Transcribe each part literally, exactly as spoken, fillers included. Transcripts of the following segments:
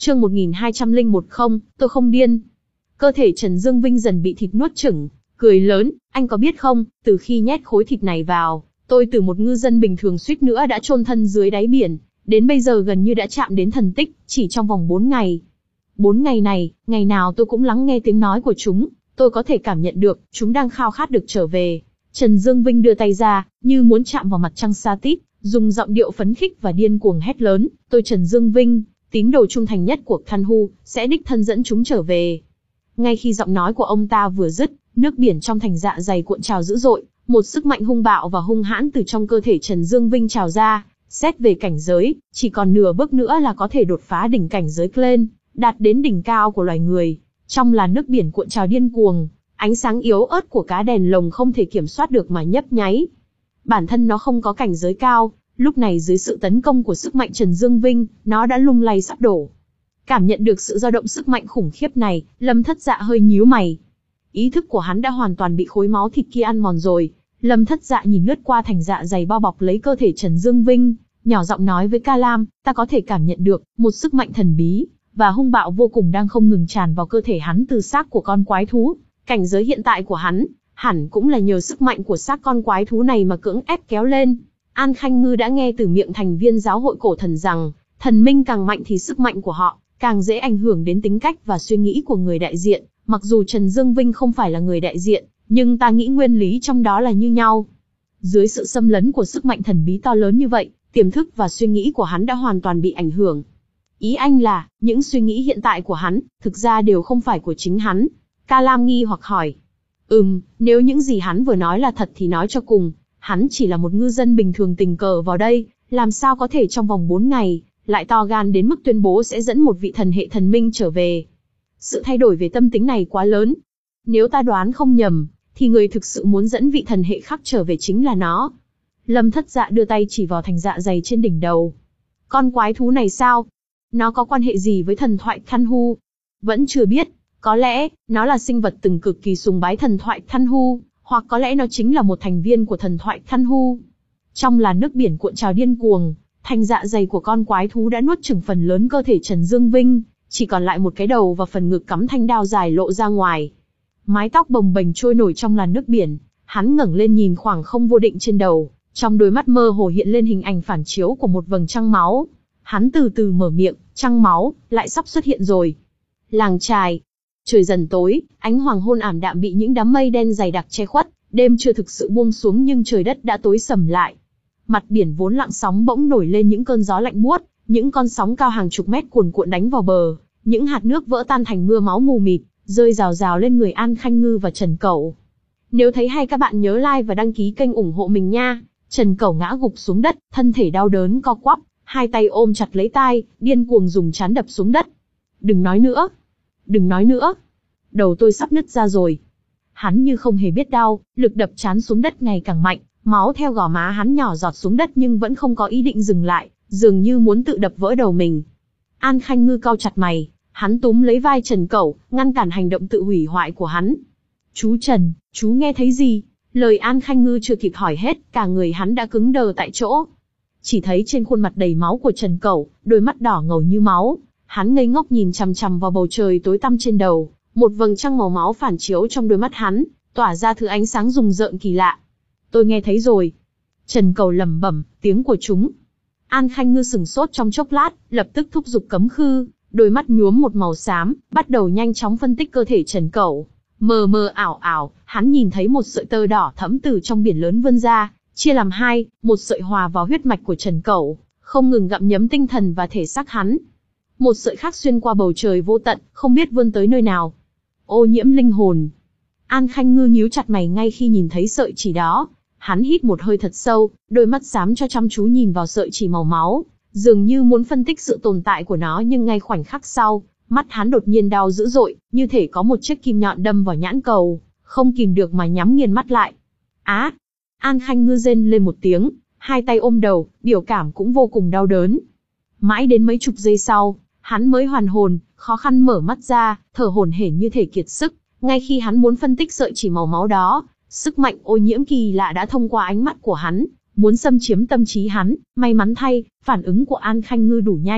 Chương một nghìn hai trăm lẻ một không, tôi không điên. Cơ thể Trần Dương Vinh dần bị thịt nuốt chửng, cười lớn, anh có biết không, từ khi nhét khối thịt này vào, tôi từ một ngư dân bình thường suýt nữa đã chôn thân dưới đáy biển, đến bây giờ gần như đã chạm đến thần tích, chỉ trong vòng bốn ngày. Bốn ngày này, ngày nào tôi cũng lắng nghe tiếng nói của chúng, tôi có thể cảm nhận được, chúng đang khao khát được trở về. Trần Dương Vinh đưa tay ra, như muốn chạm vào mặt trăng sa tít, dùng giọng điệu phấn khích và điên cuồng hét lớn, tôi Trần Dương Vinh, tín đồ trung thành nhất của Khan Hu, sẽ đích thân dẫn chúng trở về. Ngay khi giọng nói của ông ta vừa dứt, nước biển trong thành dạ dày cuộn trào dữ dội, một sức mạnh hung bạo và hung hãn từ trong cơ thể Trần Dương Vinh trào ra. Xét về cảnh giới, chỉ còn nửa bước nữa là có thể đột phá đỉnh cảnh giới Klen, đạt đến đỉnh cao của loài người. Trong làn nước biển cuộn trào điên cuồng, ánh sáng yếu ớt của cá đèn lồng không thể kiểm soát được mà nhấp nháy. Bản thân nó không có cảnh giới cao, lúc này dưới sự tấn công của sức mạnh Trần Dương Vinh, nó đã lung lay sắp đổ. Cảm nhận được sự dao động sức mạnh khủng khiếp này, Lâm Thất Dạ hơi nhíu mày. Ý thức của hắn đã hoàn toàn bị khối máu thịt kia ăn mòn rồi. Lâm Thất Dạ nhìn lướt qua thành dạ dày bao bọc lấy cơ thể Trần Dương Vinh, nhỏ giọng nói với Ca Lam, ta có thể cảm nhận được một sức mạnh thần bí và hung bạo vô cùng đang không ngừng tràn vào cơ thể hắn từ xác của con quái thú. Cảnh giới hiện tại của hắn, hẳn cũng là nhờ sức mạnh của xác con quái thú này mà cưỡng ép kéo lên. An Khanh Ngư đã nghe từ miệng thành viên giáo hội cổ thần rằng, thần minh càng mạnh thì sức mạnh của họ càng dễ ảnh hưởng đến tính cách và suy nghĩ của người đại diện. Mặc dù Trần Dương Vinh không phải là người đại diện, nhưng ta nghĩ nguyên lý trong đó là như nhau. Dưới sự xâm lấn của sức mạnh thần bí to lớn như vậy, tiềm thức và suy nghĩ của hắn đã hoàn toàn bị ảnh hưởng. Ý anh là, những suy nghĩ hiện tại của hắn, thực ra đều không phải của chính hắn. Ca Lam nghi hoặc hỏi. Ừm, nếu những gì hắn vừa nói là thật thì nói cho cùng, hắn chỉ là một ngư dân bình thường tình cờ vào đây, làm sao có thể trong vòng bốn ngày, lại to gan đến mức tuyên bố sẽ dẫn một vị thần hệ thần minh trở về. Sự thay đổi về tâm tính này quá lớn. Nếu ta đoán không nhầm, thì người thực sự muốn dẫn vị thần hệ khác trở về chính là nó. Lâm Thất Dạ đưa tay chỉ vào thành dạ dày trên đỉnh đầu. Con quái thú này sao? Nó có quan hệ gì với thần thoại Khan Hu? Vẫn chưa biết, có lẽ, nó là sinh vật từng cực kỳ sùng bái thần thoại Khan Hu, hoặc có lẽ nó chính là một thành viên của thần thoại Khan Hu. Trong làn nước biển cuộn trào điên cuồng, thành dạ dày của con quái thú đã nuốt chửng phần lớn cơ thể Trần Dương Vinh, chỉ còn lại một cái đầu và phần ngực cắm thanh đao dài lộ ra ngoài. Mái tóc bồng bềnh trôi nổi trong làn nước biển, hắn ngẩng lên nhìn khoảng không vô định trên đầu, trong đôi mắt mơ hồ hiện lên hình ảnh phản chiếu của một vầng trăng máu. Hắn từ từ mở miệng, trăng máu, lại sắp xuất hiện rồi. Làng trài. Trời dần tối, ánh hoàng hôn ảm đạm bị những đám mây đen dày đặc che khuất, đêm chưa thực sự buông xuống nhưng trời đất đã tối sầm lại. Mặt biển vốn lặng sóng bỗng nổi lên những cơn gió lạnh buốt, những con sóng cao hàng chục mét cuồn cuộn đánh vào bờ, những hạt nước vỡ tan thành mưa máu mù mịt, rơi rào rào lên người An Khanh Ngư và Trần Cẩu. Nếu thấy hay các bạn nhớ like và đăng ký kênh ủng hộ mình nha. Trần Cẩu ngã gục xuống đất, thân thể đau đớn co quắp, hai tay ôm chặt lấy tai, điên cuồng dùng trán đập xuống đất. Đừng nói nữa, đừng nói nữa, đầu tôi sắp nứt ra rồi. Hắn như không hề biết đau, lực đập trán xuống đất ngày càng mạnh, máu theo gò má hắn nhỏ giọt xuống đất nhưng vẫn không có ý định dừng lại, dường như muốn tự đập vỡ đầu mình. An Khanh Ngư cau chặt mày, hắn túm lấy vai Trần Cẩu, ngăn cản hành động tự hủy hoại của hắn. Chú Trần, chú nghe thấy gì? Lời An Khanh Ngư chưa kịp hỏi hết, cả người hắn đã cứng đờ tại chỗ. Chỉ thấy trên khuôn mặt đầy máu của Trần Cẩu, đôi mắt đỏ ngầu như máu, hắn ngây ngốc nhìn chằm chằm vào bầu trời tối tăm trên đầu, một vầng trăng màu máu phản chiếu trong đôi mắt hắn, tỏa ra thứ ánh sáng rùng rợn kỳ lạ. Tôi nghe thấy rồi. Trần Cẩu lẩm bẩm, tiếng của chúng. An Khanh Ngư sừng sốt trong chốc lát, lập tức thúc giục cấm khư, đôi mắt nhuốm một màu xám, bắt đầu nhanh chóng phân tích cơ thể Trần Cẩu. Mờ mờ ảo ảo, hắn nhìn thấy một sợi tơ đỏ thẫm từ trong biển lớn vươn ra, chia làm hai, một sợi hòa vào huyết mạch của Trần Cẩu, không ngừng gặm nhấm tinh thần và thể xác hắn. Một sợi khác xuyên qua bầu trời vô tận, không biết vươn tới nơi nào. Ô nhiễm linh hồn. An Khanh Ngư nhíu chặt mày ngay khi nhìn thấy sợi chỉ đó. Hắn hít một hơi thật sâu, đôi mắt xám cho chăm chú nhìn vào sợi chỉ màu máu, dường như muốn phân tích sự tồn tại của nó, nhưng ngay khoảnh khắc sau, mắt hắn đột nhiên đau dữ dội, như thể có một chiếc kim nhọn đâm vào nhãn cầu, không kìm được mà nhắm nghiền mắt lại. Á! An Khanh Ngư rên lên một tiếng, hai tay ôm đầu, biểu cảm cũng vô cùng đau đớn. Mãi đến mấy chục giây sau, hắn mới hoàn hồn, khó khăn mở mắt ra, thở hổn hển như thể kiệt sức. Ngay khi hắn muốn phân tích sợi chỉ màu máu đó, sức mạnh ô nhiễm kỳ lạ đã thông qua ánh mắt của hắn, muốn xâm chiếm tâm trí hắn. May mắn thay, phản ứng của An Khanh Ngư đủ nhanh,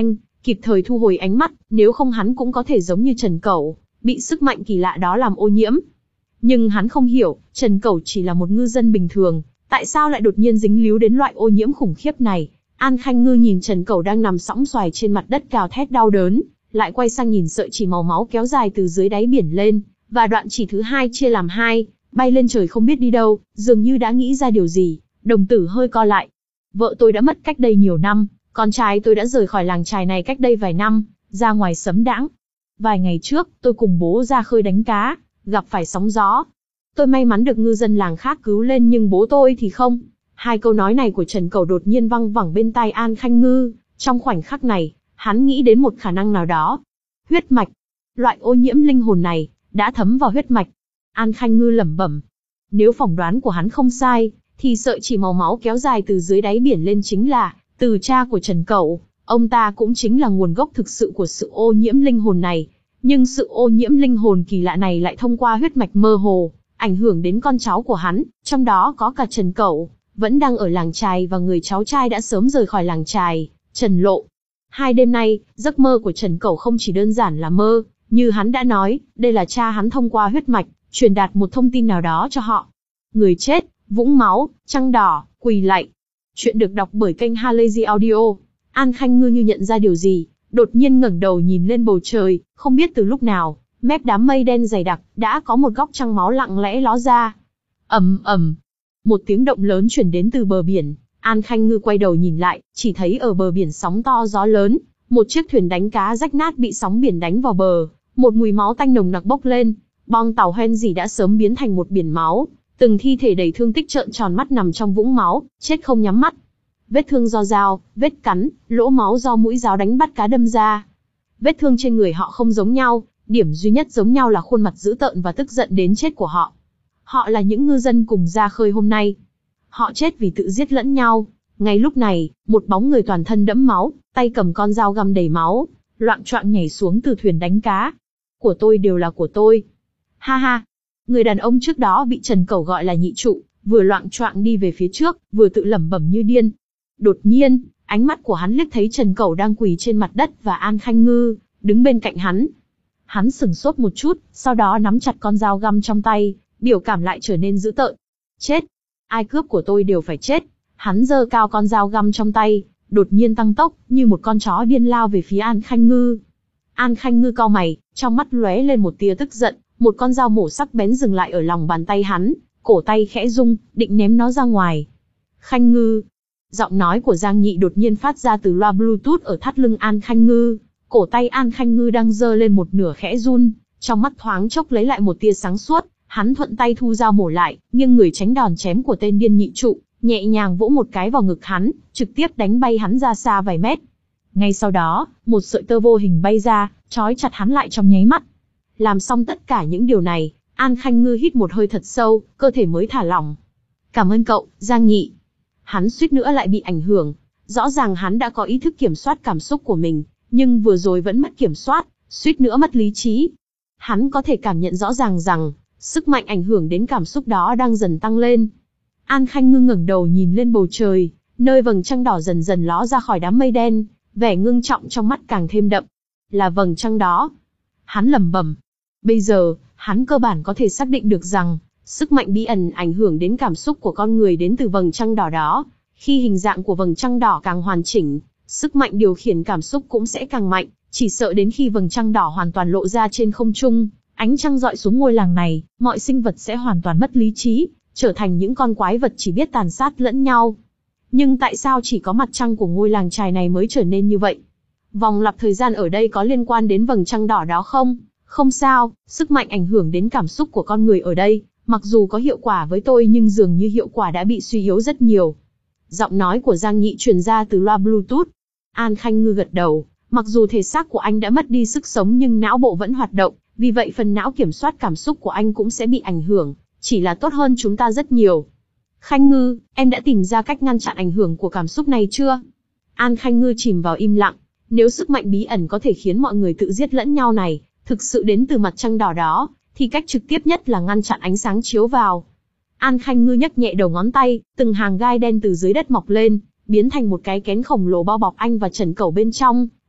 kịp thời thu hồi ánh mắt, nếu không hắn cũng có thể giống như Trần Cẩu, bị sức mạnh kỳ lạ đó làm ô nhiễm. Nhưng hắn không hiểu, Trần Cẩu chỉ là một ngư dân bình thường, tại sao lại đột nhiên dính líu đến loại ô nhiễm khủng khiếp này. An Khanh Ngư nhìn Trần Cẩu đang nằm sõng soài trên mặt đất gào thét đau đớn, lại quay sang nhìn sợi chỉ màu máu kéo dài từ dưới đáy biển lên, và đoạn chỉ thứ hai chia làm hai, bay lên trời không biết đi đâu, dường như đã nghĩ ra điều gì, đồng tử hơi co lại. Vợ tôi đã mất cách đây nhiều năm, con trai tôi đã rời khỏi làng chài này cách đây vài năm, ra ngoài sấm đãng. Vài ngày trước, tôi cùng bố ra khơi đánh cá, gặp phải sóng gió. Tôi may mắn được ngư dân làng khác cứu lên nhưng bố tôi thì không. Hai câu nói này của Trần Cẩu đột nhiên văng vẳng bên tai An Khanh Ngư, trong khoảnh khắc này, hắn nghĩ đến một khả năng nào đó. Huyết mạch. Loại ô nhiễm linh hồn này, đã thấm vào huyết mạch. An Khanh Ngư lẩm bẩm. Nếu phỏng đoán của hắn không sai, thì sợi chỉ màu máu kéo dài từ dưới đáy biển lên chính là, từ cha của Trần Cẩu, ông ta cũng chính là nguồn gốc thực sự của sự ô nhiễm linh hồn này. Nhưng sự ô nhiễm linh hồn kỳ lạ này lại thông qua huyết mạch mơ hồ, ảnh hưởng đến con cháu của hắn, trong đó có cả Trần Cẩu, vẫn đang ở làng chài và người cháu trai đã sớm rời khỏi làng chài, Trần Lộ. Hai đêm nay, giấc mơ của Trần Cẩu không chỉ đơn giản là mơ, như hắn đã nói, đây là cha hắn thông qua huyết mạch, truyền đạt một thông tin nào đó cho họ. Người chết, vũng máu, trăng đỏ, quỳ lạy. Chuyện được đọc bởi kênh Halazy Audio. An Khanh Ngư như nhận ra điều gì, đột nhiên ngẩng đầu nhìn lên bầu trời, không biết từ lúc nào, mép đám mây đen dày đặc, đã có một góc trăng máu lặng lẽ ló ra. Ầm ầm, một tiếng động lớn truyền đến từ bờ biển. An Khanh Ngư quay đầu nhìn lại, chỉ thấy ở bờ biển sóng to gió lớn, một chiếc thuyền đánh cá rách nát bị sóng biển đánh vào bờ, một mùi máu tanh nồng nặc bốc lên. Bong tàu Henry đã sớm biến thành một biển máu, từng thi thể đầy thương tích trợn tròn mắt nằm trong vũng máu, chết không nhắm mắt. Vết thương do dao, vết cắn, lỗ máu do mũi giáo đánh bắt cá đâm ra. Vết thương trên người họ không giống nhau, điểm duy nhất giống nhau là khuôn mặt dữ tợn và tức giận đến chết của họ. Họ là những ngư dân cùng ra khơi hôm nay. Họ chết vì tự giết lẫn nhau. Ngay lúc này, một bóng người toàn thân đẫm máu, tay cầm con dao găm đầy máu, loạng choạng nhảy xuống từ thuyền đánh cá. Của tôi đều là của tôi. Ha ha. Người đàn ông trước đó bị Trần Cẩu gọi là nhị trụ, vừa loạng choạng đi về phía trước, vừa tự lẩm bẩm như điên. Đột nhiên, ánh mắt của hắn liếc thấy Trần Cẩu đang quỳ trên mặt đất và An Khanh Ngư đứng bên cạnh hắn. Hắn sửng sốt một chút, sau đó nắm chặt con dao găm trong tay, biểu cảm lại trở nên dữ tợn. Chết! Ai cướp của tôi đều phải chết. Hắn giơ cao con dao găm trong tay, đột nhiên tăng tốc, như một con chó điên lao về phía An Khanh Ngư. An Khanh Ngư cau mày, trong mắt lóe lên một tia tức giận, một con dao mổ sắc bén dừng lại ở lòng bàn tay hắn, cổ tay khẽ rung, định ném nó ra ngoài. Khanh Ngư! Giọng nói của Giang Nhị đột nhiên phát ra từ loa Bluetooth ở thắt lưng An Khanh Ngư. Cổ tay An Khanh Ngư đang giơ lên một nửa khẽ run, trong mắt thoáng chốc lấy lại một tia sáng suốt, hắn thuận tay thu dao mổ lại, nghiêng người tránh đòn chém của tên điên nhị trụ, nhẹ nhàng vỗ một cái vào ngực hắn, trực tiếp đánh bay hắn ra xa vài mét. Ngay sau đó, một sợi tơ vô hình bay ra, trói chặt hắn lại trong nháy mắt. Làm xong tất cả những điều này, An Khanh Ngư hít một hơi thật sâu, cơ thể mới thả lỏng. Cảm ơn cậu, Giang Nhị. Hắn suýt nữa lại bị ảnh hưởng. Rõ ràng hắn đã có ý thức kiểm soát cảm xúc của mình, nhưng vừa rồi vẫn mất kiểm soát, suýt nữa mất lý trí. Hắn có thể cảm nhận rõ ràng rằng, sức mạnh ảnh hưởng đến cảm xúc đó đang dần tăng lên. An Khanh Ngư ngẩng đầu nhìn lên bầu trời, nơi vầng trăng đỏ dần dần ló ra khỏi đám mây đen, vẻ ngưng trọng trong mắt càng thêm đậm. Là vầng trăng đó. Hắn lẩm bẩm. Bây giờ, hắn cơ bản có thể xác định được rằng, sức mạnh bí ẩn ảnh hưởng đến cảm xúc của con người đến từ vầng trăng đỏ đó. Khi hình dạng của vầng trăng đỏ càng hoàn chỉnh, sức mạnh điều khiển cảm xúc cũng sẽ càng mạnh, chỉ sợ đến khi vầng trăng đỏ hoàn toàn lộ ra trên không trung, ánh trăng rọi xuống ngôi làng này, mọi sinh vật sẽ hoàn toàn mất lý trí, trở thành những con quái vật chỉ biết tàn sát lẫn nhau. Nhưng tại sao chỉ có mặt trăng của ngôi làng chài này mới trở nên như vậy? Vòng lặp thời gian ở đây có liên quan đến vầng trăng đỏ đó không? Không sao, sức mạnh ảnh hưởng đến cảm xúc của con người ở đây, mặc dù có hiệu quả với tôi nhưng dường như hiệu quả đã bị suy yếu rất nhiều. Giọng nói của Giang Nhị truyền ra từ loa Bluetooth. An Khanh Ngư gật đầu, mặc dù thể xác của anh đã mất đi sức sống nhưng não bộ vẫn hoạt động, vì vậy phần não kiểm soát cảm xúc của anh cũng sẽ bị ảnh hưởng, chỉ là tốt hơn chúng ta rất nhiều. Khanh Ngư, em đã tìm ra cách ngăn chặn ảnh hưởng của cảm xúc này chưa? An Khanh Ngư chìm vào im lặng, nếu sức mạnh bí ẩn có thể khiến mọi người tự giết lẫn nhau này, thực sự đến từ mặt trăng đỏ đó, thì cách trực tiếp nhất là ngăn chặn ánh sáng chiếu vào. An Khanh Ngư nhấc nhẹ đầu ngón tay, từng hàng gai đen từ dưới đất mọc lên, biến thành một cái kén khổng lồ bao bọc anh và Trần Cẩu bên trong,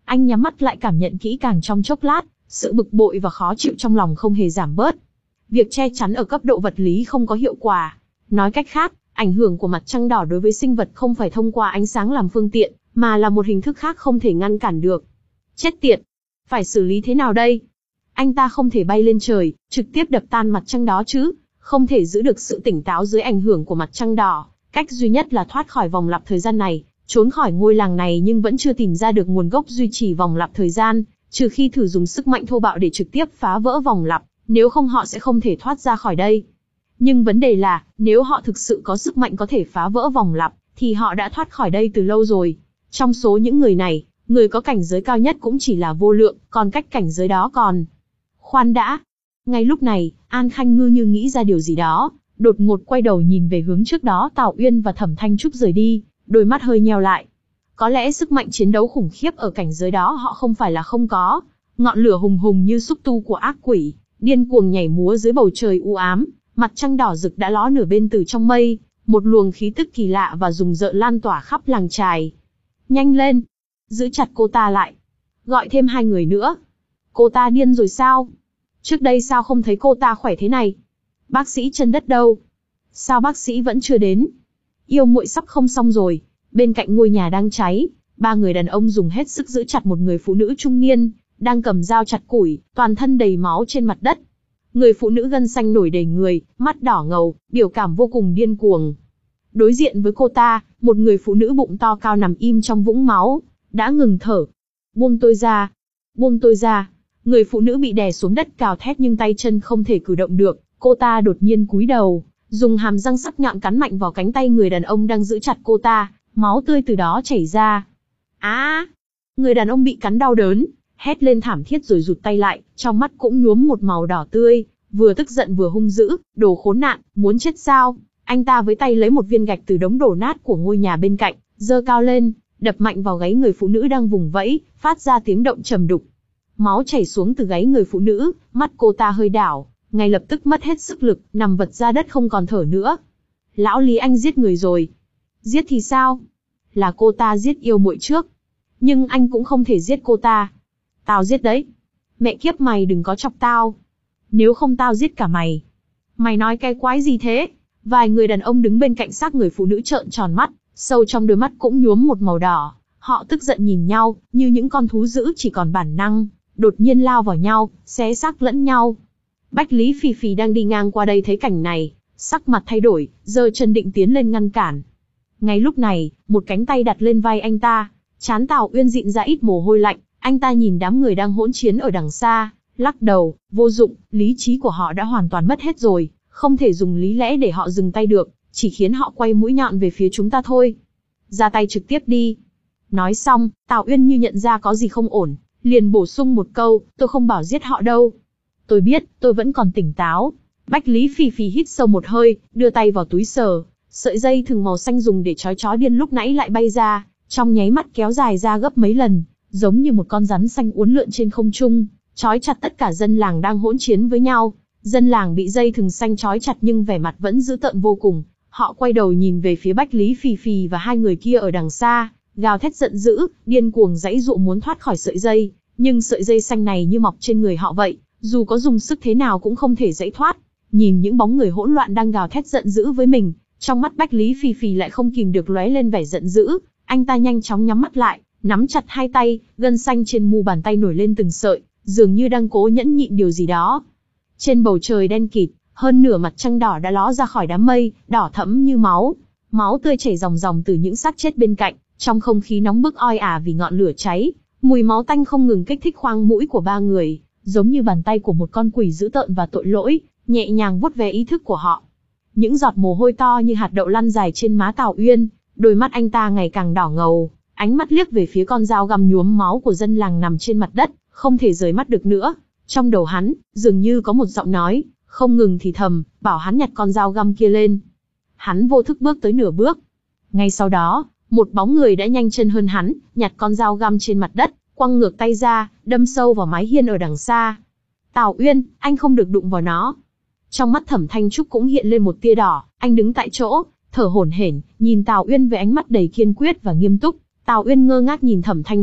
Anh nhắm mắt lại cảm nhận kỹ càng trong chốc lát, sự bực bội và khó chịu trong lòng không hề giảm bớt. Việc che chắn ở cấp độ vật lý không có hiệu quả. Nói cách khác, ảnh hưởng của mặt trăng đỏ đối với sinh vật không phải thông qua ánh sáng làm phương tiện, mà là một hình thức khác không thể ngăn cản được. Chết tiệt! Phải xử lý thế nào đây? Anh ta không thể bay lên trời, trực tiếp đập tan mặt trăng đó chứ, không thể giữ được sự tỉnh táo dưới ảnh hưởng của mặt trăng đỏ. Cách duy nhất là thoát khỏi vòng lặp thời gian này, trốn khỏi ngôi làng này, nhưng vẫn chưa tìm ra được nguồn gốc duy trì vòng lặp thời gian, trừ khi thử dùng sức mạnh thô bạo để trực tiếp phá vỡ vòng lặp, nếu không họ sẽ không thể thoát ra khỏi đây. Nhưng vấn đề là, nếu họ thực sự có sức mạnh có thể phá vỡ vòng lặp, thì họ đã thoát khỏi đây từ lâu rồi. Trong số những người này, người có cảnh giới cao nhất cũng chỉ là vô lượng, còn cách cảnh giới đó còn... Khoan đã! Ngay lúc này, An Khanh Ngư như nghĩ ra điều gì đó, đột ngột quay đầu nhìn về hướng trước đó Tào Uyên và Thẩm Thanh Trúc rời đi, đôi mắt hơi nheo lại. Có lẽ sức mạnh chiến đấu khủng khiếp ở cảnh giới đó họ không phải là không có. Ngọn lửa hùng hùng như xúc tu của ác quỷ, điên cuồng nhảy múa dưới bầu trời u ám, mặt trăng đỏ rực đã ló nửa bên từ trong mây, một luồng khí tức kỳ lạ và rùng rợn lan tỏa khắp làng chài. Nhanh lên! Giữ chặt cô ta lại! Gọi thêm hai người nữa! Cô ta điên rồi sao? Trước đây sao không thấy cô ta khỏe thế này? Bác sĩ chân đất đâu? Sao bác sĩ vẫn chưa đến? Yêu muội sắp không xong rồi. Bên cạnh ngôi nhà đang cháy, ba người đàn ông dùng hết sức giữ chặt một người phụ nữ trung niên, đang cầm dao chặt củi, toàn thân đầy máu trên mặt đất. Người phụ nữ gân xanh nổi đầy người, mắt đỏ ngầu, biểu cảm vô cùng điên cuồng. Đối diện với cô ta, một người phụ nữ bụng to cao nằm im trong vũng máu, đã ngừng thở. Buông tôi ra! Buông tôi ra! Người phụ nữ bị đè xuống đất cào thét nhưng tay chân không thể cử động được, cô ta đột nhiên cúi đầu, dùng hàm răng sắc nhọn cắn mạnh vào cánh tay người đàn ông đang giữ chặt cô ta, máu tươi từ đó chảy ra. Á! À, người đàn ông bị cắn đau đớn, hét lên thảm thiết rồi rụt tay lại, trong mắt cũng nhuốm một màu đỏ tươi, vừa tức giận vừa hung dữ, đồ khốn nạn, muốn chết sao? Anh ta với tay lấy một viên gạch từ đống đổ nát của ngôi nhà bên cạnh, giơ cao lên, đập mạnh vào gáy người phụ nữ đang vùng vẫy, phát ra tiếng động trầm đục. Máu chảy xuống từ gáy người phụ nữ, mắt cô ta hơi đảo, ngay lập tức mất hết sức lực, nằm vật ra đất không còn thở nữa. Lão Lý, anh giết người rồi. Giết thì sao? Là cô ta giết yêu muội trước. Nhưng anh cũng không thể giết cô ta. Tao giết đấy. Mẹ kiếp mày đừng có chọc tao. Nếu không tao giết cả mày. Mày nói cái quái gì thế? Vài người đàn ông đứng bên cạnh xác người phụ nữ trợn tròn mắt, sâu trong đôi mắt cũng nhuốm một màu đỏ. Họ tức giận nhìn nhau, như những con thú dữ chỉ còn bản năng, đột nhiên lao vào nhau, xé xác lẫn nhau. Bách Lý Phì Phì đang đi ngang qua đây thấy cảnh này, sắc mặt thay đổi, giơ chân định tiến lên ngăn cản. Ngay lúc này, một cánh tay đặt lên vai anh ta, trán Tào Uyên dịn ra ít mồ hôi lạnh, anh ta nhìn đám người đang hỗn chiến ở đằng xa, lắc đầu, vô dụng, lý trí của họ đã hoàn toàn mất hết rồi, không thể dùng lý lẽ để họ dừng tay được, chỉ khiến họ quay mũi nhọn về phía chúng ta thôi. Ra tay trực tiếp đi. Nói xong, Tào Uyên như nhận ra có gì không ổn, liền bổ sung một câu, tôi không bảo giết họ đâu. Tôi biết, tôi vẫn còn tỉnh táo. Bách Lý Phì Phì hít sâu một hơi, đưa tay vào túi sờ, sợi dây thừng màu xanh dùng để trói chó điên lúc nãy lại bay ra, trong nháy mắt kéo dài ra gấp mấy lần, giống như một con rắn xanh uốn lượn trên không trung, trói chặt tất cả dân làng đang hỗn chiến với nhau. Dân làng bị dây thừng xanh trói chặt nhưng vẻ mặt vẫn dữ tợn vô cùng. Họ quay đầu nhìn về phía Bách Lý Phì Phì và hai người kia ở đằng xa, gào thét giận dữ, điên cuồng giãy giụa muốn thoát khỏi sợi dây, nhưng sợi dây xanh này như mọc trên người họ vậy, dù có dùng sức thế nào cũng không thể giãy thoát. Nhìn những bóng người hỗn loạn đang gào thét giận dữ với mình, trong mắt Bách Lý Phì Phì lại không kìm được lóe lên vẻ giận dữ. Anh ta nhanh chóng nhắm mắt lại, nắm chặt hai tay, gân xanh trên mu bàn tay nổi lên từng sợi, dường như đang cố nhẫn nhịn điều gì đó. Trên bầu trời đen kịt, hơn nửa mặt trăng đỏ đã ló ra khỏi đám mây, đỏ thẫm như máu. Máu tươi chảy ròng ròng từ những xác chết bên cạnh, trong không khí nóng bức oi ả vì ngọn lửa cháy, mùi máu tanh không ngừng kích thích khoang mũi của ba người, giống như bàn tay của một con quỷ dữ tợn và tội lỗi, nhẹ nhàng vuốt ve ý thức của họ. Những giọt mồ hôi to như hạt đậu lăn dài trên má Tào Uyên, đôi mắt anh ta ngày càng đỏ ngầu, ánh mắt liếc về phía con dao găm nhuốm máu của dân làng nằm trên mặt đất, không thể rời mắt được nữa. Trong đầu hắn, dường như có một giọng nói, không ngừng thì thầm, bảo hắn nhặt con dao găm kia lên. Hắn vô thức bước tới nửa bước. Ngay sau đó, một bóng người đã nhanh chân hơn hắn, nhặt con dao găm trên mặt đất, quăng ngược tay ra, đâm sâu vào mái hiên ở đằng xa. Tào Uyên, anh không được đụng vào nó. Trong mắt Thẩm Thanh Trúc cũng hiện lên một tia đỏ, anh đứng tại chỗ, thở hổn hển, nhìn Tào Uyên với ánh mắt đầy kiên quyết và nghiêm túc. Tào Uyên ngơ ngác nhìn Thẩm Thanh Trúc,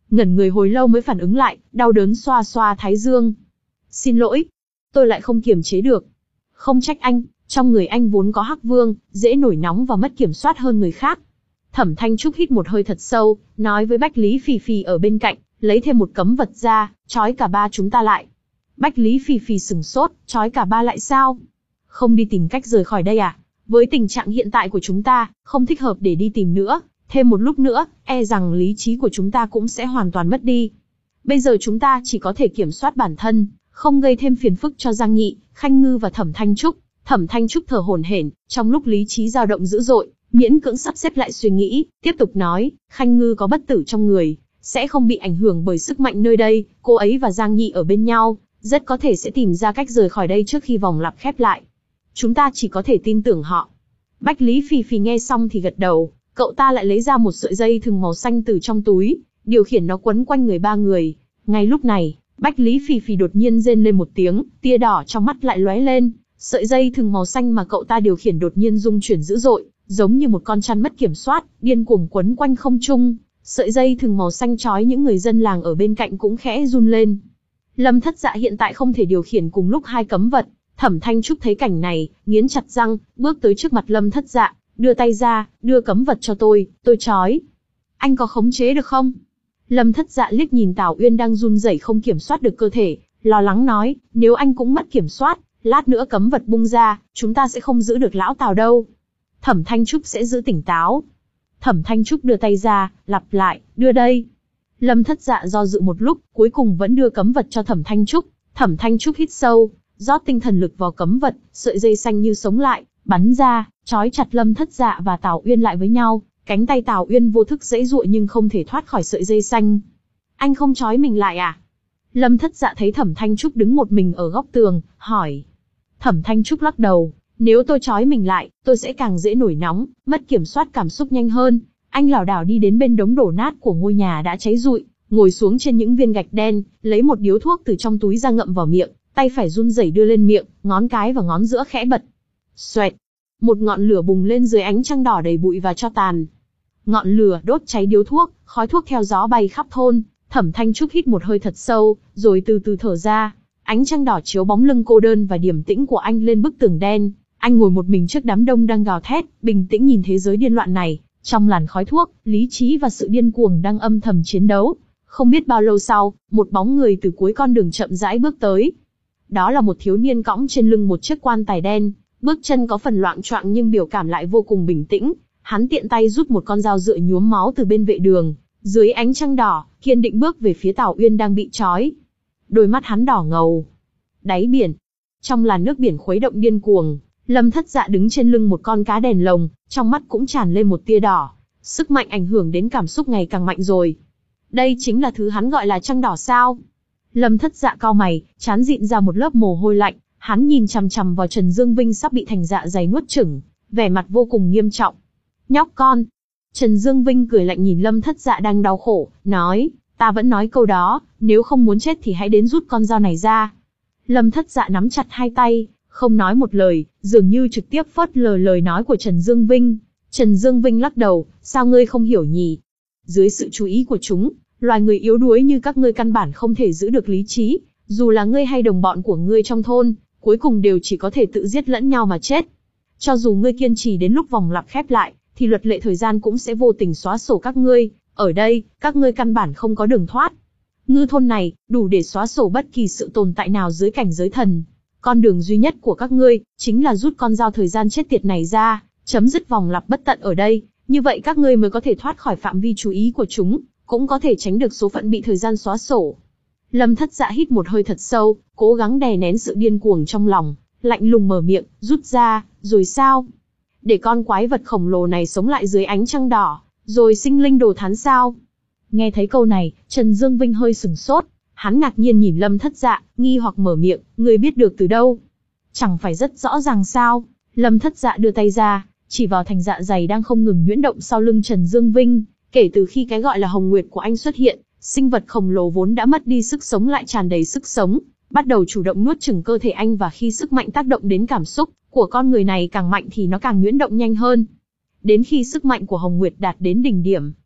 ngẩn người hồi lâu mới phản ứng lại, đau đớn xoa xoa thái dương. Xin lỗi, tôi lại không kiềm chế được. Không trách anh, trong người anh vốn có hắc vương, dễ nổi nóng và mất kiểm soát hơn người khác. Thẩm Thanh Trúc hít một hơi thật sâu, nói với Bách Lý Phì Phì ở bên cạnh, lấy thêm một cấm vật ra, trói cả ba chúng ta lại. Bách Lý Phì Phì sừng sốt, trói cả ba lại sao? Không đi tìm cách rời khỏi đây à? Với tình trạng hiện tại của chúng ta, không thích hợp để đi tìm nữa. Thêm một lúc nữa, e rằng lý trí của chúng ta cũng sẽ hoàn toàn mất đi. Bây giờ chúng ta chỉ có thể kiểm soát bản thân, không gây thêm phiền phức cho Giang Nhị, Khanh Ngư và Thẩm Thanh Trúc. Thẩm Thanh Trúc thở hổn hển, trong lúc lý trí dao động dữ dội, miễn cưỡng sắp xếp lại suy nghĩ, tiếp tục nói, Khanh Ngư có bất tử trong người, sẽ không bị ảnh hưởng bởi sức mạnh nơi đây, cô ấy và Giang Nhị ở bên nhau, rất có thể sẽ tìm ra cách rời khỏi đây trước khi vòng lặp khép lại. Chúng ta chỉ có thể tin tưởng họ. Bách Lý Phì Phì nghe xong thì gật đầu, cậu ta lại lấy ra một sợi dây thừng màu xanh từ trong túi, điều khiển nó quấn quanh người ba người. Ngay lúc này, Bách Lý Phì Phì đột nhiên rên lên một tiếng, tia đỏ trong mắt lại lóe lên, sợi dây thừng màu xanh mà cậu ta điều khiển đột nhiên rung chuyển dữ dội, giống như một con chăn mất kiểm soát, điên cuồng quấn quanh không trung. Sợi dây thừng màu xanh trói những người dân làng ở bên cạnh cũng khẽ run lên. Lâm Thất Dạ hiện tại không thể điều khiển cùng lúc hai cấm vật. Thẩm Thanh Trúc thấy cảnh này, nghiến chặt răng, bước tới trước mặt Lâm Thất Dạ, đưa tay ra, đưa cấm vật cho tôi, tôi trói. Anh có khống chế được không? Lâm Thất Dạ liếc nhìn Tào Uyên đang run rẩy không kiểm soát được cơ thể, lo lắng nói, nếu anh cũng mất kiểm soát, lát nữa cấm vật bung ra, chúng ta sẽ không giữ được lão Tào đâu. Thẩm Thanh Trúc sẽ giữ tỉnh táo. Thẩm Thanh Trúc đưa tay ra, lặp lại, đưa đây. Lâm Thất Dạ do dự một lúc, cuối cùng vẫn đưa cấm vật cho Thẩm Thanh Trúc. Thẩm Thanh Trúc hít sâu, rót tinh thần lực vào cấm vật, sợi dây xanh như sống lại, bắn ra, trói chặt Lâm Thất Dạ và Tào Uyên lại với nhau. Cánh tay Tào Uyên vô thức giãy giụa nhưng không thể thoát khỏi sợi dây xanh. Anh không trói mình lại à? Lâm Thất Dạ thấy Thẩm Thanh Trúc đứng một mình ở góc tường, hỏi. Thẩm Thanh Trúc lắc đầu, nếu tôi trói mình lại, tôi sẽ càng dễ nổi nóng, mất kiểm soát cảm xúc nhanh hơn. Anh lảo đảo đi đến bên đống đổ nát của ngôi nhà đã cháy rụi, ngồi xuống trên những viên gạch đen, lấy một điếu thuốc từ trong túi ra ngậm vào miệng, tay phải run rẩy đưa lên miệng, ngón cái và ngón giữa khẽ bật. Xoẹt, một ngọn lửa bùng lên dưới ánh trăng đỏ đầy bụi và tro tàn. Ngọn lửa đốt cháy điếu thuốc, khói thuốc theo gió bay khắp thôn. Thẩm Thanh Trúc hít một hơi thật sâu, rồi từ từ thở ra. Ánh trăng đỏ chiếu bóng lưng cô đơn và điềm tĩnh của anh lên bức tường đen. Anh ngồi một mình trước đám đông đang gào thét, bình tĩnh nhìn thế giới điên loạn này. Trong làn khói thuốc, lý trí và sự điên cuồng đang âm thầm chiến đấu. Không biết bao lâu sau, một bóng người từ cuối con đường chậm rãi bước tới. Đó là một thiếu niên cõng trên lưng một chiếc quan tài đen, bước chân có phần loạng choạng nhưng biểu cảm lại vô cùng bình tĩnh. Hắn tiện tay rút một con dao dựa nhuốm máu từ bên vệ đường, dưới ánh trăng đỏ, kiên định bước về phía Tào Uyên đang bị trói. Đôi mắt hắn đỏ ngầu. Đáy biển, trong làn nước biển khuấy động điên cuồng, Lâm Thất Dạ đứng trên lưng một con cá đèn lồng, trong mắt cũng tràn lên một tia đỏ. Sức mạnh ảnh hưởng đến cảm xúc ngày càng mạnh rồi. Đây chính là thứ hắn gọi là trăng đỏ sao? Lâm Thất Dạ cau mày, trán dịn ra một lớp mồ hôi lạnh, hắn nhìn chằm chằm vào Trần Dương Vinh sắp bị thành dạ dày nuốt chửng, vẻ mặt vô cùng nghiêm trọng. Nhóc con. Trần Dương Vinh cười lạnh nhìn Lâm Thất Dạ đang đau khổ, nói, ta vẫn nói câu đó, nếu không muốn chết thì hãy đến rút con dao này ra. Lâm Thất Dạ nắm chặt hai tay, không nói một lời, dường như trực tiếp phớt lờ lời nói của Trần Dương Vinh. Trần Dương Vinh lắc đầu, sao ngươi không hiểu nhỉ? Dưới sự chú ý của chúng, loài người yếu đuối như các ngươi căn bản không thể giữ được lý trí, dù là ngươi hay đồng bọn của ngươi trong thôn, cuối cùng đều chỉ có thể tự giết lẫn nhau mà chết. Cho dù ngươi kiên trì đến lúc vòng lặp khép lại, thì luật lệ thời gian cũng sẽ vô tình xóa sổ các ngươi, ở đây, các ngươi căn bản không có đường thoát. Ngư thôn này, đủ để xóa sổ bất kỳ sự tồn tại nào dưới cảnh giới thần. Con đường duy nhất của các ngươi, chính là rút con dao thời gian chết tiệt này ra, chấm dứt vòng lặp bất tận ở đây, như vậy các ngươi mới có thể thoát khỏi phạm vi chú ý của chúng, cũng có thể tránh được số phận bị thời gian xóa sổ. Lâm Thất Dạ hít một hơi thật sâu, cố gắng đè nén sự điên cuồng trong lòng, lạnh lùng mở miệng, rút ra, rồi sao? Để con quái vật khổng lồ này sống lại dưới ánh trăng đỏ, rồi sinh linh đồ thán sao? Nghe thấy câu này, Trần Dương Vinh hơi sừng sốt, hắn ngạc nhiên nhìn Lâm Thất Dạ, nghi hoặc mở miệng, ngươi biết được từ đâu? Chẳng phải rất rõ ràng sao? Lâm Thất Dạ đưa tay ra, chỉ vào thành dạ dày đang không ngừng nhuyễn động sau lưng Trần Dương Vinh. Kể từ khi cái gọi là Hồng Nguyệt của anh xuất hiện, sinh vật khổng lồ vốn đã mất đi sức sống lại tràn đầy sức sống, bắt đầu chủ động nuốt chửng cơ thể anh, và khi sức mạnh tác động đến cảm xúc của con người này càng mạnh thì nó càng nhuyễn động nhanh hơn. Đến khi sức mạnh của Hồng Nguyệt đạt đến đỉnh điểm,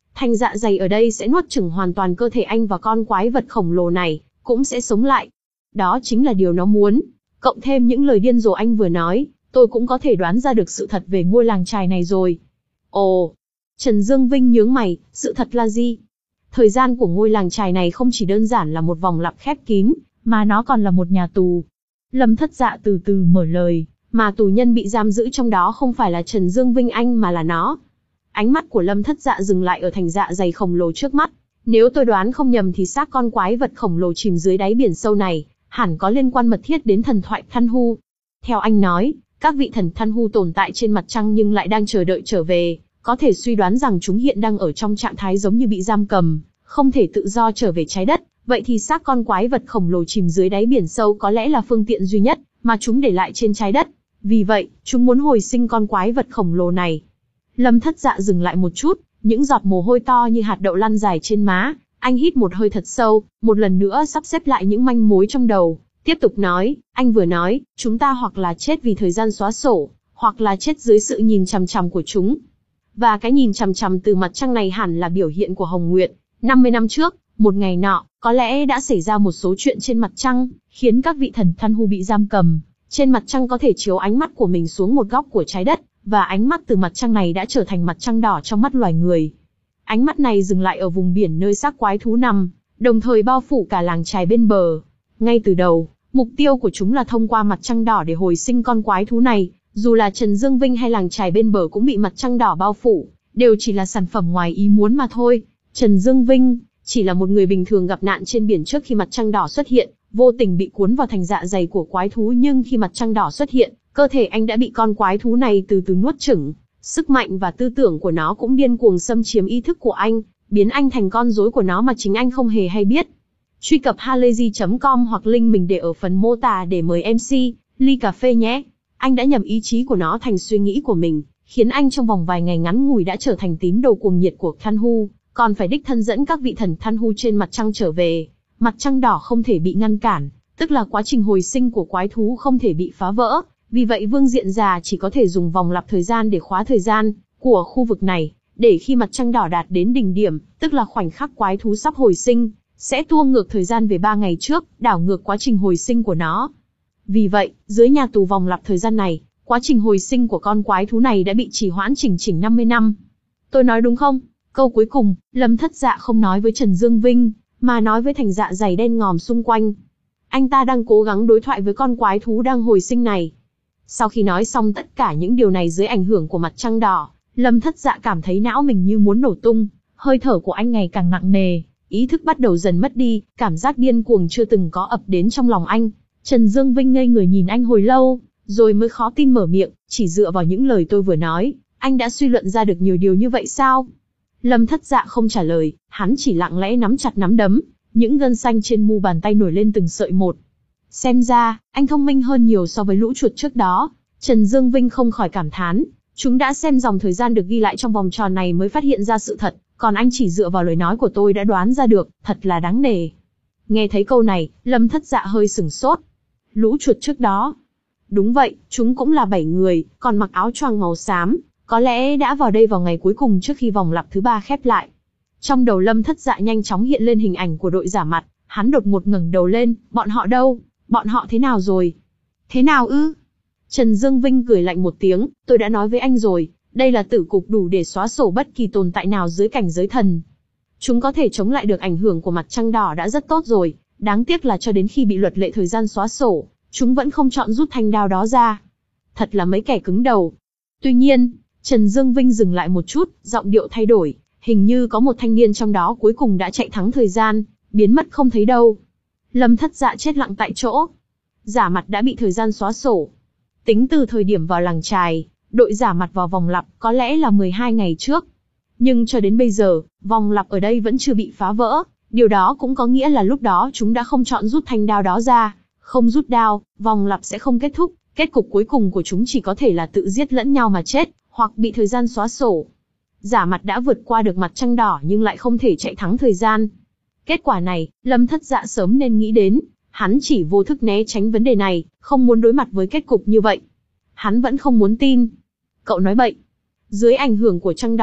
thành dạ dày ở đây sẽ nuốt chửng hoàn toàn cơ thể anh và con quái vật khổng lồ này cũng sẽ sống lại. Đó chính là điều nó muốn. Cộng thêm những lời điên rồ anh vừa nói, tôi cũng có thể đoán ra được sự thật về ngôi làng chài này rồi. Ồ, Trần Dương Vinh nhướng mày, sự thật là gì? Thời gian của ngôi làng chài này không chỉ đơn giản là một vòng lặp khép kín, mà nó còn là một nhà tù. Lâm Thất Dạ từ từ mở lời, mà tù nhân bị giam giữ trong đó không phải là Trần Dương Vinh anh mà là nó. Ánh mắt của Lâm Thất Dạ dừng lại ở thành dạ dày khổng lồ trước mắt. Nếu tôi đoán không nhầm thì xác con quái vật khổng lồ chìm dưới đáy biển sâu này, hẳn có liên quan mật thiết đến thần thoại Than Hu. Theo anh nói, các vị thần Than Hu tồn tại trên mặt trăng nhưng lại đang chờ đợi trở về, có thể suy đoán rằng chúng hiện đang ở trong trạng thái giống như bị giam cầm, không thể tự do trở về trái đất. Vậy thì xác con quái vật khổng lồ chìm dưới đáy biển sâu có lẽ là phương tiện duy nhất mà chúng để lại trên trái đất. Vì vậy, chúng muốn hồi sinh con quái vật khổng lồ này. Lâm Thất Dạ dừng lại một chút, những giọt mồ hôi to như hạt đậu lăn dài trên má. Anh hít một hơi thật sâu, một lần nữa sắp xếp lại những manh mối trong đầu. Tiếp tục nói, anh vừa nói, chúng ta hoặc là chết vì thời gian xóa sổ, hoặc là chết dưới sự nhìn chằm chằm của chúng. Và cái nhìn chằm chằm từ mặt trăng này hẳn là biểu hiện của Hồng Nguyệt. năm mươi năm trước, một ngày nọ, có lẽ đã xảy ra một số chuyện trên mặt trăng, khiến các vị thần Than Hu bị giam cầm. Trên mặt trăng có thể chiếu ánh mắt của mình xuống một góc của trái đất, và ánh mắt từ mặt trăng này đã trở thành mặt trăng đỏ trong mắt loài người. Ánh mắt này dừng lại ở vùng biển nơi xác quái thú nằm, đồng thời bao phủ cả làng chài bên bờ. Ngay từ đầu, mục tiêu của chúng là thông qua mặt trăng đỏ để hồi sinh con quái thú này, dù là Trần Dương Vinh hay làng chài bên bờ cũng bị mặt trăng đỏ bao phủ, đều chỉ là sản phẩm ngoài ý muốn mà thôi. Trần Dương Vinh chỉ là một người bình thường gặp nạn trên biển trước khi mặt trăng đỏ xuất hiện, vô tình bị cuốn vào thành dạ dày của quái thú, nhưng khi mặt trăng đỏ xuất hiện, cơ thể anh đã bị con quái thú này từ từ nuốt chửng. Sức mạnh và tư tưởng của nó cũng điên cuồng xâm chiếm ý thức của anh, biến anh thành con rối của nó mà chính anh không hề hay biết. Truy cập halayzi chấm com hoặc link mình để ở phần mô tả để mời em xê, ly cà phê nhé. Anh đã nhầm ý chí của nó thành suy nghĩ của mình, khiến anh trong vòng vài ngày ngắn ngủi đã trở thành tín đồ cuồng nhiệt của Than Hu, còn phải đích thân dẫn các vị thần Than Hu trên mặt trăng trở về. Mặt trăng đỏ không thể bị ngăn cản, tức là quá trình hồi sinh của quái thú không thể bị phá vỡ. Vì vậy Vương Diện Già chỉ có thể dùng vòng lặp thời gian để khóa thời gian của khu vực này, để khi mặt trăng đỏ đạt đến đỉnh điểm, tức là khoảnh khắc quái thú sắp hồi sinh, sẽ tua ngược thời gian về ba ngày trước, đảo ngược quá trình hồi sinh của nó. Vì vậy, dưới nhà tù vòng lặp thời gian này, quá trình hồi sinh của con quái thú này đã bị trì hoãn chỉnh chỉnh năm mươi năm. Tôi nói đúng không? Câu cuối cùng, Lâm Thất Dạ không nói với Trần Dương Vinh, mà nói với thành dạ dày đen ngòm xung quanh. Anh ta đang cố gắng đối thoại với con quái thú đang hồi sinh này. Sau khi nói xong tất cả những điều này dưới ảnh hưởng của mặt trăng đỏ, Lâm Thất Dạ cảm thấy não mình như muốn nổ tung, hơi thở của anh ngày càng nặng nề, ý thức bắt đầu dần mất đi, cảm giác điên cuồng chưa từng có ập đến trong lòng anh. Trần Dương Vinh ngây người nhìn anh hồi lâu, rồi mới khó tin mở miệng, chỉ dựa vào những lời tôi vừa nói, anh đã suy luận ra được nhiều điều như vậy sao? Lâm Thất Dạ không trả lời, hắn chỉ lặng lẽ nắm chặt nắm đấm, những gân xanh trên mu bàn tay nổi lên từng sợi một. Xem ra, anh thông minh hơn nhiều so với lũ chuột trước đó. Trần Dương Vinh không khỏi cảm thán, chúng đã xem dòng thời gian được ghi lại trong vòng tròn này mới phát hiện ra sự thật, còn anh chỉ dựa vào lời nói của tôi đã đoán ra được, thật là đáng nể. Nghe thấy câu này, Lâm Thất Dạ hơi sửng sốt. Lũ chuột trước đó? Đúng vậy, chúng cũng là bảy người, còn mặc áo choàng màu xám, có lẽ đã vào đây vào ngày cuối cùng trước khi vòng lặp thứ ba khép lại. Trong đầu Lâm Thất Dạ nhanh chóng hiện lên hình ảnh của đội giả mặt, hắn đột ngột ngẩng đầu lên, bọn họ đâu? Bọn họ thế nào rồi? Thế nào ư? Trần Dương Vinh cười lạnh một tiếng, tôi đã nói với anh rồi, đây là tử cục đủ để xóa sổ bất kỳ tồn tại nào dưới cảnh giới thần. Chúng có thể chống lại được ảnh hưởng của mặt trăng đỏ đã rất tốt rồi, đáng tiếc là cho đến khi bị luật lệ thời gian xóa sổ, chúng vẫn không chọn rút thanh đao đó ra. Thật là mấy kẻ cứng đầu. Tuy nhiên, Trần Dương Vinh dừng lại một chút, giọng điệu thay đổi, hình như có một thanh niên trong đó cuối cùng đã chạy thắng thời gian, biến mất không thấy đâu. Lâm Thất Dạ chết lặng tại chỗ. Giả mặt đã bị thời gian xóa sổ. Tính từ thời điểm vào làng chài, đội giả mặt vào vòng lặp có lẽ là mười hai ngày trước. Nhưng cho đến bây giờ, vòng lặp ở đây vẫn chưa bị phá vỡ. Điều đó cũng có nghĩa là lúc đó chúng đã không chọn rút thanh đao đó ra. Không rút đao, vòng lặp sẽ không kết thúc. Kết cục cuối cùng của chúng chỉ có thể là tự giết lẫn nhau mà chết, hoặc bị thời gian xóa sổ. Giả mặt đã vượt qua được mặt trăng đỏ nhưng lại không thể chạy thắng thời gian. Kết quả này, Lâm Thất Dạ sớm nên nghĩ đến. Hắn chỉ vô thức né tránh vấn đề này, không muốn đối mặt với kết cục như vậy. Hắn vẫn không muốn tin. Cậu nói bậy. Dưới ảnh hưởng của trăng đỏ,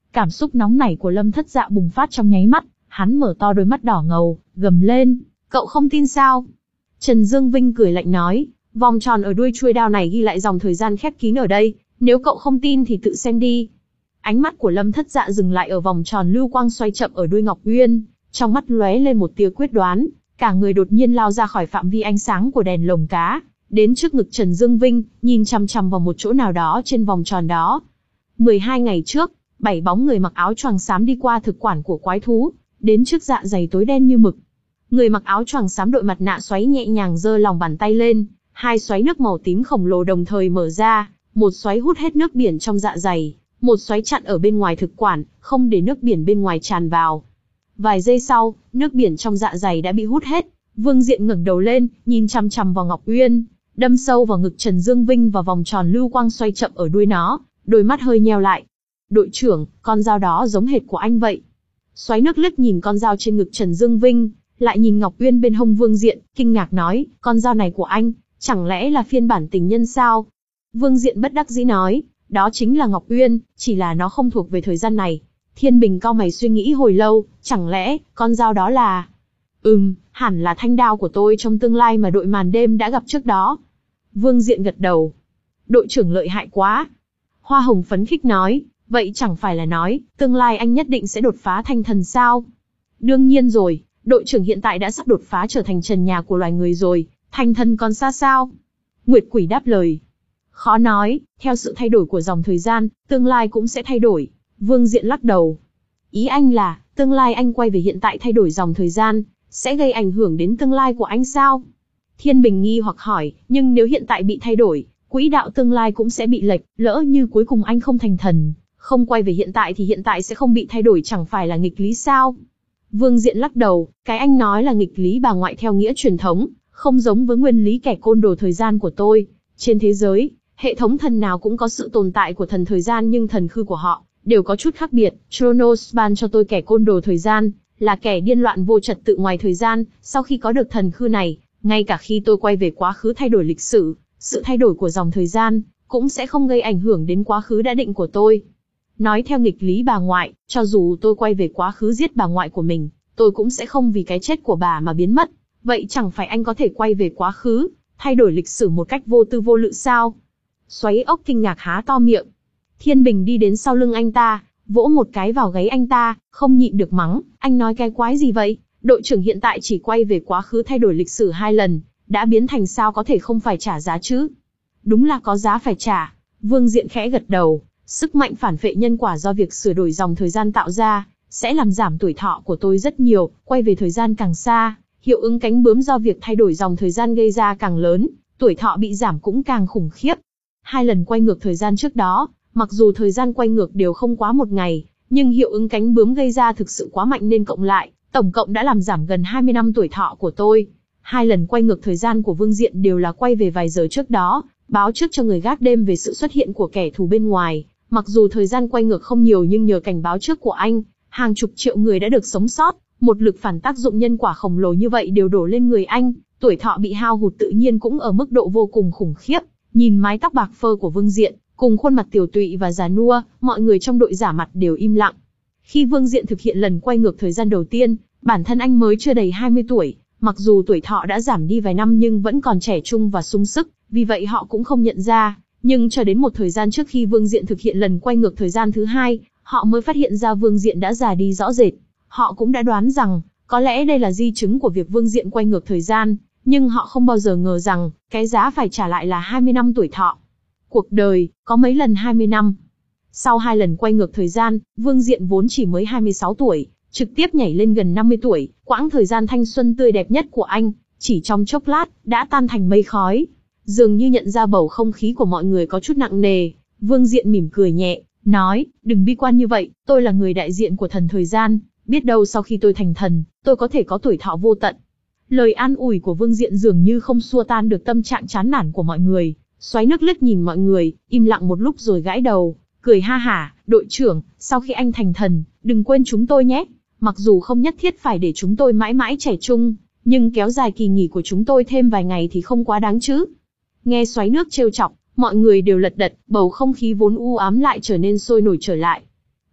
Cảm xúc nóng nảy của Lâm Thất Dạ bùng phát trong nháy mắt, hắn mở to đôi mắt đỏ ngầu, gầm lên, cậu không tin sao? Trần Dương Vinh cười lạnh nói, vòng tròn ở đuôi chuôi đao này ghi lại dòng thời gian khép kín ở đây, nếu cậu không tin thì tự xem đi. Ánh mắt của Lâm Thất Dạ dừng lại ở vòng tròn lưu quang xoay chậm ở đuôi Ngọc Uyên, trong mắt lóe lên một tia quyết đoán, cả người đột nhiên lao ra khỏi phạm vi ánh sáng của đèn lồng cá, đến trước ngực Trần Dương Vinh, nhìn chằm chằm vào một chỗ nào đó trên vòng tròn đó. mười hai ngày trước, bảy bóng người mặc áo choàng xám đi qua thực quản của quái thú, đến trước dạ dày tối đen như mực. Người mặc áo choàng xám đội mặt nạ xoáy nhẹ nhàng giơ lòng bàn tay lên, hai xoáy nước màu tím khổng lồ đồng thời mở ra, một xoáy hút hết nước biển trong dạ dày, một xoáy chặn ở bên ngoài thực quản, không để nước biển bên ngoài tràn vào. Vài giây sau, nước biển trong dạ dày đã bị hút hết. Vương Diện ngẩng đầu lên, nhìn chằm chằm vào Ngọc Uyên, đâm sâu vào ngực Trần Dương Vinh và vòng tròn lưu quang xoay chậm ở đuôi nó, đôi mắt hơi nheo lại. Đội trưởng, con dao đó giống hệt của anh vậy. Xoáy nước liếc nhìn con dao trên ngực Trần Dương Vinh, lại nhìn Ngọc Uyên bên hông Vương Diện, kinh ngạc nói, con dao này của anh, chẳng lẽ là phiên bản tình nhân sao? Vương Diện bất đắc dĩ nói, đó chính là Ngọc Uyên, chỉ là nó không thuộc về thời gian này. Thiên Bình cau mày suy nghĩ hồi lâu, chẳng lẽ, con dao đó là... Ừm, hẳn là thanh đao của tôi trong tương lai mà đội màn đêm đã gặp trước đó. Vương Diện gật đầu. Đội trưởng lợi hại quá. Hoa Hồng phấn khích nói, vậy chẳng phải là nói, tương lai anh nhất định sẽ đột phá thành thần sao? Đương nhiên rồi, đội trưởng hiện tại đã sắp đột phá trở thành trần nhà của loài người rồi, thành thần còn xa sao? Nguyệt Quỷ đáp lời. Khó nói, theo sự thay đổi của dòng thời gian, tương lai cũng sẽ thay đổi. Vương Diện lắc đầu. Ý anh là, tương lai anh quay về hiện tại thay đổi dòng thời gian, sẽ gây ảnh hưởng đến tương lai của anh sao? Thiên Bình nghi hoặc hỏi, nhưng nếu hiện tại bị thay đổi, quỹ đạo tương lai cũng sẽ bị lệch, lỡ như cuối cùng anh không thành thần, không quay về hiện tại thì hiện tại sẽ không bị thay đổi, chẳng phải là nghịch lý sao? Vương Diện lắc đầu, cái anh nói là nghịch lý bà ngoại theo nghĩa truyền thống, không giống với nguyên lý kẻ côn đồ thời gian của tôi. Trên thế giới, hệ thống thần nào cũng có sự tồn tại của thần thời gian, nhưng thần khư của họ đều có chút khác biệt. Chronos ban cho tôi kẻ côn đồ thời gian, là kẻ điên loạn vô trật tự ngoài thời gian. Sau khi có được thần khư này, ngay cả khi tôi quay về quá khứ thay đổi lịch sử, sự thay đổi của dòng thời gian cũng sẽ không gây ảnh hưởng đến quá khứ đã định của tôi. Nói theo nghịch lý bà ngoại, cho dù tôi quay về quá khứ giết bà ngoại của mình, tôi cũng sẽ không vì cái chết của bà mà biến mất. Vậy chẳng phải anh có thể quay về quá khứ, thay đổi lịch sử một cách vô tư vô lự sao? Xoáy ốc kinh ngạc há to miệng. Thiên Bình đi đến sau lưng anh ta, vỗ một cái vào gáy anh ta, không nhịn được mắng, anh nói cái quái gì vậy? Đội trưởng hiện tại chỉ quay về quá khứ thay đổi lịch sử hai lần, đã biến thành sao có thể không phải trả giá chứ? Đúng là có giá phải trả. Vương Diện khẽ gật đầu, sức mạnh phản phệ nhân quả do việc sửa đổi dòng thời gian tạo ra, sẽ làm giảm tuổi thọ của tôi rất nhiều, quay về thời gian càng xa, hiệu ứng cánh bướm do việc thay đổi dòng thời gian gây ra càng lớn, tuổi thọ bị giảm cũng càng khủng khiếp. Hai lần quay ngược thời gian trước đó, mặc dù thời gian quay ngược đều không quá một ngày, nhưng hiệu ứng cánh bướm gây ra thực sự quá mạnh nên cộng lại, tổng cộng đã làm giảm gần hai mươi năm tuổi thọ của tôi. Hai lần quay ngược thời gian của Vương Diện đều là quay về vài giờ trước đó, báo trước cho người gác đêm về sự xuất hiện của kẻ thù bên ngoài. Mặc dù thời gian quay ngược không nhiều nhưng nhờ cảnh báo trước của anh, hàng chục triệu người đã được sống sót, một lực phản tác dụng nhân quả khổng lồ như vậy đều đổ lên người anh, tuổi thọ bị hao hụt tự nhiên cũng ở mức độ vô cùng khủng khiếp. Nhìn mái tóc bạc phơ của Vương Diện, cùng khuôn mặt tiều tụy và già nua, mọi người trong đội giả mặt đều im lặng. Khi Vương Diện thực hiện lần quay ngược thời gian đầu tiên, bản thân anh mới chưa đầy hai mươi tuổi, mặc dù tuổi thọ đã giảm đi vài năm nhưng vẫn còn trẻ trung và sung sức, vì vậy họ cũng không nhận ra. Nhưng cho đến một thời gian trước khi Vương Diện thực hiện lần quay ngược thời gian thứ hai, họ mới phát hiện ra Vương Diện đã già đi rõ rệt. Họ cũng đã đoán rằng, có lẽ đây là di chứng của việc Vương Diện quay ngược thời gian, nhưng họ không bao giờ ngờ rằng, cái giá phải trả lại là hai mươi năm tuổi thọ. Cuộc đời, có mấy lần hai mươi năm. Sau hai lần quay ngược thời gian, Vương Diện vốn chỉ mới hai mươi sáu tuổi, trực tiếp nhảy lên gần năm mươi tuổi, quãng thời gian thanh xuân tươi đẹp nhất của anh, chỉ trong chốc lát, đã tan thành mây khói. Dường như nhận ra bầu không khí của mọi người có chút nặng nề, Vương Diện mỉm cười nhẹ, nói, đừng bi quan như vậy, tôi là người đại diện của thần thời gian, biết đâu sau khi tôi thành thần, tôi có thể có tuổi thọ vô tận. Lời an ủi của Vương Diện dường như không xua tan được tâm trạng chán nản của mọi người. Xoáy nước liếc nhìn mọi người, im lặng một lúc rồi gãi đầu, cười ha hả, đội trưởng, sau khi anh thành thần, đừng quên chúng tôi nhé. Mặc dù không nhất thiết phải để chúng tôi mãi mãi trẻ trung, nhưng kéo dài kỳ nghỉ của chúng tôi thêm vài ngày thì không quá đáng chứ. Nghe Xoáy nước trêu chọc, mọi người đều lật đật, bầu không khí vốn u ám lại trở nên sôi nổi trở lại.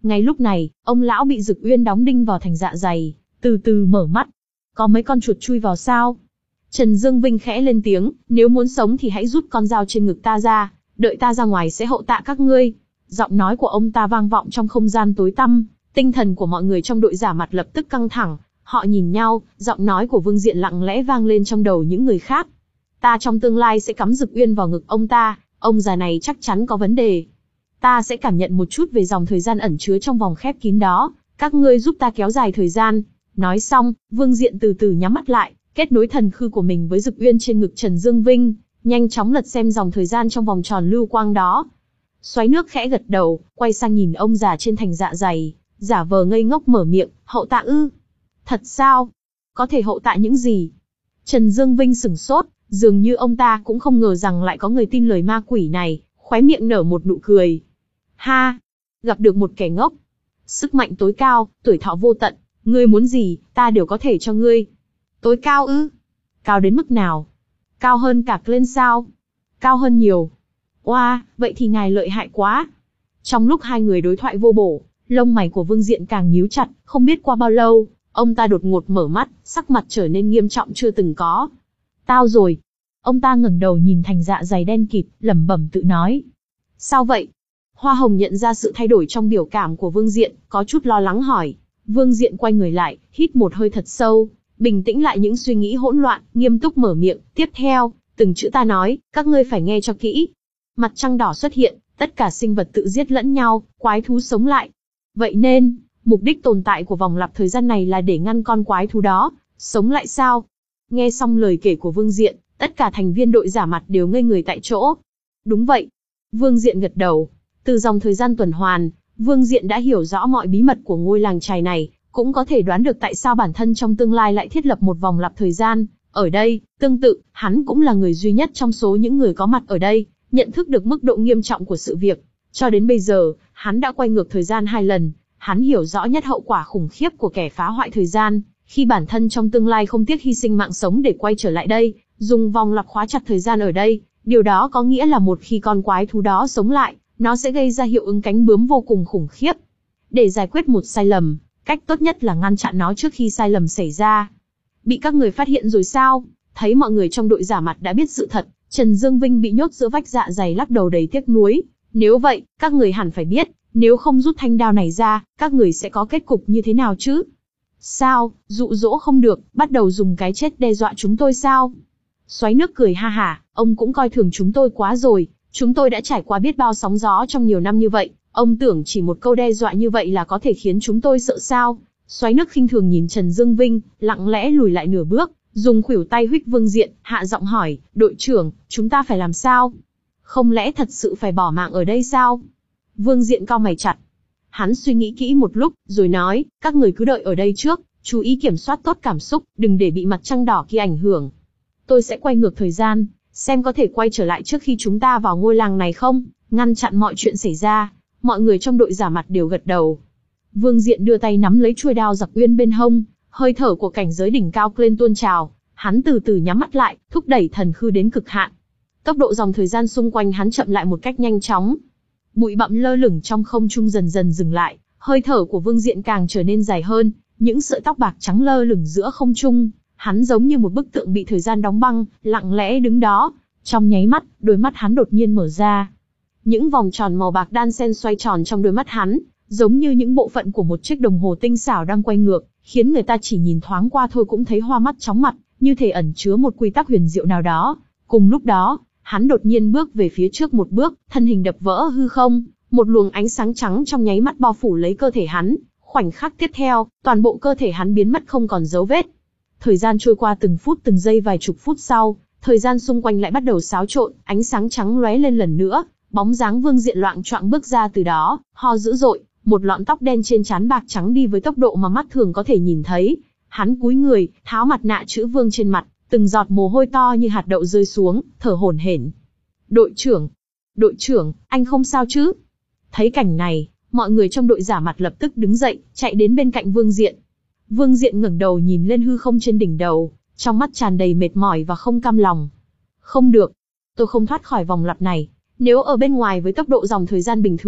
Ngay lúc này, ông lão bị Dực Uyên đóng đinh vào thành dạ dày, từ từ mở mắt. Có mấy con chuột chui vào sao? Trần Dương Vinh khẽ lên tiếng, nếu muốn sống thì hãy rút con dao trên ngực ta ra, đợi ta ra ngoài sẽ hậu tạ các ngươi. Giọng nói của ông ta vang vọng trong không gian tối tăm, tinh thần của mọi người trong đội giả mặt lập tức căng thẳng, họ nhìn nhau, giọng nói của Vương Diện lặng lẽ vang lên trong đầu những người khác. Ta trong tương lai sẽ cắm Dực Uyên vào ngực ông ta, ông già này chắc chắn có vấn đề. Ta sẽ cảm nhận một chút về dòng thời gian ẩn chứa trong vòng khép kín đó, các ngươi giúp ta kéo dài thời gian. Nói xong, Vương Diện từ từ nhắm mắt lại, kết nối thần khư của mình với Dực Uyên trên ngực Trần Dương Vinh, nhanh chóng lật xem dòng thời gian trong vòng tròn lưu quang đó. Xoáy nước khẽ gật đầu, quay sang nhìn ông già trên thành dạ dày, giả vờ ngây ngốc mở miệng, hậu tạ ư? Thật sao? Có thể hậu tạ những gì? Trần Dương Vinh sửng sốt, dường như ông ta cũng không ngờ rằng lại có người tin lời ma quỷ này, khóe miệng nở một nụ cười. Ha! Gặp được một kẻ ngốc. Sức mạnh tối cao, tuổi thọ vô tận, ngươi muốn gì, ta đều có thể cho ngươi. Tối cao ư? Cao đến mức nào? Cao hơn cả lên sao? Cao hơn nhiều. Oa, vậy thì ngài lợi hại quá. Trong lúc hai người đối thoại vô bổ, lông mày của Vương Diện càng nhíu chặt, không biết qua bao lâu, ông ta đột ngột mở mắt, sắc mặt trở nên nghiêm trọng chưa từng có. Tao rồi. Ông ta ngẩng đầu nhìn thành dạ dày đen kịt, lẩm bẩm tự nói. Sao vậy? Hoa Hồng nhận ra sự thay đổi trong biểu cảm của Vương Diện, có chút lo lắng hỏi. Vương Diện quay người lại, hít một hơi thật sâu, bình tĩnh lại những suy nghĩ hỗn loạn, nghiêm túc mở miệng, tiếp theo, từng chữ ta nói, các ngươi phải nghe cho kỹ. Mặt trăng đỏ xuất hiện, tất cả sinh vật tự giết lẫn nhau, quái thú sống lại. Vậy nên, mục đích tồn tại của vòng lặp thời gian này là để ngăn con quái thú đó sống lại sao? Nghe xong lời kể của Vương Diện, tất cả thành viên đội giả mặt đều ngây người tại chỗ. Đúng vậy. Vương Diện gật đầu. Từ dòng thời gian tuần hoàn, Vương Diện đã hiểu rõ mọi bí mật của ngôi làng chài này, cũng có thể đoán được tại sao bản thân trong tương lai lại thiết lập một vòng lặp thời gian. Ở đây, tương tự, hắn cũng là người duy nhất trong số những người có mặt ở đây, nhận thức được mức độ nghiêm trọng của sự việc. Cho đến bây giờ, hắn đã quay ngược thời gian hai lần, hắn hiểu rõ nhất hậu quả khủng khiếp của kẻ phá hoại thời gian, khi bản thân trong tương lai không tiếc hy sinh mạng sống để quay trở lại đây, dùng vòng lặp khóa chặt thời gian ở đây. Điều đó có nghĩa là một khi con quái thú đó sống lại, nó sẽ gây ra hiệu ứng cánh bướm vô cùng khủng khiếp. Để giải quyết một sai lầm, cách tốt nhất là ngăn chặn nó trước khi sai lầm xảy ra. Bị các người phát hiện rồi sao? Thấy mọi người trong đội giả mặt đã biết sự thật, Trần Dương Vinh bị nhốt giữa vách dạ dày lắc đầu đầy tiếc nuối. Nếu vậy, các người hẳn phải biết, nếu không rút thanh đao này ra, các người sẽ có kết cục như thế nào chứ? Sao, dụ dỗ không được, bắt đầu dùng cái chết đe dọa chúng tôi sao? Xoáy nước cười ha hả, ông cũng coi thường chúng tôi quá rồi, chúng tôi đã trải qua biết bao sóng gió trong nhiều năm như vậy, ông tưởng chỉ một câu đe dọa như vậy là có thể khiến chúng tôi sợ sao? Xoáy nước khinh thường nhìn Trần Dương Vinh, lặng lẽ lùi lại nửa bước, dùng khuỷu tay huých Vương Diện, hạ giọng hỏi, đội trưởng, chúng ta phải làm sao? Không lẽ thật sự phải bỏ mạng ở đây sao? Vương Diện cau mày chặt. Hắn suy nghĩ kỹ một lúc, rồi nói, các người cứ đợi ở đây trước, chú ý kiểm soát tốt cảm xúc, đừng để bị mặt trăng đỏ kia ảnh hưởng. Tôi sẽ quay ngược thời gian, xem có thể quay trở lại trước khi chúng ta vào ngôi làng này không, ngăn chặn mọi chuyện xảy ra. Mọi người trong đội giả mặt đều gật đầu. Vương Diện đưa tay nắm lấy chuôi đao giặc uyên bên hông, hơi thở của cảnh giới đỉnh cao lên tuôn trào, hắn từ từ nhắm mắt lại, thúc đẩy thần khư đến cực hạn. Tốc độ dòng thời gian xung quanh hắn chậm lại một cách nhanh chóng. Bụi bặm lơ lửng trong không trung dần dần dừng lại, hơi thở của Vương Diện càng trở nên dài hơn, những sợi tóc bạc trắng lơ lửng giữa không trung, hắn giống như một bức tượng bị thời gian đóng băng, lặng lẽ đứng đó. Trong nháy mắt, đôi mắt hắn đột nhiên mở ra. Những vòng tròn màu bạc đan xen xoay tròn trong đôi mắt hắn, giống như những bộ phận của một chiếc đồng hồ tinh xảo đang quay ngược, khiến người ta chỉ nhìn thoáng qua thôi cũng thấy hoa mắt chóng mặt, như thể ẩn chứa một quy tắc huyền diệu nào đó. Cùng lúc đó, hắn đột nhiên bước về phía trước một bước, thân hình đập vỡ hư không, một luồng ánh sáng trắng trong nháy mắt bao phủ lấy cơ thể hắn. Khoảnh khắc tiếp theo, toàn bộ cơ thể hắn biến mất không còn dấu vết. Thời gian trôi qua từng phút từng giây, vài chục phút sau, thời gian xung quanh lại bắt đầu xáo trộn, ánh sáng trắng lóe lên lần nữa, bóng dáng Vương Diện loạng choạng bước ra từ đó, ho dữ dội, một lọn tóc đen trên trán bạc trắng đi với tốc độ mà mắt thường có thể nhìn thấy. Hắn cúi người, tháo mặt nạ chữ Vương trên mặt, từng giọt mồ hôi to như hạt đậu rơi xuống, thở hổn hển. Đội trưởng, đội trưởng, anh không sao chứ? Thấy cảnh này, mọi người trong đội giả mặt lập tức đứng dậy, chạy đến bên cạnh Vương Diện. Vương Diện ngẩng đầu nhìn lên hư không trên đỉnh đầu, trong mắt tràn đầy mệt mỏi và không cam lòng. Không được, tôi không thoát khỏi vòng lặp này. Nếu ở bên ngoài với tốc độ dòng thời gian bình thường,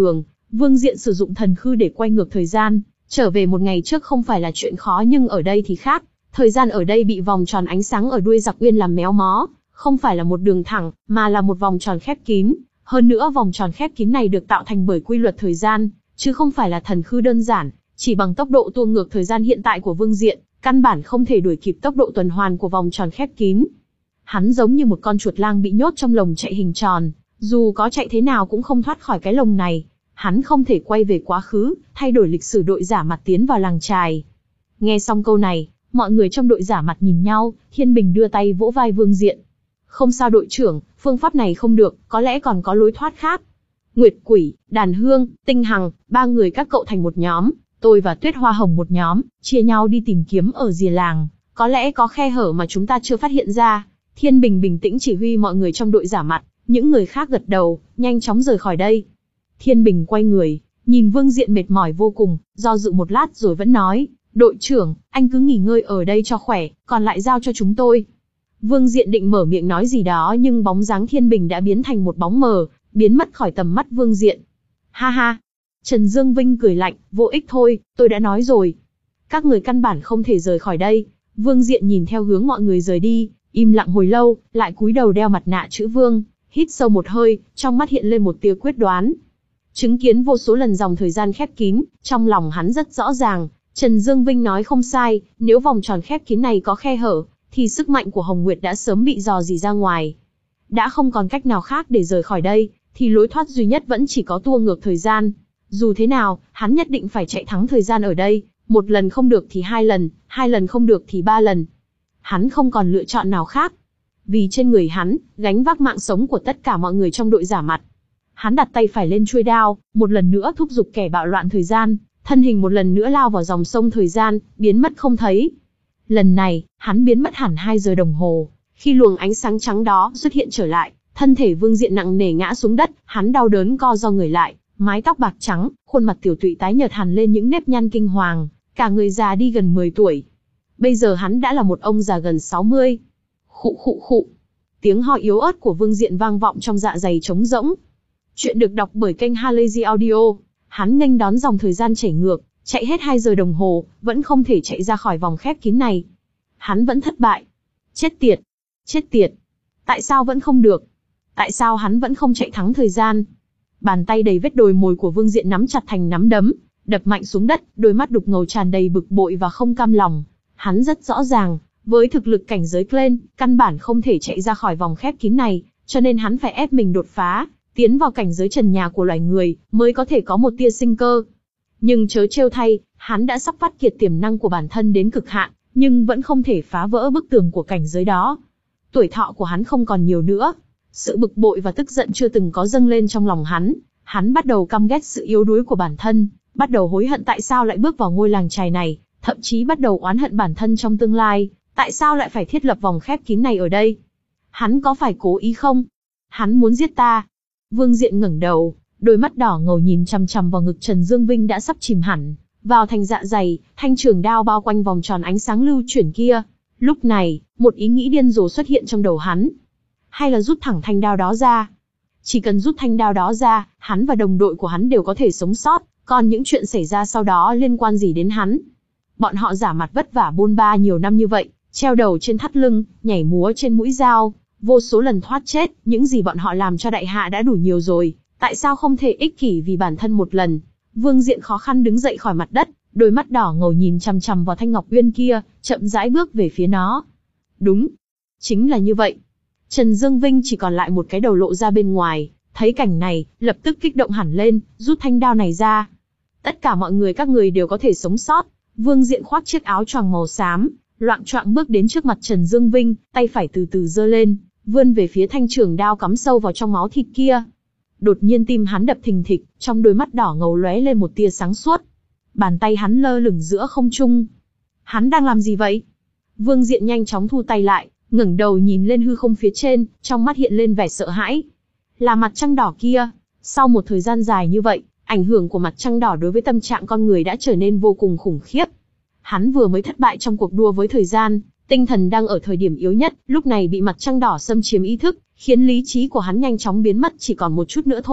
Vương Diện sử dụng thần khư để quay ngược thời gian, trở về một ngày trước không phải là chuyện khó, nhưng ở đây thì khác. Thời gian ở đây bị vòng tròn ánh sáng ở đuôi giặc uyên làm méo mó, không phải là một đường thẳng, mà là một vòng tròn khép kín. Hơn nữa vòng tròn khép kín này được tạo thành bởi quy luật thời gian, chứ không phải là thần khư đơn giản. Chỉ bằng tốc độ tua ngược thời gian hiện tại của Vương Diện, căn bản không thể đuổi kịp tốc độ tuần hoàn của vòng tròn khép kín. Hắn giống như một con chuột lang bị nhốt trong lồng chạy hình tròn, dù có chạy thế nào cũng không thoát khỏi cái lồng này. Hắn không thể quay về quá khứ, thay đổi lịch sử đội giả mặt tiến vào làng chài. Nghe xong câu này, mọi người trong đội giả mặt nhìn nhau, Thiên Bình đưa tay vỗ vai Vương Diện. Không sao đội trưởng, phương pháp này không được, có lẽ còn có lối thoát khác. Nguyệt Quỷ, Đàn Hương, Tinh Hằng, ba người các cậu thành một nhóm, tôi và Tuyết Hoa Hồng một nhóm, chia nhau đi tìm kiếm ở rìa làng, có lẽ có khe hở mà chúng ta chưa phát hiện ra. Thiên Bình bình tĩnh chỉ huy mọi người trong đội giả mặt, những người khác gật đầu, nhanh chóng rời khỏi đây. Thiên Bình quay người, nhìn Vương Diện mệt mỏi vô cùng, do dự một lát rồi vẫn nói, đội trưởng, anh cứ nghỉ ngơi ở đây cho khỏe, còn lại giao cho chúng tôi. Vương Diện định mở miệng nói gì đó nhưng bóng dáng Thiên Bình đã biến thành một bóng mờ, biến mất khỏi tầm mắt Vương Diện. Ha ha! Trần Dương Vinh cười lạnh, vô ích thôi, tôi đã nói rồi. Các người căn bản không thể rời khỏi đây. Vương Diện nhìn theo hướng mọi người rời đi, im lặng hồi lâu, lại cúi đầu đeo mặt nạ chữ Vương, hít sâu một hơi, trong mắt hiện lên một tia quyết đoán. Chứng kiến vô số lần dòng thời gian khép kín, trong lòng hắn rất rõ ràng, Trần Dương Vinh nói không sai, nếu vòng tròn khép kín này có khe hở, thì sức mạnh của Hồng Nguyệt đã sớm bị dò dỉ ra ngoài. Đã không còn cách nào khác để rời khỏi đây, thì lối thoát duy nhất vẫn chỉ có tua ngược thời gian. Dù thế nào, hắn nhất định phải chạy thắng thời gian ở đây, một lần không được thì hai lần, hai lần không được thì ba lần. Hắn không còn lựa chọn nào khác. Vì trên người hắn, gánh vác mạng sống của tất cả mọi người trong đội giả mặt. Hắn đặt tay phải lên chuôi đao, một lần nữa thúc giục kẻ bạo loạn thời gian, thân hình một lần nữa lao vào dòng sông thời gian, biến mất không thấy. Lần này, hắn biến mất hẳn hai giờ đồng hồ. Khi luồng ánh sáng trắng đó xuất hiện trở lại, thân thể Vương Diện nặng nề ngã xuống đất, hắn đau đớn co ro người lại, mái tóc bạc trắng, khuôn mặt tiểu tụy tái nhợt hằn lên những nếp nhăn kinh hoàng, cả người già đi gần mười tuổi. Bây giờ hắn đã là một ông già gần sáu mươi. Khụ khụ khụ. Tiếng ho yếu ớt của Vương Diện vang vọng trong dạ dày trống rỗng. Chuyện được đọc bởi kênh Halazy Audio. Hắn nghênh đón dòng thời gian chảy ngược, chạy hết hai giờ đồng hồ, vẫn không thể chạy ra khỏi vòng khép kín này. Hắn vẫn thất bại. Chết tiệt. Chết tiệt. Tại sao vẫn không được? Tại sao hắn vẫn không chạy thắng thời gian? Bàn tay đầy vết đồi mồi của Vương Diện nắm chặt thành nắm đấm, đập mạnh xuống đất, đôi mắt đục ngầu tràn đầy bực bội và không cam lòng. Hắn rất rõ ràng, với thực lực cảnh giới lên, căn bản không thể chạy ra khỏi vòng khép kín này, cho nên hắn phải ép mình đột phá, tiến vào cảnh giới trần nhà của loài người, mới có thể có một tia sinh cơ. Nhưng chớ trêu thay, hắn đã sắp phát kiệt tiềm năng của bản thân đến cực hạn, nhưng vẫn không thể phá vỡ bức tường của cảnh giới đó. Tuổi thọ của hắn không còn nhiều nữa. Sự bực bội và tức giận chưa từng có dâng lên trong lòng hắn, hắn bắt đầu căm ghét sự yếu đuối của bản thân, bắt đầu hối hận tại sao lại bước vào ngôi làng chài này, thậm chí bắt đầu oán hận bản thân trong tương lai, tại sao lại phải thiết lập vòng khép kín này ở đây? Hắn có phải cố ý không? Hắn muốn giết ta. Vương Diện ngẩng đầu, đôi mắt đỏ ngầu nhìn chằm chằm vào ngực Trần Dương Vinh đã sắp chìm hẳn vào thành dạ dày, thanh trường đao bao quanh vòng tròn ánh sáng lưu chuyển kia. Lúc này, một ý nghĩ điên rồ xuất hiện trong đầu hắn. Hay là rút thẳng thanh đao đó ra? Chỉ cần rút thanh đao đó ra, hắn và đồng đội của hắn đều có thể sống sót, còn những chuyện xảy ra sau đó liên quan gì đến hắn? Bọn họ giả mặt vất vả bôn ba nhiều năm như vậy, treo đầu trên thắt lưng, nhảy múa trên mũi dao, vô số lần thoát chết, những gì bọn họ làm cho đại hạ đã đủ nhiều rồi, tại sao không thể ích kỷ vì bản thân một lần? Vương Diện khó khăn đứng dậy khỏi mặt đất, đôi mắt đỏ ngầu nhìn chằm chằm vào thanh ngọc uyên kia, chậm rãi bước về phía nó. Đúng, chính là như vậy. Trần Dương Vinh chỉ còn lại một cái đầu lộ ra bên ngoài, thấy cảnh này, lập tức kích động hẳn lên, rút thanh đao này ra. Tất cả mọi người các người đều có thể sống sót. Vương Diện khoác chiếc áo choàng màu xám, loạng choạng bước đến trước mặt Trần Dương Vinh, tay phải từ từ giơ lên, vươn về phía thanh trường đao cắm sâu vào trong máu thịt kia. Đột nhiên tim hắn đập thình thịch, trong đôi mắt đỏ ngầu lóe lên một tia sáng suốt. Bàn tay hắn lơ lửng giữa không trung. Hắn đang làm gì vậy? Vương Diện nhanh chóng thu tay lại, ngẩng đầu nhìn lên hư không phía trên, trong mắt hiện lên vẻ sợ hãi. Là mặt trăng đỏ kia. Sau một thời gian dài như vậy, ảnh hưởng của mặt trăng đỏ đối với tâm trạng con người đã trở nên vô cùng khủng khiếp. Hắn vừa mới thất bại trong cuộc đua với thời gian, tinh thần đang ở thời điểm yếu nhất, lúc này bị mặt trăng đỏ xâm chiếm ý thức, khiến lý trí của hắn nhanh chóng biến mất, chỉ còn một chút nữa thôi,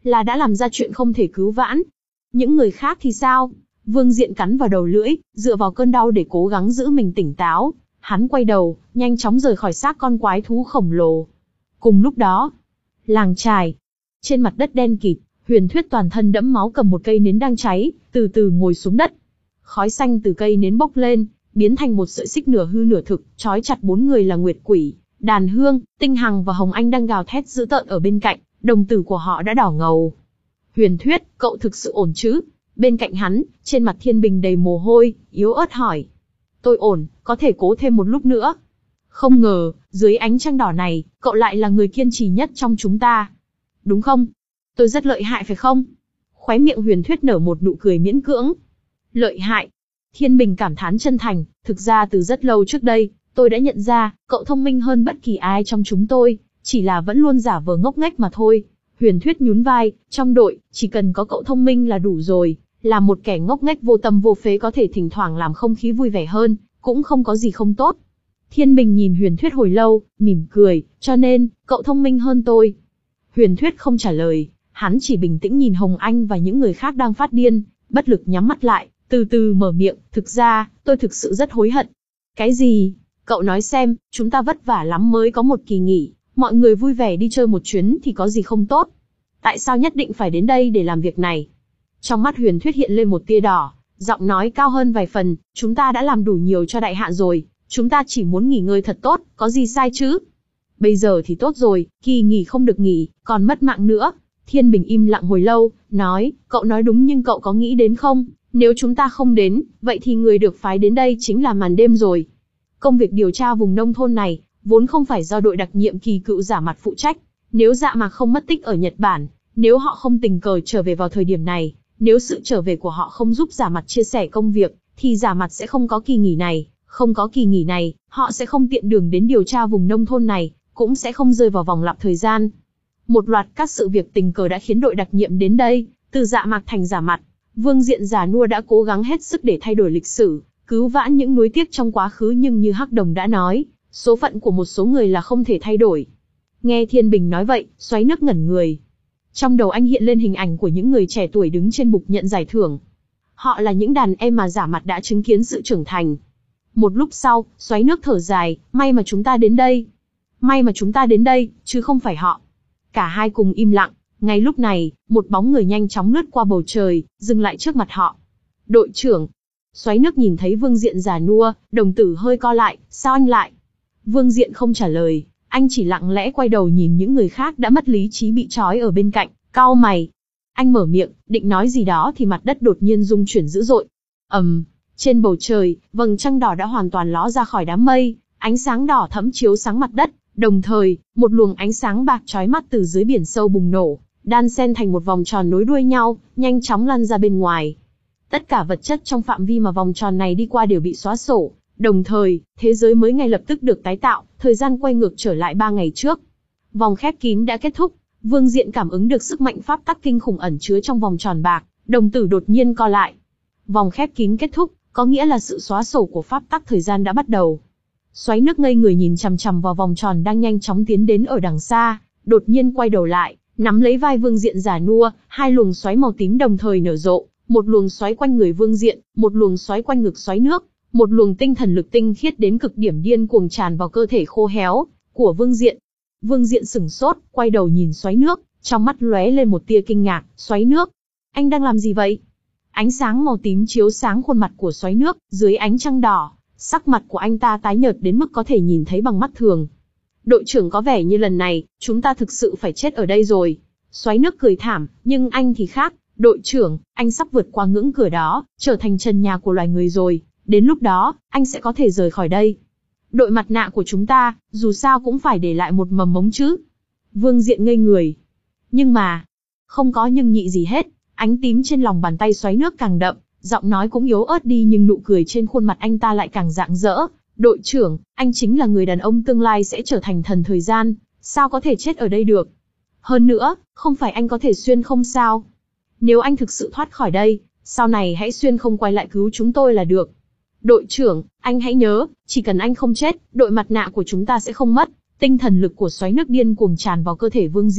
là đã làm ra chuyện không thể cứu vãn. Những người khác thì sao? Vương Diện cắn vào đầu lưỡi, dựa vào cơn đau để cố gắng giữ mình tỉnh táo. Hắn quay đầu, nhanh chóng rời khỏi xác con quái thú khổng lồ. Cùng lúc đó, làng trài, trên mặt đất đen kịt, Huyền Thuyết toàn thân đẫm máu cầm một cây nến đang cháy, từ từ ngồi xuống đất. Khói xanh từ cây nến bốc lên, biến thành một sợi xích nửa hư nửa thực, trói chặt bốn người là Nguyệt Quỷ, Đàn Hương, Tinh Hằng và Hồng Anh đang gào thét dữ tợn ở bên cạnh, đồng tử của họ đã đỏ ngầu. Huyền Thuyết, cậu thực sự ổn chứ? Bên cạnh hắn, trên mặt Thiên Bình đầy mồ hôi, yếu ớt hỏi. Tôi ổn, có thể cố thêm một lúc nữa. Không ngờ, dưới ánh trăng đỏ này, cậu lại là người kiên trì nhất trong chúng ta. Đúng không? Tôi rất lợi hại phải không? Khóe miệng Huyền Thuyết nở một nụ cười miễn cưỡng. Lợi hại. Thiên Bình cảm thán chân thành, thực ra từ rất lâu trước đây, tôi đã nhận ra, cậu thông minh hơn bất kỳ ai trong chúng tôi, chỉ là vẫn luôn giả vờ ngốc nghếch mà thôi. Huyền Thuyết nhún vai, trong đội, chỉ cần có cậu thông minh là đủ rồi, là một kẻ ngốc nghếch vô tâm vô phế có thể thỉnh thoảng làm không khí vui vẻ hơn, cũng không có gì không tốt. Thiên Bình nhìn Huyền Thuyết hồi lâu, mỉm cười, cho nên, cậu thông minh hơn tôi. Huyền Thuyết không trả lời, hắn chỉ bình tĩnh nhìn Hồng Anh và những người khác đang phát điên, bất lực nhắm mắt lại, từ từ mở miệng, thực ra, tôi thực sự rất hối hận. Cái gì? Cậu nói xem, chúng ta vất vả lắm mới có một kỳ nghỉ, mọi người vui vẻ đi chơi một chuyến thì có gì không tốt. Tại sao nhất định phải đến đây để làm việc này? Trong mắt Huyền Thuyết hiện lên một tia đỏ, giọng nói cao hơn vài phần, chúng ta đã làm đủ nhiều cho đại hạ rồi, chúng ta chỉ muốn nghỉ ngơi thật tốt, có gì sai chứ? Bây giờ thì tốt rồi, kỳ nghỉ không được nghỉ, còn mất mạng nữa. Thiên Bình im lặng hồi lâu, nói, cậu nói đúng nhưng cậu có nghĩ đến không? Nếu chúng ta không đến, vậy thì người được phái đến đây chính là Màn Đêm rồi. Công việc điều tra vùng nông thôn này, vốn không phải do đội đặc nhiệm Kỳ Cựu Giả Mặt phụ trách. Nếu Dạ Mạc không mất tích ở Nhật Bản, nếu họ không tình cờ trở về vào thời điểm này, nếu sự trở về của họ không giúp Giả Mặt chia sẻ công việc, thì Giả Mặt sẽ không có kỳ nghỉ này. Không có kỳ nghỉ này, họ sẽ không tiện đường đến điều tra vùng nông thôn này, cũng sẽ không rơi vào vòng lặp thời gian. Một loạt các sự việc tình cờ đã khiến đội đặc nhiệm đến đây, từ Dạ Mạc thành Giả Mặt. Vương Diện già nua đã cố gắng hết sức để thay đổi lịch sử, cứu vãn những nuối tiếc trong quá khứ, nhưng như Hắc Đồng đã nói, số phận của một số người là không thể thay đổi. Nghe Thiên Bình nói vậy, Xoáy Nước ngẩn người. Trong đầu anh hiện lên hình ảnh của những người trẻ tuổi đứng trên bục nhận giải thưởng. Họ là những đàn em mà Giả Mặt đã chứng kiến sự trưởng thành. Một lúc sau, Xoáy Nước thở dài, may mà chúng ta đến đây. May mà chúng ta đến đây, chứ không phải họ. Cả hai cùng im lặng. Ngay lúc này, một bóng người nhanh chóng lướt qua bầu trời, dừng lại trước mặt họ. Đội trưởng. Xoáy Nước nhìn thấy Vương Diện già nua, đồng tử hơi co lại, sao anh lại? Vương Diện không trả lời, anh chỉ lặng lẽ quay đầu nhìn những người khác đã mất lý trí bị trói ở bên cạnh, cau mày. Anh mở miệng, định nói gì đó thì mặt đất đột nhiên rung chuyển dữ dội. ầm, um, trên bầu trời, vầng trăng đỏ đã hoàn toàn ló ra khỏi đám mây, ánh sáng đỏ thẫm chiếu sáng mặt đất, đồng thời, một luồng ánh sáng bạc chói mắt từ dưới biển sâu bùng nổ, đan xen thành một vòng tròn nối đuôi nhau, nhanh chóng lan ra bên ngoài. Tất cả vật chất trong phạm vi mà vòng tròn này đi qua đều bị xóa sổ, đồng thời, thế giới mới ngay lập tức được tái tạo, thời gian quay ngược trở lại ba ngày trước. Vòng khép kín đã kết thúc, Vương Diện cảm ứng được sức mạnh pháp tắc kinh khủng ẩn chứa trong vòng tròn bạc, đồng tử đột nhiên co lại. Vòng khép kín kết thúc, có nghĩa là sự xóa sổ của pháp tắc thời gian đã bắt đầu. Xoáy Nước ngây người nhìn chằm chằm vào vòng tròn đang nhanh chóng tiến đến ở đằng xa, đột nhiên quay đầu lại, nắm lấy vai Vương Diện già nua, hai luồng xoáy màu tím đồng thời nở rộ, một luồng xoáy quanh người Vương Diện, một luồng xoáy quanh ngực Xoáy Nước, một luồng tinh thần lực tinh khiết đến cực điểm điên cuồng tràn vào cơ thể khô héo của Vương Diện. Vương Diện sửng sốt, quay đầu nhìn Xoáy Nước, trong mắt lóe lên một tia kinh ngạc, "Xoáy Nước, anh đang làm gì vậy?" Ánh sáng màu tím chiếu sáng khuôn mặt của Xoáy Nước, dưới ánh trăng đỏ, sắc mặt của anh ta tái nhợt đến mức có thể nhìn thấy bằng mắt thường. "Đội trưởng, có vẻ như lần này, chúng ta thực sự phải chết ở đây rồi." Xoáy Nước cười thảm, "Nhưng anh thì khác, đội trưởng, anh sắp vượt qua ngưỡng cửa đó, trở thành trần nhà của loài người rồi, đến lúc đó, anh sẽ có thể rời khỏi đây. Đội mặt nạ của chúng ta, dù sao cũng phải để lại một mầm mống chứ." Vương Diện ngây người. Nhưng mà, không có nhưng nhị gì hết, ánh tím trên lòng bàn tay Xoáy Nước càng đậm, giọng nói cũng yếu ớt đi nhưng nụ cười trên khuôn mặt anh ta lại càng rạng rỡ. "Đội trưởng, anh chính là người đàn ông tương lai sẽ trở thành thần thời gian, sao có thể chết ở đây được? Hơn nữa, không phải anh có thể xuyên không sao? Nếu anh thực sự thoát khỏi đây, sau này hãy xuyên không quay lại cứu chúng tôi là được. Đội trưởng, anh hãy nhớ, chỉ cần anh không chết, đội mặt nạ của chúng ta sẽ không mất." Tinh thần lực của Xoáy Nước điên cuồng tràn vào cơ thể Vương Diện,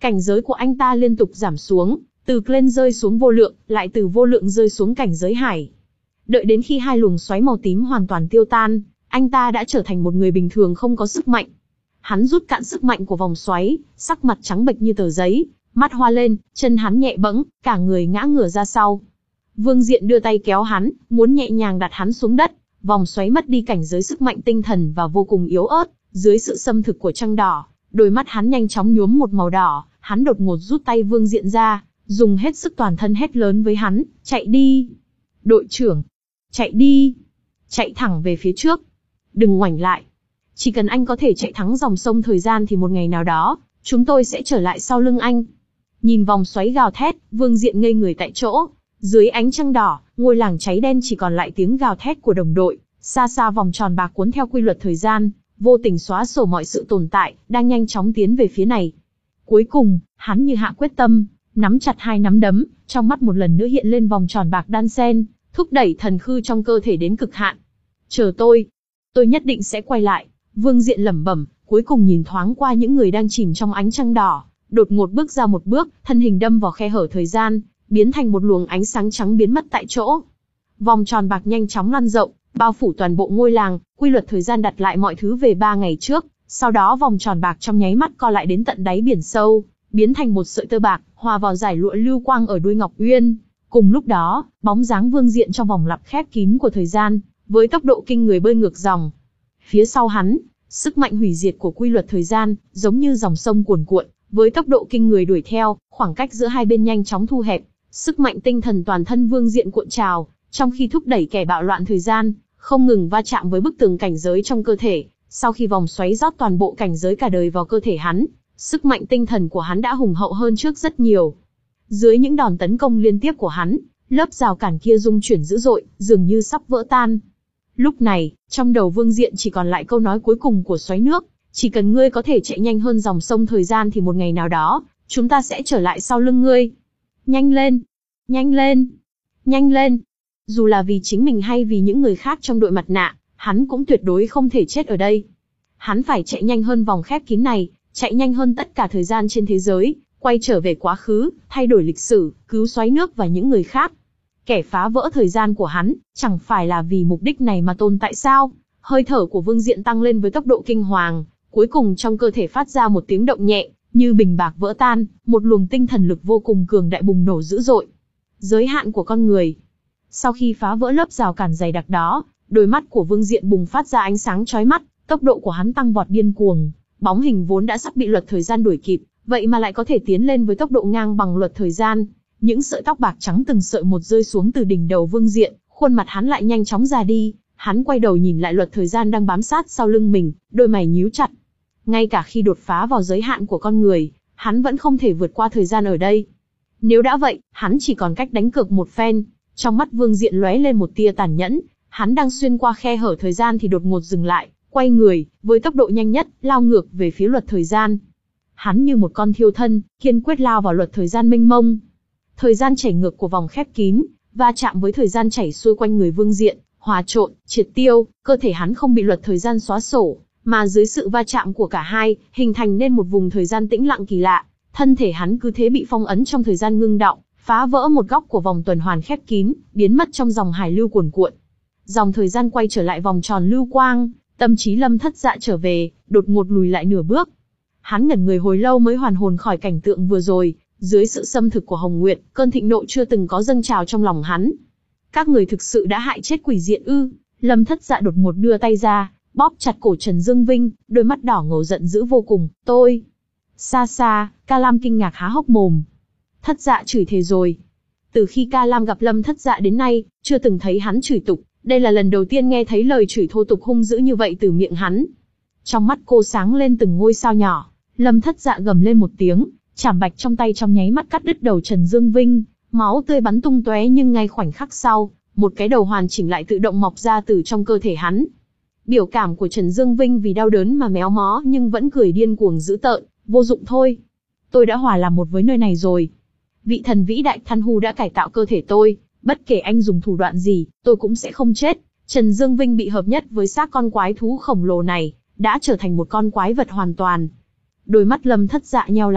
Cảnh giới của anh ta liên tục giảm xuống, từ lên rơi xuống vô lượng, lại từ vô lượng rơi xuống cảnh giới hải. Đợi đến khi hai luồng xoáy màu tím hoàn toàn tiêu tan, anh ta đã trở thành một người bình thường không có sức mạnh. Hắn rút cạn sức mạnh của vòng xoáy, sắc mặt trắng bệch như tờ giấy, mắt hoa lên, chân hắn nhẹ bẫng, cả người ngã ngửa ra sau. Vương Diện đưa tay kéo hắn, muốn nhẹ nhàng đặt hắn xuống đất. Vòng xoáy mất đi cảnh giới sức mạnh tinh thần và vô cùng yếu ớt, dưới sự xâm thực của trăng đỏ, đôi mắt hắn nhanh chóng nhuốm một màu đỏ, hắn đột ngột rút tay Vương Diện ra, dùng hết sức toàn thân hét lớn với hắn, chạy đi. Đội trưởng, chạy đi, chạy thẳng về phía trước, đừng ngoảnh lại. Chỉ cần anh có thể chạy thắng dòng sông thời gian thì một ngày nào đó, chúng tôi sẽ trở lại sau lưng anh. Nhìn vòng xoáy gào thét, Vương Diện ngây người tại chỗ. Dưới ánh trăng đỏ, ngôi làng cháy đen chỉ còn lại tiếng gào thét của đồng đội. Xa xa vòng tròn bạc cuốn theo quy luật thời gian, vô tình xóa sổ mọi sự tồn tại, đang nhanh chóng tiến về phía này. Cuối cùng, hắn như hạ quyết tâm, nắm chặt hai nắm đấm, trong mắt một lần nữa hiện lên vòng tròn bạc đan sen, thúc đẩy thần khư trong cơ thể đến cực hạn. Chờ tôi, tôi nhất định sẽ quay lại. Vương Diện lẩm bẩm, cuối cùng nhìn thoáng qua những người đang chìm trong ánh trăng đỏ, đột ngột bước ra một bước, thân hình đâm vào khe hở thời gian, biến thành một luồng ánh sáng trắng biến mất tại chỗ. Vòng tròn bạc nhanh chóng lan rộng, bao phủ toàn bộ ngôi làng, quy luật thời gian đặt lại mọi thứ về ba ngày trước, sau đó vòng tròn bạc trong nháy mắt co lại đến tận đáy biển sâu, biến thành một sợi tơ bạc, hòa vào dải lụa lưu quang ở đuôi Ngọc Uyên. Cùng lúc đó, bóng dáng Vương Diện trong vòng lặp khép kín của thời gian, với tốc độ kinh người bơi ngược dòng. Phía sau hắn, sức mạnh hủy diệt của quy luật thời gian, giống như dòng sông cuồn cuộn, với tốc độ kinh người đuổi theo, khoảng cách giữa hai bên nhanh chóng thu hẹp. Sức mạnh tinh thần toàn thân Vương Diện cuộn trào, trong khi thúc đẩy kẻ bạo loạn thời gian, không ngừng va chạm với bức tường cảnh giới trong cơ thể. Sau khi vòng xoáy rót toàn bộ cảnh giới cả đời vào cơ thể hắn, sức mạnh tinh thần của hắn đã hùng hậu hơn trước rất nhiều. Dưới những đòn tấn công liên tiếp của hắn, lớp rào cản kia rung chuyển dữ dội, dường như sắp vỡ tan. Lúc này, trong đầu Vương Diện chỉ còn lại câu nói cuối cùng của xoáy nước, chỉ cần ngươi có thể chạy nhanh hơn dòng sông thời gian thì một ngày nào đó, chúng ta sẽ trở lại sau lưng ngươi. Nhanh lên, nhanh lên, nhanh lên. Dù là vì chính mình hay vì những người khác trong đội mặt nạ, hắn cũng tuyệt đối không thể chết ở đây. Hắn phải chạy nhanh hơn vòng khép kín này, chạy nhanh hơn tất cả thời gian trên thế giới, quay trở về quá khứ, thay đổi lịch sử, cứu xoáy nước và những người khác. Kẻ phá vỡ thời gian của hắn, chẳng phải là vì mục đích này mà tồn tại sao? Hơi thở của Vương Diện tăng lên với tốc độ kinh hoàng, cuối cùng trong cơ thể phát ra một tiếng động nhẹ, như bình bạc vỡ tan, một luồng tinh thần lực vô cùng cường đại bùng nổ dữ dội. Giới hạn của con người. Sau khi phá vỡ lớp rào cản dày đặc đó, đôi mắt của Vương Diện bùng phát ra ánh sáng chói mắt, tốc độ của hắn tăng vọt điên cuồng, bóng hình vốn đã sắp bị luật thời gian đuổi kịp, vậy mà lại có thể tiến lên với tốc độ ngang bằng luật thời gian. Những sợi tóc bạc trắng từng sợi một rơi xuống từ đỉnh đầu Vương Diện, khuôn mặt hắn lại nhanh chóng già đi, hắn quay đầu nhìn lại luật thời gian đang bám sát sau lưng mình, đôi mày nhíu chặt. Ngay cả khi đột phá vào giới hạn của con người, hắn vẫn không thể vượt qua thời gian ở đây. Nếu đã vậy, hắn chỉ còn cách đánh cược một phen. Trong mắt Vương Diện lóe lên một tia tàn nhẫn, hắn đang xuyên qua khe hở thời gian thì đột ngột dừng lại, quay người, với tốc độ nhanh nhất, lao ngược về phía luật thời gian. Hắn như một con thiêu thân, kiên quyết lao vào luật thời gian mênh mông. Thời gian chảy ngược của vòng khép kín, va chạm với thời gian chảy xuôi quanh người Vương Diện, hòa trộn, triệt tiêu, cơ thể hắn không bị luật thời gian xóa sổ, mà dưới sự va chạm của cả hai, hình thành nên một vùng thời gian tĩnh lặng kỳ lạ. Thân thể hắn cứ thế bị phong ấn trong thời gian ngưng đọng, phá vỡ một góc của vòng tuần hoàn khép kín, biến mất trong dòng hải lưu cuồn cuộn. Dòng thời gian quay trở lại vòng tròn lưu quang, tâm trí Lâm Thất Dạ trở về, đột ngột lùi lại nửa bước. Hắn ngẩn người hồi lâu mới hoàn hồn khỏi cảnh tượng vừa rồi, dưới sự xâm thực của Hồng Nguyệt, cơn thịnh nộ chưa từng có dâng trào trong lòng hắn. Các người thực sự đã hại chết Quỷ Diện ư? Lâm Thất Dạ đột ngột đưa tay ra, bóp chặt cổ Trần Dương Vinh, đôi mắt đỏ ngầu giận dữ vô cùng. Tôi... Xa xa, Ca Lam kinh ngạc há hốc mồm. Thất Dạ chửi thề rồi. Từ khi Ca Lam gặp Lâm Thất Dạ đến nay, chưa từng thấy hắn chửi tục, đây là lần đầu tiên nghe thấy lời chửi thô tục hung dữ như vậy từ miệng hắn. Trong mắt cô sáng lên từng ngôi sao nhỏ, Lâm Thất Dạ gầm lên một tiếng, chảm bạch trong tay trong nháy mắt cắt đứt đầu Trần Dương Vinh, máu tươi bắn tung tóe, nhưng ngay khoảnh khắc sau, một cái đầu hoàn chỉnh lại tự động mọc ra từ trong cơ thể hắn. Biểu cảm của Trần Dương Vinh vì đau đớn mà méo mó nhưng vẫn cười điên cuồng dữ tợn, vô dụng thôi. Tôi đã hòa làm một với nơi này rồi. Vị thần vĩ đại Than Hu đã cải tạo cơ thể tôi, bất kể anh dùng thủ đoạn gì, tôi cũng sẽ không chết. Trần Dương Vinh bị hợp nhất với xác con quái thú khổng lồ này, đã trở thành một con quái vật hoàn toàn. Đôi mắt Lâm Thất Dạ nheo lại,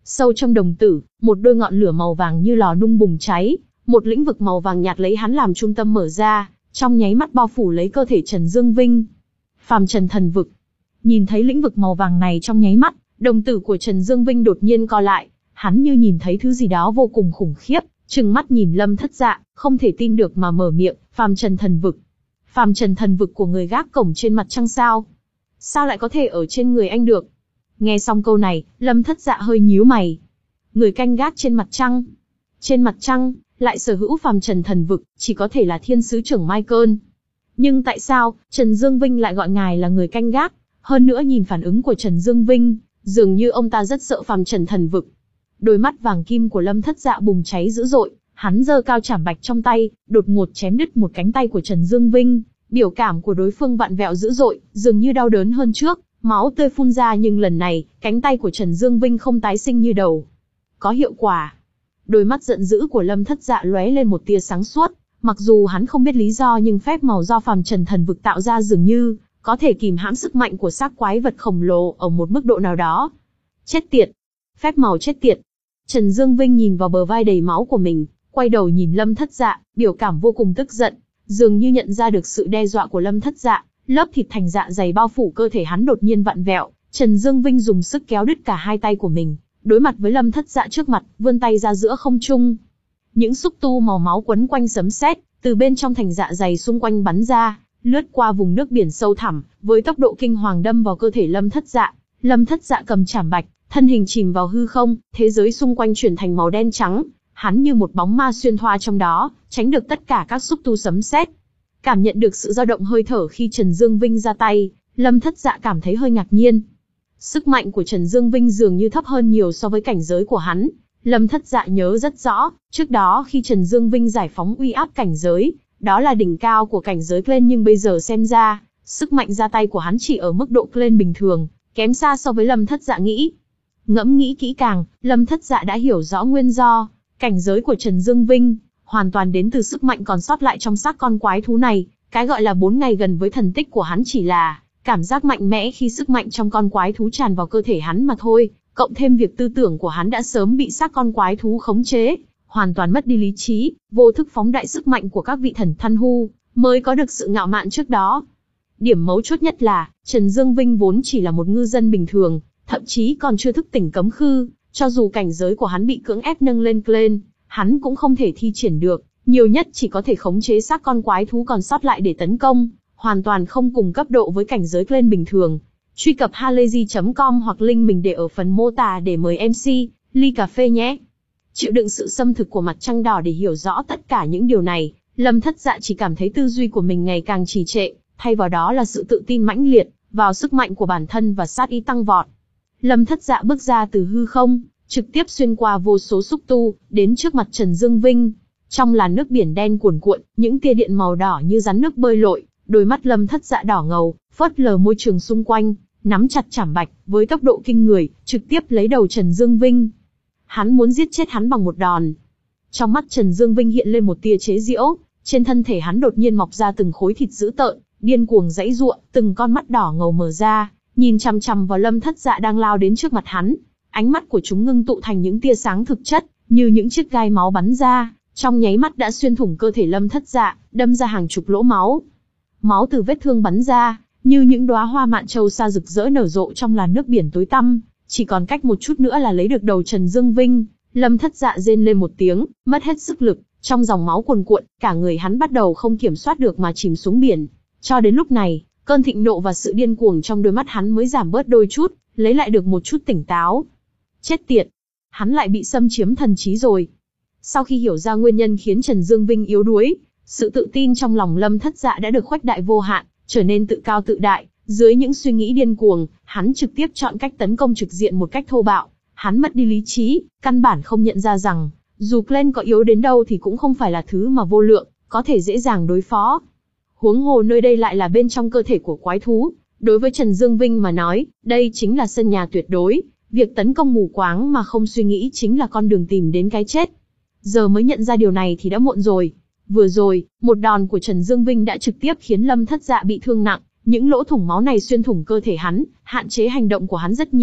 Sâu trong đồng tử, một đôi ngọn lửa màu vàng như lò nung bùng cháy, một lĩnh vực màu vàng nhạt lấy hắn làm trung tâm mở ra, trong nháy mắt bao phủ lấy cơ thể Trần Dương Vinh. Phàm Trần Thần Vực. Nhìn thấy lĩnh vực màu vàng này trong nháy mắt, đồng tử của Trần Dương Vinh đột nhiên co lại, hắn như nhìn thấy thứ gì đó vô cùng khủng khiếp, trừng mắt nhìn Lâm Thất Dạ, không thể tin được mà mở miệng, Phàm Trần Thần Vực. Phàm Trần Thần Vực của người gác cổng trên mặt trăng sao? Sao lại có thể ở trên người anh được? Nghe xong câu này, Lâm Thất Dạ hơi nhíu mày. Người canh gác trên mặt trăng. Trên mặt trăng, lại sở hữu Phàm Trần Thần Vực, chỉ có thể là Thiên Sứ Trưởng Michael. Nhưng tại sao, Trần Dương Vinh lại gọi ngài là người canh gác? Hơn nữa nhìn phản ứng của Trần Dương Vinh, dường như ông ta rất sợ Phàm Trần Thần Vực. Đôi mắt vàng kim của Lâm Thất Dạ bùng cháy dữ dội, hắn giơ cao chảm bạch trong tay, đột ngột chém đứt một cánh tay của Trần Dương Vinh. Biểu cảm của đối phương vặn vẹo dữ dội, dường như đau đớn hơn trước, máu tươi phun ra, nhưng lần này, cánh tay của Trần Dương Vinh không tái sinh như đầu. Có hiệu quả. Đôi mắt giận dữ của Lâm Thất Dạ lóe lên một tia sáng suốt, mặc dù hắn không biết lý do nhưng phép màu do Phàm Trần Thần Vực tạo ra dường như có thể kìm hãm sức mạnh của xác quái vật khổng lồ ở một mức độ nào đó. Chết tiệt! Phép màu chết tiệt! Trần Dương Vinh nhìn vào bờ vai đầy máu của mình, quay đầu nhìn Lâm Thất Dạ, biểu cảm vô cùng tức giận, dường như nhận ra được sự đe dọa của Lâm Thất Dạ, lớp thịt thành dạ dày bao phủ cơ thể hắn đột nhiên vặn vẹo, Trần Dương Vinh dùng sức kéo đứt cả hai tay của mình, đối mặt với Lâm Thất Dạ trước mặt, vươn tay ra giữa không trung. Những xúc tu màu máu quấn quanh sấm sét, từ bên trong thành dạ dày xung quanh bắn ra, lướt qua vùng nước biển sâu thẳm, với tốc độ kinh hoàng đâm vào cơ thể Lâm Thất Dạ. Lâm Thất Dạ cầm chảm bạch, thân hình chìm vào hư không, thế giới xung quanh chuyển thành màu đen trắng, hắn như một bóng ma xuyên thoa trong đó, tránh được tất cả các xúc tu sấm sét. Cảm nhận được sự dao động hơi thở khi Trần Dương Vinh ra tay, Lâm Thất Dạ cảm thấy hơi ngạc nhiên. Sức mạnh của Trần Dương Vinh dường như thấp hơn nhiều so với cảnh giới của hắn. Lâm Thất Dạ nhớ rất rõ, trước đó khi Trần Dương Vinh giải phóng uy áp cảnh giới, đó là đỉnh cao của cảnh giới Clan, nhưng bây giờ xem ra, sức mạnh ra tay của hắn chỉ ở mức độ Clan bình thường, kém xa so với Lâm Thất Dạ nghĩ. Ngẫm nghĩ kỹ càng, Lâm Thất Dạ đã hiểu rõ nguyên do, cảnh giới của Trần Dương Vinh hoàn toàn đến từ sức mạnh còn sót lại trong xác con quái thú này, cái gọi là bốn ngày gần với thần tích của hắn chỉ là cảm giác mạnh mẽ khi sức mạnh trong con quái thú tràn vào cơ thể hắn mà thôi, cộng thêm việc tư tưởng của hắn đã sớm bị xác con quái thú khống chế, hoàn toàn mất đi lý trí, vô thức phóng đại sức mạnh của các vị thần Than Hu, mới có được sự ngạo mạn trước đó. Điểm mấu chốt nhất là, Trần Dương Vinh vốn chỉ là một ngư dân bình thường, thậm chí còn chưa thức tỉnh cấm khư, cho dù cảnh giới của hắn bị cưỡng ép nâng lên Clan, hắn cũng không thể thi triển được, nhiều nhất chỉ có thể khống chế xác con quái thú còn sót lại để tấn công, hoàn toàn không cùng cấp độ với cảnh giới Clan bình thường. Truy cập halayzi chấm com hoặc link mình để ở phần mô tả để mời em xê, ly cà phê nhé. Chịu đựng sự xâm thực của mặt trăng đỏ để hiểu rõ tất cả những điều này, Lâm Thất Dạ chỉ cảm thấy tư duy của mình ngày càng trì trệ, thay vào đó là sự tự tin mãnh liệt vào sức mạnh của bản thân và sát ý tăng vọt. Lâm Thất Dạ bước ra từ hư không, trực tiếp xuyên qua vô số xúc tu, đến trước mặt Trần Dương Vinh. Trong làn nước biển đen cuồn cuộn, những tia điện màu đỏ như rắn nước bơi lội, đôi mắt Lâm Thất Dạ đỏ ngầu, phớt lờ môi trường xung quanh, nắm chặt chảm bạch, với tốc độ kinh người, trực tiếp lấy đầu Trần Dương Vinh. Hắn muốn giết chết hắn bằng một đòn. Trong mắt Trần Dương Vinh hiện lên một tia chế giễu, trên thân thể hắn đột nhiên mọc ra từng khối thịt dữ tợn, điên cuồng giãy giụa, từng con mắt đỏ ngầu mở ra, nhìn chằm chằm vào Lâm Thất Dạ đang lao đến trước mặt hắn. Ánh mắt của chúng ngưng tụ thành những tia sáng thực chất, như những chiếc gai máu bắn ra, trong nháy mắt đã xuyên thủng cơ thể Lâm Thất Dạ, đâm ra hàng chục lỗ máu. Máu từ vết thương bắn ra, như những đóa hoa mạn châu sa rực rỡ nở rộ trong làn nước biển tối tăm, chỉ còn cách một chút nữa là lấy được đầu Trần Dương Vinh. Lâm Thất Dạ rên lên một tiếng, mất hết sức lực, trong dòng máu cuồn cuộn, cả người hắn bắt đầu không kiểm soát được mà chìm xuống biển. Cho đến lúc này, cơn thịnh nộ và sự điên cuồng trong đôi mắt hắn mới giảm bớt đôi chút, lấy lại được một chút tỉnh táo. Chết tiệt, hắn lại bị xâm chiếm thần trí rồi. Sau khi hiểu ra nguyên nhân khiến Trần Dương Vinh yếu đuối, sự tự tin trong lòng Lâm Thất Dạ đã được khuếch đại vô hạn, trở nên tự cao tự đại. Dưới những suy nghĩ điên cuồng, hắn trực tiếp chọn cách tấn công trực diện một cách thô bạo. Hắn mất đi lý trí, căn bản không nhận ra rằng, dù Clan có yếu đến đâu thì cũng không phải là thứ mà vô lượng có thể dễ dàng đối phó. Huống hồ nơi đây lại là bên trong cơ thể của quái thú. Đối với Trần Dương Vinh mà nói, đây chính là sân nhà tuyệt đối. Việc tấn công mù quáng mà không suy nghĩ chính là con đường tìm đến cái chết. Giờ mới nhận ra điều này thì đã muộn rồi. Vừa rồi, một đòn của Trần Dương Vinh đã trực tiếp khiến Lâm Thất Dạ bị thương nặng. Những lỗ thủng máu này xuyên thủng cơ thể hắn, hạn chế hành động của hắn rất nhiều.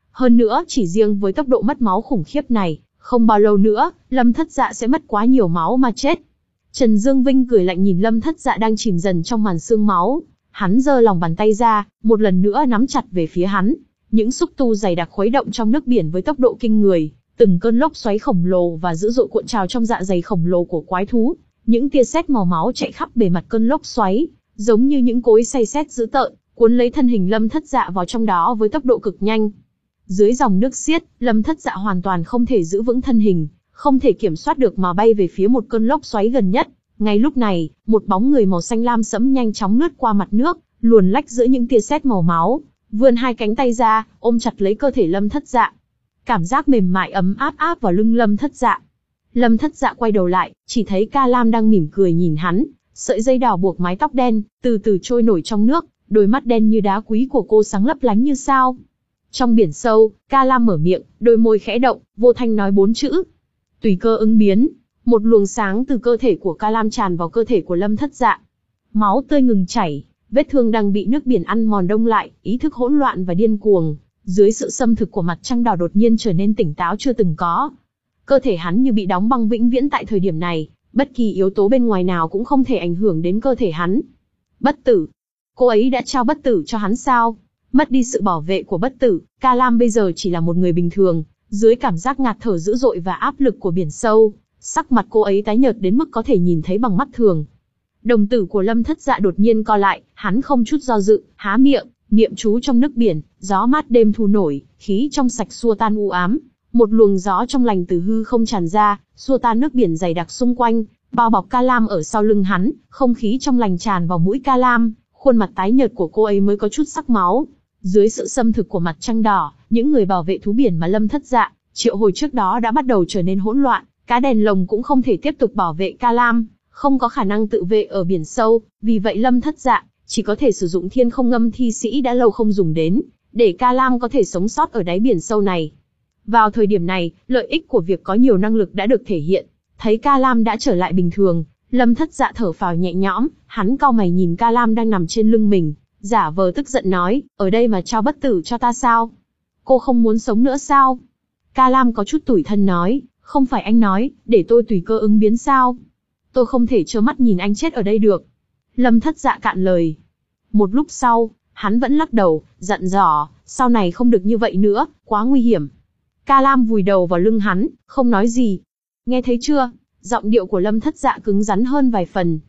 Hơn nữa, chỉ riêng với tốc độ mất máu khủng khiếp này, không bao lâu nữa, Lâm Thất Dạ sẽ mất quá nhiều máu mà chết. Trần Dương Vinh cười lạnh nhìn Lâm Thất Dạ đang chìm dần trong màn sương máu. Hắn giơ lòng bàn tay ra, một lần nữa nắm chặt về phía hắn. Những xúc tu dày đặc khuấy động trong nước biển với tốc độ kinh người, từng cơn lốc xoáy khổng lồ và dữ dội cuộn trào trong dạ dày khổng lồ của quái thú. Những tia sét màu máu chạy khắp bề mặt cơn lốc xoáy, giống như những cối xay sét dữ tợn, cuốn lấy thân hình Lâm Thất Dạ vào trong đó với tốc độ cực nhanh. Dưới dòng nước xiết, Lâm Thất Dạ hoàn toàn không thể giữ vững thân hình, không thể kiểm soát được mà bay về phía một cơn lốc xoáy gần nhất. Ngay lúc này, một bóng người màu xanh lam sẫm nhanh chóng lướt qua mặt nước, luồn lách giữa những tia sét màu máu, vươn hai cánh tay ra, ôm chặt lấy cơ thể Lâm Thất Dạ. Cảm giác mềm mại ấm áp áp vào lưng Lâm Thất Dạ. Lâm Thất Dạ quay đầu lại, chỉ thấy Ca Lam đang mỉm cười nhìn hắn, sợi dây đỏ buộc mái tóc đen, từ từ trôi nổi trong nước, đôi mắt đen như đá quý của cô sáng lấp lánh như sao. Trong biển sâu, Ca Lam mở miệng, đôi môi khẽ động, vô thanh nói bốn chữ. Tùy cơ ứng biến. Một luồng sáng từ cơ thể của Ca Lam tràn vào cơ thể của Lâm Thất Dạ. Máu tươi ngừng chảy, vết thương đang bị nước biển ăn mòn đông lại, ý thức hỗn loạn và điên cuồng. Dưới sự xâm thực của mặt trăng đỏ đột nhiên trở nên tỉnh táo chưa từng có. Cơ thể hắn như bị đóng băng vĩnh viễn tại thời điểm này, bất kỳ yếu tố bên ngoài nào cũng không thể ảnh hưởng đến cơ thể hắn. Bất tử. Cô ấy đã trao bất tử cho hắn sao? Mất đi sự bảo vệ của bất tử, Ca Lam bây giờ chỉ là một người bình thường, dưới cảm giác ngạt thở dữ dội và áp lực của biển sâu, sắc mặt cô ấy tái nhợt đến mức có thể nhìn thấy bằng mắt thường. Đồng tử của Lâm Thất Dạ đột nhiên co lại, hắn không chút do dự, há miệng, niệm chú trong nước biển, gió mát đêm thu nổi, khí trong sạch xua tan u ám, một luồng gió trong lành từ hư không tràn ra, xua tan nước biển dày đặc xung quanh, bao bọc Ca Lam ở sau lưng hắn, không khí trong lành tràn vào mũi Ca Lam, khuôn mặt tái nhợt của cô ấy mới có chút sắc máu. Dưới sự xâm thực của mặt trăng đỏ, những người bảo vệ thú biển mà Lâm Thất Dạ triệu hồi trước đó đã bắt đầu trở nên hỗn loạn, cá đèn lồng cũng không thể tiếp tục bảo vệ Ca Lam, không có khả năng tự vệ ở biển sâu, vì vậy Lâm Thất Dạ chỉ có thể sử dụng thiên không ngâm thi sĩ đã lâu không dùng đến, để Ca Lam có thể sống sót ở đáy biển sâu này. Vào thời điểm này, lợi ích của việc có nhiều năng lực đã được thể hiện, thấy Ca Lam đã trở lại bình thường, Lâm Thất Dạ thở phào nhẹ nhõm, hắn cau mày nhìn Ca Lam đang nằm trên lưng mình, giả vờ tức giận nói, ở đây mà trao bất tử cho ta sao? Cô không muốn sống nữa sao? Ca Lam có chút tủi thân nói, không phải anh nói, để tôi tùy cơ ứng biến sao? Tôi không thể trơ mắt nhìn anh chết ở đây được. Lâm Thất Dạ cạn lời. Một lúc sau, hắn vẫn lắc đầu, dặn dò, sau này không được như vậy nữa, quá nguy hiểm. Ca Lam vùi đầu vào lưng hắn, không nói gì. Nghe thấy chưa? Giọng điệu của Lâm Thất Dạ cứng rắn hơn vài phần.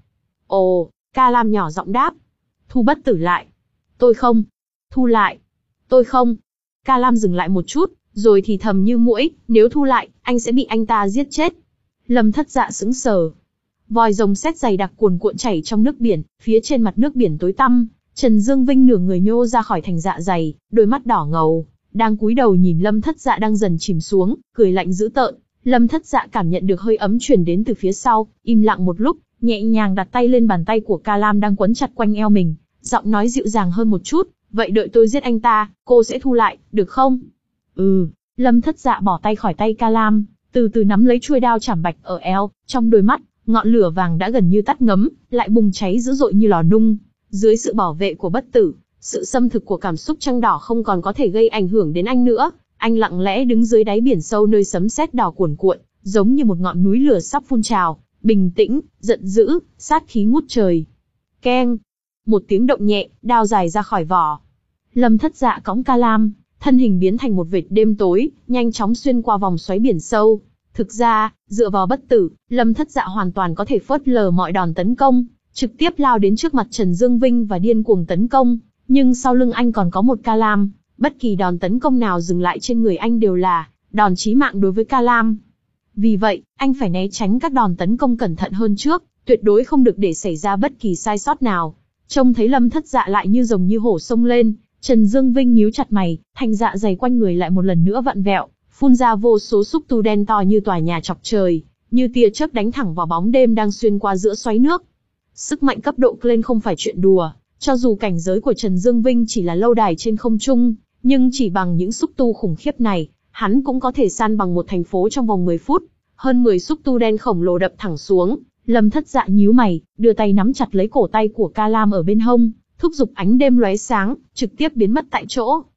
Ồ, Ca Lam nhỏ giọng đáp. Thu bất tử lại. Tôi không. Thu lại. Tôi không. Ca Lam dừng lại một chút, rồi thì thầm như muỗi, nếu thu lại, anh sẽ bị anh ta giết chết. Lâm Thất Dạ sững sờ. Vòi rồng sét dày đặc cuồn cuộn chảy trong nước biển, phía trên mặt nước biển tối tăm, Trần Dương Vinh nửa người nhô ra khỏi thành dạ dày, đôi mắt đỏ ngầu, đang cúi đầu nhìn Lâm Thất Dạ đang dần chìm xuống, cười lạnh dữ tợn. Lâm Thất Dạ cảm nhận được hơi ấm truyền đến từ phía sau, im lặng một lúc, nhẹ nhàng đặt tay lên bàn tay của Ca Lam đang quấn chặt quanh eo mình, giọng nói dịu dàng hơn một chút, vậy đợi tôi giết anh ta, cô sẽ thu lại, được không? Ừ. Lâm Thất Dạ bỏ tay khỏi tay Ca Lam, từ từ nắm lấy chuôi đao chảm bạch ở eo, trong đôi mắt, ngọn lửa vàng đã gần như tắt ngấm, lại bùng cháy dữ dội như lò nung. Dưới sự bảo vệ của bất tử, sự xâm thực của cảm xúc trăng đỏ không còn có thể gây ảnh hưởng đến anh nữa. Anh lặng lẽ đứng dưới đáy biển sâu nơi sấm sét đỏ cuồn cuộn, giống như một ngọn núi lửa sắp phun trào, bình tĩnh, giận dữ, sát khí ngút trời. Keng! Một tiếng động nhẹ, đao dài ra khỏi vỏ. Lâm Thất Dạ cõng Ca Lam, thân hình biến thành một vệt đêm tối, nhanh chóng xuyên qua vòng xoáy biển sâu. Thực ra, dựa vào bất tử, Lâm Thất Dạ hoàn toàn có thể phớt lờ mọi đòn tấn công, trực tiếp lao đến trước mặt Trần Dương Vinh và điên cuồng tấn công. Nhưng sau lưng anh còn có một Ca Lam, bất kỳ đòn tấn công nào dừng lại trên người anh đều là đòn chí mạng đối với Ca Lam. Vì vậy, anh phải né tránh các đòn tấn công cẩn thận hơn trước, tuyệt đối không được để xảy ra bất kỳ sai sót nào. Trông thấy Lâm Thất Dạ lại như rồng như hổ xông lên, Trần Dương Vinh nhíu chặt mày, thành dạ dày quanh người lại một lần nữa vặn vẹo, phun ra vô số xúc tu đen to như tòa nhà chọc trời, như tia chớp đánh thẳng vào bóng đêm đang xuyên qua giữa xoáy nước. Sức mạnh cấp độ lên không phải chuyện đùa, cho dù cảnh giới của Trần Dương Vinh chỉ là lâu đài trên không trung, nhưng chỉ bằng những xúc tu khủng khiếp này, hắn cũng có thể san bằng một thành phố trong vòng mười phút. Hơn mười xúc tu đen khổng lồ đập thẳng xuống, Lâm Thất Dạ nhíu mày, đưa tay nắm chặt lấy cổ tay của Ca Lam ở bên hông, thúc giục ánh đêm lóe sáng, trực tiếp biến mất tại chỗ.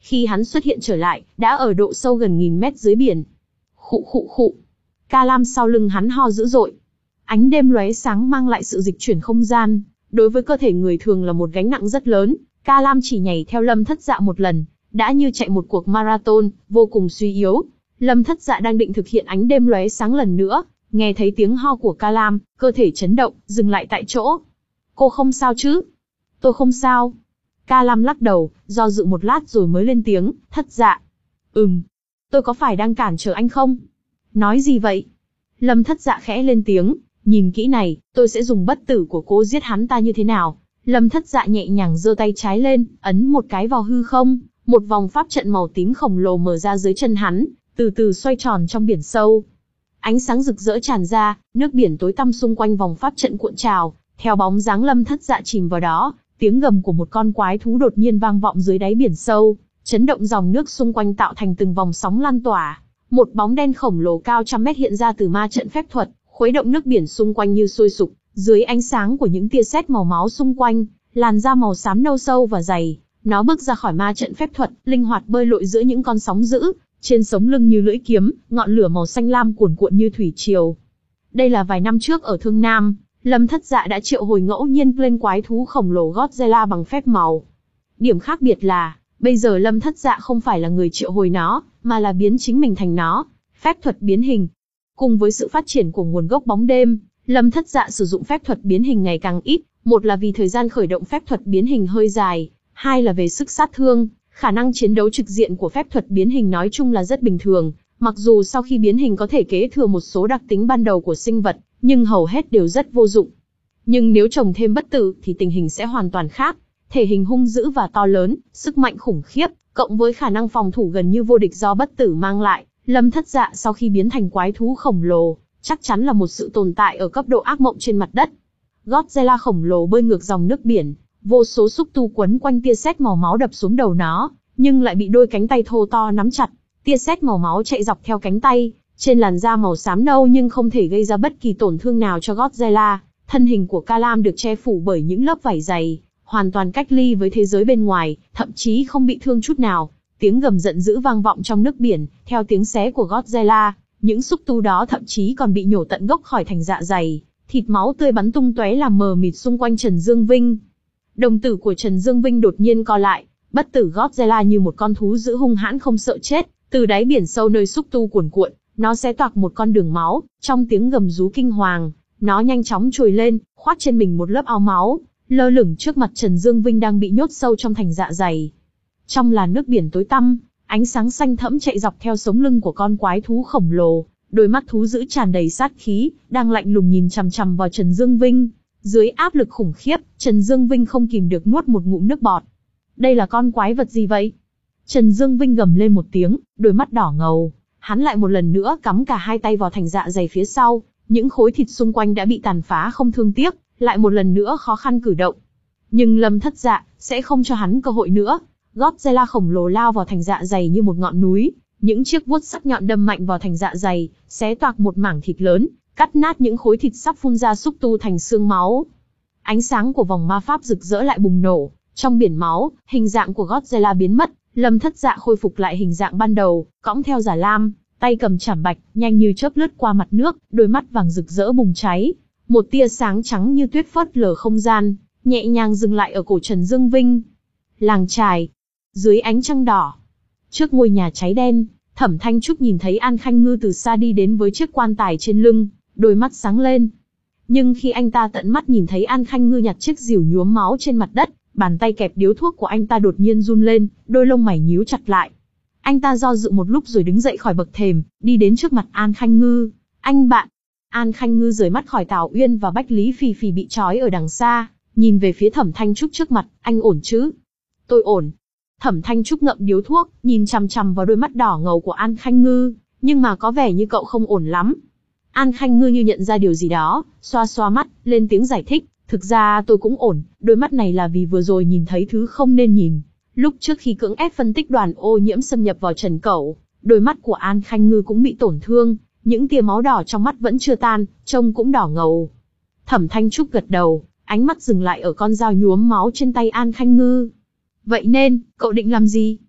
Khi hắn xuất hiện trở lại, đã ở độ sâu gần nghìn mét dưới biển. Khụ khụ khụ. Ca Lam sau lưng hắn ho dữ dội. Ánh đêm lóe sáng mang lại sự dịch chuyển không gian, đối với cơ thể người thường là một gánh nặng rất lớn. Ca Lam chỉ nhảy theo Lâm Thất Dạ một lần, đã như chạy một cuộc marathon, vô cùng suy yếu. Lâm Thất Dạ đang định thực hiện ánh đêm lóe sáng lần nữa, nghe thấy tiếng ho của Ca Lam, cơ thể chấn động, dừng lại tại chỗ. Cô không sao chứ? Tôi không sao. Ca Lam lắc đầu, do dự một lát rồi mới lên tiếng, Thất Dạ. Ừm, tôi có phải đang cản trở anh không? Nói gì vậy? Lâm Thất Dạ khẽ lên tiếng, nhìn kỹ này, tôi sẽ dùng bất tử của cô giết hắn ta như thế nào? Lâm Thất Dạ nhẹ nhàng giơ tay trái lên, ấn một cái vào hư không, một vòng pháp trận màu tím khổng lồ mở ra dưới chân hắn, từ từ xoay tròn trong biển sâu. Ánh sáng rực rỡ tràn ra, nước biển tối tăm xung quanh vòng pháp trận cuộn trào, theo bóng dáng Lâm Thất Dạ chìm vào đó, tiếng gầm của một con quái thú đột nhiên vang vọng dưới đáy biển sâu, chấn động dòng nước xung quanh tạo thành từng vòng sóng lan tỏa. Một bóng đen khổng lồ cao trăm mét hiện ra từ ma trận phép thuật, khuấy động nước biển xung quanh như sôi sục, dưới ánh sáng của những tia sét màu máu xung quanh, làn da màu xám nâu sâu và dày, nó bước ra khỏi ma trận phép thuật, linh hoạt bơi lội giữa những con sóng dữ, trên sống lưng như lưỡi kiếm, ngọn lửa màu xanh lam cuồn cuộn như thủy triều. Đây là vài năm trước ở Thương Nam, Lâm Thất Dạ đã triệu hồi ngẫu nhiên lên quái thú khổng lồ Godzilla bằng phép màu. Điểm khác biệt là, bây giờ Lâm Thất Dạ không phải là người triệu hồi nó, mà là biến chính mình thành nó, phép thuật biến hình. Cùng với sự phát triển của nguồn gốc bóng đêm, Lâm Thất Dạ sử dụng phép thuật biến hình ngày càng ít, một là vì thời gian khởi động phép thuật biến hình hơi dài, hai là về sức sát thương, khả năng chiến đấu trực diện của phép thuật biến hình nói chung là rất bình thường, mặc dù sau khi biến hình có thể kế thừa một số đặc tính ban đầu của sinh vật, nhưng hầu hết đều rất vô dụng. Nhưng nếu trồng thêm bất tử thì tình hình sẽ hoàn toàn khác, thể hình hung dữ và to lớn, sức mạnh khủng khiếp, cộng với khả năng phòng thủ gần như vô địch do bất tử mang lại, Lâm Thất Dạ sau khi biến thành quái thú khổng lồ, chắc chắn là một sự tồn tại ở cấp độ ác mộng trên mặt đất. Godzilla khổng lồ bơi ngược dòng nước biển, vô số xúc tu quấn quanh tia sét màu máu đập xuống đầu nó, nhưng lại bị đôi cánh tay thô to nắm chặt. Tia sét màu máu chạy dọc theo cánh tay, trên làn da màu xám nâu nhưng không thể gây ra bất kỳ tổn thương nào cho Godzilla. Thân hình của Ca Lam được che phủ bởi những lớp vảy dày, hoàn toàn cách ly với thế giới bên ngoài, thậm chí không bị thương chút nào. Tiếng gầm giận dữ vang vọng trong nước biển, theo tiếng xé của Godzilla, những xúc tu đó thậm chí còn bị nhổ tận gốc khỏi thành dạ dày, thịt máu tươi bắn tung tóe làm mờ mịt xung quanh Trần Dương Vinh. Đồng tử của Trần Dương Vinh đột nhiên co lại, bất tử Godzilla như một con thú dữ hung hãn không sợ chết, từ đáy biển sâu nơi xúc tu cuồn cuộn, nó xé toạc một con đường máu, trong tiếng gầm rú kinh hoàng, nó nhanh chóng trồi lên, khoác trên mình một lớp áo máu, lơ lửng trước mặt Trần Dương Vinh đang bị nhốt sâu trong thành dạ dày. Trong làn nước biển tối tăm, ánh sáng xanh thẫm chạy dọc theo sống lưng của con quái thú khổng lồ, đôi mắt thú dữ tràn đầy sát khí, đang lạnh lùng nhìn chằm chằm vào Trần Dương Vinh. Dưới áp lực khủng khiếp, Trần Dương Vinh không kìm được nuốt một ngụm nước bọt. Đây là con quái vật gì vậy? Trần Dương Vinh gầm lên một tiếng, đôi mắt đỏ ngầu. Hắn lại một lần nữa cắm cả hai tay vào thành dạ dày phía sau, những khối thịt xung quanh đã bị tàn phá không thương tiếc, lại một lần nữa khó khăn cử động. Nhưng Lâm Thất Dạ sẽ không cho hắn cơ hội nữa. Godzilla khổng lồ lao vào thành dạ dày như một ngọn núi, những chiếc vuốt sắc nhọn đâm mạnh vào thành dạ dày, xé toạc một mảng thịt lớn, cắt nát những khối thịt sắp phun ra xúc tu thành xương máu. Ánh sáng của vòng ma pháp rực rỡ lại bùng nổ, trong biển máu, hình dạng của Godzilla biến mất, Lâm Thất Dạ khôi phục lại hình dạng ban đầu, cõng theo Già Lam, tay cầm chảm bạch, nhanh như chớp lướt qua mặt nước, đôi mắt vàng rực rỡ bùng cháy, một tia sáng trắng như tuyết phớt lờ không gian, nhẹ nhàng dừng lại ở cổ Trần Dương Vinh. Làng chài, dưới ánh trăng đỏ, trước ngôi nhà cháy đen, Thẩm Thanh Trúc nhìn thấy An Khanh Ngư từ xa đi đến với chiếc quan tài trên lưng, đôi mắt sáng lên. Nhưng khi anh ta tận mắt nhìn thấy An Khanh Ngư nhặt chiếc rìu nhuốm máu trên mặt đất, bàn tay kẹp điếu thuốc của anh ta đột nhiên run lên, đôi lông mày nhíu chặt lại. Anh ta do dự một lúc rồi đứng dậy khỏi bậc thềm, đi đến trước mặt An Khanh Ngư. Anh bạn. An Khanh Ngư rời mắt khỏi Tào Uyên và Bách Lý Phì Phì bị trói ở đằng xa, nhìn về phía Thẩm Thanh Trúc trước mặt, anh ổn chứ? Tôi ổn. Thẩm Thanh Trúc ngậm điếu thuốc, nhìn chằm chằm vào đôi mắt đỏ ngầu của An Khanh Ngư, nhưng mà có vẻ như cậu không ổn lắm. An Khanh Ngư như nhận ra điều gì đó, xoa xoa mắt, lên tiếng giải thích, thực ra tôi cũng ổn, đôi mắt này là vì vừa rồi nhìn thấy thứ không nên nhìn. Lúc trước khi cưỡng ép phân tích đoàn ô nhiễm xâm nhập vào Trần Cẩu, đôi mắt của An Khanh Ngư cũng bị tổn thương, những tia máu đỏ trong mắt vẫn chưa tan, trông cũng đỏ ngầu. Thẩm Thanh Trúc gật đầu, ánh mắt dừng lại ở con dao nhuốm máu trên tay An Khanh Ngư. Vậy nên, cậu định làm gì?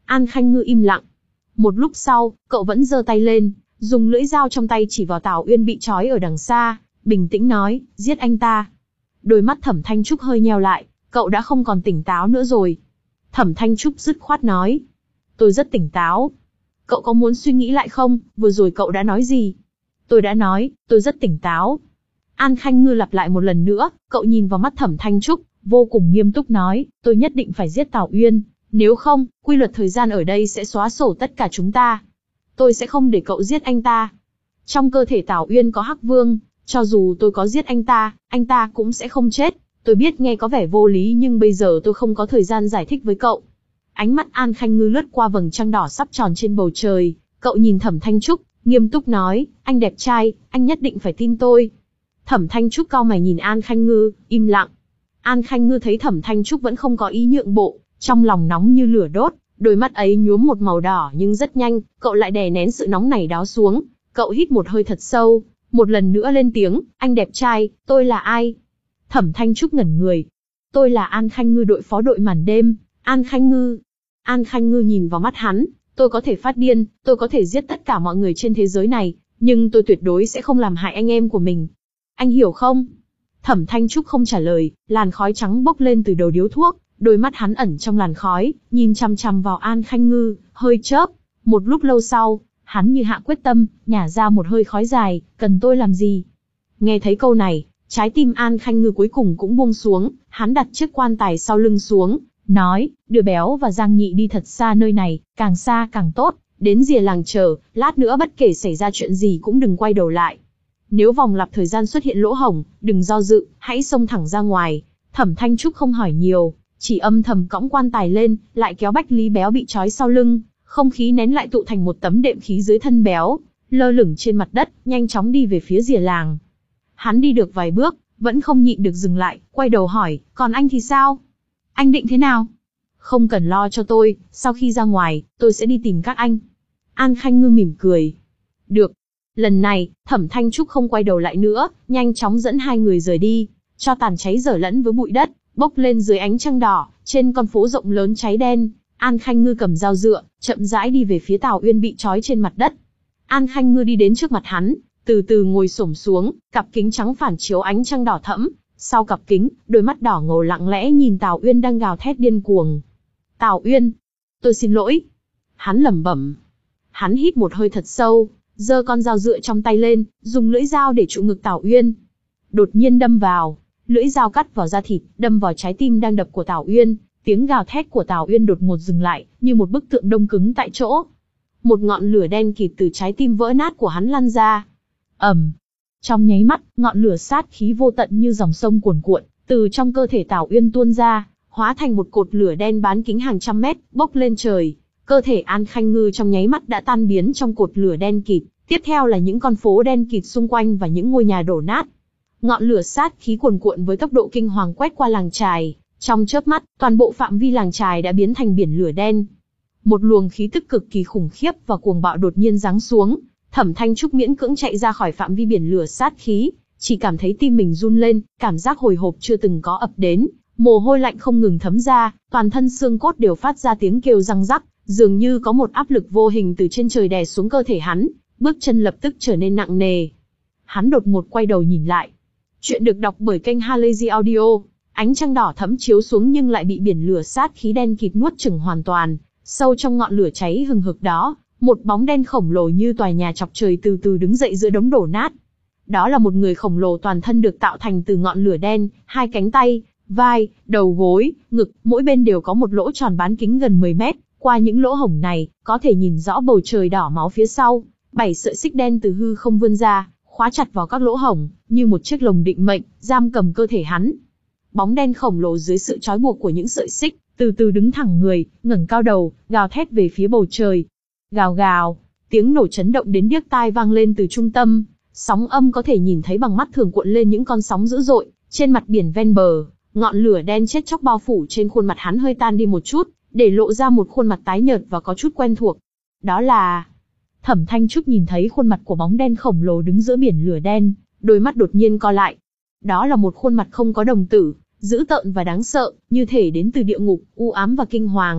An Khanh Ngư im lặng. Một lúc sau, cậu vẫn giơ tay lên, dùng lưỡi dao trong tay chỉ vào Tào Uyên bị trói ở đằng xa, bình tĩnh nói, giết anh ta. Đôi mắt Thẩm Thanh Trúc hơi nheo lại, cậu đã không còn tỉnh táo nữa rồi. Thẩm Thanh Trúc dứt khoát nói, tôi rất tỉnh táo. Cậu có muốn suy nghĩ lại không, vừa rồi cậu đã nói gì? Tôi đã nói, tôi rất tỉnh táo. An Khanh Ngư lặp lại một lần nữa, cậu nhìn vào mắt Thẩm Thanh Trúc, vô cùng nghiêm túc nói, tôi nhất định phải giết Tào Uyên, nếu không, quy luật thời gian ở đây sẽ xóa sổ tất cả chúng ta. Tôi sẽ không để cậu giết anh ta. Trong cơ thể Tào Uyên có Hắc Vương, cho dù tôi có giết anh ta, anh ta cũng sẽ không chết. Tôi biết nghe có vẻ vô lý nhưng bây giờ tôi không có thời gian giải thích với cậu. Ánh mắt An Khanh Ngư lướt qua vầng trăng đỏ sắp tròn trên bầu trời, cậu nhìn Thẩm Thanh Trúc, nghiêm túc nói, anh đẹp trai, anh nhất định phải tin tôi. Thẩm Thanh Trúc cau mày nhìn An Khanh Ngư, im lặng. An Khanh Ngư thấy Thẩm Thanh Trúc vẫn không có ý nhượng bộ, trong lòng nóng như lửa đốt, đôi mắt ấy nhuốm một màu đỏ nhưng rất nhanh, cậu lại đè nén sự nóng này đó xuống. Cậu hít một hơi thật sâu, một lần nữa lên tiếng, anh đẹp trai, tôi là ai? Thẩm Thanh Trúc ngẩn người. Tôi là An Khanh Ngư, đội phó đội màn đêm, An Khanh Ngư. An Khanh Ngư nhìn vào mắt hắn, tôi có thể phát điên, tôi có thể giết tất cả mọi người trên thế giới này, nhưng tôi tuyệt đối sẽ không làm hại anh em của mình. Anh hiểu không? Thẩm Thanh Trúc không trả lời, làn khói trắng bốc lên từ đầu điếu thuốc, đôi mắt hắn ẩn trong làn khói, nhìn chằm chằm vào An Khanh Ngư, hơi chớp. Một lúc lâu sau, hắn như hạ quyết tâm, nhả ra một hơi khói dài, cần tôi làm gì? Nghe thấy câu này, trái tim An Khanh Ngư cuối cùng cũng buông xuống, hắn đặt chiếc quan tài sau lưng xuống, nói, đưa Béo và Giang Nhị đi thật xa nơi này, càng xa càng tốt, đến rìa làng chờ, lát nữa bất kể xảy ra chuyện gì cũng đừng quay đầu lại. Nếu vòng lặp thời gian xuất hiện lỗ hổng, đừng do dự, hãy xông thẳng ra ngoài. Thẩm Thanh Trúc không hỏi nhiều, chỉ âm thầm cõng quan tài lên, lại kéo Bách Lý Béo bị trói sau lưng, không khí nén lại tụ thành một tấm đệm khí dưới thân Béo, lơ lửng trên mặt đất, nhanh chóng đi về phía rìa làng. Hắn đi được vài bước, vẫn không nhịn được dừng lại, quay đầu hỏi, còn anh thì sao? Anh định thế nào? Không cần lo cho tôi, sau khi ra ngoài, tôi sẽ đi tìm các anh. An Khanh Ngư mỉm cười. Được. Lần này, Thẩm Thanh Trúc không quay đầu lại nữa, nhanh chóng dẫn hai người rời đi, cho tàn cháy dở lẫn với bụi đất, bốc lên dưới ánh trăng đỏ, trên con phố rộng lớn cháy đen. An Khanh Ngư cầm dao dựa, chậm rãi đi về phía Tào Uyên bị trói trên mặt đất. An Khanh Ngư đi đến trước mặt hắn, từ từ ngồi xổm xuống, cặp kính trắng phản chiếu ánh trăng đỏ thẫm. Sau cặp kính, đôi mắt đỏ ngầu lặng lẽ nhìn Tào Uyên đang gào thét điên cuồng. Tào Uyên, tôi xin lỗi. Hắn lẩm bẩm. Hắn hít một hơi thật sâu, giơ con dao dựa trong tay lên, dùng lưỡi dao để trụ ngực Tào Uyên. Đột nhiên đâm vào, lưỡi dao cắt vào da thịt, đâm vào trái tim đang đập của Tào Uyên. Tiếng gào thét của Tào Uyên đột ngột dừng lại, như một bức tượng đông cứng tại chỗ. Một ngọn lửa đen kịt từ trái tim vỡ nát của hắn lan ra. ầm, trong nháy mắt, ngọn lửa sát khí vô tận như dòng sông cuồn cuộn, từ trong cơ thể Tào Uyên tuôn ra, hóa thành một cột lửa đen bán kính hàng trăm mét, bốc lên trời. Cơ thể An Khanh Ngư trong nháy mắt đã tan biến trong cột lửa đen kịt, tiếp theo là những con phố đen kịt xung quanh và những ngôi nhà đổ nát. Ngọn lửa sát khí cuồn cuộn với tốc độ kinh hoàng quét qua làng chài, trong chớp mắt, toàn bộ phạm vi làng chài đã biến thành biển lửa đen. Một luồng khí tức cực kỳ khủng khiếp và cuồng bạo đột nhiên giáng xuống, Thẩm Thanh Trúc miễn cưỡng chạy ra khỏi phạm vi biển lửa sát khí, chỉ cảm thấy tim mình run lên, cảm giác hồi hộp chưa từng có ập đến, mồ hôi lạnh không ngừng thấm ra, toàn thân xương cốt đều phát ra tiếng kêu răng rắc, dường như có một áp lực vô hình từ trên trời đè xuống cơ thể hắn, bước chân lập tức trở nên nặng nề. Hắn đột ngột quay đầu nhìn lại. Chuyện được đọc bởi kênh Halazy Audio. Ánh trăng đỏ thẫm chiếu xuống nhưng lại bị biển lửa sát khí đen kịt nuốt chửng hoàn toàn. Sâu trong ngọn lửa cháy hừng hực đó, một bóng đen khổng lồ như tòa nhà chọc trời từ từ đứng dậy giữa đống đổ nát. Đó là một người khổng lồ toàn thân được tạo thành từ ngọn lửa đen, hai cánh tay, vai, đầu gối, ngực, mỗi bên đều có một lỗ tròn bán kính gần mười mét. Qua những lỗ hổng này, có thể nhìn rõ bầu trời đỏ máu phía sau. Bảy sợi xích đen từ hư không vươn ra, khóa chặt vào các lỗ hổng, như một chiếc lồng định mệnh, giam cầm cơ thể hắn. Bóng đen khổng lồ dưới sự trói buộc của những sợi xích, từ từ đứng thẳng người, ngẩng cao đầu, gào thét về phía bầu trời. Gào gào, tiếng nổ chấn động đến điếc tai vang lên từ trung tâm, sóng âm có thể nhìn thấy bằng mắt thường cuộn lên những con sóng dữ dội, trên mặt biển ven bờ, ngọn lửa đen chết chóc bao phủ trên khuôn mặt hắn hơi tan đi một chút, để lộ ra một khuôn mặt tái nhợt và có chút quen thuộc. Đó là... Thẩm Thanh Trúc nhìn thấy khuôn mặt của bóng đen khổng lồ đứng giữa biển lửa đen, đôi mắt đột nhiên co lại. Đó là một khuôn mặt không có đồng tử, dữ tợn và đáng sợ, như thể đến từ địa ngục, u ám và kinh hoàng.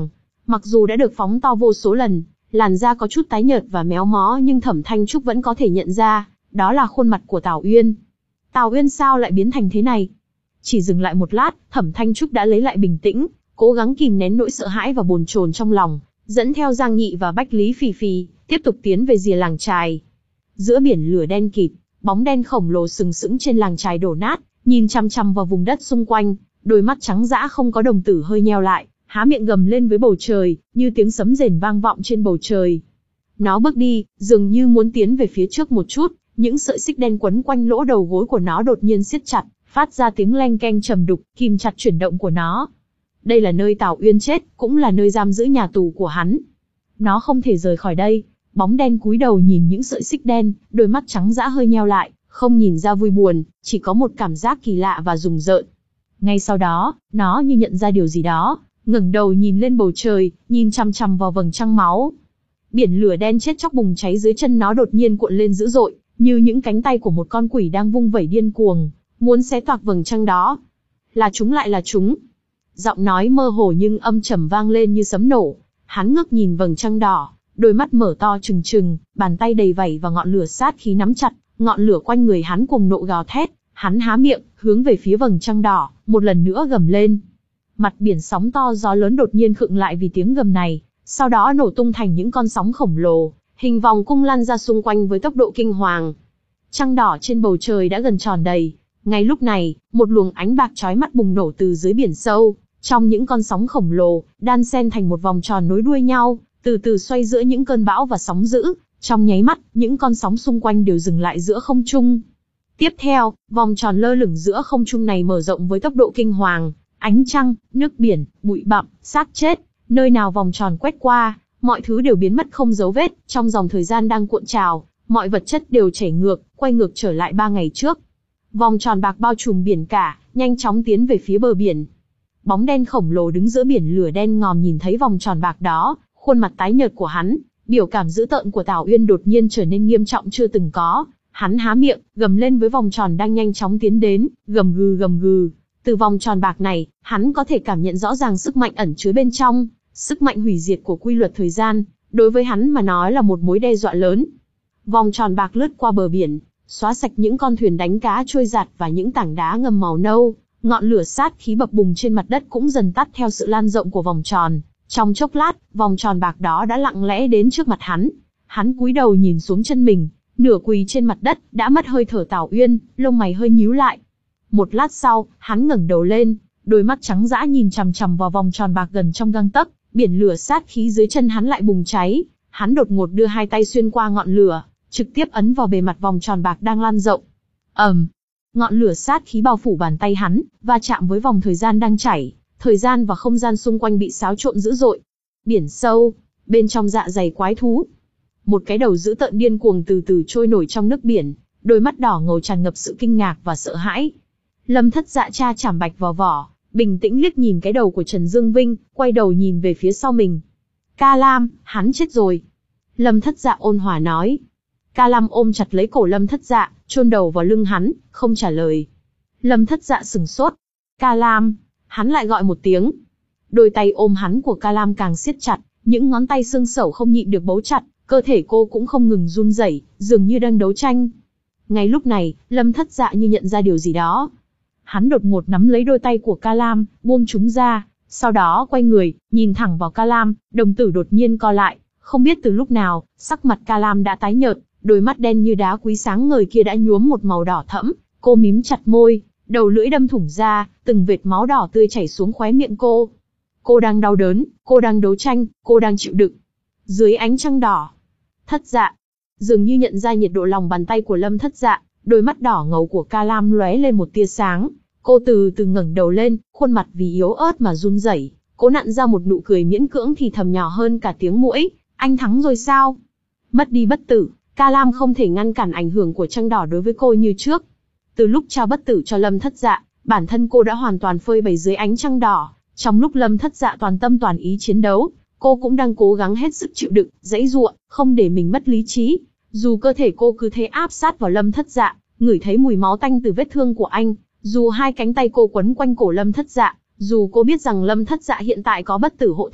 Mặc dù đã được phóng to vô số lần, làn da có chút tái nhợt và méo mó nhưng Thẩm Thanh Trúc vẫn có thể nhận ra, đó là khuôn mặt của Tào Uyên. Tào Uyên sao lại biến thành thế này? Chỉ dừng lại một lát, Thẩm Thanh Trúc đã lấy lại bình tĩnh, cố gắng kìm nén nỗi sợ hãi và bồn chồn trong lòng, dẫn theo Giang Nhị và Bách Lý Phì Phì, tiếp tục tiến về rìa làng chài. Giữa biển lửa đen kịt, bóng đen khổng lồ sừng sững trên làng chài đổ nát, nhìn chằm chằm vào vùng đất xung quanh, đôi mắt trắng dã không có đồng tử hơi nheo lại, há miệng gầm lên với bầu trời, như tiếng sấm rền vang vọng trên bầu trời. Nó bước đi, dường như muốn tiến về phía trước một chút, những sợi xích đen quấn quanh lỗ đầu gối của nó đột nhiên siết chặt, phát ra tiếng leng keng trầm đục, kìm chặt chuyển động của nó. Đây là nơi Tào Uyên chết, cũng là nơi giam giữ nhà tù của hắn. Nó không thể rời khỏi đây. Bóng đen cúi đầu nhìn những sợi xích đen, đôi mắt trắng dã hơi nheo lại, không nhìn ra vui buồn, chỉ có một cảm giác kỳ lạ và rùng rợn. Ngay sau đó, nó như nhận ra điều gì đó, ngẩng đầu nhìn lên bầu trời, nhìn chằm chằm vào vầng trăng máu. Biển lửa đen chết chóc bùng cháy dưới chân nó đột nhiên cuộn lên dữ dội, như những cánh tay của một con quỷ đang vung vẩy điên cuồng, muốn xé toạc vầng trăng đó. Là chúng lại là chúng. Giọng nói mơ hồ nhưng âm trầm vang lên như sấm nổ. Hắn ngước nhìn vầng trăng đỏ, đôi mắt mở to trừng trừng, bàn tay đầy vảy và ngọn lửa sát khí nắm chặt, ngọn lửa quanh người hắn cuồng nộ gào thét, hắn há miệng, hướng về phía vầng trăng đỏ, một lần nữa gầm lên. Mặt biển sóng to gió lớn đột nhiên khựng lại vì tiếng gầm này, sau đó nổ tung thành những con sóng khổng lồ, hình vòng cung lăn ra xung quanh với tốc độ kinh hoàng. Trăng đỏ trên bầu trời đã gần tròn đầy. Ngay lúc này, một luồng ánh bạc chói mắt bùng nổ từ dưới biển sâu, trong những con sóng khổng lồ, đan xen thành một vòng tròn nối đuôi nhau, từ từ xoay giữa những cơn bão và sóng dữ. Trong nháy mắt, những con sóng xung quanh đều dừng lại giữa không trung. Tiếp theo, vòng tròn lơ lửng giữa không trung này mở rộng với tốc độ kinh hoàng. Ánh trăng, nước biển, bụi bặm, xác chết, nơi nào vòng tròn quét qua, mọi thứ đều biến mất không dấu vết. Trong dòng thời gian đang cuộn trào, mọi vật chất đều chảy ngược, quay ngược trở lại ba ngày trước. Vòng tròn bạc bao trùm biển cả, nhanh chóng tiến về phía bờ biển. Bóng đen khổng lồ đứng giữa biển lửa đen ngòm nhìn thấy vòng tròn bạc đó, khuôn mặt tái nhợt của hắn, biểu cảm dữ tợn của Tào Uyên đột nhiên trở nên nghiêm trọng chưa từng có. Hắn há miệng, gầm lên với vòng tròn đang nhanh chóng tiến đến, gầm gừ gầm gừ. Từ vòng tròn bạc này, hắn có thể cảm nhận rõ ràng sức mạnh ẩn chứa bên trong, sức mạnh hủy diệt của quy luật thời gian, đối với hắn mà nói là một mối đe dọa lớn. Vòng tròn bạc lướt qua bờ biển, xóa sạch những con thuyền đánh cá trôi giạt và những tảng đá ngầm màu nâu, ngọn lửa sát khí bập bùng trên mặt đất cũng dần tắt theo sự lan rộng của vòng tròn. Trong chốc lát, vòng tròn bạc đó đã lặng lẽ đến trước mặt hắn. Hắn cúi đầu nhìn xuống chân mình, nửa quỳ trên mặt đất, đã mất hơi thở. Tào Uyên, lông mày hơi nhíu lại. Một lát sau, hắn ngẩng đầu lên, đôi mắt trắng dã nhìn chằm chằm vào vòng tròn bạc gần trong gang tấc, biển lửa sát khí dưới chân hắn lại bùng cháy. Hắn đột ngột đưa hai tay xuyên qua ngọn lửa, trực tiếp ấn vào bề mặt vòng tròn bạc đang lan rộng. ầm, um, ngọn lửa sát khí bao phủ bàn tay hắn, va chạm với vòng thời gian đang chảy, thời gian và không gian xung quanh bị xáo trộn dữ dội. Biển sâu, bên trong dạ dày quái thú, một cái đầu dữ tợn điên cuồng từ từ trôi nổi trong nước biển, đôi mắt đỏ ngầu tràn ngập sự kinh ngạc và sợ hãi. Lâm Thất Dạ tra chảm bạch vào vỏ, bình tĩnh liếc nhìn cái đầu của Trần Dương Vinh, quay đầu nhìn về phía sau mình. Ca Lam, hắn chết rồi. Lâm Thất Dạ ôn hòa nói. Ca Lam ôm chặt lấy cổ Lâm Thất Dạ, chôn đầu vào lưng hắn, không trả lời. Lâm Thất Dạ sừng sốt. Ca Lam, hắn lại gọi một tiếng. Đôi tay ôm hắn của Ca Lam càng siết chặt, những ngón tay xương sẩu không nhịn được bấu chặt, cơ thể cô cũng không ngừng run rẩy, dường như đang đấu tranh. Ngay lúc này, Lâm Thất Dạ như nhận ra điều gì đó. Hắn đột ngột nắm lấy đôi tay của Ca Lam, buông chúng ra, sau đó quay người, nhìn thẳng vào Ca Lam, đồng tử đột nhiên co lại, không biết từ lúc nào, sắc mặt Ca Lam đã tái nhợt, đôi mắt đen như đá quý sáng ngời kia đã nhuốm một màu đỏ thẫm, cô mím chặt môi, đầu lưỡi đâm thủng ra, từng vệt máu đỏ tươi chảy xuống khóe miệng cô. Cô đang đau đớn, cô đang đấu tranh, cô đang chịu đựng. Dưới ánh trăng đỏ, Thất Dạ dường như nhận ra nhiệt độ lòng bàn tay của Lâm Thất Dạ, đôi mắt đỏ ngầu của Ca Lam lóe lên một tia sáng. Cô từ từ ngẩng đầu lên, khuôn mặt vì yếu ớt mà run rẩy, cố nặn ra một nụ cười miễn cưỡng thì thầm nhỏ hơn cả tiếng muỗi. Anh thắng rồi sao? Mất đi bất tử, Ca Lam không thể ngăn cản ảnh hưởng của trăng đỏ đối với cô như trước. Từ lúc trao bất tử cho Lâm Thất Dạ, bản thân cô đã hoàn toàn phơi bày dưới ánh trăng đỏ. Trong lúc Lâm Thất Dạ toàn tâm toàn ý chiến đấu, cô cũng đang cố gắng hết sức chịu đựng, giãy giụa, không để mình mất lý trí. Dù cơ thể cô cứ thế áp sát vào Lâm Thất Dạ, ngửi thấy mùi máu tanh từ vết thương của anh, dù hai cánh tay cô quấn quanh cổ Lâm Thất Dạ, dù cô biết rằng Lâm Thất Dạ hiện tại có bất tử hộ thể,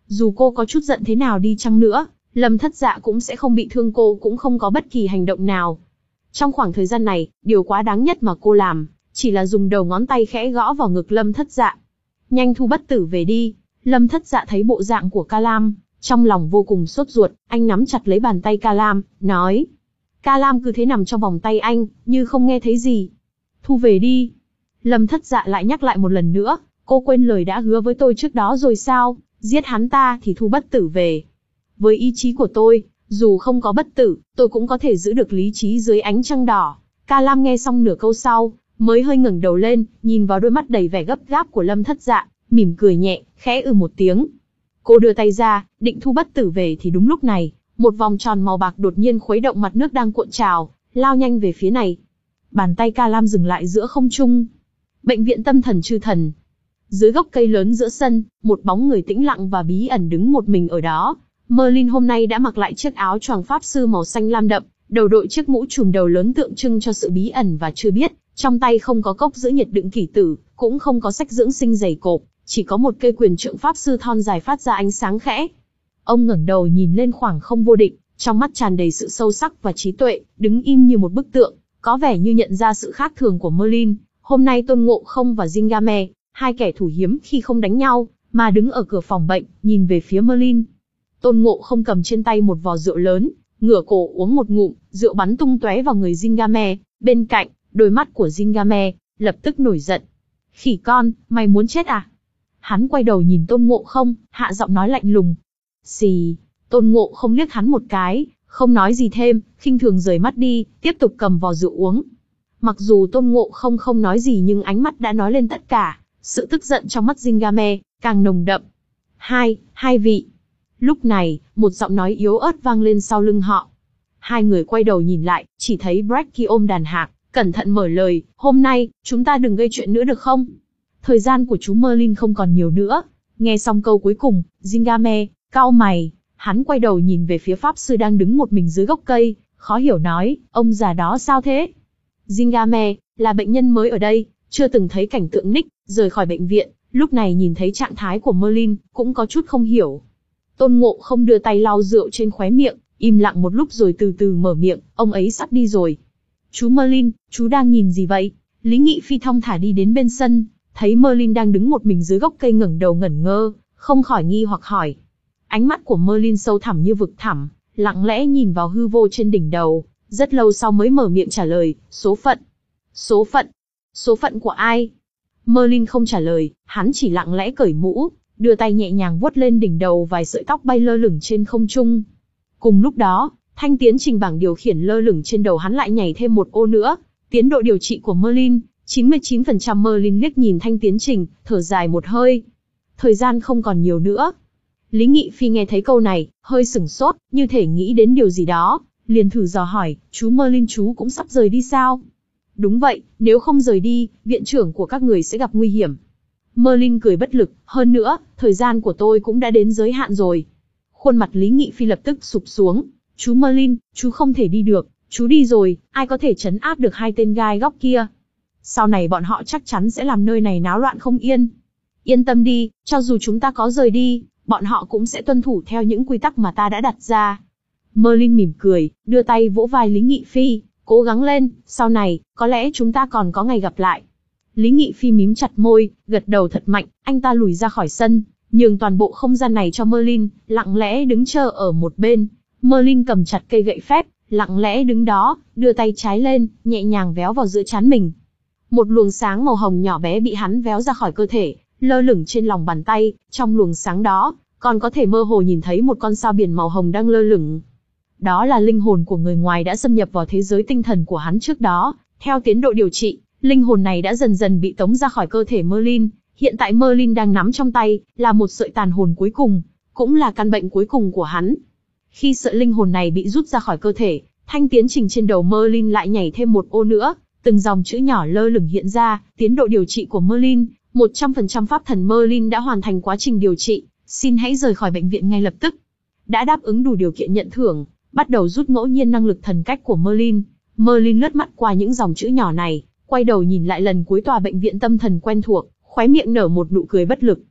Dù cô có chút giận thế nào đi chăng nữa, Lâm Thất Dạ cũng sẽ không bị thương, cô cũng không có bất kỳ hành động nào. Trong khoảng thời gian này, điều quá đáng nhất mà cô làm, chỉ là dùng đầu ngón tay khẽ gõ vào ngực Lâm Thất Dạ. Nhanh thu bất tử về đi. Lâm Thất Dạ thấy bộ dạng của Ca Lam, trong lòng vô cùng sốt ruột, anh nắm chặt lấy bàn tay Ca Lam, nói. Ca Lam cứ thế nằm trong vòng tay anh, như không nghe thấy gì. Thu về đi. Lâm Thất Dạ lại nhắc lại một lần nữa, cô quên lời đã hứa với tôi trước đó rồi sao, giết hắn ta thì thu bất tử về. Với ý chí của tôi, dù không có bất tử, tôi cũng có thể giữ được lý trí dưới ánh trăng đỏ. Ca Lam nghe xong nửa câu sau, mới hơi ngẩng đầu lên, nhìn vào đôi mắt đầy vẻ gấp gáp của Lâm Thất Dạ, mỉm cười nhẹ, khẽ ừ một tiếng. Cô đưa tay ra, định thu bất tử về thì đúng lúc này, một vòng tròn màu bạc đột nhiên khuấy động mặt nước đang cuộn trào, lao nhanh về phía này. Bàn tay Ca Lam dừng lại giữa không trung. Bệnh viện tâm thần Chư Thần. Dưới gốc cây lớn giữa sân, một bóng người tĩnh lặng và bí ẩn đứng một mình ở đó. Merlin hôm nay đã mặc lại chiếc áo choàng pháp sư màu xanh lam đậm, đầu đội chiếc mũ trùm đầu lớn tượng trưng cho sự bí ẩn và chưa biết, trong tay không có cốc giữ nhiệt đựng kỷ tử, cũng không có sách dưỡng sinh dày cộp, chỉ có một cây quyền trượng pháp sư thon dài phát ra ánh sáng khẽ. Ông ngẩng đầu nhìn lên khoảng không vô định, trong mắt tràn đầy sự sâu sắc và trí tuệ, đứng im như một bức tượng, có vẻ như nhận ra sự khác thường của Merlin. Hôm nay Tôn Ngộ Không và Zingame, hai kẻ thủ hiếm khi không đánh nhau, mà đứng ở cửa phòng bệnh, nhìn về phía Merlin. Tôn Ngộ Không cầm trên tay một vò rượu lớn, ngửa cổ uống một ngụm, rượu bắn tung tóe vào người Zingame. Bên cạnh, đôi mắt của Zingame lập tức nổi giận. Khỉ con, mày muốn chết à? Hắn quay đầu nhìn Tôn Ngộ Không, hạ giọng nói lạnh lùng. Xì. Tôn Ngộ Không liếc hắn một cái, không nói gì thêm, khinh thường rời mắt đi, tiếp tục cầm vò rượu uống. Mặc dù Tôn Ngộ Không không nói gì nhưng ánh mắt đã nói lên tất cả, sự tức giận trong mắt Zingame càng nồng đậm. Hai, hai vị. Lúc này, một giọng nói yếu ớt vang lên sau lưng họ. Hai người quay đầu nhìn lại, chỉ thấy Bracky ôm đàn hạc, cẩn thận mở lời, hôm nay, chúng ta đừng gây chuyện nữa được không? Thời gian của chú Merlin không còn nhiều nữa. Nghe xong câu cuối cùng, Zingame cau mày, hắn quay đầu nhìn về phía pháp sư đang đứng một mình dưới gốc cây, khó hiểu nói, ông già đó sao thế? Zingame là bệnh nhân mới ở đây, chưa từng thấy cảnh tượng Nick rời khỏi bệnh viện, lúc này nhìn thấy trạng thái của Merlin, cũng có chút không hiểu. Tôn Ngộ Không đưa tay lau rượu trên khóe miệng, im lặng một lúc rồi từ từ mở miệng, ông ấy sắp đi rồi. Chú Merlin, chú đang nhìn gì vậy? Lý Nghị Phi thong thả đi đến bên sân, thấy Merlin đang đứng một mình dưới gốc cây ngẩng đầu ngẩn ngơ, không khỏi nghi hoặc hỏi. Ánh mắt của Merlin sâu thẳm như vực thẳm, lặng lẽ nhìn vào hư vô trên đỉnh đầu, rất lâu sau mới mở miệng trả lời, số phận. Số phận? Số phận của ai? Merlin không trả lời, hắn chỉ lặng lẽ cởi mũ, đưa tay nhẹ nhàng vuốt lên đỉnh đầu vài sợi tóc bay lơ lửng trên không trung. Cùng lúc đó, thanh tiến trình bảng điều khiển lơ lửng trên đầu hắn lại nhảy thêm một ô nữa. Tiến độ điều trị của Merlin, chín mươi chín phần trăm. Merlin liếc nhìn thanh tiến trình, thở dài một hơi. Thời gian không còn nhiều nữa. Lý Nghị Phi nghe thấy câu này, hơi sửng sốt, như thể nghĩ đến điều gì đó, liền thử dò hỏi, chú Merlin chú cũng sắp rời đi sao? Đúng vậy, nếu không rời đi, viện trưởng của các người sẽ gặp nguy hiểm. Merlin cười bất lực, hơn nữa, thời gian của tôi cũng đã đến giới hạn rồi. Khuôn mặt Lý Nghị Phi lập tức sụp xuống. Chú Merlin, chú không thể đi được, chú đi rồi, ai có thể trấn áp được hai tên gai góc kia? Sau này bọn họ chắc chắn sẽ làm nơi này náo loạn không yên. Yên tâm đi, cho dù chúng ta có rời đi, bọn họ cũng sẽ tuân thủ theo những quy tắc mà ta đã đặt ra. Merlin mỉm cười, đưa tay vỗ vai Lý Nghị Phi, cố gắng lên, sau này, có lẽ chúng ta còn có ngày gặp lại. Lý Nghị Phi mím chặt môi, gật đầu thật mạnh, anh ta lùi ra khỏi sân, nhường toàn bộ không gian này cho Merlin, lặng lẽ đứng chờ ở một bên. Merlin cầm chặt cây gậy phép, lặng lẽ đứng đó, đưa tay trái lên, nhẹ nhàng véo vào giữa trán mình. Một luồng sáng màu hồng nhỏ bé bị hắn véo ra khỏi cơ thể, lơ lửng trên lòng bàn tay, trong luồng sáng đó, còn có thể mơ hồ nhìn thấy một con sao biển màu hồng đang lơ lửng. Đó là linh hồn của người ngoài đã xâm nhập vào thế giới tinh thần của hắn trước đó. Theo tiến độ điều trị, linh hồn này đã dần dần bị tống ra khỏi cơ thể Merlin. Hiện tại Merlin đang nắm trong tay, là một sợi tàn hồn cuối cùng, cũng là căn bệnh cuối cùng của hắn. Khi sợi linh hồn này bị rút ra khỏi cơ thể, thanh tiến trình trên đầu Merlin lại nhảy thêm một ô nữa, từng dòng chữ nhỏ lơ lửng hiện ra, tiến độ điều trị của Merlin, một trăm phần trăm pháp thần Merlin đã hoàn thành quá trình điều trị, xin hãy rời khỏi bệnh viện ngay lập tức. Đã đáp ứng đủ điều kiện nhận thưởng, bắt đầu rút ngẫu nhiên năng lực thần cách của Merlin. Merlin lướt mắt qua những dòng chữ nhỏ này, quay đầu nhìn lại lần cuối tòa bệnh viện tâm thần quen thuộc, khóe miệng nở một nụ cười bất lực.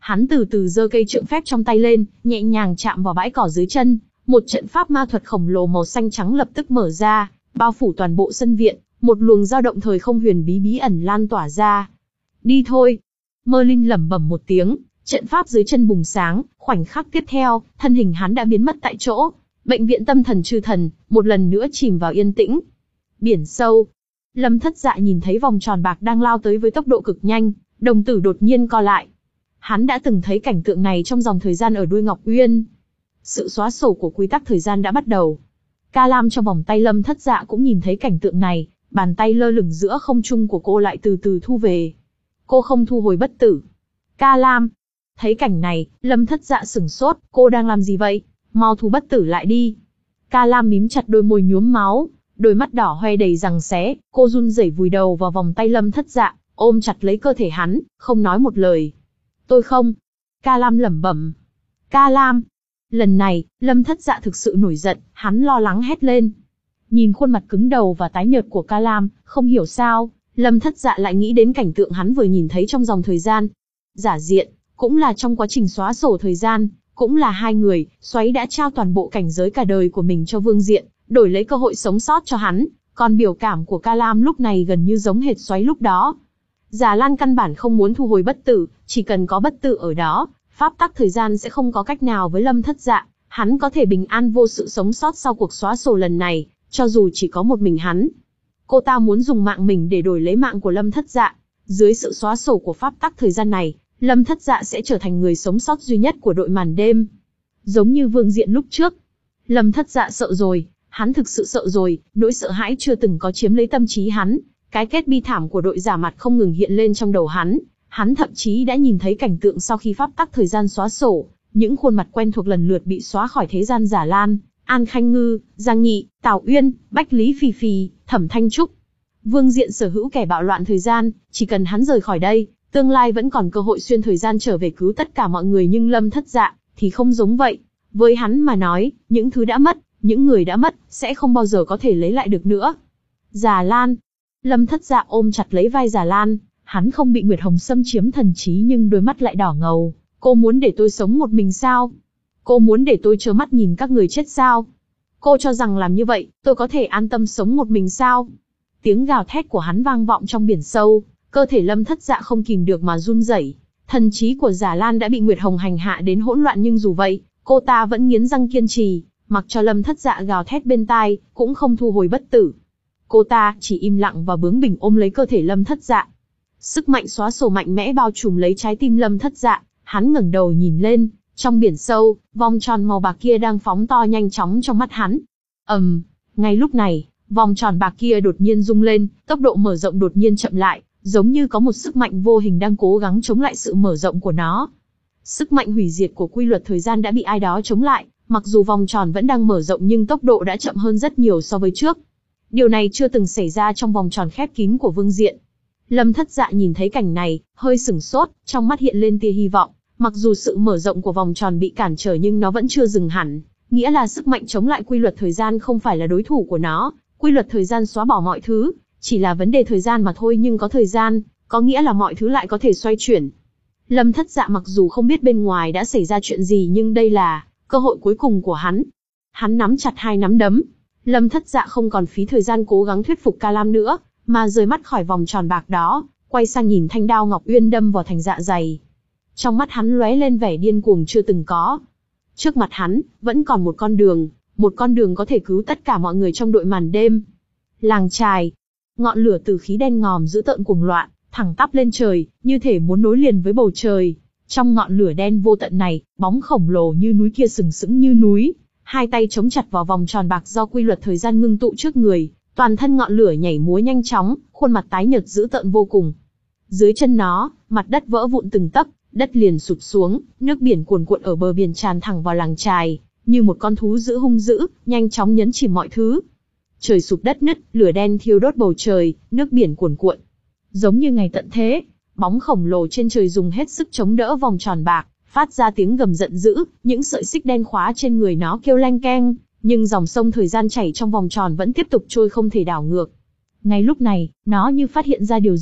Hắn từ từ giơ cây trượng phép trong tay lên, nhẹ nhàng chạm vào bãi cỏ dưới chân, một trận pháp ma thuật khổng lồ màu xanh trắng lập tức mở ra, bao phủ toàn bộ sân viện, một luồng dao động thời không huyền bí bí ẩn lan tỏa ra. Đi thôi. Merlin lẩm bẩm một tiếng, trận pháp dưới chân bùng sáng, khoảnh khắc tiếp theo, thân hình hắn đã biến mất tại chỗ. Bệnh viện tâm thần chư thần, một lần nữa chìm vào yên tĩnh. Biển sâu. Lâm Thất Dạ nhìn thấy vòng tròn bạc đang lao tới với tốc độ cực nhanh, đồng tử đột nhiên co lại. Hắn đã từng thấy cảnh tượng này trong dòng thời gian ở đuôi Ngọc Uyên. Sự xóa sổ của quy tắc thời gian đã bắt đầu. Ca Lam trong vòng tay Lâm Thất Dạ cũng nhìn thấy cảnh tượng này, bàn tay lơ lửng giữa không trung của cô lại từ từ thu về. Cô không thu hồi bất tử. Ca Lam. Thấy cảnh này, Lâm Thất Dạ sửng sốt, cô đang làm gì vậy? Mau thu bất tử lại đi. Ca Lam mím chặt đôi môi nhuốm máu, đôi mắt đỏ hoe đầy giằng xé, cô run rẩy vùi đầu vào vòng tay Lâm Thất Dạ, ôm chặt lấy cơ thể hắn, không nói một lời. Tôi không. Ca Lam lẩm bẩm. Ca Lam. Lần này, Lâm Thất Dạ thực sự nổi giận, hắn lo lắng hét lên. Nhìn khuôn mặt cứng đầu và tái nhợt của Ca Lam, không hiểu sao, Lâm Thất Dạ lại nghĩ đến cảnh tượng hắn vừa nhìn thấy trong dòng thời gian. Giả diện, cũng là trong quá trình xóa sổ thời gian, cũng là hai người, Xoáy đã trao toàn bộ cảnh giới cả đời của mình cho Vương Diện, đổi lấy cơ hội sống sót cho hắn, còn biểu cảm của Ca Lam lúc này gần như giống hệt Xoáy lúc đó. Già Lan căn bản không muốn thu hồi bất tử, chỉ cần có bất tử ở đó, pháp tắc thời gian sẽ không có cách nào với Lâm Thất Dạ, hắn có thể bình an vô sự sống sót sau cuộc xóa sổ lần này, cho dù chỉ có một mình hắn. Cô ta muốn dùng mạng mình để đổi lấy mạng của Lâm Thất Dạ. Dưới sự xóa sổ của pháp tắc thời gian này, Lâm Thất Dạ sẽ trở thành người sống sót duy nhất của đội màn đêm. Giống như Vương Diện lúc trước. Lâm Thất Dạ sợ rồi, hắn thực sự sợ rồi, nỗi sợ hãi chưa từng có chiếm lấy tâm trí hắn. Cái kết bi thảm của đội giả mặt không ngừng hiện lên trong đầu hắn. Hắn thậm chí đã nhìn thấy cảnh tượng sau khi pháp tắc thời gian xóa sổ, những khuôn mặt quen thuộc lần lượt bị xóa khỏi thế gian Giả Lan, An Khanh Ngư, Giang Nghị, Tào Uyên, Bách Lý Phi Phi, Thẩm Thanh Trúc. Vương Diện sở hữu kẻ bạo loạn thời gian, chỉ cần hắn rời khỏi đây, tương lai vẫn còn cơ hội xuyên thời gian trở về cứu tất cả mọi người, nhưng Lâm Thất Dạ thì không giống vậy. Với hắn mà nói, những thứ đã mất, những người đã mất, sẽ không bao giờ có thể lấy lại được nữa. Già Lan. Lâm Thất Dạ ôm chặt lấy vai Già Lan, hắn không bị Nguyệt Hồng xâm chiếm thần trí nhưng đôi mắt lại đỏ ngầu. Cô muốn để tôi sống một mình sao? Cô muốn để tôi trơ mắt nhìn các người chết sao? Cô cho rằng làm như vậy, tôi có thể an tâm sống một mình sao? Tiếng gào thét của hắn vang vọng trong biển sâu, cơ thể Lâm Thất Dạ không kìm được mà run rẩy. Thần trí của Giả Lan đã bị Nguyệt Hồng hành hạ đến hỗn loạn, nhưng dù vậy, cô ta vẫn nghiến răng kiên trì, mặc cho Lâm Thất Dạ gào thét bên tai, cũng không thu hồi bất tử. Cô ta chỉ im lặng và bướng bỉnh ôm lấy cơ thể Lâm Thất Dạ. Sức mạnh xóa sổ mạnh mẽ bao trùm lấy trái tim Lâm Thất Dạ, hắn ngẩng đầu nhìn lên, trong biển sâu, vòng tròn màu bạc kia đang phóng to nhanh chóng trong mắt hắn. Ầm, um, ngay lúc này, vòng tròn bạc kia đột nhiên rung lên, tốc độ mở rộng đột nhiên chậm lại, giống như có một sức mạnh vô hình đang cố gắng chống lại sự mở rộng của nó. Sức mạnh hủy diệt của quy luật thời gian đã bị ai đó chống lại, mặc dù vòng tròn vẫn đang mở rộng nhưng tốc độ đã chậm hơn rất nhiều so với trước. Điều này chưa từng xảy ra trong vòng tròn khép kín của Vương Diện. Lâm Thất Dạ nhìn thấy cảnh này, hơi sửng sốt, trong mắt hiện lên tia hy vọng. Mặc dù sự mở rộng của vòng tròn bị cản trở nhưng nó vẫn chưa dừng hẳn, nghĩa là sức mạnh chống lại quy luật thời gian không phải là đối thủ của nó. Quy luật thời gian xóa bỏ mọi thứ, chỉ là vấn đề thời gian mà thôi, nhưng có thời gian, có nghĩa là mọi thứ lại có thể xoay chuyển. Lâm Thất Dạ mặc dù không biết bên ngoài đã xảy ra chuyện gì nhưng đây là cơ hội cuối cùng của hắn. Hắn nắm chặt hai nắm đấm. Lâm Thất Dạ không còn phí thời gian cố gắng thuyết phục Ca Lam nữa, mà rời mắt khỏi vòng tròn bạc đó, quay sang nhìn thanh đao Ngọc Uyên đâm vào thành dạ dày. Trong mắt hắn lóe lên vẻ điên cuồng chưa từng có. Trước mặt hắn, vẫn còn một con đường, một con đường có thể cứu tất cả mọi người trong đội màn đêm. Làng chài. Ngọn lửa từ khí đen ngòm dữ tợn cuồng loạn, thẳng tắp lên trời, như thể muốn nối liền với bầu trời. Trong ngọn lửa đen vô tận này, bóng khổng lồ như núi kia sừng sững như núi, hai tay chống chặt vào vòng tròn bạc do quy luật thời gian ngưng tụ trước người, toàn thân ngọn lửa nhảy múa nhanh chóng, khuôn mặt tái nhợt dữ tợn vô cùng. Dưới chân nó, mặt đất vỡ vụn từng tấc, đất liền sụp xuống, nước biển cuồn cuộn ở bờ biển tràn thẳng vào làng chài, như một con thú dữ hung dữ, nhanh chóng nhấn chìm mọi thứ. Trời sụp đất nứt, lửa đen thiêu đốt bầu trời, nước biển cuồn cuộn. Giống như ngày tận thế, bóng khổng lồ trên trời dùng hết sức chống đỡ vòng tròn bạc, phát ra tiếng gầm giận dữ, những sợi xích đen khóa trên người nó kêu leng keng, nhưng dòng sông thời gian chảy trong vòng tròn vẫn tiếp tục trôi không thể đảo ngược. Ngay lúc này, nó như phát hiện ra điều gì,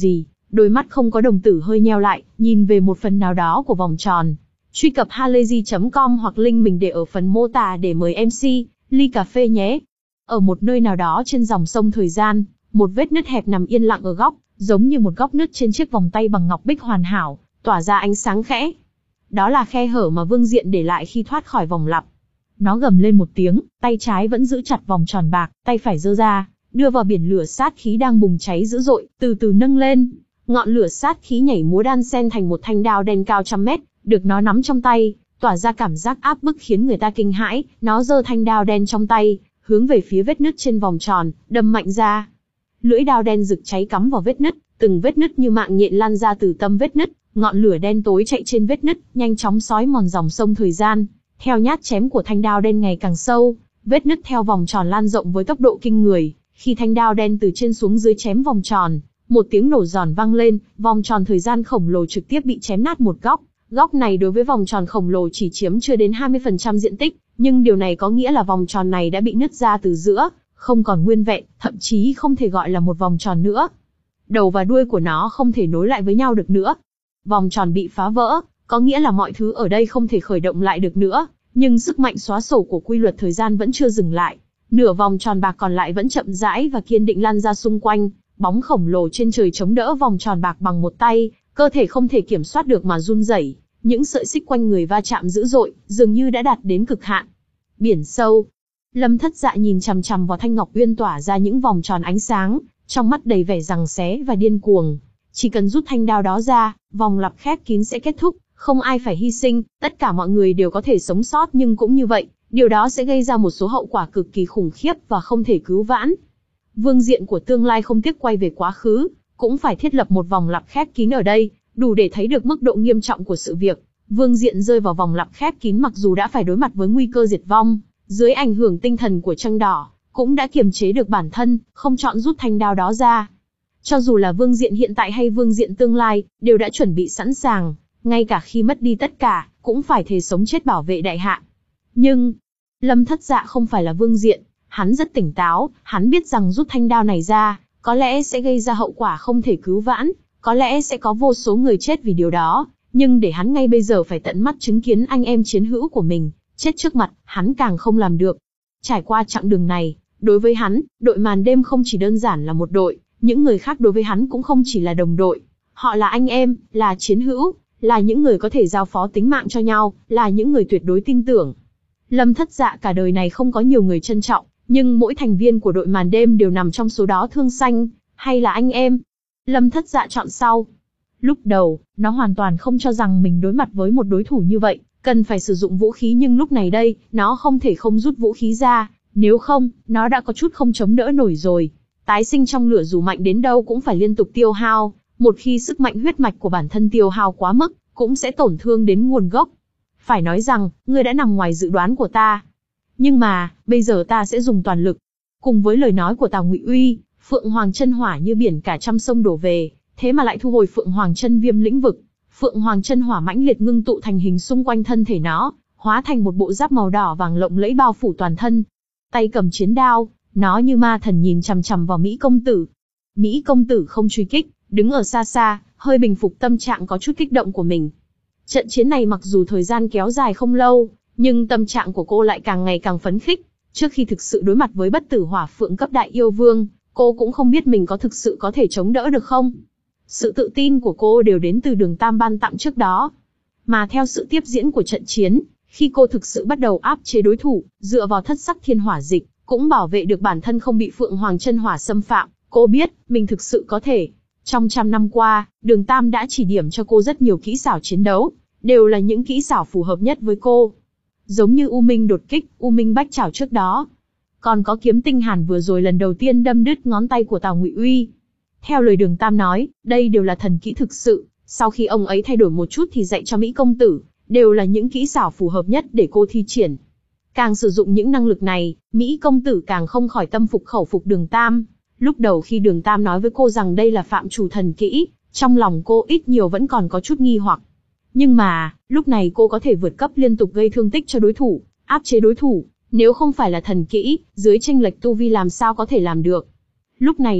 Đôi mắt không có đồng tử hơi nheo lại, nhìn về một phần nào đó của vòng tròn. Truy cập halayzi chấm com hoặc link mình để ở phần mô tả để mời em xê, ly cà phê nhé. Ở một nơi nào đó trên dòng sông thời gian, một vết nứt hẹp nằm yên lặng ở góc, giống như một góc nứt trên chiếc vòng tay bằng ngọc bích hoàn hảo, tỏa ra ánh sáng khẽ. Đó là khe hở mà Vương Diện để lại khi thoát khỏi vòng lặp. Nó gầm lên một tiếng, tay trái vẫn giữ chặt vòng tròn bạc, tay phải giơ ra, đưa vào biển lửa sát khí đang bùng cháy dữ dội, từ từ nâng lên. Ngọn lửa sát khí nhảy múa đan xen thành một thanh đao đen cao trăm mét, được nó nắm trong tay, tỏa ra cảm giác áp bức khiến người ta kinh hãi. Nó giơ thanh đao đen trong tay, hướng về phía vết nứt trên vòng tròn, đâm mạnh ra. Lưỡi đao đen rực cháy cắm vào vết nứt, từng vết nứt như mạng nhện lan ra từ tâm vết nứt, ngọn lửa đen tối chạy trên vết nứt, nhanh chóng xói mòn dòng sông thời gian. Theo nhát chém của thanh đao đen ngày càng sâu, vết nứt theo vòng tròn lan rộng với tốc độ kinh người. Khi thanh đao đen từ trên xuống dưới chém vòng tròn, một tiếng nổ giòn vang lên, vòng tròn thời gian khổng lồ trực tiếp bị chém nát một góc. Góc này đối với vòng tròn khổng lồ chỉ chiếm chưa đến hai mươi phần trăm diện tích, nhưng điều này có nghĩa là vòng tròn này đã bị nứt ra từ giữa, không còn nguyên vẹn, thậm chí không thể gọi là một vòng tròn nữa. Đầu và đuôi của nó không thể nối lại với nhau được nữa. Vòng tròn bị phá vỡ, có nghĩa là mọi thứ ở đây không thể khởi động lại được nữa, nhưng sức mạnh xóa sổ của quy luật thời gian vẫn chưa dừng lại. Nửa vòng tròn bạc còn lại vẫn chậm rãi và kiên định lan ra xung quanh, bóng khổng lồ trên trời chống đỡ vòng tròn bạc bằng một tay, cơ thể không thể kiểm soát được mà run rẩy, những sợi xích quanh người va chạm dữ dội, dường như đã đạt đến cực hạn. Biển sâu. Lâm Thất Dạ nhìn chằm chằm vào thanh ngọc uyên tỏa ra những vòng tròn ánh sáng, trong mắt đầy vẻ giằng xé và điên cuồng. Chỉ cần rút thanh đao đó ra, vòng lặp khép kín sẽ kết thúc, không ai phải hy sinh, tất cả mọi người đều có thể sống sót, nhưng cũng như vậy, điều đó sẽ gây ra một số hậu quả cực kỳ khủng khiếp và không thể cứu vãn. Vương Diện của tương lai không tiếc quay về quá khứ, cũng phải thiết lập một vòng lặp khép kín ở đây, đủ để thấy được mức độ nghiêm trọng của sự việc. Vương Diện rơi vào vòng lặp khép kín mặc dù đã phải đối mặt với nguy cơ diệt vong, dưới ảnh hưởng tinh thần của Trăng Đỏ, cũng đã kiềm chế được bản thân, không chọn rút thanh đao đó ra. Cho dù là Vương Diện hiện tại hay Vương Diện tương lai, đều đã chuẩn bị sẵn sàng, ngay cả khi mất đi tất cả, cũng phải thề sống chết bảo vệ đại hạ. Nhưng, Lâm Thất Dạ không phải là Vương Diện, hắn rất tỉnh táo, hắn biết rằng rút thanh đao này ra, có lẽ sẽ gây ra hậu quả không thể cứu vãn, có lẽ sẽ có vô số người chết vì điều đó, nhưng để hắn ngay bây giờ phải tận mắt chứng kiến anh em chiến hữu của mình chết trước mặt, hắn càng không làm được. Trải qua chặng đường này, đối với hắn, đội màn đêm không chỉ đơn giản là một đội, những người khác đối với hắn cũng không chỉ là đồng đội. Họ là anh em, là chiến hữu, là những người có thể giao phó tính mạng cho nhau, là những người tuyệt đối tin tưởng. Lâm Thất Dạ cả đời này không có nhiều người trân trọng, nhưng mỗi thành viên của đội màn đêm đều nằm trong số đó. Thương Xanh, hay là anh em? Lâm Thất Dạ chọn sau. Lúc đầu, nó hoàn toàn không cho rằng mình đối mặt với một đối thủ như vậy, cần phải sử dụng vũ khí, nhưng lúc này đây, nó không thể không rút vũ khí ra, nếu không, nó đã có chút không chống đỡ nổi rồi. Tái sinh trong lửa dù mạnh đến đâu cũng phải liên tục tiêu hao, một khi sức mạnh huyết mạch của bản thân tiêu hao quá mức, cũng sẽ tổn thương đến nguồn gốc. Phải nói rằng, ngươi đã nằm ngoài dự đoán của ta. Nhưng mà, bây giờ ta sẽ dùng toàn lực. Cùng với lời nói của Tào Ngụy Uy, Phượng Hoàng chân hỏa như biển cả trăm sông đổ về, thế mà lại thu hồi Phượng Hoàng chân viêm lĩnh vực. Phượng Hoàng chân hỏa mãnh liệt ngưng tụ thành hình xung quanh thân thể nó, hóa thành một bộ giáp màu đỏ vàng lộng lẫy bao phủ toàn thân. Tay cầm chiến đao, nó như ma thần nhìn chằm chằm vào Mỹ công tử. Mỹ công tử không truy kích, đứng ở xa xa, hơi bình phục tâm trạng có chút kích động của mình. Trận chiến này mặc dù thời gian kéo dài không lâu, nhưng tâm trạng của cô lại càng ngày càng phấn khích. Trước khi thực sự đối mặt với bất tử hỏa phượng cấp đại yêu vương, cô cũng không biết mình có thực sự có thể chống đỡ được không. Sự tự tin của cô đều đến từ Đường Tam ban tặng trước đó. Mà theo sự tiếp diễn của trận chiến, khi cô thực sự bắt đầu áp chế đối thủ, dựa vào thất sắc thiên hỏa dịch, cũng bảo vệ được bản thân không bị Phượng Hoàng chân hỏa xâm phạm, cô biết, mình thực sự có thể. Trong trăm năm qua, Đường Tam đã chỉ điểm cho cô rất nhiều kỹ xảo chiến đấu, đều là những kỹ xảo phù hợp nhất với cô. Giống như U Minh đột kích, U Minh bách chảo trước đó. Còn có kiếm tinh hàn vừa rồi lần đầu tiên đâm đứt ngón tay của Tào Ngụy Uy. Theo lời Đường Tam nói, đây đều là thần kỹ thực sự, sau khi ông ấy thay đổi một chút thì dạy cho Mỹ công tử, đều là những kỹ xảo phù hợp nhất để cô thi triển. Càng sử dụng những năng lực này, Mỹ công tử càng không khỏi tâm phục khẩu phục Đường Tam. Lúc đầu khi Đường Tam nói với cô rằng đây là phạm trù thần kỹ, trong lòng cô ít nhiều vẫn còn có chút nghi hoặc. Nhưng mà, lúc này cô có thể vượt cấp liên tục gây thương tích cho đối thủ, áp chế đối thủ, nếu không phải là thần kỹ, dưới chênh lệch tu vi làm sao có thể làm được. Lúc này đây,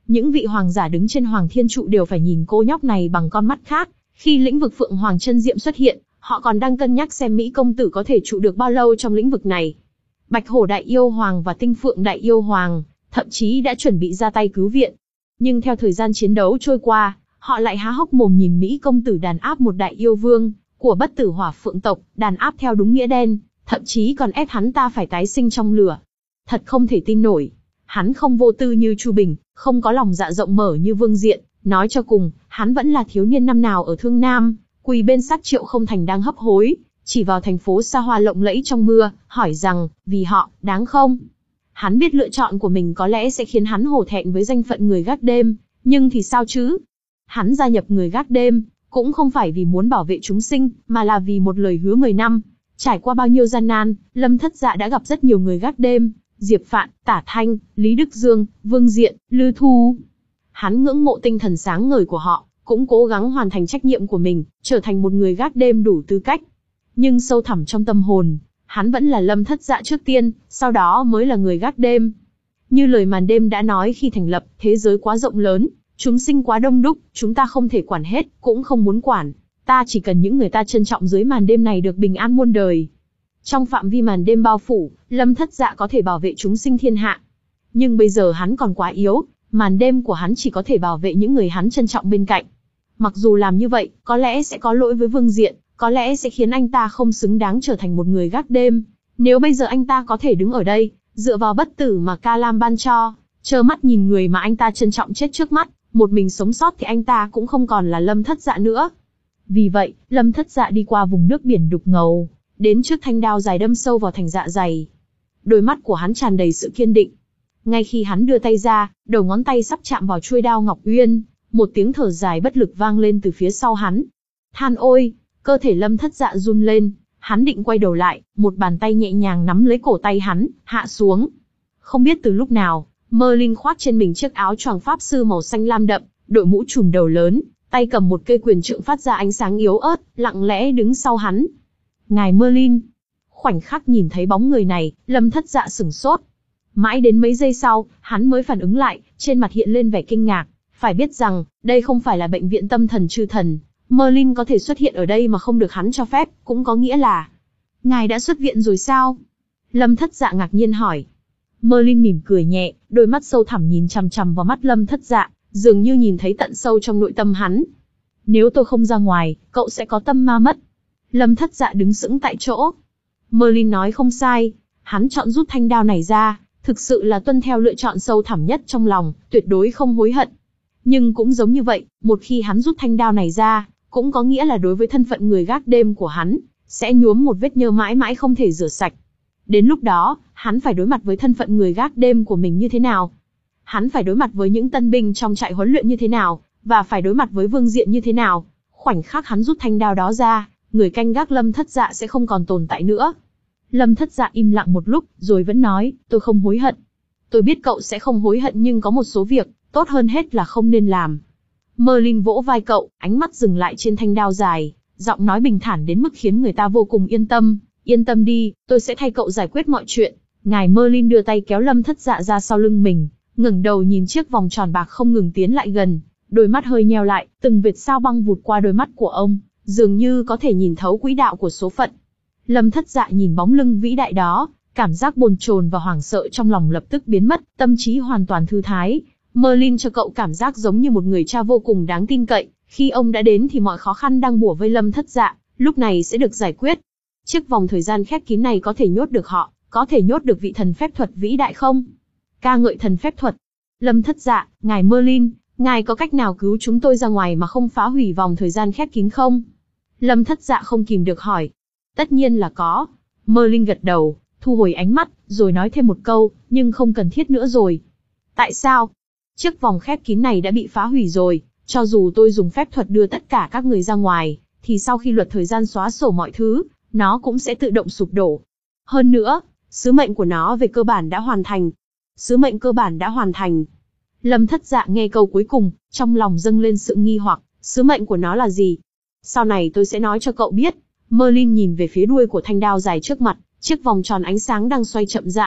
Những vị hoàng giả đứng trên Hoàng Thiên Trụ đều phải nhìn cô nhóc này bằng con mắt khác. Khi lĩnh vực Phượng Hoàng chân diệm xuất hiện, họ còn đang cân nhắc xem Mỹ công tử có thể trụ được bao lâu trong lĩnh vực này. Bạch Hổ Đại Yêu Hoàng và Tinh Phượng Đại Yêu Hoàng thậm chí đã chuẩn bị ra tay cứu viện. Nhưng theo thời gian chiến đấu trôi qua, họ lại há hốc mồm nhìn Mỹ công tử đàn áp một đại yêu vương của Bất Tử Hỏa Phượng tộc, đàn áp theo đúng nghĩa đen, thậm chí còn ép hắn ta phải tái sinh trong lửa. Thật không thể tin nổi. Hắn không vô tư như Chu Bình, không có lòng dạ rộng mở như Vương Diện, nói cho cùng, hắn vẫn là thiếu niên năm nào ở Thương Nam, quỳ bên xác Triệu Không Thành đang hấp hối, chỉ vào thành phố xa hoa lộng lẫy trong mưa, hỏi rằng, vì họ, đáng không? Hắn biết lựa chọn của mình có lẽ sẽ khiến hắn hổ thẹn với danh phận người gác đêm, nhưng thì sao chứ? Hắn gia nhập người gác đêm, cũng không phải vì muốn bảo vệ chúng sinh, mà là vì một lời hứa mười năm. Trải qua bao nhiêu gian nan, Lâm Thất Dạ đã gặp rất nhiều người gác đêm, Diệp Phạn, Tả Thanh, Lý Đức Dương, Vương Diện, Lư Thu. Hắn ngưỡng mộ tinh thần sáng ngời của họ, cũng cố gắng hoàn thành trách nhiệm của mình, trở thành một người gác đêm đủ tư cách. Nhưng sâu thẳm trong tâm hồn, hắn vẫn là Lâm Thất Dạ trước tiên, sau đó mới là người gác đêm. Như lời màn đêm đã nói khi thành lập, thế giới quá rộng lớn, chúng sinh quá đông đúc, chúng ta không thể quản hết, cũng không muốn quản. Ta chỉ cần những người ta trân trọng dưới màn đêm này được bình an muôn đời. Trong phạm vi màn đêm bao phủ, Lâm Thất Dạ có thể bảo vệ chúng sinh thiên hạ. Nhưng bây giờ hắn còn quá yếu, màn đêm của hắn chỉ có thể bảo vệ những người hắn trân trọng bên cạnh. Mặc dù làm như vậy, có lẽ sẽ có lỗi với Vương Diện, có lẽ sẽ khiến anh ta không xứng đáng trở thành một người gác đêm. Nếu bây giờ anh ta có thể đứng ở đây, dựa vào bất tử mà Ca Lam ban cho, trơ mắt nhìn người mà anh ta trân trọng chết trước mắt, một mình sống sót thì anh ta cũng không còn là Lâm Thất Dạ nữa. Vì vậy, Lâm Thất Dạ đi qua vùng nước biển đục ngầu, đến trước thanh đao dài đâm sâu vào thành dạ dày. Đôi mắt của hắn tràn đầy sự kiên định. Ngay khi hắn đưa tay ra, đầu ngón tay sắp chạm vào chuôi đao Ngọc Uyên, một tiếng thở dài bất lực vang lên từ phía sau hắn. Than ôi, cơ thể Lâm Thất Dạ run lên, hắn định quay đầu lại, một bàn tay nhẹ nhàng nắm lấy cổ tay hắn, hạ xuống. Không biết từ lúc nào, Merlin khoác trên mình chiếc áo choàng pháp sư màu xanh lam đậm, đội mũ trùm đầu lớn, tay cầm một cây quyền trượng phát ra ánh sáng yếu ớt, lặng lẽ đứng sau hắn. Ngài Merlin. Khoảnh khắc nhìn thấy bóng người này, Lâm Thất Dạ sửng sốt. Mãi đến mấy giây sau, hắn mới phản ứng lại, trên mặt hiện lên vẻ kinh ngạc. Phải biết rằng, đây không phải là bệnh viện tâm thần chư thần. Merlin có thể xuất hiện ở đây mà không được hắn cho phép, cũng có nghĩa là... Ngài đã xuất viện rồi sao? Lâm Thất Dạ ngạc nhiên hỏi. Merlin mỉm cười nhẹ, đôi mắt sâu thẳm nhìn chằm chằm vào mắt Lâm Thất Dạ, dường như nhìn thấy tận sâu trong nội tâm hắn. Nếu tôi không ra ngoài, cậu sẽ có tâm ma mất. Lâm Thất Dạ đứng sững tại chỗ. Merlin nói không sai, hắn chọn rút thanh đao này ra, thực sự là tuân theo lựa chọn sâu thẳm nhất trong lòng, tuyệt đối không hối hận. Nhưng cũng giống như vậy, một khi hắn rút thanh đao này ra, cũng có nghĩa là đối với thân phận người gác đêm của hắn, sẽ nhuốm một vết nhơ mãi mãi không thể rửa sạch. Đến lúc đó, hắn phải đối mặt với thân phận người gác đêm của mình như thế nào? Hắn phải đối mặt với những tân binh trong trại huấn luyện như thế nào? Và phải đối mặt với Vương Diện như thế nào? Khoảnh khắc hắn rút thanh đao đó ra, người canh gác Lâm Thất Dạ sẽ không còn tồn tại nữa. Lâm Thất Dạ im lặng một lúc, rồi vẫn nói, tôi không hối hận. Tôi biết cậu sẽ không hối hận nhưng có một số việc, tốt hơn hết là không nên làm. Merlin vỗ vai cậu, ánh mắt dừng lại trên thanh đao dài, giọng nói bình thản đến mức khiến người ta vô cùng yên tâm. Yên tâm đi, tôi sẽ thay cậu giải quyết mọi chuyện. Ngài Merlin đưa tay kéo Lâm Thất Dạ ra sau lưng mình, ngẩng đầu nhìn chiếc vòng tròn bạc không ngừng tiến lại gần, đôi mắt hơi nheo lại, từng vệt sao băng vụt qua đôi mắt của ông, dường như có thể nhìn thấu quỹ đạo của số phận. Lâm Thất Dạ nhìn bóng lưng vĩ đại đó, cảm giác bồn chồn và hoảng sợ trong lòng lập tức biến mất, tâm trí hoàn toàn thư thái. Merlin cho cậu cảm giác giống như một người cha vô cùng đáng tin cậy, khi ông đã đến thì mọi khó khăn đang bủa vây Lâm Thất Dạ, lúc này sẽ được giải quyết. Chiếc vòng thời gian khép kín này có thể nhốt được họ, có thể nhốt được vị thần phép thuật vĩ đại không? Ca ngợi thần phép thuật. Lâm Thất Dạ, ngài Merlin, ngài có cách nào cứu chúng tôi ra ngoài mà không phá hủy vòng thời gian khép kín không? Lâm Thất Dạ không kìm được hỏi. Tất nhiên là có. Merlin gật đầu, thu hồi ánh mắt, rồi nói thêm một câu, nhưng không cần thiết nữa rồi. Tại sao? Chiếc vòng khép kín này đã bị phá hủy rồi, cho dù tôi dùng phép thuật đưa tất cả các người ra ngoài, thì sau khi luật thời gian xóa sổ mọi thứ, nó cũng sẽ tự động sụp đổ. Hơn nữa, sứ mệnh của nó về cơ bản đã hoàn thành. Sứ mệnh cơ bản đã hoàn thành. Lâm Thất Dạ nghe câu cuối cùng, trong lòng dâng lên sự nghi hoặc, sứ mệnh của nó là gì? Sau này tôi sẽ nói cho cậu biết. Merlin nhìn về phía đuôi của thanh đao dài trước mặt, chiếc vòng tròn ánh sáng đang xoay chậm rãi,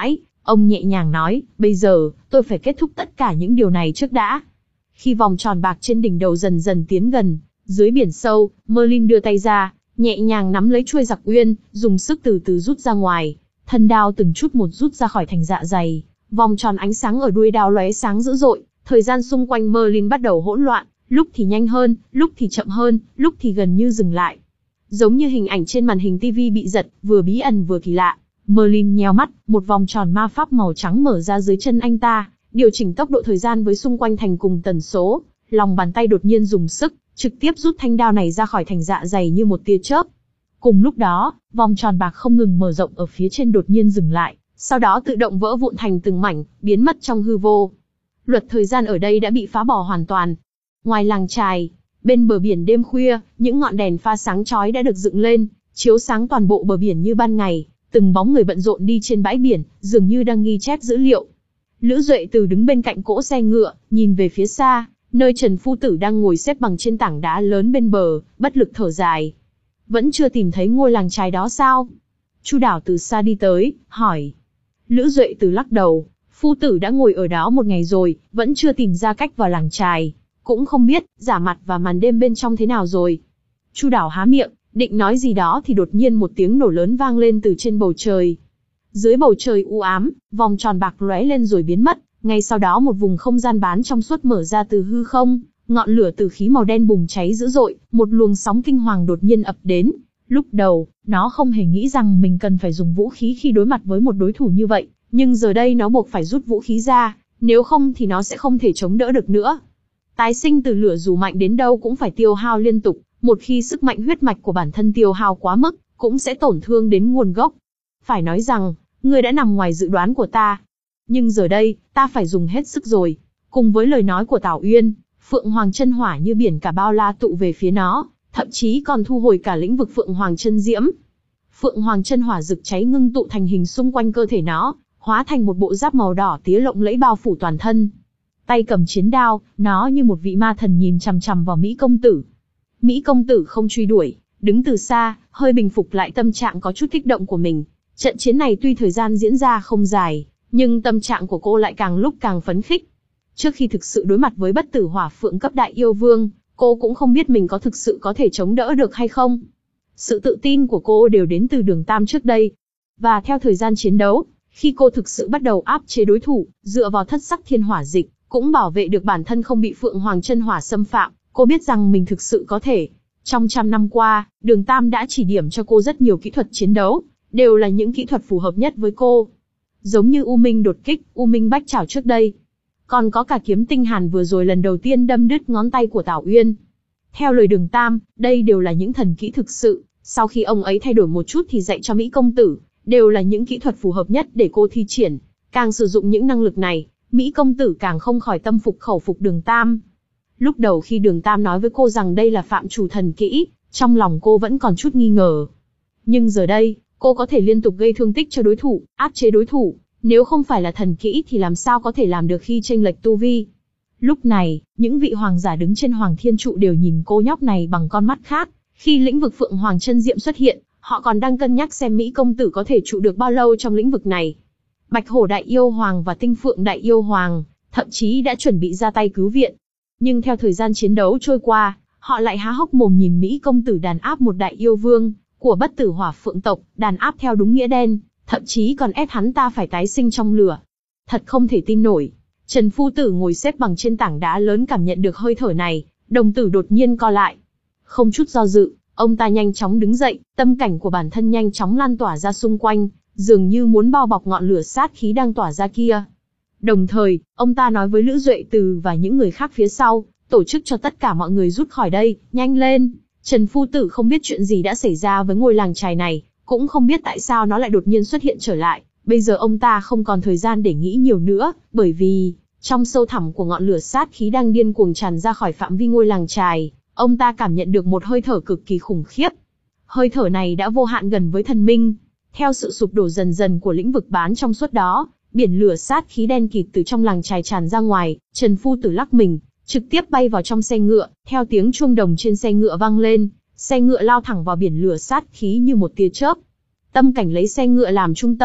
Ông nhẹ nhàng nói, bây giờ, tôi phải kết thúc tất cả những điều này trước đã. Khi vòng tròn bạc trên đỉnh đầu dần dần tiến gần, dưới biển sâu, Merlin đưa tay ra, nhẹ nhàng nắm lấy chuôi giặc uyên, dùng sức từ từ rút ra ngoài. Thân đao từng chút một rút ra khỏi thành dạ dày. Vòng tròn ánh sáng ở đuôi đao lóe sáng dữ dội, thời gian xung quanh Merlin bắt đầu hỗn loạn, lúc thì nhanh hơn, lúc thì chậm hơn, lúc thì gần như dừng lại. Giống như hình ảnh trên màn hình tivi bị giật, vừa bí ẩn vừa kỳ lạ. Merlin nheo mắt, một vòng tròn ma pháp màu trắng mở ra dưới chân anh ta, điều chỉnh tốc độ thời gian với xung quanh thành cùng tần số. Lòng bàn tay đột nhiên dùng sức, trực tiếp rút thanh đao này ra khỏi thành dạ dày như một tia chớp. Cùng lúc đó, vòng tròn bạc không ngừng mở rộng ở phía trên đột nhiên dừng lại, sau đó tự động vỡ vụn thành từng mảnh, biến mất trong hư vô. Luật thời gian ở đây đã bị phá bỏ hoàn toàn. Ngoài làng chài, bên bờ biển đêm khuya, những ngọn đèn pha sáng chói đã được dựng lên, chiếu sáng toàn bộ bờ biển như ban ngày. Từng bóng người bận rộn đi trên bãi biển, dường như đang ghi chép dữ liệu. Lữ Duệ Từ đứng bên cạnh cỗ xe ngựa, nhìn về phía xa, nơi Trần Phu Tử đang ngồi xếp bằng trên tảng đá lớn bên bờ, bất lực thở dài. Vẫn chưa tìm thấy ngôi làng chài đó sao? Chu Đảo từ xa đi tới, hỏi. Lữ Duệ Từ lắc đầu, Phu Tử đã ngồi ở đó một ngày rồi, vẫn chưa tìm ra cách vào làng chài. Cũng không biết, giả mặt và màn đêm bên trong thế nào rồi. Chu Đảo há miệng, định nói gì đó thì đột nhiên một tiếng nổ lớn vang lên từ trên bầu trời. Dưới bầu trời u ám, vòng tròn bạc lóe lên rồi biến mất, ngay sau đó một vùng không gian bán trong suốt mở ra từ hư không, ngọn lửa từ khí màu đen bùng cháy dữ dội, một luồng sóng kinh hoàng đột nhiên ập đến. Lúc đầu, nó không hề nghĩ rằng mình cần phải dùng vũ khí khi đối mặt với một đối thủ như vậy, nhưng giờ đây nó buộc phải rút vũ khí ra, nếu không thì nó sẽ không thể chống đỡ được nữa. Tái sinh từ lửa dù mạnh đến đâu cũng phải tiêu hao liên tục, một khi sức mạnh huyết mạch của bản thân tiêu hao quá mức, cũng sẽ tổn thương đến nguồn gốc. Phải nói rằng, ngươi đã nằm ngoài dự đoán của ta. Nhưng giờ đây, ta phải dùng hết sức rồi. Cùng với lời nói của Tào Uyên, Phượng Hoàng chân hỏa như biển cả bao la tụ về phía nó, thậm chí còn thu hồi cả lĩnh vực Phượng Hoàng chân diễm. Phượng Hoàng chân hỏa rực cháy ngưng tụ thành hình xung quanh cơ thể nó, hóa thành một bộ giáp màu đỏ tía lộng lẫy bao phủ toàn thân. Tay cầm chiến đao, nó như một vị ma thần nhìn chằm chằm vào Mỹ công tử. Mỹ công tử không truy đuổi, đứng từ xa, hơi bình phục lại tâm trạng có chút kích động của mình. Trận chiến này tuy thời gian diễn ra không dài, nhưng tâm trạng của cô lại càng lúc càng phấn khích. Trước khi thực sự đối mặt với bất tử hỏa phượng cấp đại yêu vương, cô cũng không biết mình có thực sự có thể chống đỡ được hay không. Sự tự tin của cô đều đến từ Đường Tam trước đây. Và theo thời gian chiến đấu, khi cô thực sự bắt đầu áp chế đối thủ, dựa vào thất sắc thiên hỏa dịch, cũng bảo vệ được bản thân không bị Phượng Hoàng chân hỏa xâm phạm, cô biết rằng mình thực sự có thể. Trong trăm năm qua, Đường Tam đã chỉ điểm cho cô rất nhiều kỹ thuật chiến đấu, đều là những kỹ thuật phù hợp nhất với cô. Giống như U Minh đột kích, U Minh bách chảo trước đây. Còn có cả kiếm tinh hàn vừa rồi lần đầu tiên đâm đứt ngón tay của Tào Uyên. Theo lời Đường Tam, đây đều là những thần kỹ thực sự, sau khi ông ấy thay đổi một chút thì dạy cho Mỹ công tử, đều là những kỹ thuật phù hợp nhất để cô thi triển. Càng sử dụng những năng lực này, Mỹ công tử càng không khỏi tâm phục khẩu phục Đường Tam. Lúc đầu khi Đường Tam nói với cô rằng đây là phạm trù thần kỹ, trong lòng cô vẫn còn chút nghi ngờ. Nhưng giờ đây, cô có thể liên tục gây thương tích cho đối thủ, áp chế đối thủ, nếu không phải là thần kỹ thì làm sao có thể làm được khi chênh lệch tu vi. Lúc này, những vị hoàng giả đứng trên Hoàng Thiên Trụ đều nhìn cô nhóc này bằng con mắt khác, khi lĩnh vực Phượng Hoàng chân diệm xuất hiện, họ còn đang cân nhắc xem Mỹ công tử có thể trụ được bao lâu trong lĩnh vực này. Bạch Hổ Đại Yêu Hoàng và Tinh Phượng Đại Yêu Hoàng, thậm chí đã chuẩn bị ra tay cứu viện. Nhưng theo thời gian chiến đấu trôi qua, họ lại há hốc mồm nhìn Mỹ công tử đàn áp một đại yêu vương của bất tử hỏa phượng tộc, đàn áp theo đúng nghĩa đen, thậm chí còn ép hắn ta phải tái sinh trong lửa. Thật không thể tin nổi. Trần Phu Tử ngồi xếp bằng trên tảng đá lớn cảm nhận được hơi thở này, đồng tử đột nhiên co lại. Không chút do dự, ông ta nhanh chóng đứng dậy, tâm cảnh của bản thân nhanh chóng lan tỏa ra xung quanh, dường như muốn bao bọc ngọn lửa sát khí đang tỏa ra kia. Đồng thời, ông ta nói với Lữ Duệ Từ và những người khác phía sau, tổ chức cho tất cả mọi người rút khỏi đây, nhanh lên. Trần Phu Tử không biết chuyện gì đã xảy ra với ngôi làng chài này, cũng không biết tại sao nó lại đột nhiên xuất hiện trở lại. Bây giờ ông ta không còn thời gian để nghĩ nhiều nữa, bởi vì, trong sâu thẳm của ngọn lửa sát khí đang điên cuồng tràn ra khỏi phạm vi ngôi làng chài, ông ta cảm nhận được một hơi thở cực kỳ khủng khiếp. Hơi thở này đã vô hạn gần với thần minh. Theo sự sụp đổ dần dần của lĩnh vực bán trong suốt đó, biển lửa sát khí đen kịt từ trong làng chài tràn ra ngoài, Trần Phu Tử lắc mình, trực tiếp bay vào trong xe ngựa, theo tiếng chuông đồng trên xe ngựa vang lên, xe ngựa lao thẳng vào biển lửa sát khí như một tia chớp. Tâm cảnh lấy xe ngựa làm trung tâm,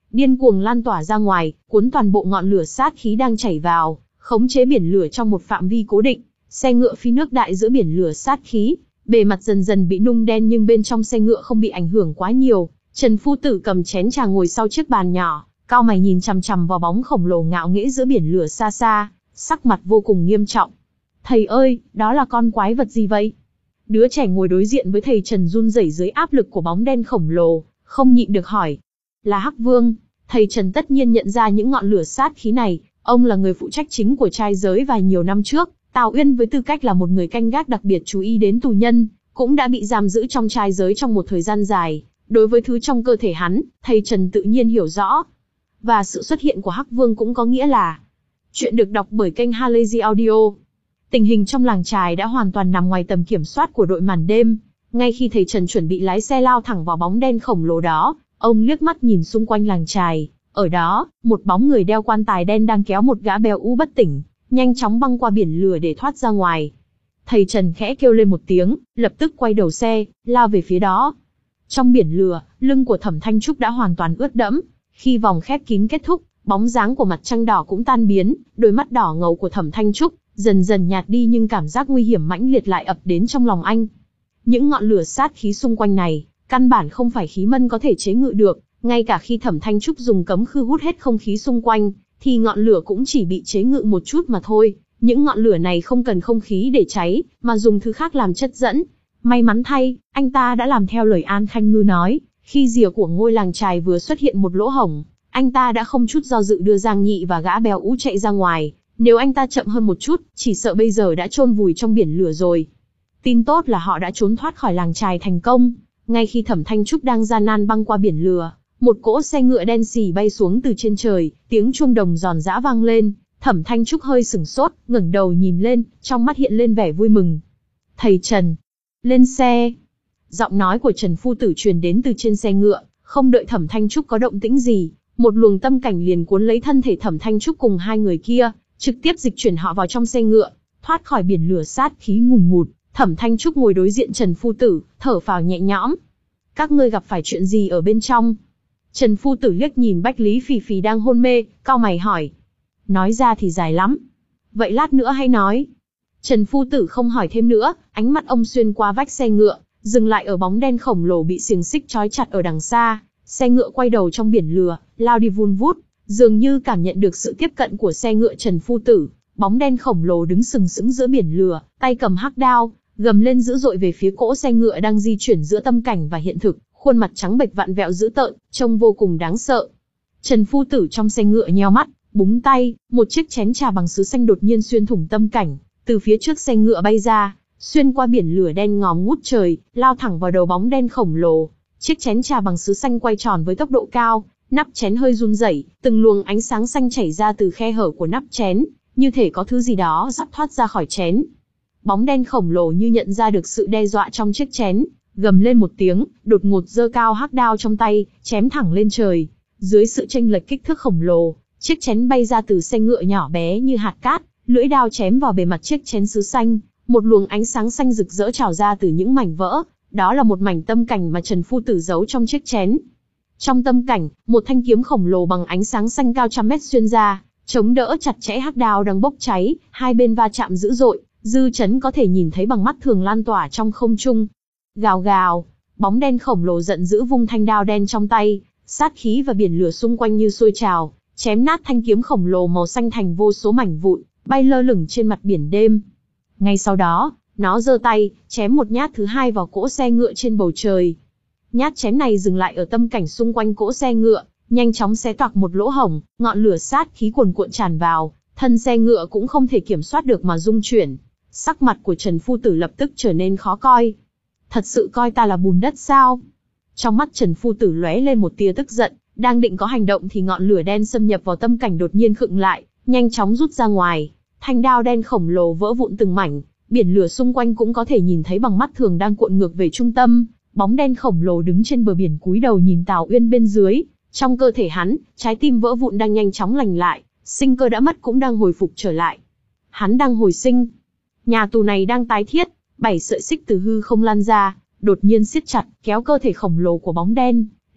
điên cuồng lan tỏa ra ngoài, cuốn toàn bộ ngọn lửa sát khí đang chảy vào, khống chế biển lửa trong một phạm vi cố định. Xe ngựa phi nước đại giữa biển lửa sát khí, bề mặt dần dần bị nung đen nhưng bên trong xe ngựa không bị ảnh hưởng quá nhiều. Trần Phu Tử cầm chén trà ngồi sau chiếc bàn nhỏ, cau mày nhìn chằm chằm vào bóng khổng lồ ngạo nghễ giữa biển lửa xa xa, sắc mặt vô cùng nghiêm trọng. Thầy ơi, đó là con quái vật gì vậy? Đứa trẻ ngồi đối diện với thầy Trần run rẩy dưới áp lực của bóng đen khổng lồ, không nhịn được hỏi. Là Hắc Vương. Thầy Trần tất nhiên nhận ra những ngọn lửa sát khí này, ông là người phụ trách chính của trai giới và nhiều năm trước, Tào Uyên với tư cách là một người canh gác đặc biệt chú ý đến tù nhân, cũng đã bị giam giữ trong trai giới trong một thời gian dài. Đối với thứ trong cơ thể hắn, thầy Trần tự nhiên hiểu rõ. Và sự xuất hiện của Hắc Vương cũng có nghĩa là... Chuyện được đọc bởi kênh Halazy Audio. Tình hình trong làng chài đã hoàn toàn nằm ngoài tầm kiểm soát của đội màn đêm. Ngay khi thầy Trần chuẩn bị lái xe lao thẳng vào bóng đen khổng lồ đó, ông liếc mắt nhìn xung quanh làng chài. Ở đó, một bóng người đeo quan tài đen đang kéo một gã béo ú bất tỉnh, nhanh chóng băng qua biển lửa để thoát ra ngoài. Thầy Trần khẽ kêu lên một tiếng, lập tức quay đầu xe, lao về phía đó. Trong biển lửa, lưng của Thẩm Thanh Trúc đã hoàn toàn ướt đẫm. Khi vòng khép kín kết thúc, bóng dáng của mặt trăng đỏ cũng tan biến, đôi mắt đỏ ngầu của Thẩm Thanh Trúc dần dần nhạt đi nhưng cảm giác nguy hiểm mãnh liệt lại ập đến trong lòng anh. Những ngọn lửa sát khí xung quanh này, căn bản không phải khí mân có thể chế ngự được, ngay cả khi Thẩm Thanh Trúc dùng cấm khư hút hết không khí xung quanh, thì ngọn lửa cũng chỉ bị chế ngự một chút mà thôi. Những ngọn lửa này không cần không khí để cháy, mà dùng thứ khác làm chất dẫn. May mắn thay, anh ta đã làm theo lời An Khanh Ngư nói, khi rìa của ngôi làng chài vừa xuất hiện một lỗ hổng, anh ta đã không chút do dự đưa Giang Nhị và gã béo ú chạy ra ngoài. Nếu anh ta chậm hơn một chút, chỉ sợ bây giờ đã chôn vùi trong biển lửa rồi. Tin tốt là họ đã trốn thoát khỏi làng chài thành công. Ngay khi Thẩm Thanh Trúc đang gian nan băng qua biển lửa, một cỗ xe ngựa đen xì bay xuống từ trên trời, tiếng chuông đồng giòn giã vang lên. Thẩm Thanh Trúc hơi sửng sốt, ngẩng đầu nhìn lên, trong mắt hiện lên vẻ vui mừng. Thầy Trần, lên xe. Giọng nói của Trần Phu Tử truyền đến từ trên xe ngựa, không đợi Thẩm Thanh Trúc có động tĩnh gì, một luồng tâm cảnh liền cuốn lấy thân thể Thẩm Thanh Trúc cùng hai người kia, trực tiếp dịch chuyển họ vào trong xe ngựa, thoát khỏi biển lửa sát khí ngùn ngụt. Thẩm Thanh Trúc ngồi đối diện Trần Phu Tử, thở phào nhẹ nhõm. Các ngươi gặp phải chuyện gì ở bên trong? Trần Phu Tử liếc nhìn Bách Lý Phì Phì đang hôn mê, cau mày hỏi. Nói ra thì dài lắm. Vậy lát nữa hay nói. Trần Phu Tử không hỏi thêm nữa, ánh mắt ông xuyên qua vách xe ngựa, dừng lại ở bóng đen khổng lồ bị xiềng xích trói chặt ở đằng xa. Xe ngựa quay đầu trong biển lửa, lao đi vun vút, dường như cảm nhận được sự tiếp cận của xe ngựa Trần Phu Tử. Bóng đen khổng lồ đứng sừng sững giữa biển lửa, tay cầm hắc đao, gầm lên dữ dội về phía cỗ xe ngựa đang di chuyển giữa tâm cảnh và hiện thực, khuôn mặt trắng bệch vặn vẹo dữ tợn, trông vô cùng đáng sợ. Trần Phu Tử trong xe ngựa nheo mắt, búng tay, một chiếc chén trà bằng sứ xanh đột nhiên xuyên thủng tâm cảnh, từ phía trước xe ngựa bay ra, xuyên qua biển lửa đen ngòm ngút trời, lao thẳng vào đầu bóng đen khổng lồ. Chiếc chén trà bằng sứ xanh quay tròn với tốc độ cao, nắp chén hơi run rẩy, từng luồng ánh sáng xanh chảy ra từ khe hở của nắp chén, như thể có thứ gì đó sắp thoát ra khỏi chén. Bóng đen khổng lồ như nhận ra được sự đe dọa trong chiếc chén, gầm lên một tiếng, đột ngột giơ cao hắc đao trong tay, chém thẳng lên trời. Dưới sự chênh lệch kích thước khổng lồ, chiếc chén bay ra từ xe ngựa nhỏ bé như hạt cát, lưỡi đao chém vào bề mặt chiếc chén sứ xanh, một luồng ánh sáng xanh rực rỡ trào ra từ những mảnh vỡ, đó là một mảnh tâm cảnh mà Trần Phu Tử giấu trong chiếc chén. Trong tâm cảnh, một thanh kiếm khổng lồ bằng ánh sáng xanh cao trăm mét xuyên ra, chống đỡ chặt chẽ hắc đao đang bốc cháy, hai bên va chạm dữ dội, dư chấn có thể nhìn thấy bằng mắt thường lan tỏa trong không trung. Gào gào, bóng đen khổng lồ giận dữ vung thanh đao đen trong tay, sát khí và biển lửa xung quanh như sôi trào, chém nát thanh kiếm khổng lồ màu xanh thành vô số mảnh vụn, bay lơ lửng trên mặt biển đêm. Ngay sau đó, nó giơ tay, chém một nhát thứ hai vào cỗ xe ngựa trên bầu trời. Nhát chém này dừng lại ở tâm cảnh xung quanh cỗ xe ngựa, nhanh chóng xé toạc một lỗ hổng, ngọn lửa sát khí cuồn cuộn tràn vào, thân xe ngựa cũng không thể kiểm soát được mà rung chuyển. Sắc mặt của Trần Phu Tử lập tức trở nên khó coi. Thật sự coi ta là bùn đất sao? Trong mắt Trần Phu Tử lóe lên một tia tức giận, đang định có hành động thì ngọn lửa đen xâm nhập vào tâm cảnh đột nhiên khựng lại, nhanh chóng rút ra ngoài. Thanh đao đen khổng lồ vỡ vụn từng mảnh, biển lửa xung quanh cũng có thể nhìn thấy bằng mắt thường đang cuộn ngược về trung tâm. Bóng đen khổng lồ đứng trên bờ biển cúi đầu nhìn Tào Uyên bên dưới, trong cơ thể hắn, trái tim vỡ vụn đang nhanh chóng lành lại, sinh cơ đã mất cũng đang hồi phục trở lại. Hắn đang hồi sinh. Nhà tù này đang tái thiết, bảy sợi xích từ hư không lan ra, đột nhiên siết chặt, kéo cơ thể khổng lồ của bóng đen,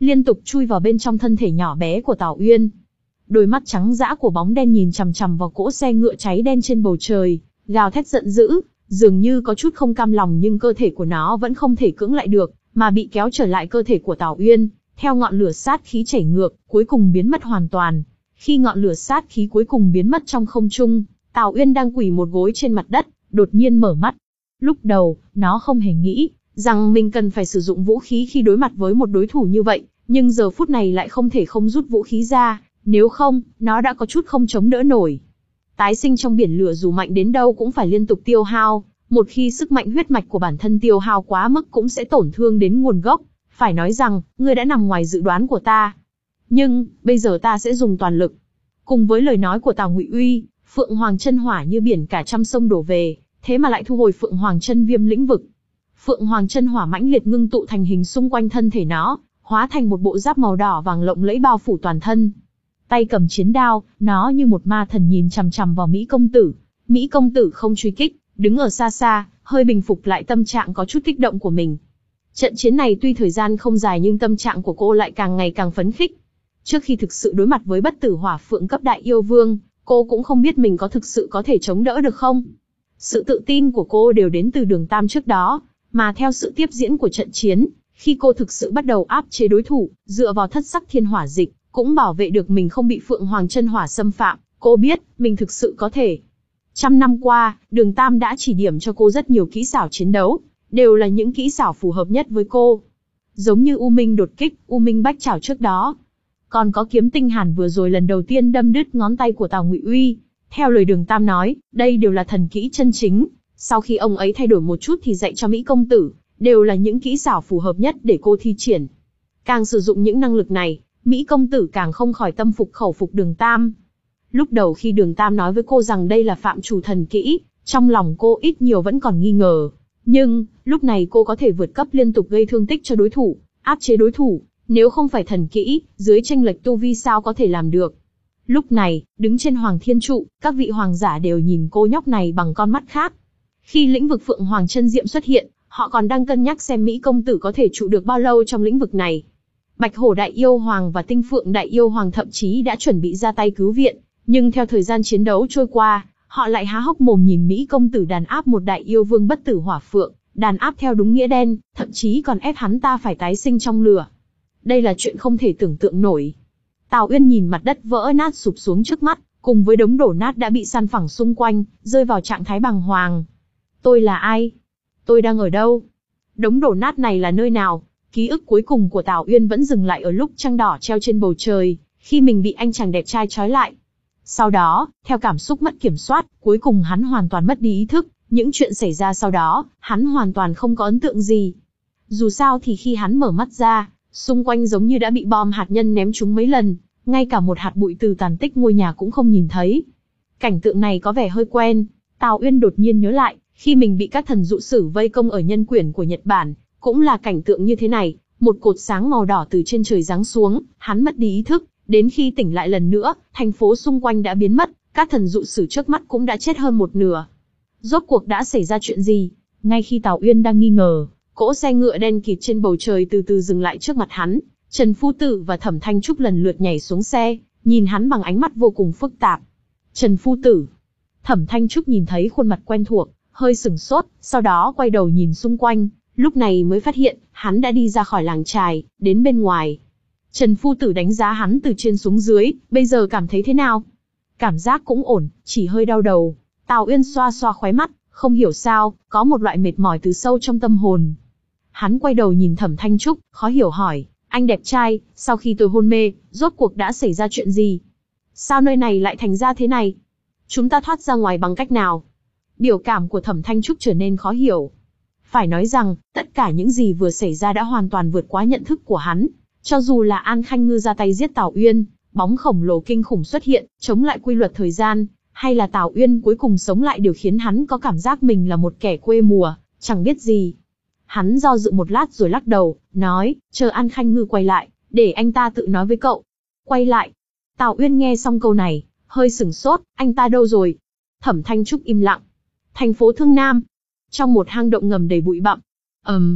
liên tục chui vào bên trong thân thể nhỏ bé của Tào Uyên. Đôi mắt trắng dã của bóng đen nhìn chằm chằm vào cỗ xe ngựa cháy đen trên bầu trời, gào thét giận dữ, dường như có chút không cam lòng, nhưng cơ thể của nó vẫn không thể cưỡng lại được, mà bị kéo trở lại cơ thể của Tào Uyên, theo ngọn lửa sát khí chảy ngược, cuối cùng biến mất hoàn toàn. Khi ngọn lửa sát khí cuối cùng biến mất trong không trung, Tào Uyên đang quỳ một gối trên mặt đất, đột nhiên mở mắt. Lúc đầu, nó không hề nghĩ rằng mình cần phải sử dụng vũ khí khi đối mặt với một đối thủ như vậy, nhưng giờ phút này lại không thể không rút vũ khí ra, nếu không, nó đã có chút không chống đỡ nổi. Tái sinh trong biển lửa dù mạnh đến đâu cũng phải liên tục tiêu hao, một khi sức mạnh huyết mạch của bản thân tiêu hao quá mức cũng sẽ tổn thương đến nguồn gốc. Phải nói rằng, ngươi đã nằm ngoài dự đoán của ta. Nhưng, bây giờ ta sẽ dùng toàn lực. Cùng với lời nói của Tào Ngụy Uy, Phượng Hoàng chân hỏa như biển cả trăm sông đổ về, thế mà lại thu hồi Phượng Hoàng chân viêm lĩnh vực. Phượng Hoàng chân hỏa mãnh liệt ngưng tụ thành hình xung quanh thân thể nó, hóa thành một bộ giáp màu đỏ vàng lộng lẫy bao phủ toàn thân. Tay cầm chiến đao, nó như một ma thần nhìn chằm chằm vào Mỹ công tử. Mỹ công tử không truy kích, đứng ở xa xa, hơi bình phục lại tâm trạng có chút kích động của mình. Trận chiến này tuy thời gian không dài nhưng tâm trạng của cô lại càng ngày càng phấn khích. Trước khi thực sự đối mặt với bất tử hỏa phượng cấp đại yêu vương, cô cũng không biết mình có thực sự có thể chống đỡ được không. Sự tự tin của cô đều đến từ Đường Tam trước đó, mà theo sự tiếp diễn của trận chiến, khi cô thực sự bắt đầu áp chế đối thủ, dựa vào thất sắc thiên hỏa dịch, cũng bảo vệ được mình không bị Phượng Hoàng chân hỏa xâm phạm, cô biết, mình thực sự có thể. Trăm năm qua, Đường Tam đã chỉ điểm cho cô rất nhiều kỹ xảo chiến đấu, đều là những kỹ xảo phù hợp nhất với cô. Giống như U Minh đột kích, U Minh bách chảo trước đó. Còn có kiếm tinh hàn vừa rồi lần đầu tiên đâm đứt ngón tay của Tào Ngụy Uy. Theo lời Đường Tam nói, đây đều là thần kỹ chân chính. Sau khi ông ấy thay đổi một chút thì dạy cho Mỹ công tử, đều là những kỹ xảo phù hợp nhất để cô thi triển. Càng sử dụng những năng lực này, Mỹ công tử càng không khỏi tâm phục khẩu phục Đường Tam. Lúc đầu khi Đường Tam nói với cô rằng đây là phạm chủ thần kỹ, trong lòng cô ít nhiều vẫn còn nghi ngờ. Nhưng, lúc này cô có thể vượt cấp liên tục gây thương tích cho đối thủ, áp chế đối thủ, nếu không phải thần kỹ, dưới chênh lệch tu vi sao có thể làm được. Lúc này, đứng trên Hoàng Thiên Trụ, các vị hoàng giả đều nhìn cô nhóc này bằng con mắt khác. Khi lĩnh vực Phượng Hoàng chân diệm xuất hiện, họ còn đang cân nhắc xem Mỹ công tử có thể trụ được bao lâu trong lĩnh vực này. Bạch Hổ Đại Yêu Hoàng và Tinh Phượng Đại Yêu Hoàng thậm chí đã chuẩn bị ra tay cứu viện, nhưng theo thời gian chiến đấu trôi qua, họ lại há hốc mồm nhìn Mỹ công tử đàn áp một đại yêu vương bất tử hỏa phượng, đàn áp theo đúng nghĩa đen, thậm chí còn ép hắn ta phải tái sinh trong lửa. Đây là chuyện không thể tưởng tượng nổi. Tào Uyên nhìn mặt đất vỡ nát sụp xuống trước mắt, cùng với đống đổ nát đã bị san phẳng xung quanh, rơi vào trạng thái bàng hoàng. Tôi là ai? Tôi đang ở đâu? Đống đổ nát này là nơi nào? Ký ức cuối cùng của Tào Uyên vẫn dừng lại ở lúc trăng đỏ treo trên bầu trời, khi mình bị anh chàng đẹp trai trói lại. Sau đó, theo cảm xúc mất kiểm soát, cuối cùng hắn hoàn toàn mất đi ý thức, những chuyện xảy ra sau đó, hắn hoàn toàn không có ấn tượng gì. Dù sao thì khi hắn mở mắt ra, xung quanh giống như đã bị bom hạt nhân ném trúng mấy lần, ngay cả một hạt bụi từ tàn tích ngôi nhà cũng không nhìn thấy. Cảnh tượng này có vẻ hơi quen, Tào Uyên đột nhiên nhớ lại, khi mình bị các thần dụ sử vây công ở nhân quyển của Nhật Bản, cũng là cảnh tượng như thế này, một cột sáng màu đỏ từ trên trời giáng xuống, hắn mất đi ý thức. Đến khi tỉnh lại lần nữa, thành phố xung quanh đã biến mất, các thần dụ sử trước mắt cũng đã chết hơn một nửa. Rốt cuộc đã xảy ra chuyện gì? Ngay khi Tào Uyên đang nghi ngờ, cỗ xe ngựa đen kịt trên bầu trời từ từ dừng lại trước mặt hắn. Trần Phu Tử và Thẩm Thanh Trúc lần lượt nhảy xuống xe, nhìn hắn bằng ánh mắt vô cùng phức tạp. Trần Phu Tử. Thẩm Thanh Trúc nhìn thấy khuôn mặt quen thuộc, hơi sửng sốt, sau đó quay đầu nhìn xung quanh, lúc này mới phát hiện, hắn đã đi ra khỏi làng chài, đến bên ngoài. Trần Phu Tử đánh giá hắn từ trên xuống dưới, bây giờ cảm thấy thế nào? Cảm giác cũng ổn, chỉ hơi đau đầu. Tào Uyên xoa xoa khóe mắt, không hiểu sao, có một loại mệt mỏi từ sâu trong tâm hồn. Hắn quay đầu nhìn Thẩm Thanh Trúc, khó hiểu hỏi, anh đẹp trai, sau khi tôi hôn mê, rốt cuộc đã xảy ra chuyện gì? Sao nơi này lại thành ra thế này? Chúng ta thoát ra ngoài bằng cách nào? Biểu cảm của Thẩm Thanh Trúc trở nên khó hiểu. Phải nói rằng, tất cả những gì vừa xảy ra đã hoàn toàn vượt quá nhận thức của hắn. Cho dù là An Khanh Ngư ra tay giết Tào Uyên, bóng khổng lồ kinh khủng xuất hiện, chống lại quy luật thời gian, hay là Tào Uyên cuối cùng sống lại đều khiến hắn có cảm giác mình là một kẻ quê mùa, chẳng biết gì. Hắn do dự một lát rồi lắc đầu, nói, chờ An Khanh Ngư quay lại, để anh ta tự nói với cậu. Quay lại. Tào Uyên nghe xong câu này, hơi sửng sốt, anh ta đâu rồi? Thẩm Thanh Trúc im lặng. Thành phố Thương Nam. Trong một hang động ngầm đầy bụi bặm. Ầm. Um,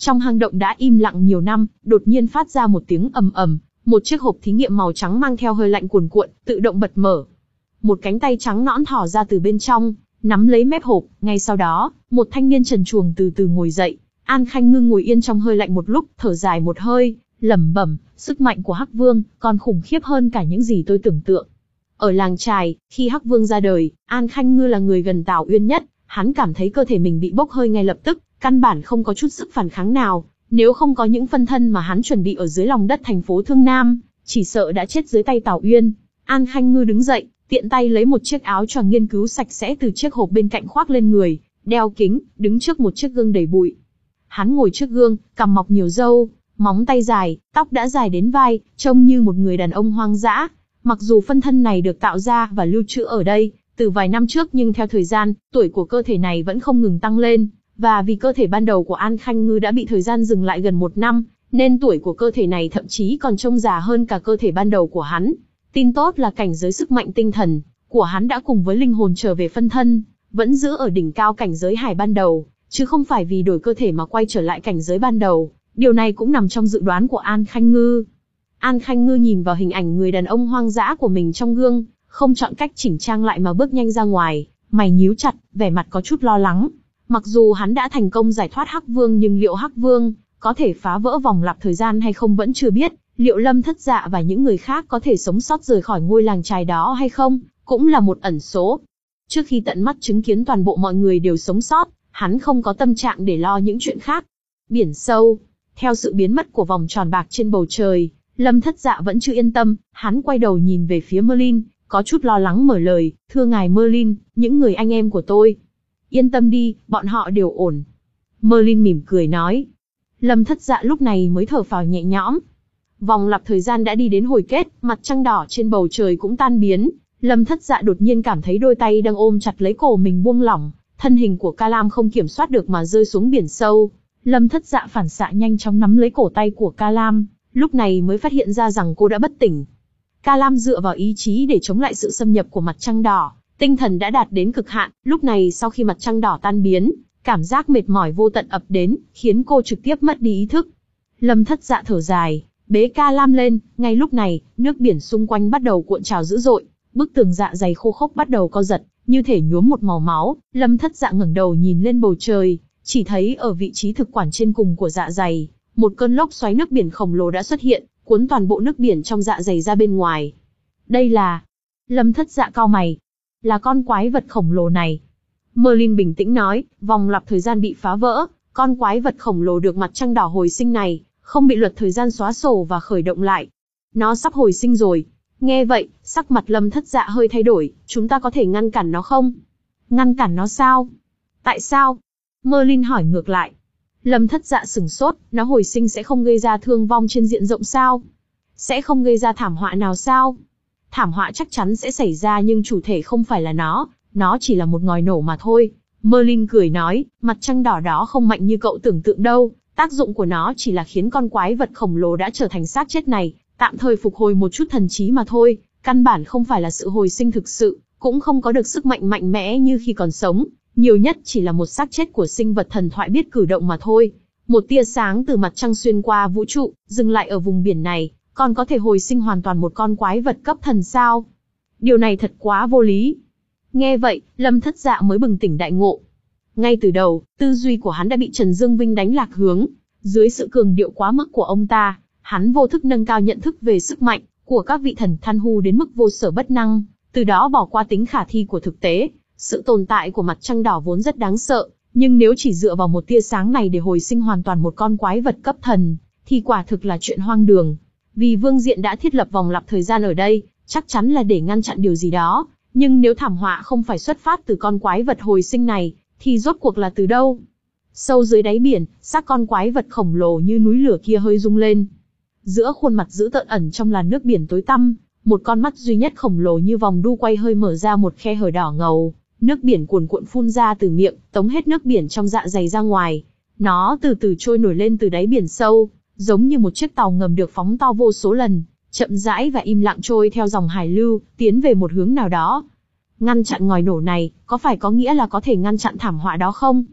Trong hang động đã im lặng nhiều năm, đột nhiên phát ra một tiếng ầm ầm, một chiếc hộp thí nghiệm màu trắng mang theo hơi lạnh cuồn cuộn, tự động bật mở. Một cánh tay trắng nõn thò ra từ bên trong, nắm lấy mép hộp, ngay sau đó, một thanh niên trần truồng từ từ ngồi dậy. An Khanh Ngư ngồi yên trong hơi lạnh một lúc, thở dài một hơi, lẩm bẩm, sức mạnh của Hắc Vương còn khủng khiếp hơn cả những gì tôi tưởng tượng. Ở làng trài, khi Hắc Vương ra đời, An Khanh Ngư là người gần Tào Uyên nhất, hắn cảm thấy cơ thể mình bị bốc hơi ngay lập tức, căn bản không có chút sức phản kháng nào, nếu không có những phân thân mà hắn chuẩn bị ở dưới lòng đất thành phố Thương Nam, chỉ sợ đã chết dưới tay Tào Uyên. An Khanh Ngư đứng dậy, tiện tay lấy một chiếc áo choàng nghiên cứu sạch sẽ từ chiếc hộp bên cạnh khoác lên người, đeo kính, đứng trước một chiếc gương đầy bụi. Hắn ngồi trước gương, cằm mọc nhiều râu, móng tay dài, tóc đã dài đến vai, trông như một người đàn ông hoang dã. Mặc dù phân thân này được tạo ra và lưu trữ ở đây từ vài năm trước, nhưng theo thời gian, tuổi của cơ thể này vẫn không ngừng tăng lên, và vì cơ thể ban đầu của An Khanh Ngư đã bị thời gian dừng lại gần một năm, nên tuổi của cơ thể này thậm chí còn trông già hơn cả cơ thể ban đầu của hắn. Tin tốt là cảnh giới sức mạnh tinh thần của hắn đã cùng với linh hồn trở về phân thân, vẫn giữ ở đỉnh cao cảnh giới hải ban đầu, chứ không phải vì đổi cơ thể mà quay trở lại cảnh giới ban đầu. Điều này cũng nằm trong dự đoán của An Khanh Ngư. An Khanh Ngư nhìn vào hình ảnh người đàn ông hoang dã của mình trong gương, không chọn cách chỉnh trang lại mà bước nhanh ra ngoài, mày nhíu chặt, vẻ mặt có chút lo lắng. Mặc dù hắn đã thành công giải thoát Hắc Vương, nhưng liệu Hắc Vương có thể phá vỡ vòng lặp thời gian hay không vẫn chưa biết. Liệu Lâm Thất Dạ và những người khác có thể sống sót rời khỏi ngôi làng trài đó hay không, cũng là một ẩn số. Trước khi tận mắt chứng kiến toàn bộ mọi người đều sống sót, hắn không có tâm trạng để lo những chuyện khác. Biển sâu. Theo sự biến mất của vòng tròn bạc trên bầu trời, Lâm Thất Dạ vẫn chưa yên tâm, hắn quay đầu nhìn về phía Merlin, có chút lo lắng mở lời, thưa ngài Merlin, những người anh em của tôi. Yên tâm đi, bọn họ đều ổn. Merlin mỉm cười nói. Lâm Thất Dạ lúc này mới thở phào nhẹ nhõm. Vòng lặp thời gian đã đi đến hồi kết, mặt trăng đỏ trên bầu trời cũng tan biến. Lâm Thất Dạ đột nhiên cảm thấy đôi tay đang ôm chặt lấy cổ mình buông lỏng, thân hình của Ca Lam không kiểm soát được mà rơi xuống biển sâu. Lâm Thất Dạ phản xạ nhanh chóng nắm lấy cổ tay của Ca Lam, lúc này mới phát hiện ra rằng cô đã bất tỉnh. Ca Lam dựa vào ý chí để chống lại sự xâm nhập của mặt trăng đỏ, tinh thần đã đạt đến cực hạn. Lúc này sau khi mặt trăng đỏ tan biến, cảm giác mệt mỏi vô tận ập đến, khiến cô trực tiếp mất đi ý thức. Lâm Thất Dạ thở dài, bế Ca Lam lên. Ngay lúc này, nước biển xung quanh bắt đầu cuộn trào dữ dội, bức tường dạ dày khô khốc bắt đầu co giật, như thể nhuốm một màu máu. Lâm Thất Dạ ngẩng đầu nhìn lên bầu trời, chỉ thấy ở vị trí thực quản trên cùng của dạ dày, một cơn lốc xoáy nước biển khổng lồ đã xuất hiện, cuốn toàn bộ nước biển trong dạ dày ra bên ngoài. Đây là... Lâm Thất Dạ cau mày. Là con quái vật khổng lồ này. Merlin bình tĩnh nói, vòng lặp thời gian bị phá vỡ, con quái vật khổng lồ được mặt trăng đỏ hồi sinh này, không bị luật thời gian xóa sổ và khởi động lại. Nó sắp hồi sinh rồi. Nghe vậy, sắc mặt Lâm Thất Dạ hơi thay đổi, chúng ta có thể ngăn cản nó không? Ngăn cản nó sao? Tại sao? Merlin hỏi ngược lại. Lâm Thất Dạ sửng sốt, nó hồi sinh sẽ không gây ra thương vong trên diện rộng sao? Sẽ không gây ra thảm họa nào sao? Thảm họa chắc chắn sẽ xảy ra, nhưng chủ thể không phải là nó, nó chỉ là một ngòi nổ mà thôi. Merlin cười nói, mặt trăng đỏ đó không mạnh như cậu tưởng tượng đâu, tác dụng của nó chỉ là khiến con quái vật khổng lồ đã trở thành xác chết này, tạm thời phục hồi một chút thần trí mà thôi, căn bản không phải là sự hồi sinh thực sự, cũng không có được sức mạnh mạnh mẽ như khi còn sống, nhiều nhất chỉ là một xác chết của sinh vật thần thoại biết cử động mà thôi. Một tia sáng từ mặt trăng xuyên qua vũ trụ, dừng lại ở vùng biển này, còn có thể hồi sinh hoàn toàn một con quái vật cấp thần sao? Điều này thật quá vô lý. Nghe vậy, Lâm Thất Dạ mới bừng tỉnh đại ngộ. Ngay từ đầu, tư duy của hắn đã bị Trần Dương Vinh đánh lạc hướng. Dưới sự cường điệu quá mức của ông ta, hắn vô thức nâng cao nhận thức về sức mạnh của các vị thần Than Hu đến mức vô sở bất năng, từ đó bỏ qua tính khả thi của thực tế. Sự tồn tại của mặt trăng đỏ vốn rất đáng sợ, nhưng nếu chỉ dựa vào một tia sáng này để hồi sinh hoàn toàn một con quái vật cấp thần, thì quả thực là chuyện hoang đường. Vì Vương Diện đã thiết lập vòng lặp thời gian ở đây, chắc chắn là để ngăn chặn điều gì đó. Nhưng nếu thảm họa không phải xuất phát từ con quái vật hồi sinh này, thì rốt cuộc là từ đâu? Sâu dưới đáy biển, xác con quái vật khổng lồ như núi lửa kia hơi rung lên. Giữa khuôn mặt dữ tợn ẩn trong làn nước biển tối tăm, một con mắt duy nhất khổng lồ như vòng đu quay hơi mở ra một khe hở đỏ ngầu. Nước biển cuồn cuộn phun ra từ miệng, tống hết nước biển trong dạ dày ra ngoài. Nó từ từ trôi nổi lên từ đáy biển sâu, giống như một chiếc tàu ngầm được phóng to vô số lần, chậm rãi và im lặng trôi theo dòng hải lưu, tiến về một hướng nào đó. Ngăn chặn ngòi nổ này, có phải có nghĩa là có thể ngăn chặn thảm họa đó không?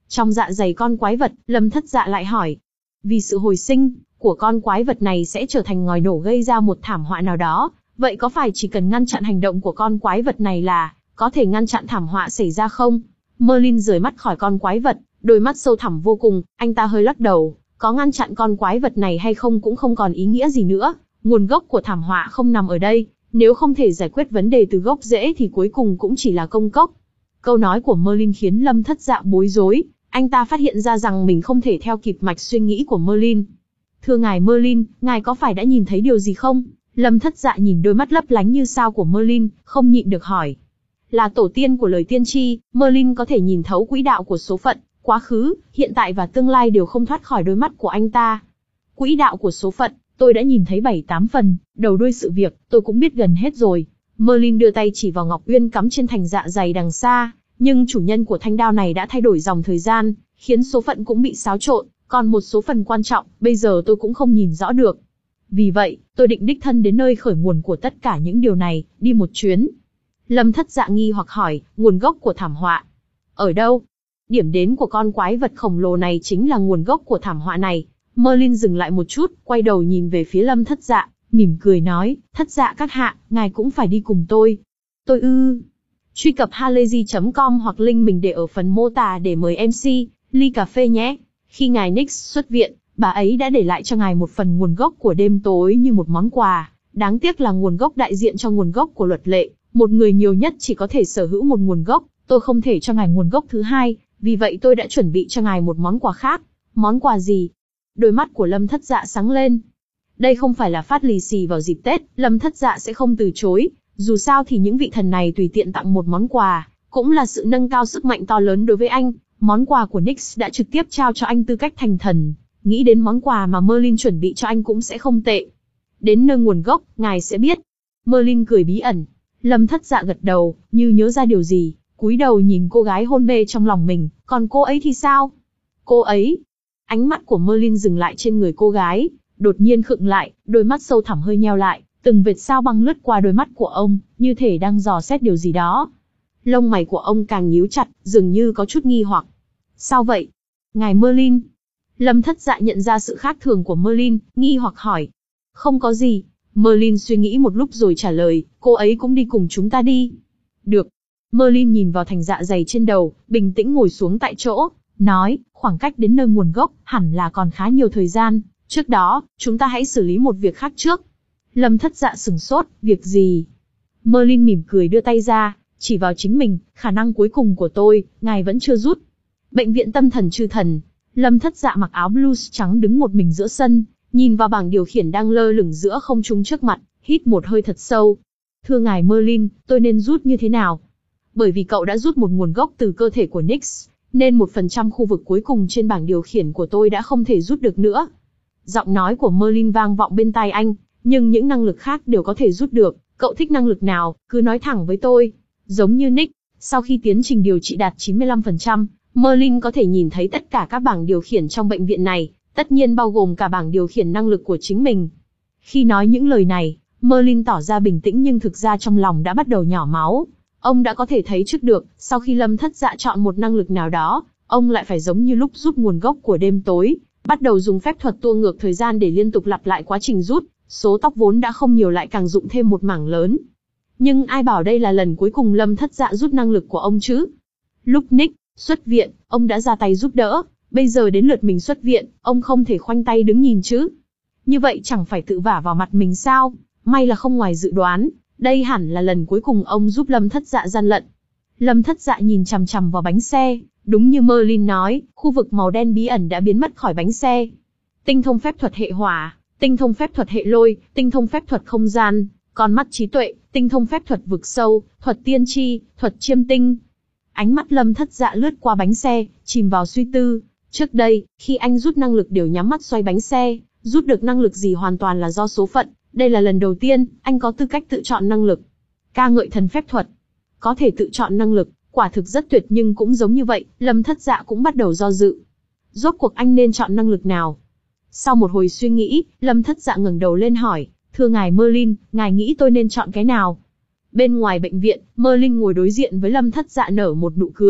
Trong dạ dày con quái vật, Lâm Thất Dạ lại hỏi. Vì sự hồi sinh của con quái vật này sẽ trở thành ngòi nổ gây ra một thảm họa nào đó, vậy có phải chỉ cần ngăn chặn hành động của con quái vật này là có thể ngăn chặn thảm họa xảy ra không? Merlin rời mắt khỏi con quái vật, đôi mắt sâu thẳm vô cùng, anh ta hơi lắc đầu, có ngăn chặn con quái vật này hay không cũng không còn ý nghĩa gì nữa, nguồn gốc của thảm họa không nằm ở đây, nếu không thể giải quyết vấn đề từ gốc rễ thì cuối cùng cũng chỉ là công cốc. Câu nói của Merlin khiến Lâm Thất Dạ bối rối, anh ta phát hiện ra rằng mình không thể theo kịp mạch suy nghĩ của Merlin. Thưa ngài Merlin, ngài có phải đã nhìn thấy điều gì không? Lâm Thất Dạ nhìn đôi mắt lấp lánh như sao của Merlin, không nhịn được hỏi. Là tổ tiên của lời tiên tri, Merlin có thể nhìn thấu quỹ đạo của số phận, quá khứ, hiện tại và tương lai đều không thoát khỏi đôi mắt của anh ta. Quỹ đạo của số phận, tôi đã nhìn thấy bảy tám phần, đầu đuôi sự việc, tôi cũng biết gần hết rồi. Merlin đưa tay chỉ vào Ngọc Uyên cắm trên thành dạ dày đằng xa, nhưng chủ nhân của thanh đao này đã thay đổi dòng thời gian, khiến số phận cũng bị xáo trộn, còn một số phần quan trọng, bây giờ tôi cũng không nhìn rõ được. Vì vậy, tôi định đích thân đến nơi khởi nguồn của tất cả những điều này, đi một chuyến. Lâm Thất Dạ nghi hoặc hỏi, nguồn gốc của thảm họa. Ở đâu? Điểm đến của con quái vật khổng lồ này chính là nguồn gốc của thảm họa này. Merlin dừng lại một chút, quay đầu nhìn về phía Lâm Thất Dạ, mỉm cười nói, Thất Dạ các hạ, ngài cũng phải đi cùng tôi. Tôi ư... Truy cập halayzi chấm com hoặc link mình để ở phần mô tả để mời em xê, ly cà phê nhé. Khi ngài Nix xuất viện, bà ấy đã để lại cho ngài một phần nguồn gốc của đêm tối như một món quà. Đáng tiếc là nguồn gốc đại diện cho nguồn gốc của luật lệ. Một người nhiều nhất chỉ có thể sở hữu một nguồn gốc, tôi không thể cho ngài nguồn gốc thứ hai, vì vậy tôi đã chuẩn bị cho ngài một món quà khác. Món quà gì? Đôi mắt của Lâm Thất Dạ sáng lên. Đây không phải là phát lì xì vào dịp Tết, Lâm Thất Dạ sẽ không từ chối. Dù sao thì những vị thần này tùy tiện tặng một món quà, cũng là sự nâng cao sức mạnh to lớn đối với anh. Món quà của Nix đã trực tiếp trao cho anh tư cách thành thần. Nghĩ đến món quà mà Merlin chuẩn bị cho anh cũng sẽ không tệ. Đến nơi nguồn gốc, ngài sẽ biết. Merlin cười bí ẩn. Lâm Thất Dạ gật đầu, như nhớ ra điều gì, cúi đầu nhìn cô gái hôn mê trong lòng mình, còn cô ấy thì sao? Cô ấy... Ánh mắt của Merlin dừng lại trên người cô gái, đột nhiên khựng lại, đôi mắt sâu thẳm hơi nheo lại, từng vệt sao băng lướt qua đôi mắt của ông, như thể đang dò xét điều gì đó. Lông mày của ông càng nhíu chặt, dường như có chút nghi hoặc. Sao vậy? Ngài Merlin? Lâm Thất Dạ nhận ra sự khác thường của Merlin, nghi hoặc hỏi. Không có gì. Merlin suy nghĩ một lúc rồi trả lời, cô ấy cũng đi cùng chúng ta đi. Được. Merlin nhìn vào thành dạ dày trên đầu, bình tĩnh ngồi xuống tại chỗ, nói, khoảng cách đến nơi nguồn gốc, hẳn là còn khá nhiều thời gian, trước đó, chúng ta hãy xử lý một việc khác trước. Lâm Thất Dạ sửng sốt, việc gì? Merlin mỉm cười đưa tay ra, chỉ vào chính mình, khả năng cuối cùng của tôi, ngài vẫn chưa rút. Bệnh viện tâm thần chư thần. Lâm Thất Dạ mặc áo blues trắng đứng một mình giữa sân, nhìn vào bảng điều khiển đang lơ lửng giữa không trung trước mặt, hít một hơi thật sâu. Thưa ngài Merlin, tôi nên rút như thế nào? Bởi vì cậu đã rút một nguồn gốc từ cơ thể của Nix, nên một phần trăm khu vực cuối cùng trên bảng điều khiển của tôi đã không thể rút được nữa. Giọng nói của Merlin vang vọng bên tai anh, nhưng những năng lực khác đều có thể rút được. Cậu thích năng lực nào, cứ nói thẳng với tôi. Giống như Nick, sau khi tiến trình điều trị đạt chín mươi lăm phần trăm, Merlin có thể nhìn thấy tất cả các bảng điều khiển trong bệnh viện này, tất nhiên bao gồm cả bảng điều khiển năng lực của chính mình. Khi nói những lời này, Merlin tỏ ra bình tĩnh nhưng thực ra trong lòng đã bắt đầu nhỏ máu. Ông đã có thể thấy trước được, sau khi Lâm Thất Dạ chọn một năng lực nào đó, ông lại phải giống như lúc rút nguồn gốc của đêm tối, bắt đầu dùng phép thuật tua ngược thời gian để liên tục lặp lại quá trình rút, số tóc vốn đã không nhiều lại càng dụng thêm một mảng lớn. Nhưng ai bảo đây là lần cuối cùng Lâm Thất Dạ rút năng lực của ông chứ? Lúc Nick xuất viện, ông đã ra tay giúp đỡ, bây giờ đến lượt mình xuất viện, ông không thể khoanh tay đứng nhìn chứ. Như vậy chẳng phải tự vả vào mặt mình sao? May là không ngoài dự đoán, đây hẳn là lần cuối cùng ông giúp Lâm Thất Dạ gian lận. Lâm Thất Dạ nhìn chằm chằm vào bánh xe, đúng như Merlin nói, khu vực màu đen bí ẩn đã biến mất khỏi bánh xe. Tinh thông phép thuật hệ hỏa, tinh thông phép thuật hệ lôi, tinh thông phép thuật không gian, con mắt trí tuệ, tinh thông phép thuật vực sâu, thuật tiên tri, thuật chiêm tinh. Ánh mắt Lâm Thất Dạ lướt qua bánh xe, chìm vào suy tư. Trước đây, khi anh rút năng lực đều nhắm mắt xoay bánh xe, rút được năng lực gì hoàn toàn là do số phận. Đây là lần đầu tiên, anh có tư cách tự chọn năng lực. Ca ngợi thần phép thuật. Có thể tự chọn năng lực, quả thực rất tuyệt, nhưng cũng giống như vậy, Lâm Thất Dạ cũng bắt đầu do dự. Rốt cuộc anh nên chọn năng lực nào? Sau một hồi suy nghĩ, Lâm Thất Dạ ngẩng đầu lên hỏi, thưa ngài Merlin, ngài nghĩ tôi nên chọn cái nào? Bên ngoài bệnh viện, Merlin ngồi đối diện với Lâm Thất Dạ nở một nụ cười.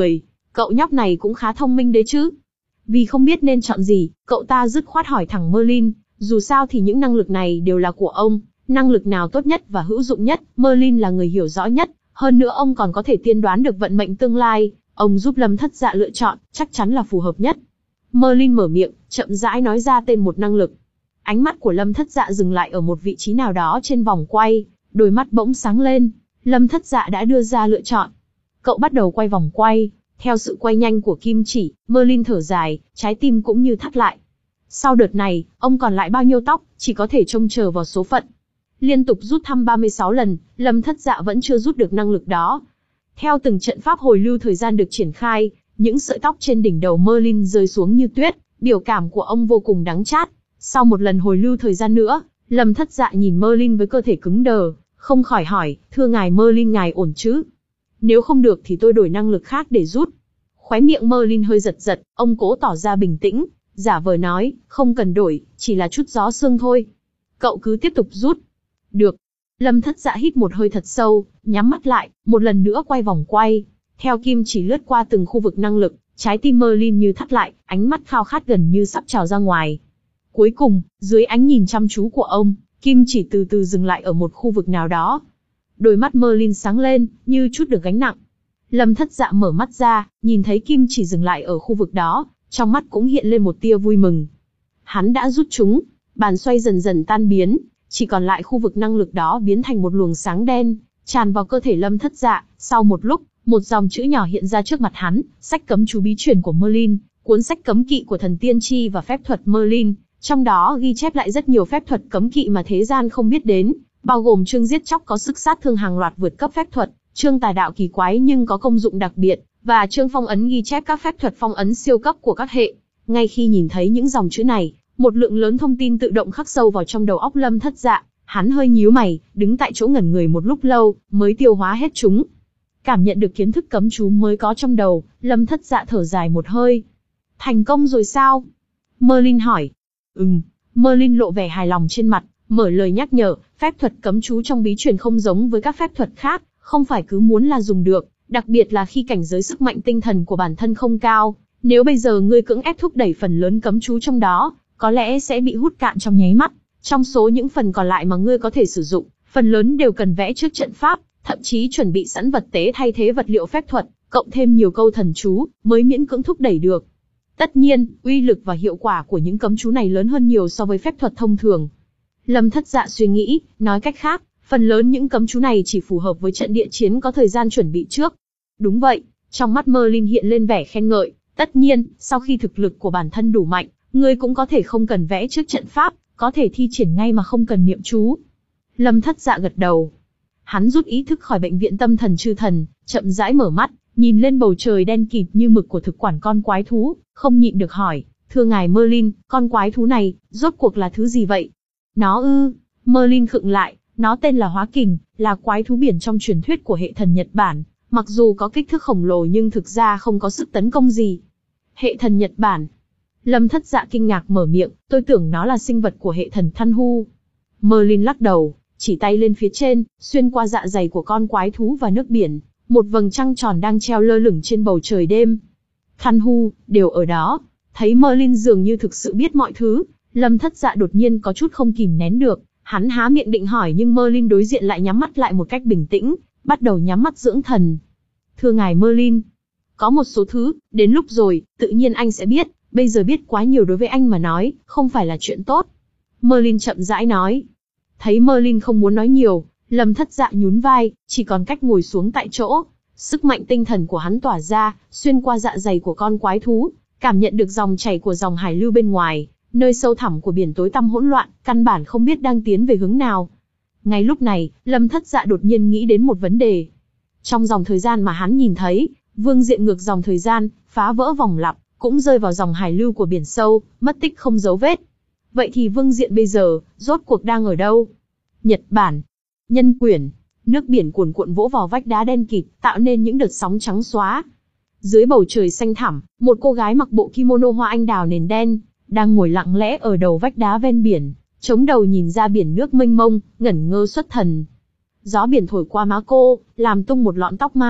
Cậu nhóc này cũng khá thông minh đấy chứ. Vì không biết nên chọn gì, cậu ta dứt khoát hỏi thẳng Merlin, dù sao thì những năng lực này đều là của ông, năng lực nào tốt nhất và hữu dụng nhất, Merlin là người hiểu rõ nhất, hơn nữa ông còn có thể tiên đoán được vận mệnh tương lai, ông giúp Lâm Thất Dạ lựa chọn, chắc chắn là phù hợp nhất. Merlin mở miệng, chậm rãi nói ra tên một năng lực. Ánh mắt của Lâm Thất Dạ dừng lại ở một vị trí nào đó trên vòng quay, đôi mắt bỗng sáng lên, Lâm Thất Dạ đã đưa ra lựa chọn. Cậu bắt đầu quay vòng quay, theo sự quay nhanh của kim chỉ, Merlin thở dài, trái tim cũng như thắt lại. Sau đợt này, ông còn lại bao nhiêu tóc, chỉ có thể trông chờ vào số phận. Liên tục rút thăm ba mươi sáu lần, Lâm Thất Dạ vẫn chưa rút được năng lực đó. Theo từng trận pháp hồi lưu thời gian được triển khai, những sợi tóc trên đỉnh đầu Merlin rơi xuống như tuyết, biểu cảm của ông vô cùng đắng chát. Sau một lần hồi lưu thời gian nữa, Lâm Thất Dạ nhìn Merlin với cơ thể cứng đờ, không khỏi hỏi, thưa ngài Merlin, ngài ổn chứ? Nếu không được thì tôi đổi năng lực khác để rút. Khóe miệng Merlin hơi giật giật, ông cố tỏ ra bình tĩnh, giả vờ nói, không cần đổi, chỉ là chút gió sương thôi. Cậu cứ tiếp tục rút. Được. Lâm Thất Dạ hít một hơi thật sâu, nhắm mắt lại, một lần nữa quay vòng quay. Theo kim chỉ lướt qua từng khu vực năng lực, trái tim Merlin như thắt lại, ánh mắt khao khát gần như sắp trào ra ngoài. Cuối cùng, dưới ánh nhìn chăm chú của ông, kim chỉ từ từ dừng lại ở một khu vực nào đó. Đôi mắt Merlin sáng lên, như chút được gánh nặng. Lâm Thất Dạ mở mắt ra, nhìn thấy kim chỉ dừng lại ở khu vực đó, trong mắt cũng hiện lên một tia vui mừng. Hắn đã rút chúng, bàn xoay dần dần tan biến, chỉ còn lại khu vực năng lực đó biến thành một luồng sáng đen, tràn vào cơ thể Lâm Thất Dạ. Sau một lúc, một dòng chữ nhỏ hiện ra trước mặt hắn, sách cấm chú bí truyền của Merlin, cuốn sách cấm kỵ của thần tiên tri và phép thuật Merlin, trong đó ghi chép lại rất nhiều phép thuật cấm kỵ mà thế gian không biết đến, bao gồm chương giết chóc có sức sát thương hàng loạt vượt cấp phép thuật, chương tà đạo kỳ quái nhưng có công dụng đặc biệt, và chương phong ấn ghi chép các phép thuật phong ấn siêu cấp của các hệ. Ngay khi nhìn thấy những dòng chữ này, một lượng lớn thông tin tự động khắc sâu vào trong đầu óc Lâm Thất Dạ, hắn hơi nhíu mày, đứng tại chỗ ngẩn người một lúc lâu, mới tiêu hóa hết chúng. Cảm nhận được kiến thức cấm chú mới có trong đầu, Lâm Thất Dạ thở dài một hơi. Thành công rồi sao? Merlin hỏi. Ừm, Merlin lộ vẻ hài lòng trên mặt, mở lời nhắc nhở, phép thuật cấm chú trong bí truyền không giống với các phép thuật khác, không phải cứ muốn là dùng được, đặc biệt là khi cảnh giới sức mạnh tinh thần của bản thân không cao. Nếu bây giờ ngươi cưỡng ép thúc đẩy phần lớn cấm chú trong đó, có lẽ sẽ bị hút cạn trong nháy mắt. Trong số những phần còn lại mà ngươi có thể sử dụng, phần lớn đều cần vẽ trước trận pháp, thậm chí chuẩn bị sẵn vật tế thay thế vật liệu phép thuật, cộng thêm nhiều câu thần chú, mới miễn cưỡng thúc đẩy được. Tất nhiên, uy lực và hiệu quả của những cấm chú này lớn hơn nhiều so với phép thuật thông thường. Lâm Thất Dạ suy nghĩ, nói cách khác, phần lớn những cấm chú này chỉ phù hợp với trận địa chiến có thời gian chuẩn bị trước. Đúng vậy, trong mắt Merlin hiện lên vẻ khen ngợi, tất nhiên, sau khi thực lực của bản thân đủ mạnh, ngươi cũng có thể không cần vẽ trước trận pháp, có thể thi triển ngay mà không cần niệm chú. Lâm Thất Dạ gật đầu. Hắn rút ý thức khỏi bệnh viện tâm thần chư thần, chậm rãi mở mắt, nhìn lên bầu trời đen kịt như mực của thực quản con quái thú, không nhịn được hỏi, thưa ngài Merlin, con quái thú này, rốt cuộc là thứ gì vậy? Nó ư, Merlin khựng lại, nó tên là Hóa Kình, là quái thú biển trong truyền thuyết của hệ thần Nhật Bản, mặc dù có kích thước khổng lồ nhưng thực ra không có sức tấn công gì. Hệ thần Nhật Bản. Lâm Thất Dạ kinh ngạc mở miệng, tôi tưởng nó là sinh vật của hệ thần Thăn Hu. Merlin lắc đầu, chỉ tay lên phía trên, xuyên qua dạ dày của con quái thú và nước biển, một vầng trăng tròn đang treo lơ lửng trên bầu trời đêm. Thăn Hu, đều ở đó. Thấy Merlin dường như thực sự biết mọi thứ, Lâm Thất Dạ đột nhiên có chút không kìm nén được, hắn há miệng định hỏi nhưng Merlin đối diện lại nhắm mắt lại một cách bình tĩnh, bắt đầu nhắm mắt dưỡng thần. Thưa ngài Merlin, có một số thứ, đến lúc rồi, tự nhiên anh sẽ biết, bây giờ biết quá nhiều đối với anh mà nói, không phải là chuyện tốt. Merlin chậm rãi nói. Thấy Merlin không muốn nói nhiều, Lâm Thất Dạ nhún vai, chỉ còn cách ngồi xuống tại chỗ. Sức mạnh tinh thần của hắn tỏa ra, xuyên qua dạ dày của con quái thú, cảm nhận được dòng chảy của dòng hải lưu bên ngoài, nơi sâu thẳm của biển tối tăm hỗn loạn, căn bản không biết đang tiến về hướng nào. Ngay lúc này, Lâm Thất Dạ đột nhiên nghĩ đến một vấn đề. Trong dòng thời gian mà hắn nhìn thấy, Vương Diện ngược dòng thời gian, phá vỡ vòng lặp, cũng rơi vào dòng hải lưu của biển sâu, mất tích không dấu vết. Vậy thì Vương Diện bây giờ, rốt cuộc đang ở đâu? Nhật Bản. Nhân quyển. Nước biển cuồn cuộn vỗ vào vách đá đen kịt, tạo nên những đợt sóng trắng xóa. Dưới bầu trời xanh thẳm, một cô gái mặc bộ kimono hoa anh đào nền đen, đang ngồi lặng lẽ ở đầu vách đá ven biển, chống đầu nhìn ra biển nước mênh mông, ngẩn ngơ xuất thần. Gió biển thổi qua má cô, làm tung một lọn tóc mai,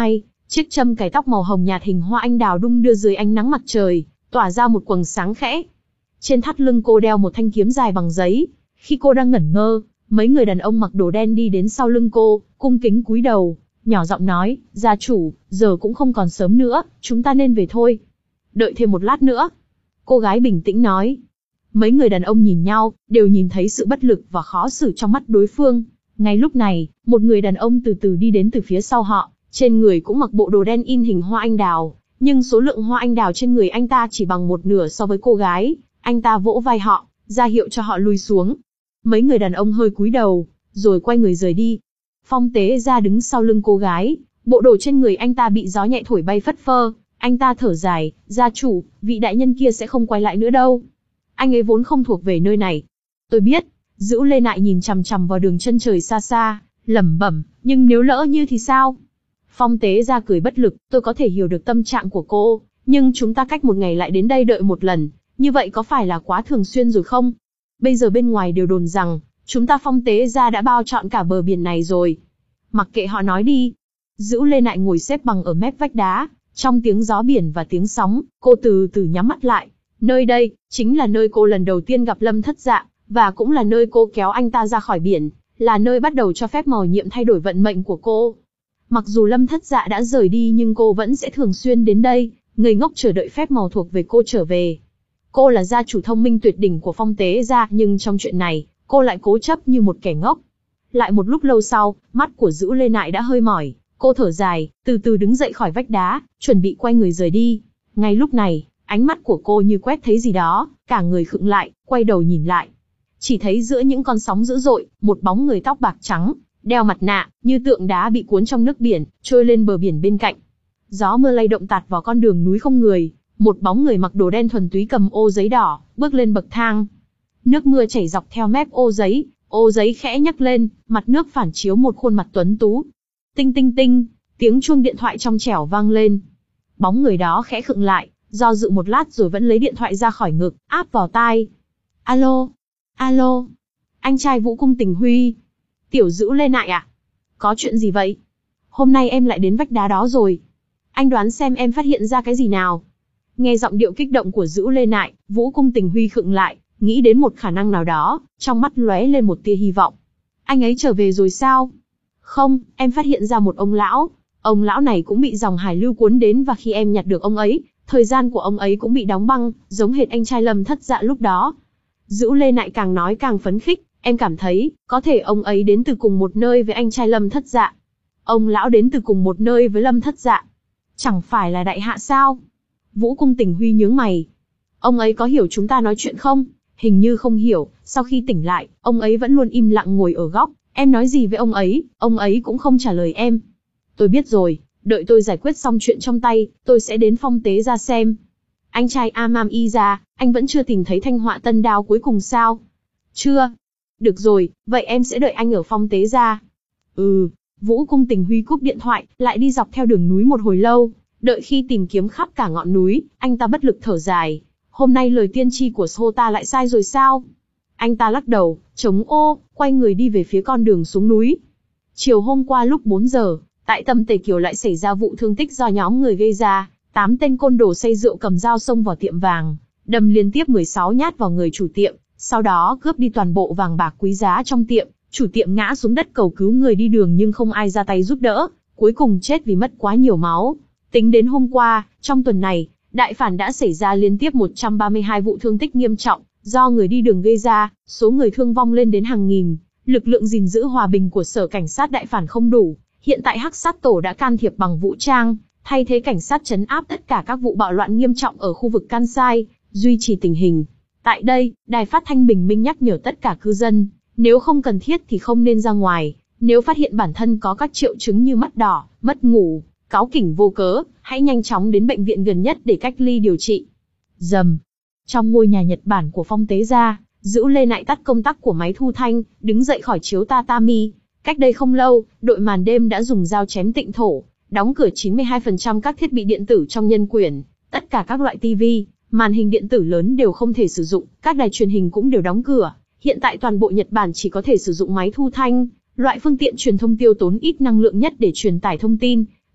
Chiếc châm cài tóc màu hồng nhạt hình hoa anh đào đung đưa dưới ánh nắng mặt trời, tỏa ra một quầng sáng khẽ. Trên thắt lưng cô đeo một thanh kiếm dài bằng giấy. Khi cô đang ngẩn ngơ, mấy người đàn ông mặc đồ đen đi đến sau lưng cô, cung kính cúi đầu, nhỏ giọng nói, gia chủ, giờ cũng không còn sớm nữa, chúng ta nên về thôi. Đợi thêm một lát nữa. Cô gái bình tĩnh nói. Mấy người đàn ông nhìn nhau, đều nhìn thấy sự bất lực và khó xử trong mắt đối phương. Ngay lúc này, một người đàn ông từ từ đi đến từ phía sau họ, trên người cũng mặc bộ đồ đen in hình hoa anh đào, nhưng số lượng hoa anh đào trên người anh ta chỉ bằng một nửa so với cô gái. Anh ta vỗ vai họ, ra hiệu cho họ lùi xuống. Mấy người đàn ông hơi cúi đầu, rồi quay người rời đi. Phong Tế Gia đứng sau lưng cô gái, bộ đồ trên người anh ta bị gió nhẹ thổi bay phất phơ. Anh ta thở dài, gia chủ, vị đại nhân kia sẽ không quay lại nữa đâu. Anh ấy vốn không thuộc về nơi này. Tôi biết. Dữu Lê Nại nhìn chằm chằm vào đường chân trời xa xa, lẩm bẩm, nhưng nếu lỡ như thì sao? Phong Tế Gia cười bất lực, tôi có thể hiểu được tâm trạng của cô, nhưng chúng ta cách một ngày lại đến đây đợi một lần, như vậy có phải là quá thường xuyên rồi không? Bây giờ bên ngoài đều đồn rằng, chúng ta Phong Tế Gia đã bao trọn cả bờ biển này rồi. Mặc kệ họ nói đi. Dữu Lê Nại ngồi xếp bằng ở mép vách đá, trong tiếng gió biển và tiếng sóng, cô từ từ nhắm mắt lại. Nơi đây, chính là nơi cô lần đầu tiên gặp Lâm Thất Dạ, và cũng là nơi cô kéo anh ta ra khỏi biển, là nơi bắt đầu cho phép mầu nhiệm thay đổi vận mệnh của cô. Mặc dù Lâm Thất Dạ đã rời đi nhưng cô vẫn sẽ thường xuyên đến đây, ngây ngốc chờ đợi phép màu thuộc về cô trở về. Cô là gia chủ thông minh tuyệt đỉnh của Phong Tế Gia, nhưng trong chuyện này, cô lại cố chấp như một kẻ ngốc. Lại một lúc lâu sau, mắt của Dữu Lê Nại đã hơi mỏi, cô thở dài, từ từ đứng dậy khỏi vách đá, chuẩn bị quay người rời đi. Ngay lúc này, ánh mắt của cô như quét thấy gì đó, cả người khựng lại, quay đầu nhìn lại. Chỉ thấy giữa những con sóng dữ dội, một bóng người tóc bạc trắng, đeo mặt nạ, như tượng đá bị cuốn trong nước biển, trôi lên bờ biển bên cạnh. Gió mưa lay động tạt vào con đường núi không người, một bóng người mặc đồ đen thuần túy cầm ô giấy đỏ, bước lên bậc thang. Nước mưa chảy dọc theo mép ô giấy, ô giấy khẽ nhấc lên, mặt nước phản chiếu một khuôn mặt tuấn tú. Tinh tinh tinh, tiếng chuông điện thoại trong trẻo vang lên. Bóng người đó khẽ khựng lại, do dự một lát rồi vẫn lấy điện thoại ra khỏi ngực, áp vào tai. Alo, alo, anh trai Vũ Cung Tình Huy. Tiểu Dữu Lê Nại à? Có chuyện gì vậy? Hôm nay em lại đến vách đá đó rồi. Anh đoán xem em phát hiện ra cái gì nào? Nghe giọng điệu kích động của Dữu Lê Nại, Vũ Cung Tình Huy khựng lại, nghĩ đến một khả năng nào đó, trong mắt lóe lên một tia hy vọng. Anh ấy trở về rồi sao? Không, em phát hiện ra một ông lão. Ông lão này cũng bị dòng hải lưu cuốn đến và khi em nhặt được ông ấy, thời gian của ông ấy cũng bị đóng băng, giống hệt anh trai Lâm Thất Dạ lúc đó. Dữu Lê Nại càng nói càng phấn khích, em cảm thấy, có thể ông ấy đến từ cùng một nơi với anh trai Lâm Thất Dạ. Ông lão đến từ cùng một nơi với Lâm Thất Dạ. Chẳng phải là đại hạ sao? Vũ Cung Tình Huy nhướng mày. Ông ấy có hiểu chúng ta nói chuyện không? Hình như không hiểu, sau khi tỉnh lại, ông ấy vẫn luôn im lặng ngồi ở góc. Em nói gì với ông ấy, ông ấy cũng không trả lời em. Tôi biết rồi, đợi tôi giải quyết xong chuyện trong tay, tôi sẽ đến Phong Tế Gia xem. Anh trai Amam Y Gia, anh vẫn chưa tìm thấy thanh họa tân đao cuối cùng sao? Chưa. Được rồi, vậy em sẽ đợi anh ở Phong Tế Gia. Ừ, Vũ Cung Tình Huy cúp điện thoại, lại đi dọc theo đường núi một hồi lâu. Đợi khi tìm kiếm khắp cả ngọn núi, anh ta bất lực thở dài. Hôm nay lời tiên tri của Sota lại sai rồi sao? Anh ta lắc đầu, chống ô, quay người đi về phía con đường xuống núi. Chiều hôm qua lúc bốn giờ, tại Tâm Tề Kiều lại xảy ra vụ thương tích do nhóm người gây ra. Tám tên côn đồ say rượu cầm dao xông vào tiệm vàng, đâm liên tiếp mười sáu nhát vào người chủ tiệm, sau đó cướp đi toàn bộ vàng bạc quý giá trong tiệm. Chủ tiệm ngã xuống đất cầu cứu người đi đường nhưng không ai ra tay giúp đỡ, cuối cùng chết vì mất quá nhiều máu. Tính đến hôm qua, trong tuần này, Đại Phản đã xảy ra liên tiếp một trăm ba mươi hai vụ thương tích nghiêm trọng, do người đi đường gây ra, số người thương vong lên đến hàng nghìn. Lực lượng gìn giữ hòa bình của Sở Cảnh sát Đại Phản không đủ, hiện tại Hắc Sát Tổ đã can thiệp bằng vũ trang, thay thế cảnh sát trấn áp tất cả các vụ bạo loạn nghiêm trọng ở khu vực Kansai, duy trì tình hình. Tại đây, Đài Phát thanh Bình Minh nhắc nhở tất cả cư dân, nếu không cần thiết thì không nên ra ngoài, nếu phát hiện bản thân có các triệu chứng như mắt đỏ, mất ngủ, cáu kỉnh vô cớ, hãy nhanh chóng đến bệnh viện gần nhất để cách ly điều trị. Rầm. Trong ngôi nhà Nhật Bản của Phong Tế Gia, Dữu Lê Nại tắt công tắc của máy thu thanh, đứng dậy khỏi chiếu tatami. Cách đây không lâu, đội màn đêm đã dùng dao chém Tịnh Thổ, đóng cửa chín mươi hai phần trăm các thiết bị điện tử trong nhân quyển. Tất cả các loại tivi, màn hình điện tử lớn đều không thể sử dụng, các đài truyền hình cũng đều đóng cửa. Hiện tại toàn bộ Nhật Bản chỉ có thể sử dụng máy thu thanh, loại phương tiện truyền thông tiêu tốn ít năng lượng nhất để truyền tải thông tin.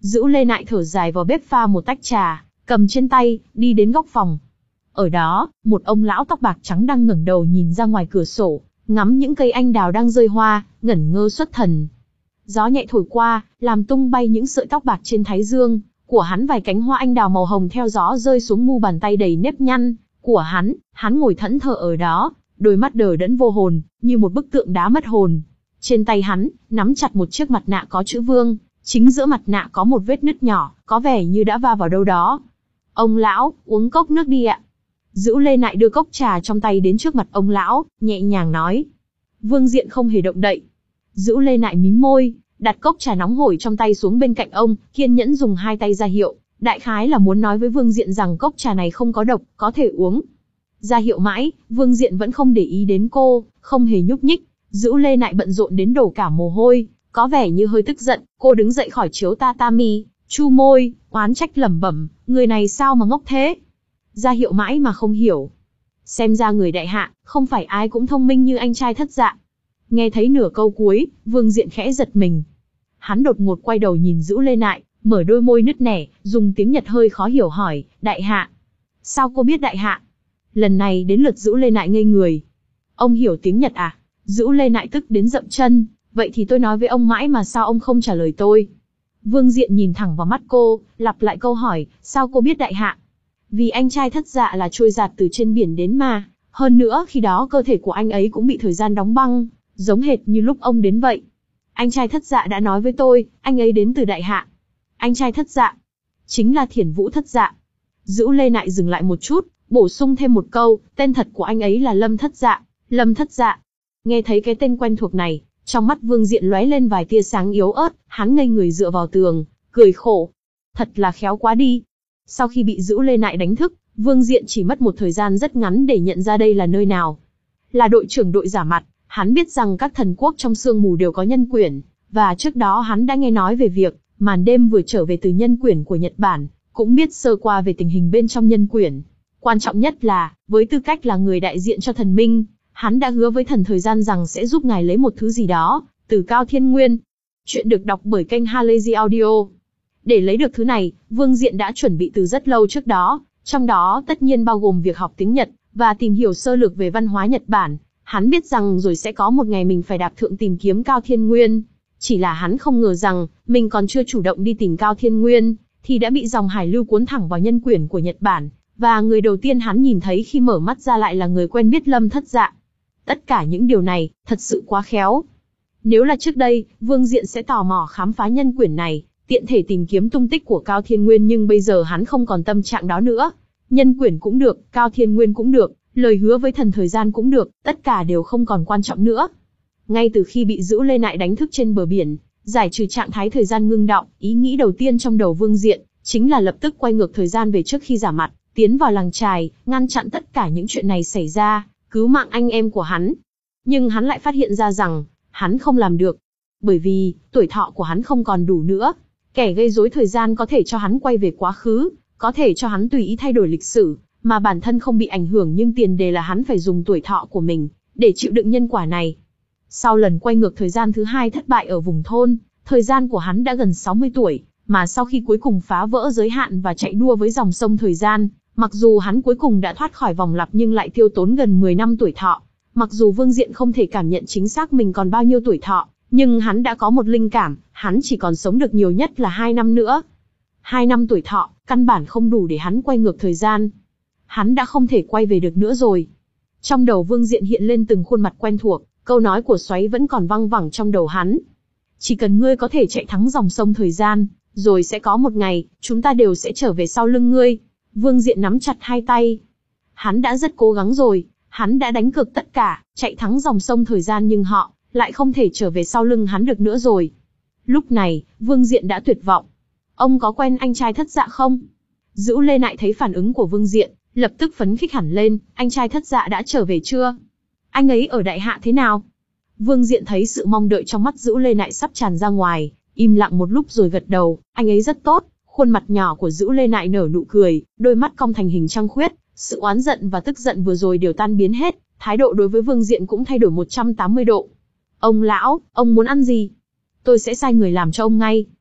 Dữu Lê Nại thở dài vào bếp pha một tách trà, cầm trên tay, đi đến góc phòng. Ở đó, một ông lão tóc bạc trắng đang ngẩng đầu nhìn ra ngoài cửa sổ, ngắm những cây anh đào đang rơi hoa, ngẩn ngơ xuất thần. Gió nhẹ thổi qua, làm tung bay những sợi tóc bạc trên thái dương của hắn, vài cánh hoa anh đào màu hồng theo gió rơi xuống mu bàn tay đầy nếp nhăn của hắn. Hắn ngồi thẫn thờ ở đó, đôi mắt đờ đẫn vô hồn, như một bức tượng đá mất hồn. Trên tay hắn, nắm chặt một chiếc mặt nạ có chữ Vương, chính giữa mặt nạ có một vết nứt nhỏ, có vẻ như đã va vào đâu đó. Ông lão, uống cốc nước đi ạ. Dữu Lê Nại đưa cốc trà trong tay đến trước mặt ông lão, nhẹ nhàng nói. Vương Diện không hề động đậy. Dữu Lê Nại mím môi, đặt cốc trà nóng hổi trong tay xuống bên cạnh ông, kiên nhẫn dùng hai tay ra hiệu, đại khái là muốn nói với Vương Diện rằng cốc trà này không có độc, có thể uống. Ra hiệu mãi, Vương Diện vẫn không để ý đến cô, không hề nhúc nhích. Dữu Lê Nại bận rộn đến đổ cả mồ hôi, có vẻ như hơi tức giận. Cô đứng dậy khỏi chiếu tatami, chu môi, oán trách lẩm bẩm, người này sao mà ngốc thế? Ra hiệu mãi mà không hiểu. Xem ra người đại hạ, không phải ai cũng thông minh như anh trai Thất Dạ. Nghe thấy nửa câu cuối, Vương Diện khẽ giật mình. Hắn đột ngột quay đầu nhìn Dữu Lê Nại, mở đôi môi nứt nẻ, dùng tiếng Nhật hơi khó hiểu hỏi, đại hạ. Sao cô biết đại hạ? Lần này đến lượt Dữu Lê Nại ngây người. Ông hiểu tiếng Nhật à? Dữu Lê Nại tức đến dậm chân, vậy thì tôi nói với ông mãi mà sao ông không trả lời tôi? Vương Diện nhìn thẳng vào mắt cô, lặp lại câu hỏi, sao cô biết đại hạ? Vì anh trai Thất Dạ là trôi dạt từ trên biển đến mà, hơn nữa khi đó cơ thể của anh ấy cũng bị thời gian đóng băng, giống hệt như lúc ông đến vậy. Anh trai Thất Dạ đã nói với tôi, anh ấy đến từ đại hạ. Anh trai Thất Dạ, chính là Thiển Vũ Thất Dạ. Dữu Lê Nại dừng lại một chút, bổ sung thêm một câu, tên thật của anh ấy là Lâm Thất Dạ. Lâm Thất Dạ. Nghe thấy cái tên quen thuộc này, trong mắt Vương Diện lóe lên vài tia sáng yếu ớt, hắn ngây người dựa vào tường, cười khổ. Thật là khéo quá đi. Sau khi bị Dữu Lê Nại đánh thức, Vương Diện chỉ mất một thời gian rất ngắn để nhận ra đây là nơi nào. Là đội trưởng đội giả mặt, hắn biết rằng các thần quốc trong sương mù đều có nhân quyển, và trước đó hắn đã nghe nói về việc Màn Đêm vừa trở về từ nhân quyển của Nhật Bản, cũng biết sơ qua về tình hình bên trong nhân quyển. Quan trọng nhất là, với tư cách là người đại diện cho thần minh, hắn đã hứa với thần thời gian rằng sẽ giúp ngài lấy một thứ gì đó từ Cao Thiên Nguyên. Chuyện được đọc bởi kênh Halazy Audio. Để lấy được thứ này, Vương Diện đã chuẩn bị từ rất lâu trước đó, trong đó tất nhiên bao gồm việc học tiếng Nhật và tìm hiểu sơ lược về văn hóa Nhật Bản. Hắn biết rằng rồi sẽ có một ngày mình phải đạp thượng tìm kiếm Cao Thiên Nguyên. Chỉ là hắn không ngờ rằng, mình còn chưa chủ động đi tìm Cao Thiên Nguyên, thì đã bị dòng hải lưu cuốn thẳng vào nhân quyển của Nhật Bản. Và người đầu tiên hắn nhìn thấy khi mở mắt ra lại là người quen biết Lâm Thất Dạ. Tất cả những điều này, thật sự quá khéo. Nếu là trước đây, Vương Diện sẽ tò mò khám phá nhân quyển này, tiện thể tìm kiếm tung tích của Cao Thiên Nguyên, nhưng bây giờ hắn không còn tâm trạng đó nữa. Nhân quyển cũng được, Cao Thiên Nguyên cũng được, lời hứa với thần thời gian cũng được, tất cả đều không còn quan trọng nữa. Ngay từ khi bị Dữu Lê Nại đánh thức trên bờ biển, giải trừ trạng thái thời gian ngưng đọng, ý nghĩ đầu tiên trong đầu Vương Diện chính là lập tức quay ngược thời gian về trước khi giả mặt, tiến vào làng chài, ngăn chặn tất cả những chuyện này xảy ra, cứu mạng anh em của hắn. Nhưng hắn lại phát hiện ra rằng, hắn không làm được. Bởi vì, tuổi thọ của hắn không còn đủ nữa. Kẻ gây rối thời gian có thể cho hắn quay về quá khứ, có thể cho hắn tùy ý thay đổi lịch sử, mà bản thân không bị ảnh hưởng, nhưng tiền đề là hắn phải dùng tuổi thọ của mình, để chịu đựng nhân quả này. Sau lần quay ngược thời gian thứ hai thất bại ở vùng thôn, thời gian của hắn đã gần sáu mươi tuổi, mà sau khi cuối cùng phá vỡ giới hạn và chạy đua với dòng sông thời gian, mặc dù hắn cuối cùng đã thoát khỏi vòng lặp nhưng lại tiêu tốn gần mười năm tuổi thọ. Mặc dù Vương Diện không thể cảm nhận chính xác mình còn bao nhiêu tuổi thọ, nhưng hắn đã có một linh cảm, hắn chỉ còn sống được nhiều nhất là hai năm nữa. Hai năm tuổi thọ, căn bản không đủ để hắn quay ngược thời gian. Hắn đã không thể quay về được nữa rồi. Trong đầu Vương Diện hiện lên từng khuôn mặt quen thuộc, câu nói của Xoáy vẫn còn văng vẳng trong đầu hắn. Chỉ cần ngươi có thể chạy thắng dòng sông thời gian, rồi sẽ có một ngày, chúng ta đều sẽ trở về sau lưng ngươi. Vương Diện nắm chặt hai tay. Hắn đã rất cố gắng rồi, hắn đã đánh cược tất cả, chạy thắng dòng sông thời gian, nhưng họ lại không thể trở về sau lưng hắn được nữa rồi. Lúc này, Vương Diện đã tuyệt vọng. Ông có quen anh trai Thất Dạ không? Dữu Lê Nại thấy phản ứng của Vương Diện, lập tức phấn khích hẳn lên, anh trai Thất Dạ đã trở về chưa? Anh ấy ở đại hạ thế nào? Vương Diện thấy sự mong đợi trong mắt Dữu Lê Nại sắp tràn ra ngoài, im lặng một lúc rồi gật đầu, anh ấy rất tốt. Khuôn mặt nhỏ của Dữu Lê Nại nở nụ cười, đôi mắt cong thành hình trăng khuyết, sự oán giận và tức giận vừa rồi đều tan biến hết, thái độ đối với Vương Diện cũng thay đổi một trăm tám mươi độ. Ông lão, ông muốn ăn gì? Tôi sẽ sai người làm cho ông ngay.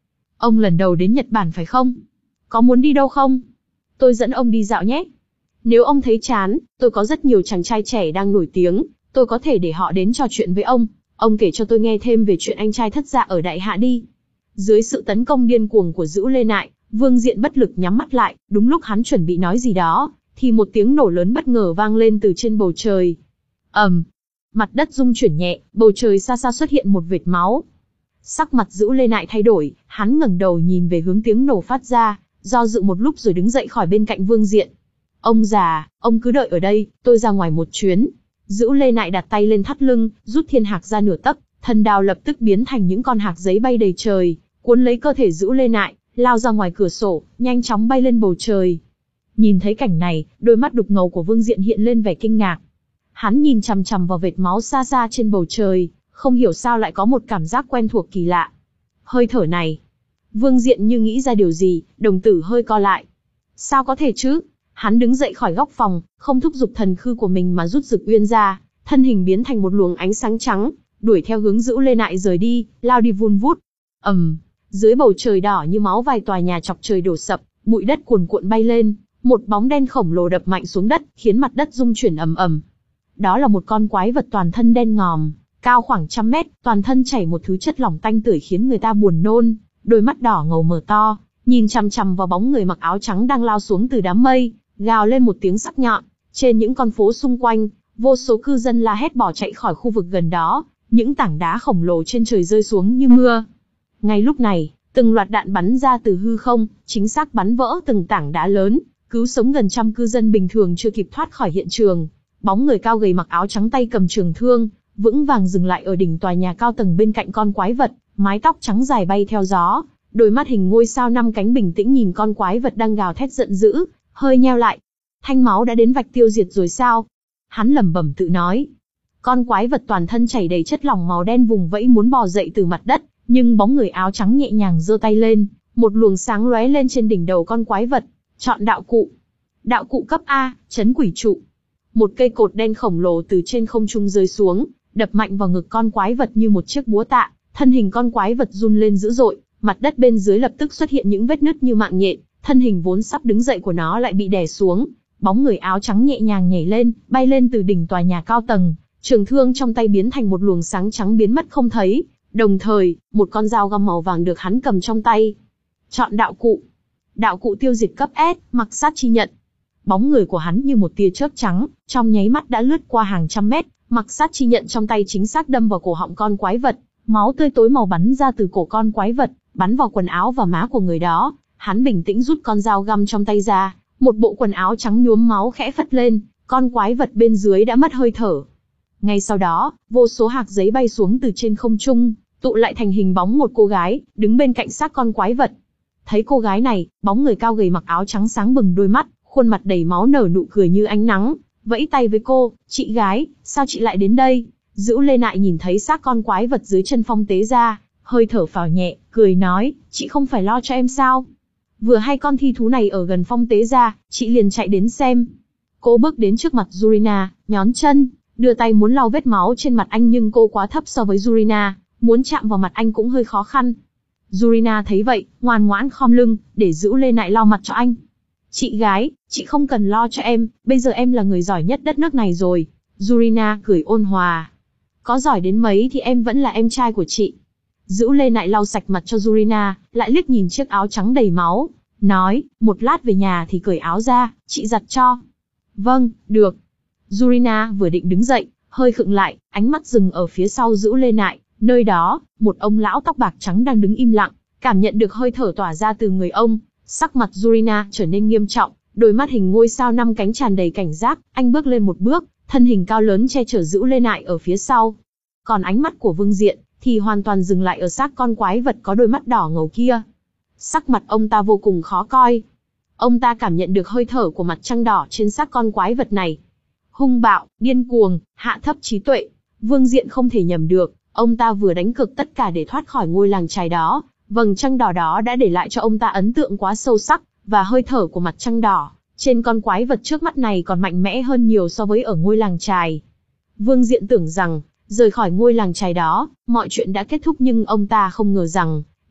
Ông lần đầu đến Nhật Bản phải không? Có muốn đi đâu không? Tôi dẫn ông đi dạo nhé. Nếu ông thấy chán, tôi có rất nhiều chàng trai trẻ đang nổi tiếng, tôi có thể để họ đến trò chuyện với ông. Ông kể cho tôi nghe thêm về chuyện anh trai thất dạ ở Đại Hạ đi. Dưới sự tấn công điên cuồng của Dữu Lê Nại, Vương Diện bất lực nhắm mắt lại, đúng lúc hắn chuẩn bị nói gì đó, thì một tiếng nổ lớn bất ngờ vang lên từ trên bầu trời. ầm, um, mặt đất rung chuyển nhẹ, bầu trời xa xa xuất hiện một vệt máu. Sắc mặt Dữu Lê Nại thay đổi, hắn ngẩng đầu nhìn về hướng tiếng nổ phát ra, do dự một lúc rồi đứng dậy khỏi bên cạnh Vương Diện. Ông già, ông cứ đợi ở đây, tôi ra ngoài một chuyến. Dữu Lê Nại đặt tay lên thắt lưng, rút thiên hạc ra nửa tấc, thần đao lập tức biến thành những con hạc giấy bay đầy trời, cuốn lấy cơ thể Dữu Lê Nại, lao ra ngoài cửa sổ, nhanh chóng bay lên bầu trời. Nhìn thấy cảnh này, đôi mắt đục ngầu của Vương Diện hiện lên vẻ kinh ngạc. Hắn nhìn chằm chằm vào vệt máu xa xa trên bầu trời, không hiểu sao lại có một cảm giác quen thuộc kỳ lạ. Hơi thở này. Vương Diện như nghĩ ra điều gì, đồng tử hơi co lại. Sao có thể chứ? Hắn đứng dậy khỏi góc phòng, không thúc giục thần khư của mình mà rút Dực Uyên ra, thân hình biến thành một luồng ánh sáng trắng, đuổi theo hướng Dữu Lê Nại rời đi, lao đi vun vút. ầm, um, dưới bầu trời đỏ như máu vài tòa nhà chọc trời đổ sập, bụi đất cuồn cuộn bay lên, một bóng đen khổng lồ đập mạnh xuống đất, khiến mặt đất rung chuyển ầm ầm. Đó là một con quái vật toàn thân đen ngòm, cao khoảng trăm mét, toàn thân chảy một thứ chất lỏng tanh tưởi khiến người ta buồn nôn, đôi mắt đỏ ngầu mở to, nhìn chằm chằm vào bóng người mặc áo trắng đang lao xuống từ đám mây, gào lên một tiếng sắc nhọn. Trên những con phố xung quanh, vô số cư dân la hét bỏ chạy khỏi khu vực gần đó, những tảng đá khổng lồ trên trời rơi xuống như mưa. Ngay lúc này, từng loạt đạn bắn ra từ hư không, chính xác bắn vỡ từng tảng đá lớn, cứu sống gần trăm cư dân bình thường chưa kịp thoát khỏi hiện trường. Bóng người cao gầy mặc áo trắng tay cầm trường thương, vững vàng dừng lại ở đỉnh tòa nhà cao tầng bên cạnh con quái vật, mái tóc trắng dài bay theo gió, đôi mắt hình ngôi sao năm cánh bình tĩnh nhìn con quái vật đang gào thét giận dữ, hơi nheo lại. Thanh máu đã đến vạch tiêu diệt rồi sao? Hắn lẩm bẩm tự nói. Con quái vật toàn thân chảy đầy chất lỏng màu đen vùng vẫy muốn bò dậy từ mặt đất, nhưng bóng người áo trắng nhẹ nhàng giơ tay lên, một luồng sáng lóe lên trên đỉnh đầu con quái vật. Chọn đạo cụ. Đạo cụ cấp A, Chấn Quỷ Trụ. Một cây cột đen khổng lồ từ trên không trung rơi xuống, đập mạnh vào ngực con quái vật như một chiếc búa tạ, thân hình con quái vật run lên dữ dội, mặt đất bên dưới lập tức xuất hiện những vết nứt như mạng nhện, thân hình vốn sắp đứng dậy của nó lại bị đè xuống. Bóng người áo trắng nhẹ nhàng nhảy lên, bay lên từ đỉnh tòa nhà cao tầng, trường thương trong tay biến thành một luồng sáng trắng biến mất không thấy, đồng thời, một con dao găm màu vàng được hắn cầm trong tay. Chọn đạo cụ. Đạo cụ tiêu diệt cấp S, mặc sát chi nhận. Bóng người của hắn như một tia chớp trắng, trong nháy mắt đã lướt qua hàng trăm mét, mặc sát chi nhận trong tay chính xác đâm vào cổ họng con quái vật, máu tươi tối màu bắn ra từ cổ con quái vật, bắn vào quần áo và má của người đó. Hắn bình tĩnh rút con dao găm trong tay ra, một bộ quần áo trắng nhuốm máu khẽ phất lên, con quái vật bên dưới đã mất hơi thở. Ngay sau đó, vô số hạc giấy bay xuống từ trên không trung, tụ lại thành hình bóng một cô gái, đứng bên cạnh xác con quái vật. Thấy cô gái này, bóng người cao gầy mặc áo trắng sáng bừng đôi mắt, khuôn mặt đầy máu nở nụ cười như ánh nắng, vẫy tay với cô, chị gái, sao chị lại đến đây? Dữu Lê Nại nhìn thấy xác con quái vật dưới chân Phong Tế Gia, hơi thở phào nhẹ, cười nói, chị không phải lo cho em sao? Vừa hay con thi thú này ở gần Phong Tế Gia, chị liền chạy đến xem. Cô bước đến trước mặt Yurina, nhón chân, đưa tay muốn lau vết máu trên mặt anh nhưng cô quá thấp so với Yurina, muốn chạm vào mặt anh cũng hơi khó khăn. Yurina thấy vậy, ngoan ngoãn khom lưng, để Dữu Lê Nại lau mặt cho anh. Chị gái, chị không cần lo cho em, bây giờ em là người giỏi nhất đất nước này rồi. Yurina cười ôn hòa. Có giỏi đến mấy thì em vẫn là em trai của chị. Dữu Lê Nại lau sạch mặt cho Yurina, lại liếc nhìn chiếc áo trắng đầy máu, nói, một lát về nhà thì cởi áo ra, chị giặt cho. Vâng, được. Yurina vừa định đứng dậy, hơi khựng lại, ánh mắt dừng ở phía sau Dữu Lê Nại, nơi đó, một ông lão tóc bạc trắng đang đứng im lặng, cảm nhận được hơi thở tỏa ra từ người ông, sắc mặt Yurina trở nên nghiêm trọng, đôi mắt hình ngôi sao năm cánh tràn đầy cảnh giác, anh bước lên một bước, thân hình cao lớn che chở Dữu Lê Nại ở phía sau. Còn ánh mắt của Vương Diện thì hoàn toàn dừng lại ở xác con quái vật có đôi mắt đỏ ngầu kia. Sắc mặt ông ta vô cùng khó coi. Ông ta cảm nhận được hơi thở của mặt trăng đỏ trên xác con quái vật này. Hung bạo, điên cuồng, hạ thấp trí tuệ. Vương Diện không thể nhầm được, ông ta vừa đánh cược tất cả để thoát khỏi ngôi làng chài đó. Vầng trăng đỏ đó đã để lại cho ông ta ấn tượng quá sâu sắc, và hơi thở của mặt trăng đỏ trên con quái vật trước mắt này còn mạnh mẽ hơn nhiều so với ở ngôi làng chài. Vương Diện tưởng rằng, rời khỏi ngôi làng chài đó, mọi chuyện đã kết thúc nhưng ông ta không ngờ rằng,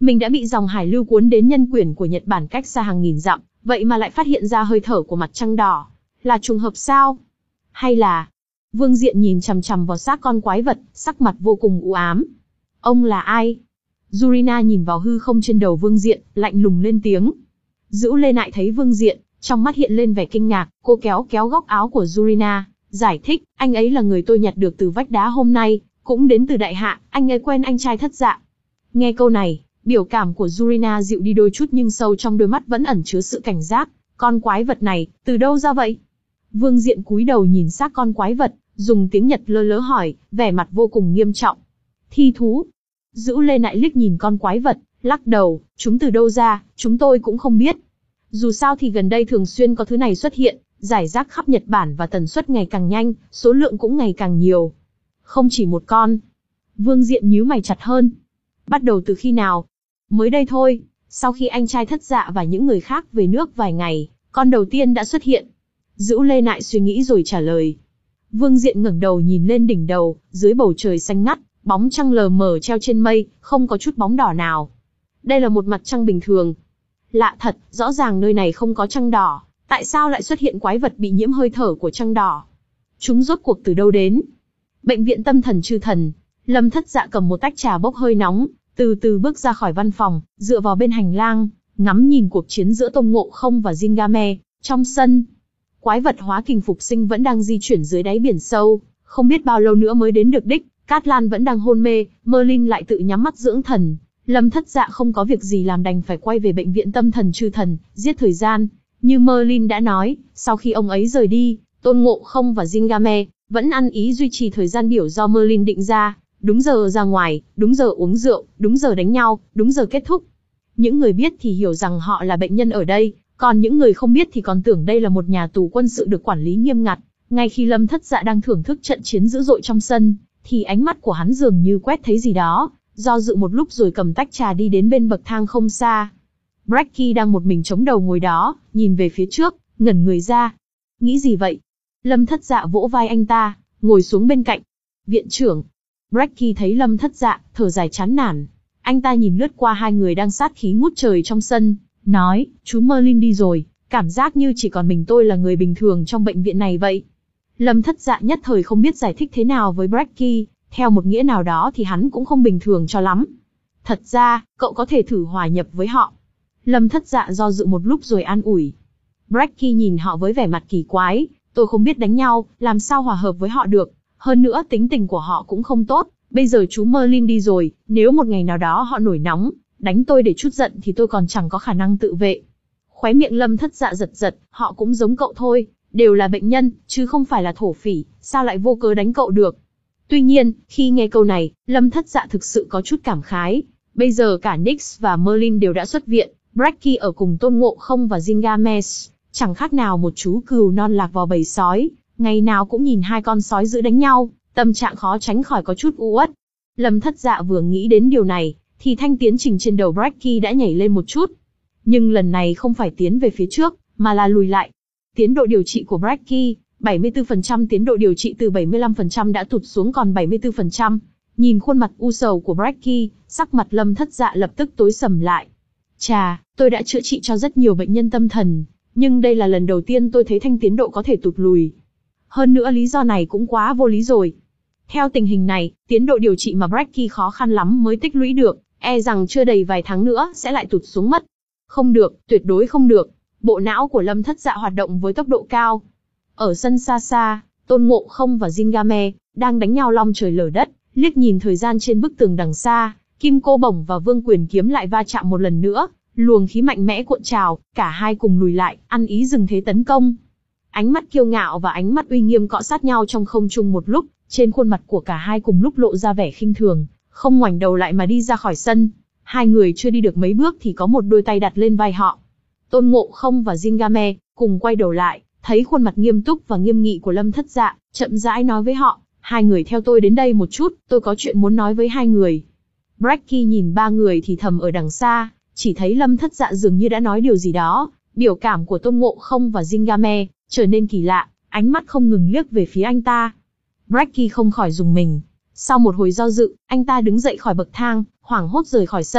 Mình đã bị dòng hải lưu cuốn đến nhân quyển của Nhật Bản cách xa hàng nghìn dặm, vậy mà lại phát hiện ra hơi thở của mặt trăng đỏ. Là trùng hợp sao? Hay là... Vương Diện nhìn chằm chằm vào xác con quái vật, sắc mặt vô cùng u ám. Ông là ai? Yurina nhìn vào hư không trên đầu Vương Diện, lạnh lùng lên tiếng. Dữu Lê Nại thấy Vương Diện, trong mắt hiện lên vẻ kinh ngạc, cô kéo kéo góc áo của Yurina, giải thích, anh ấy là người tôi nhặt được từ vách đá hôm nay, cũng đến từ Đại Hạ, anh ấy quen anh trai Thất Dạ. Nghe câu này, biểu cảm của Yurina dịu đi đôi chút nhưng sâu trong đôi mắt vẫn ẩn chứa sự cảnh giác. Con quái vật này, từ đâu ra vậy? Vương Diện cúi đầu nhìn xác con quái vật, dùng tiếng Nhật lơ lớ hỏi, vẻ mặt vô cùng nghiêm trọng. Thi thú. Dữu Lê Nại liếc nhìn con quái vật, lắc đầu, chúng từ đâu ra, chúng tôi cũng không biết. Dù sao thì gần đây thường xuyên có thứ này xuất hiện, rải rác khắp Nhật Bản và tần suất ngày càng nhanh, số lượng cũng ngày càng nhiều. Không chỉ một con. Vương Diện nhíu mày chặt hơn. Bắt đầu từ khi nào? Mới đây thôi, sau khi anh trai Thất Dạ và những người khác về nước vài ngày, con đầu tiên đã xuất hiện. Dữu Lê Nại suy nghĩ rồi trả lời. Vương Diện ngẩng đầu nhìn lên đỉnh đầu, dưới bầu trời xanh ngắt, bóng trăng lờ mờ treo trên mây, không có chút bóng đỏ nào. Đây là một mặt trăng bình thường. Lạ thật, rõ ràng nơi này không có trăng đỏ, tại sao lại xuất hiện quái vật bị nhiễm hơi thở của trăng đỏ? Chúng rốt cuộc từ đâu đến? Bệnh viện tâm thần Chư Thần. Lâm Thất Dạ cầm một tách trà bốc hơi nóng, từ từ bước ra khỏi văn phòng, dựa vào bên hành lang, ngắm nhìn cuộc chiến giữa Tôn Ngộ Không và Jinghame. Trong sân, quái vật hóa kình phục sinh vẫn đang di chuyển dưới đáy biển sâu, không biết bao lâu nữa mới đến được đích. Cát Lan vẫn đang hôn mê, Merlin lại tự nhắm mắt dưỡng thần. Lâm Thất Dạ không có việc gì làm đành phải quay về bệnh viện tâm thần Chư Thần, giết thời gian. Như Merlin đã nói, sau khi ông ấy rời đi, Tôn Ngộ Không và Jinghame vẫn ăn ý duy trì thời gian biểu do Merlin định ra, đúng giờ ra ngoài, đúng giờ uống rượu, đúng giờ đánh nhau, đúng giờ kết thúc. Những người biết thì hiểu rằng họ là bệnh nhân ở đây, còn những người không biết thì còn tưởng đây là một nhà tù quân sự được quản lý nghiêm ngặt. Ngay khi Lâm Thất Dạ đang thưởng thức trận chiến dữ dội trong sân, thì ánh mắt của hắn dường như quét thấy gì đó, do dự một lúc rồi cầm tách trà đi đến bên bậc thang không xa. Bracky đang một mình chống đầu ngồi đó, nhìn về phía trước, ngẩn người ra. Nghĩ gì vậy? Lâm Thất Dạ vỗ vai anh ta, ngồi xuống bên cạnh. Viện trưởng. Bracky thấy Lâm Thất Dạ, thở dài chán nản. Anh ta nhìn lướt qua hai người đang sát khí ngút trời trong sân, nói, chú Merlin đi rồi, cảm giác như chỉ còn mình tôi là người bình thường trong bệnh viện này vậy. Lâm Thất Dạ nhất thời không biết giải thích thế nào với Bracky, theo một nghĩa nào đó thì hắn cũng không bình thường cho lắm. Thật ra, cậu có thể thử hòa nhập với họ. Lâm Thất Dạ do dự một lúc rồi an ủi. Bracky nhìn họ với vẻ mặt kỳ quái, tôi không biết đánh nhau, làm sao hòa hợp với họ được, hơn nữa tính tình của họ cũng không tốt, bây giờ chú Merlin đi rồi, nếu một ngày nào đó họ nổi nóng, đánh tôi để chút giận thì tôi còn chẳng có khả năng tự vệ. Khóe miệng Lâm Thất Dạ giật giật, họ cũng giống cậu thôi, đều là bệnh nhân, chứ không phải là thổ phỉ, sao lại vô cớ đánh cậu được. Tuy nhiên, khi nghe câu này, Lâm Thất Dạ thực sự có chút cảm khái. Bây giờ cả Nyx và Merlin đều đã xuất viện, Bracky ở cùng Tôn Ngộ Không và Jinghame, chẳng khác nào một chú cừu non lạc vào bầy sói, ngày nào cũng nhìn hai con sói dữ đánh nhau, tâm trạng khó tránh khỏi có chút u uất. Lâm Thất Dạ vừa nghĩ đến điều này, thì thanh tiến trình trên đầu Bracky đã nhảy lên một chút. Nhưng lần này không phải tiến về phía trước, mà là lùi lại. Tiến độ điều trị của Bracky, bảy mươi tư phần trăm tiến độ điều trị từ bảy mươi lăm phần trăm đã tụt xuống còn bảy mươi tư phần trăm. Nhìn khuôn mặt u sầu của Bracky, sắc mặt Lâm Thất Dạ lập tức tối sầm lại. Chà, tôi đã chữa trị cho rất nhiều bệnh nhân tâm thần, nhưng đây là lần đầu tiên tôi thấy thanh tiến độ có thể tụt lùi. Hơn nữa lý do này cũng quá vô lý rồi. Theo tình hình này, tiến độ điều trị mà Bracky khó khăn lắm mới tích lũy được, e rằng chưa đầy vài tháng nữa sẽ lại tụt xuống mất. Không được, tuyệt đối không được. Bộ não của Lâm Thất Dạ hoạt động với tốc độ cao. Ở sân xa xa, Tôn Ngộ Không và Jinghame đang đánh nhau long trời lở đất, liếc nhìn thời gian trên bức tường đằng xa, Kim Cô Bổng và Vương Quyền Kiếm lại va chạm một lần nữa, luồng khí mạnh mẽ cuộn trào, cả hai cùng lùi lại, ăn ý dừng thế tấn công. Ánh mắt kiêu ngạo và ánh mắt uy nghiêm cọ sát nhau trong không trung một lúc, trên khuôn mặt của cả hai cùng lúc lộ ra vẻ khinh thường, không ngoảnh đầu lại mà đi ra khỏi sân. Hai người chưa đi được mấy bước thì có một đôi tay đặt lên vai họ. Tôn Ngộ Không và Jinghame cùng quay đầu lại, thấy khuôn mặt nghiêm túc và nghiêm nghị của Lâm Thất Dạ, chậm rãi nói với họ, hai người theo tôi đến đây một chút, tôi có chuyện muốn nói với hai người. Bracky nhìn ba người thì thầm ở đằng xa, chỉ thấy Lâm Thất Dạ dường như đã nói điều gì đó, biểu cảm của Tôn Ngộ Không và Jinghame trở nên kỳ lạ, ánh mắt không ngừng liếc về phía anh ta. Bracky không khỏi rùng mình. Sau một hồi do dự, anh ta đứng dậy khỏi bậc thang, hoảng hốt rời khỏi sân,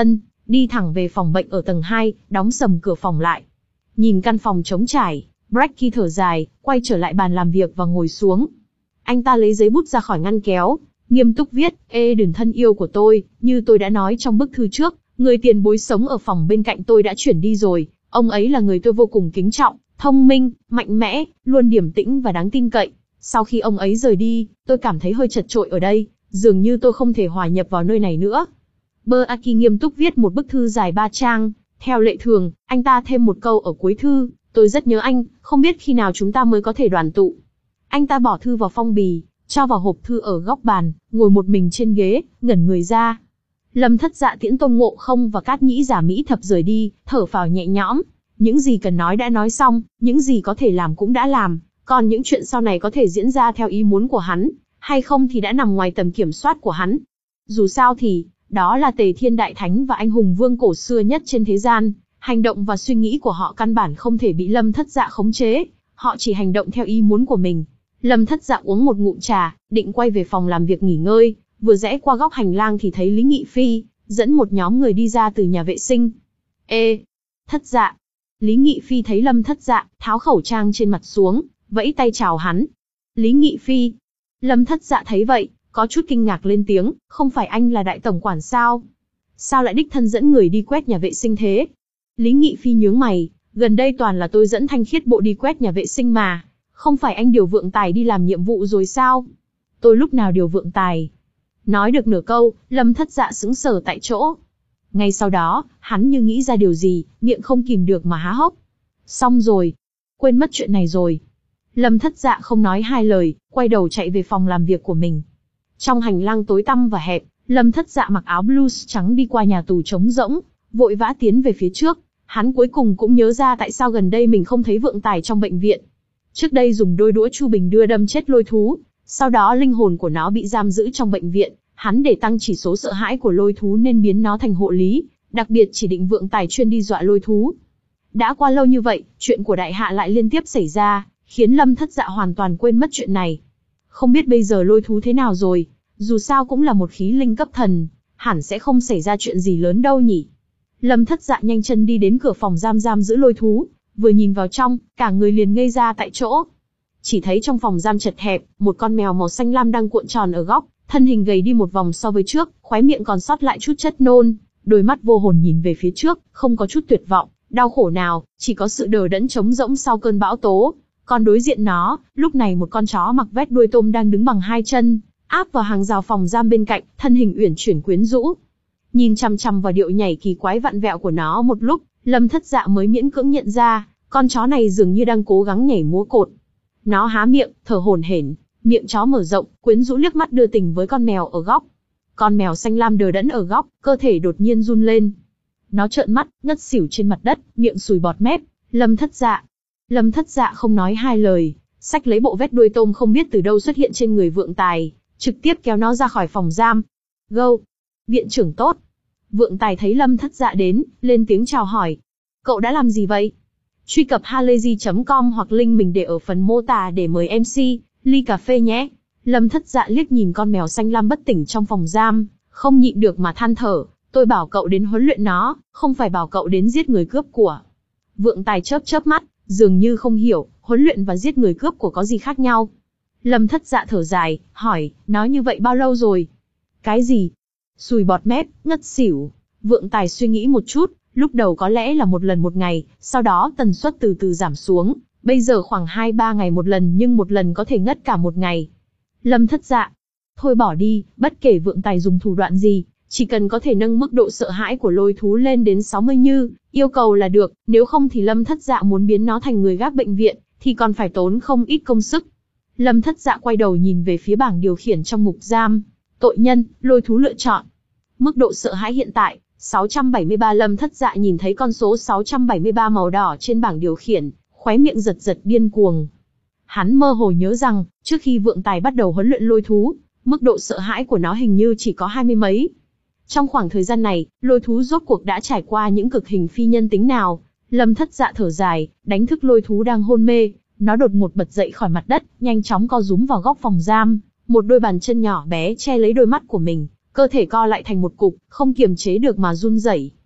đi thẳng về phòng bệnh ở tầng hai, đóng sầm cửa phòng lại. Nhìn căn phòng trống trải, Bracky thở dài, quay trở lại bàn làm việc và ngồi xuống. Anh ta lấy giấy bút ra khỏi ngăn kéo, nghiêm túc viết, Ê đừng thân yêu của tôi, như tôi đã nói trong bức thư trước, người tiền bối sống ở phòng bên cạnh tôi đã chuyển đi rồi, ông ấy là người tôi vô cùng kính trọng, thông minh, mạnh mẽ, luôn điềm tĩnh và đáng tin cậy. Sau khi ông ấy rời đi, tôi cảm thấy hơi chật chội ở đây, dường như tôi không thể hòa nhập vào nơi này nữa. Bracky nghiêm túc viết một bức thư dài ba trang, theo lệ thường, anh ta thêm một câu ở cuối thư, tôi rất nhớ anh, không biết khi nào chúng ta mới có thể đoàn tụ. Anh ta bỏ thư vào phong bì, cho vào hộp thư ở góc bàn, ngồi một mình trên ghế, ngẩn người ra. Lâm Thất Dạ tiễn Tôn Ngộ Không và Cát Nhĩ Giả Mỹ Thập rời đi, thở phào nhẹ nhõm. Những gì cần nói đã nói xong, những gì có thể làm cũng đã làm, còn những chuyện sau này có thể diễn ra theo ý muốn của hắn, hay không thì đã nằm ngoài tầm kiểm soát của hắn. Dù sao thì, đó là Tề Thiên Đại Thánh và anh hùng vương cổ xưa nhất trên thế gian, hành động và suy nghĩ của họ căn bản không thể bị Lâm Thất Dạ khống chế, họ chỉ hành động theo ý muốn của mình. Lâm Thất Dạ uống một ngụm trà, định quay về phòng làm việc nghỉ ngơi, vừa rẽ qua góc hành lang thì thấy Lý Nghị Phi dẫn một nhóm người đi ra từ nhà vệ sinh. Ê, Thất Dạ. Lý Nghị Phi thấy Lâm Thất Dạ, tháo khẩu trang trên mặt xuống, vẫy tay chào hắn. Lý Nghị Phi. Lâm Thất Dạ thấy vậy, có chút kinh ngạc lên tiếng, không phải anh là đại tổng quản sao? Sao lại đích thân dẫn người đi quét nhà vệ sinh thế? Lý Nghị Phi nhướng mày, gần đây toàn là tôi dẫn thanh khiết bộ đi quét nhà vệ sinh mà. Không phải anh điều Vượng Tài đi làm nhiệm vụ rồi sao? Tôi lúc nào điều Vượng Tài? Nói được nửa câu, Lâm Thất Dạ sững sờ tại chỗ. Ngay sau đó, hắn như nghĩ ra điều gì, miệng không kìm được mà há hốc. Xong rồi. Quên mất chuyện này rồi. Lâm Thất Dạ không nói hai lời, quay đầu chạy về phòng làm việc của mình. Trong hành lang tối tăm và hẹp, Lâm Thất Dạ mặc áo blues trắng đi qua nhà tù trống rỗng, vội vã tiến về phía trước. Hắn cuối cùng cũng nhớ ra tại sao gần đây mình không thấy Vượng Tài trong bệnh viện. Trước đây dùng đôi đũa Chu Bình đưa đâm chết lôi thú, sau đó linh hồn của nó bị giam giữ trong bệnh viện, hắn để tăng chỉ số sợ hãi của lôi thú nên biến nó thành hộ lý, đặc biệt chỉ định Vượng Tài chuyên đi dọa lôi thú. Đã qua lâu như vậy, chuyện của đại hạ lại liên tiếp xảy ra, khiến Lâm Thất Dạ hoàn toàn quên mất chuyện này. Không biết bây giờ lôi thú thế nào rồi, dù sao cũng là một khí linh cấp thần, hẳn sẽ không xảy ra chuyện gì lớn đâu nhỉ. Lâm Thất Dạ nhanh chân đi đến cửa phòng giam giam giữ lôi thú, vừa nhìn vào trong, cả người liền ngây ra tại chỗ. Chỉ thấy trong phòng giam chật hẹp, một con mèo màu xanh lam đang cuộn tròn ở góc, thân hình gầy đi một vòng so với trước, khóe miệng còn sót lại chút chất nôn, đôi mắt vô hồn nhìn về phía trước, không có chút tuyệt vọng, đau khổ nào, chỉ có sự đờ đẫn trống rỗng sau cơn bão tố. Còn đối diện nó, lúc này một con chó mặc vest đuôi tôm đang đứng bằng hai chân, áp vào hàng rào phòng giam bên cạnh, thân hình uyển chuyển quyến rũ. Nhìn chằm chằm vào điệu nhảy kỳ quái vặn vẹo của nó một lúc, Lâm Thất Dạ mới miễn cưỡng nhận ra, con chó này dường như đang cố gắng nhảy múa cột. Nó há miệng, thở hổn hển, miệng chó mở rộng, quyến rũ liếc mắt đưa tình với con mèo ở góc. Con mèo xanh lam đờ đẫn ở góc, cơ thể đột nhiên run lên. Nó trợn mắt, ngất xỉu trên mặt đất, miệng sùi bọt mép. Lâm Thất Dạ. Lâm Thất Dạ không nói hai lời, xách lấy bộ vest đuôi tôm không biết từ đâu xuất hiện trên người Vượng Tài, trực tiếp kéo nó ra khỏi phòng giam. Gâu, viện trưởng tốt. Vượng Tài thấy Lâm Thất Dạ đến, lên tiếng chào hỏi. Cậu đã làm gì vậy? Truy cập halayzi chấm com hoặc link mình để ở phần mô tả để mời em xê, ly cà phê nhé. Lâm Thất Dạ liếc nhìn con mèo xanh lam bất tỉnh trong phòng giam, không nhịn được mà than thở. Tôi bảo cậu đến huấn luyện nó, không phải bảo cậu đến giết người cướp của. Vượng Tài chớp chớp mắt, dường như không hiểu, huấn luyện và giết người cướp của có gì khác nhau. Lâm Thất Dạ thở dài, hỏi, nói như vậy bao lâu rồi? Cái gì? Sùi bọt mép, ngất xỉu. Vượng Tài suy nghĩ một chút, lúc đầu có lẽ là một lần một ngày, sau đó tần suất từ từ giảm xuống, bây giờ khoảng hai ba ngày một lần nhưng một lần có thể ngất cả một ngày. Lâm Thất Dạ, thôi bỏ đi, bất kể Vượng Tài dùng thủ đoạn gì, chỉ cần có thể nâng mức độ sợ hãi của lôi thú lên đến sáu mươi như yêu cầu là được, nếu không thì Lâm Thất Dạ muốn biến nó thành người gác bệnh viện, thì còn phải tốn không ít công sức. Lâm Thất Dạ quay đầu nhìn về phía bảng điều khiển trong mục giam. Tội nhân, lôi thú lựa chọn. Mức độ sợ hãi hiện tại, sáu trăm bảy mươi ba. Lâm Thất Dạ nhìn thấy con số sáu trăm bảy mươi ba màu đỏ trên bảng điều khiển, khóe miệng giật giật điên cuồng. Hắn mơ hồ nhớ rằng, trước khi Vượng Tài bắt đầu huấn luyện lôi thú, mức độ sợ hãi của nó hình như chỉ có hai mươi mấy. Trong khoảng thời gian này, lôi thú rốt cuộc đã trải qua những cực hình phi nhân tính nào. Lâm Thất Dạ thở dài, đánh thức lôi thú đang hôn mê, nó đột ngột bật dậy khỏi mặt đất, nhanh chóng co rúm vào góc phòng giam, một đôi bàn chân nhỏ bé che lấy đôi mắt của mình, cơ thể co lại thành một cục, không kiềm chế được mà run rẩy.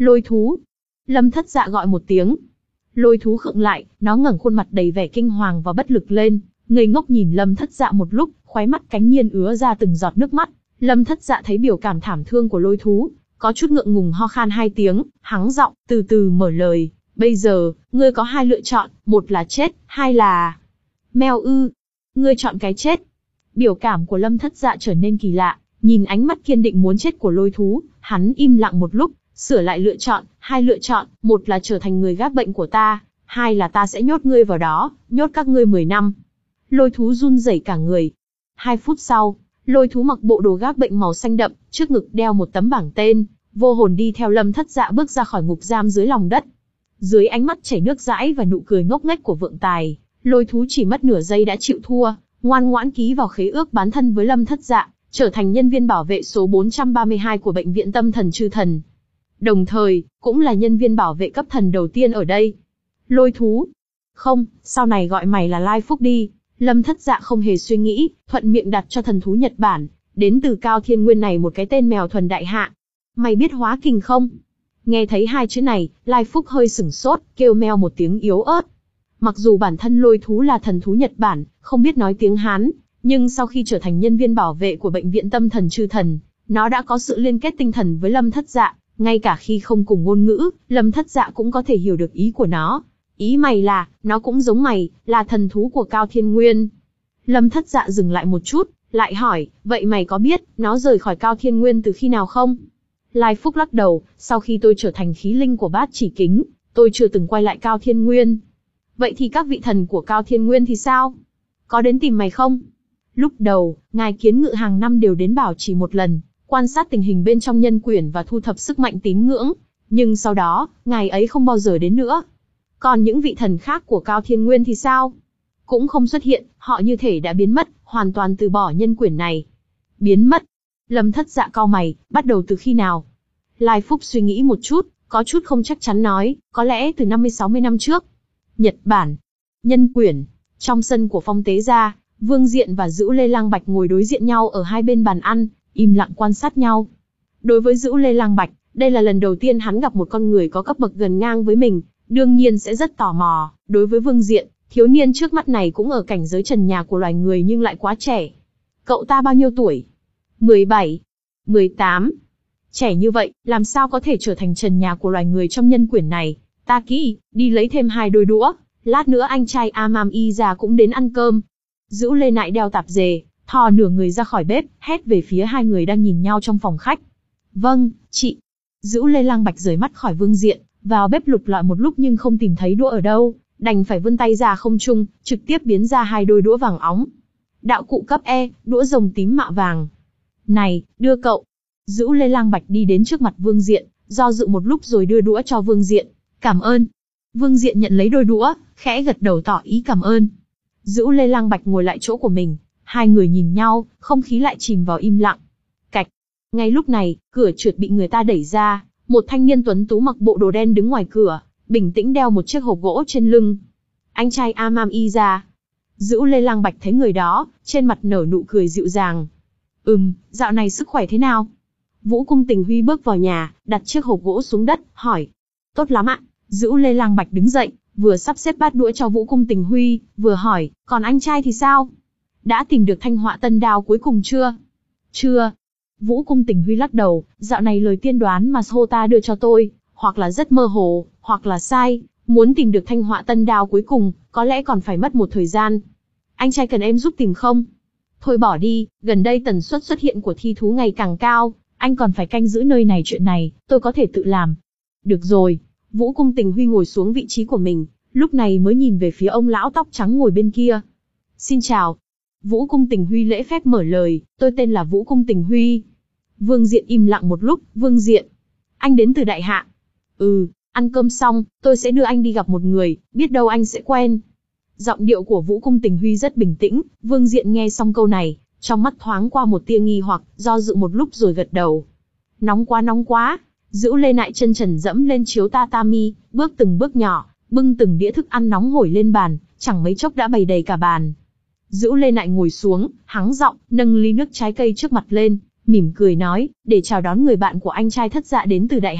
Lôi thú. Lâm Thất Dạ gọi một tiếng. Lôi thú khựng lại, nó ngẩng khuôn mặt đầy vẻ kinh hoàng và bất lực lên, ngây ngốc nhìn Lâm Thất Dạ một lúc, khóe mắt cánh nhiên ứa ra từng giọt nước mắt. Lâm Thất Dạ thấy biểu cảm thảm thương của lôi thú, có chút ngượng ngùng ho khan hai tiếng, hắng giọng, từ từ mở lời. Bây giờ, ngươi có hai lựa chọn, một là chết, hai là... Mèo ư. Ngươi chọn cái chết. Biểu cảm của Lâm Thất Dạ trở nên kỳ lạ, nhìn ánh mắt kiên định muốn chết của lôi thú, hắn im lặng một lúc, sửa lại lựa chọn, hai lựa chọn, một là trở thành người gác bệnh của ta, hai là ta sẽ nhốt ngươi vào đó, nhốt các ngươi mười năm. Lôi thú run rẩy cả người. Hai phút sau, lôi thú mặc bộ đồ gác bệnh màu xanh đậm, trước ngực đeo một tấm bảng tên, vô hồn đi theo Lâm Thất Dạ bước ra khỏi ngục giam dưới lòng đất. Dưới ánh mắt chảy nước dãi và nụ cười ngốc nghếch của Vượng Tài, lôi thú chỉ mất nửa giây đã chịu thua, ngoan ngoãn ký vào khế ước bán thân với Lâm Thất Dạ, trở thành nhân viên bảo vệ số bốn trăm ba mươi hai của bệnh viện tâm thần Chư Thần. Đồng thời, cũng là nhân viên bảo vệ cấp thần đầu tiên ở đây. Lôi thú. Không, sau này gọi mày là Lai Phúc đi. Lâm Thất Dạ không hề suy nghĩ, thuận miệng đặt cho thần thú Nhật Bản, đến từ Cao Thiên Nguyên này một cái tên mèo thuần đại hạ. Mày biết hóa kình không? Nghe thấy hai chữ này, Lai Phúc hơi sửng sốt, kêu meo một tiếng yếu ớt. Mặc dù bản thân lôi thú là thần thú Nhật Bản, không biết nói tiếng Hán, nhưng sau khi trở thành nhân viên bảo vệ của bệnh viện tâm thần Chư Thần, nó đã có sự liên kết tinh thần với Lâm Thất Dạ, ngay cả khi không cùng ngôn ngữ, Lâm Thất Dạ cũng có thể hiểu được ý của nó. Ý mày là, nó cũng giống mày, là thần thú của Cao Thiên Nguyên. Lâm Thất Dạ dừng lại một chút, lại hỏi, vậy mày có biết, nó rời khỏi Cao Thiên Nguyên từ khi nào không? Lai Phúc lắc đầu, sau khi tôi trở thành khí linh của Bát Chỉ Kính, tôi chưa từng quay lại Cao Thiên Nguyên. Vậy thì các vị thần của Cao Thiên Nguyên thì sao? Có đến tìm mày không? Lúc đầu, ngài Kiến Ngự hàng năm đều đến bảo trì một lần, quan sát tình hình bên trong nhân quyển và thu thập sức mạnh tín ngưỡng, nhưng sau đó, ngài ấy không bao giờ đến nữa. Còn những vị thần khác của Cao Thiên Nguyên thì sao? Cũng không xuất hiện, họ như thể đã biến mất, hoàn toàn từ bỏ nhân quyển này. Biến mất? Lâm Thất Dạ cau mày, bắt đầu từ khi nào? Lai Phúc suy nghĩ một chút, có chút không chắc chắn nói, có lẽ từ năm mươi sáu mươi năm trước. Nhật Bản. Nhân quyển. Trong sân của Phong Tế Gia, Vương Diện và Dữu Lê Lang Bạch ngồi đối diện nhau ở hai bên bàn ăn, im lặng quan sát nhau. Đối với Dữu Lê Lang Bạch, đây là lần đầu tiên hắn gặp một con người có cấp bậc gần ngang với mình, đương nhiên sẽ rất tò mò. Đối với Vương Diện, thiếu niên trước mắt này cũng ở cảnh giới trần nhà của loài người nhưng lại quá trẻ. Cậu ta bao nhiêu tuổi? mười bảy, mười tám. Trẻ như vậy, làm sao có thể trở thành trần nhà của loài người trong nhân quyển này? Ta kỹ, đi lấy thêm hai đôi đũa, lát nữa anh trai Amam Y già cũng đến ăn cơm. Dữu Lê Nại đeo tạp dề, thò nửa người ra khỏi bếp, hét về phía hai người đang nhìn nhau trong phòng khách. Vâng, chị. Dữu Lê Lang Bạch rời mắt khỏi Vương Diện, vào bếp lục lọi một lúc nhưng không tìm thấy đũa ở đâu, đành phải vươn tay ra không trung, trực tiếp biến ra hai đôi đũa vàng óng. Đạo cụ cấp E, đũa rồng tím mạ vàng. Này, đưa cậu. Dữu Lê Lang Bạch đi đến trước mặt Vương Diện, do dự một lúc rồi đưa đũa cho Vương Diện. Cảm ơn. Vương Diện nhận lấy đôi đũa, khẽ gật đầu tỏ ý cảm ơn. Dữu Lê Lang Bạch ngồi lại chỗ của mình, hai người nhìn nhau, không khí lại chìm vào im lặng. Cạch. Ngay lúc này, cửa trượt bị người ta đẩy ra, một thanh niên tuấn tú mặc bộ đồ đen đứng ngoài cửa, bình tĩnh đeo một chiếc hộp gỗ trên lưng. Anh trai Amam Y ra. Dữu Lê Lang Bạch thấy người đó, trên mặt nở nụ cười dịu dàng. Ừm, dạo này sức khỏe thế nào? Vũ Cung Tình Huy bước vào nhà, đặt chiếc hộp gỗ xuống đất, hỏi. Tốt lắm ạ. Dữu Lê Lang Bạch đứng dậy, vừa sắp xếp bát đũa cho Vũ Cung Tình Huy, vừa hỏi, còn anh trai thì sao? Đã tìm được thanh họa tân đao cuối cùng chưa? Chưa. Vũ Cung Tình Huy lắc đầu, dạo này lời tiên đoán mà Sota đưa cho tôi, hoặc là rất mơ hồ, hoặc là sai, muốn tìm được thanh họa tân đao cuối cùng, có lẽ còn phải mất một thời gian. Anh trai cần em giúp tìm không? Thôi bỏ đi, gần đây tần suất xuất hiện của thi thú ngày càng cao, anh còn phải canh giữ nơi này, chuyện này, tôi có thể tự làm. Được rồi. Vũ Cung Tình Huy ngồi xuống vị trí của mình, lúc này mới nhìn về phía ông lão tóc trắng ngồi bên kia. Xin chào. Vũ Cung Tình Huy lễ phép mở lời, tôi tên là Vũ Cung Tình Huy. Vương Diện im lặng một lúc, Vương Diện. Anh đến từ Đại Hạ. Ừ, ăn cơm xong, tôi sẽ đưa anh đi gặp một người, biết đâu anh sẽ quen. Giọng điệu của Vũ Cung Tình Huy rất bình tĩnh, Vương Diện nghe xong câu này, trong mắt thoáng qua một tia nghi hoặc, do dự một lúc rồi gật đầu. Nóng quá nóng quá. Dữu Lê Nại chân trần dẫm lên chiếu tatami, bước từng bước nhỏ, bưng từng đĩa thức ăn nóng hổi lên bàn, chẳng mấy chốc đã bày đầy cả bàn. Dữu Lê Nại ngồi xuống, hắng giọng, nâng ly nước trái cây trước mặt lên, mỉm cười nói, để chào đón người bạn của anh trai Thất Dạ đến từ Đại Hạ,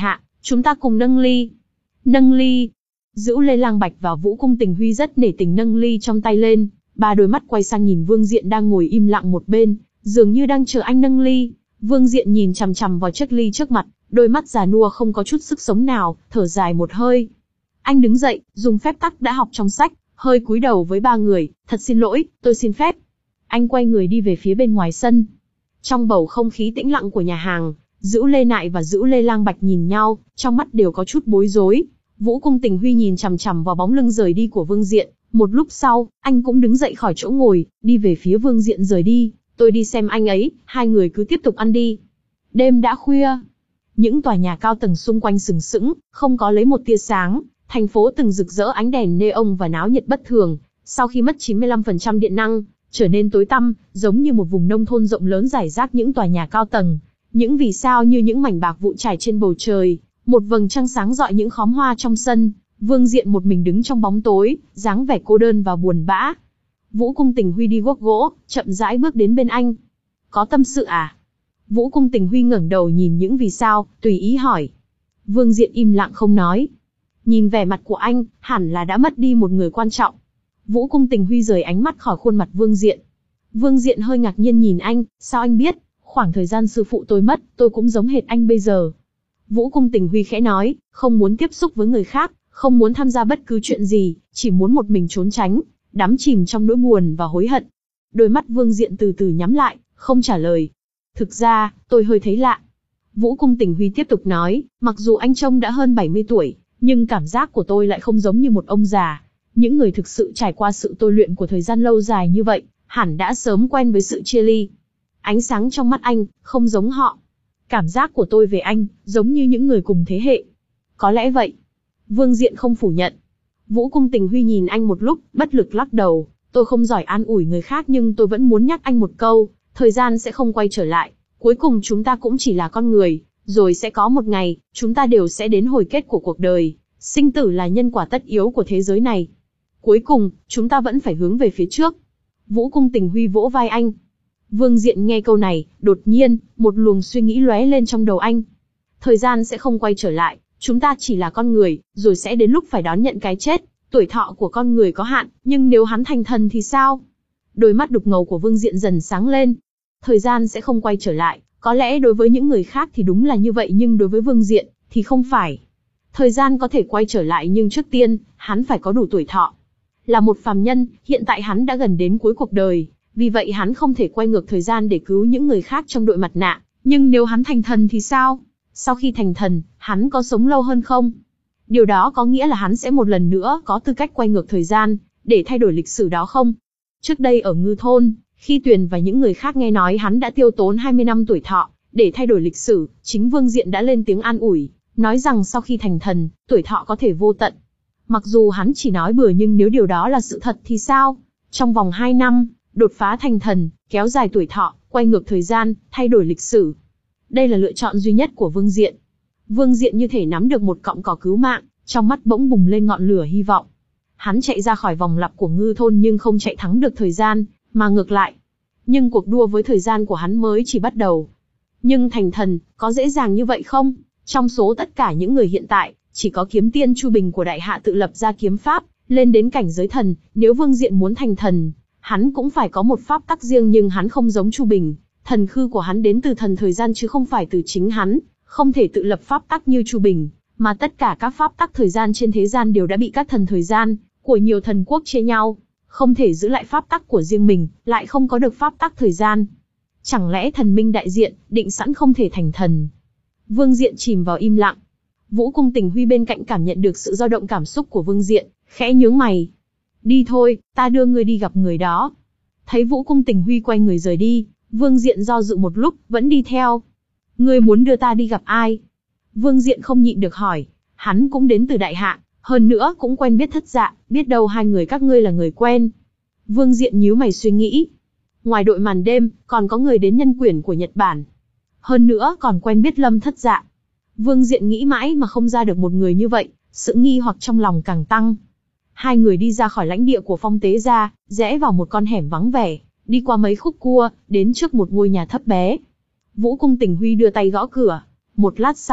Chúng ta cùng nâng ly. Nâng ly. Dữu Lê Lang Bạch và Vũ Cung Tình Huy rất nể tình nâng ly trong tay lên, ba đôi mắt quay sang nhìn Vương Diện đang ngồi im lặng một bên, dường như đang chờ anh nâng ly. Vương Diện nhìn chằm chằm vào chiếc ly trước mặt, đôi mắt già nua không có chút sức sống nào, thở dài một hơi. Anh đứng dậy, dùng phép tắc đã học trong sách, hơi cúi đầu với ba người, thật xin lỗi, tôi xin phép. Anh quay người đi về phía bên ngoài sân. Trong bầu không khí tĩnh lặng của nhà hàng, Dữu Lê Nại và Dữu Lê Lang Bạch nhìn nhau, trong mắt đều có chút bối rối. Vũ Cung Tình Huy nhìn chằm chằm vào bóng lưng rời đi của Vương Diện, một lúc sau, anh cũng đứng dậy khỏi chỗ ngồi, đi về phía Vương Diện rời đi. Tôi đi xem anh ấy, hai người cứ tiếp tục ăn đi. Đêm đã khuya, những tòa nhà cao tầng xung quanh sừng sững, không có lấy một tia sáng, thành phố từng rực rỡ ánh đèn neon và náo nhiệt bất thường. Sau khi mất chín mươi lăm phần trăm điện năng, trở nên tối tăm, giống như một vùng nông thôn rộng lớn rải rác những tòa nhà cao tầng. Những vì sao như những mảnh bạc vụn trải trên bầu trời, một vầng trăng sáng rọi những khóm hoa trong sân. Vương Diện một mình đứng trong bóng tối, dáng vẻ cô đơn và buồn bã. Vũ Cung Tình Huy đi guốc gỗ, chậm rãi bước đến bên anh. Có tâm sự à? Vũ Cung Tình Huy ngẩng đầu nhìn những vì sao, tùy ý hỏi. Vương Diện im lặng không nói. Nhìn vẻ mặt của anh, hẳn là đã mất đi một người quan trọng. Vũ Cung Tình Huy rời ánh mắt khỏi khuôn mặt Vương Diện. Vương Diện hơi ngạc nhiên nhìn anh, sao anh biết? Khoảng thời gian sư phụ tôi mất, tôi cũng giống hệt anh bây giờ. Vũ Cung Tình Huy khẽ nói, không muốn tiếp xúc với người khác, không muốn tham gia bất cứ chuyện gì, chỉ muốn một mình trốn tránh, đắm chìm trong nỗi buồn và hối hận. Đôi mắt Vương Diện từ từ nhắm lại, không trả lời. Thực ra, tôi hơi thấy lạ. Vũ Cung Tình Huy tiếp tục nói, mặc dù anh trông đã hơn bảy mươi tuổi, nhưng cảm giác của tôi lại không giống như một ông già. Những người thực sự trải qua sự tôi luyện của thời gian lâu dài như vậy, hẳn đã sớm quen với sự chia ly. Ánh sáng trong mắt anh, không giống họ. Cảm giác của tôi về anh, giống như những người cùng thế hệ. Có lẽ vậy. Vương Diện không phủ nhận. Vũ Cung Tình Huy nhìn anh một lúc, bất lực lắc đầu. Tôi không giỏi an ủi người khác nhưng tôi vẫn muốn nhắc anh một câu, thời gian sẽ không quay trở lại. Cuối cùng chúng ta cũng chỉ là con người, rồi sẽ có một ngày, chúng ta đều sẽ đến hồi kết của cuộc đời. Sinh tử là nhân quả tất yếu của thế giới này. Cuối cùng, chúng ta vẫn phải hướng về phía trước. Vũ Cung Tình Huy vỗ vai anh. Vương Diện nghe câu này, đột nhiên, một luồng suy nghĩ lóe lên trong đầu anh. Thời gian sẽ không quay trở lại, chúng ta chỉ là con người, rồi sẽ đến lúc phải đón nhận cái chết. Tuổi thọ của con người có hạn, nhưng nếu hắn thành thần thì sao? Đôi mắt đục ngầu của Vương Diện dần sáng lên. Thời gian sẽ không quay trở lại, có lẽ đối với những người khác thì đúng là như vậy nhưng đối với Vương Diện, thì không phải. Thời gian có thể quay trở lại nhưng trước tiên, hắn phải có đủ tuổi thọ. Là một phàm nhân, hiện tại hắn đã gần đến cuối cuộc đời, vì vậy hắn không thể quay ngược thời gian để cứu những người khác trong đội mặt nạ. Nhưng nếu hắn thành thần thì sao? Sau khi thành thần, hắn có sống lâu hơn không? Điều đó có nghĩa là hắn sẽ một lần nữa có tư cách quay ngược thời gian, để thay đổi lịch sử đó không? Trước đây ở Ngư Thôn, khi Tuyền và những người khác nghe nói hắn đã tiêu tốn hai mươi năm tuổi thọ, để thay đổi lịch sử, chính Vương Diện đã lên tiếng an ủi, nói rằng sau khi thành thần, tuổi thọ có thể vô tận. Mặc dù hắn chỉ nói bừa nhưng nếu điều đó là sự thật thì sao? Trong vòng hai năm, đột phá thành thần, kéo dài tuổi thọ, quay ngược thời gian, thay đổi lịch sử. Đây là lựa chọn duy nhất của Vương Diện. Vương Diện như thể nắm được một cọng cỏ cứu mạng, trong mắt bỗng bùng lên ngọn lửa hy vọng. Hắn chạy ra khỏi vòng lặp của Ngư Thôn nhưng không chạy thắng được thời gian, mà ngược lại. Nhưng cuộc đua với thời gian của hắn mới chỉ bắt đầu. Nhưng thành thần, có dễ dàng như vậy không? Trong số tất cả những người hiện tại, chỉ có kiếm tiên Chu Bình của Đại Hạ tự lập ra kiếm pháp, lên đến cảnh giới thần. Nếu Vương Diện muốn thành thần, hắn cũng phải có một pháp tắc riêng nhưng hắn không giống Chu Bình. Thần khư của hắn đến từ thần thời gian chứ không phải từ chính hắn, không thể tự lập pháp tắc như Chu Bình, mà tất cả các pháp tắc thời gian trên thế gian đều đã bị các thần thời gian của nhiều thần quốc chia nhau, không thể giữ lại pháp tắc của riêng mình, lại không có được pháp tắc thời gian. Chẳng lẽ thần minh đại diện, định sẵn không thể thành thần? Vương Diện chìm vào im lặng. Vũ Cung Tình Huy bên cạnh cảm nhận được sự dao động cảm xúc của Vương Diện, khẽ nhướng mày. Đi thôi, ta đưa ngươi đi gặp người đó. Thấy Vũ Cung Tình Huy quay người rời đi, Vương Diện do dự một lúc, vẫn đi theo. Ngươi muốn đưa ta đi gặp ai? Vương Diện không nhịn được hỏi. Hắn cũng đến từ Đại Hạ, hơn nữa cũng quen biết Thất Dạ, biết đâu hai người các ngươi là người quen. Vương Diện nhíu mày suy nghĩ. Ngoài đội màn đêm, còn có người đến Nhân Quyển của Nhật Bản. Hơn nữa còn quen biết Lâm Thất Dạ. Vương Diện nghĩ mãi mà không ra được một người như vậy, sự nghi hoặc trong lòng càng tăng. Hai người đi ra khỏi lãnh địa của Phong Tế Gia, rẽ vào một con hẻm vắng vẻ, đi qua mấy khúc cua, đến trước một ngôi nhà thấp bé. Vũ Cung Tình Huy đưa tay gõ cửa. Một lát sau,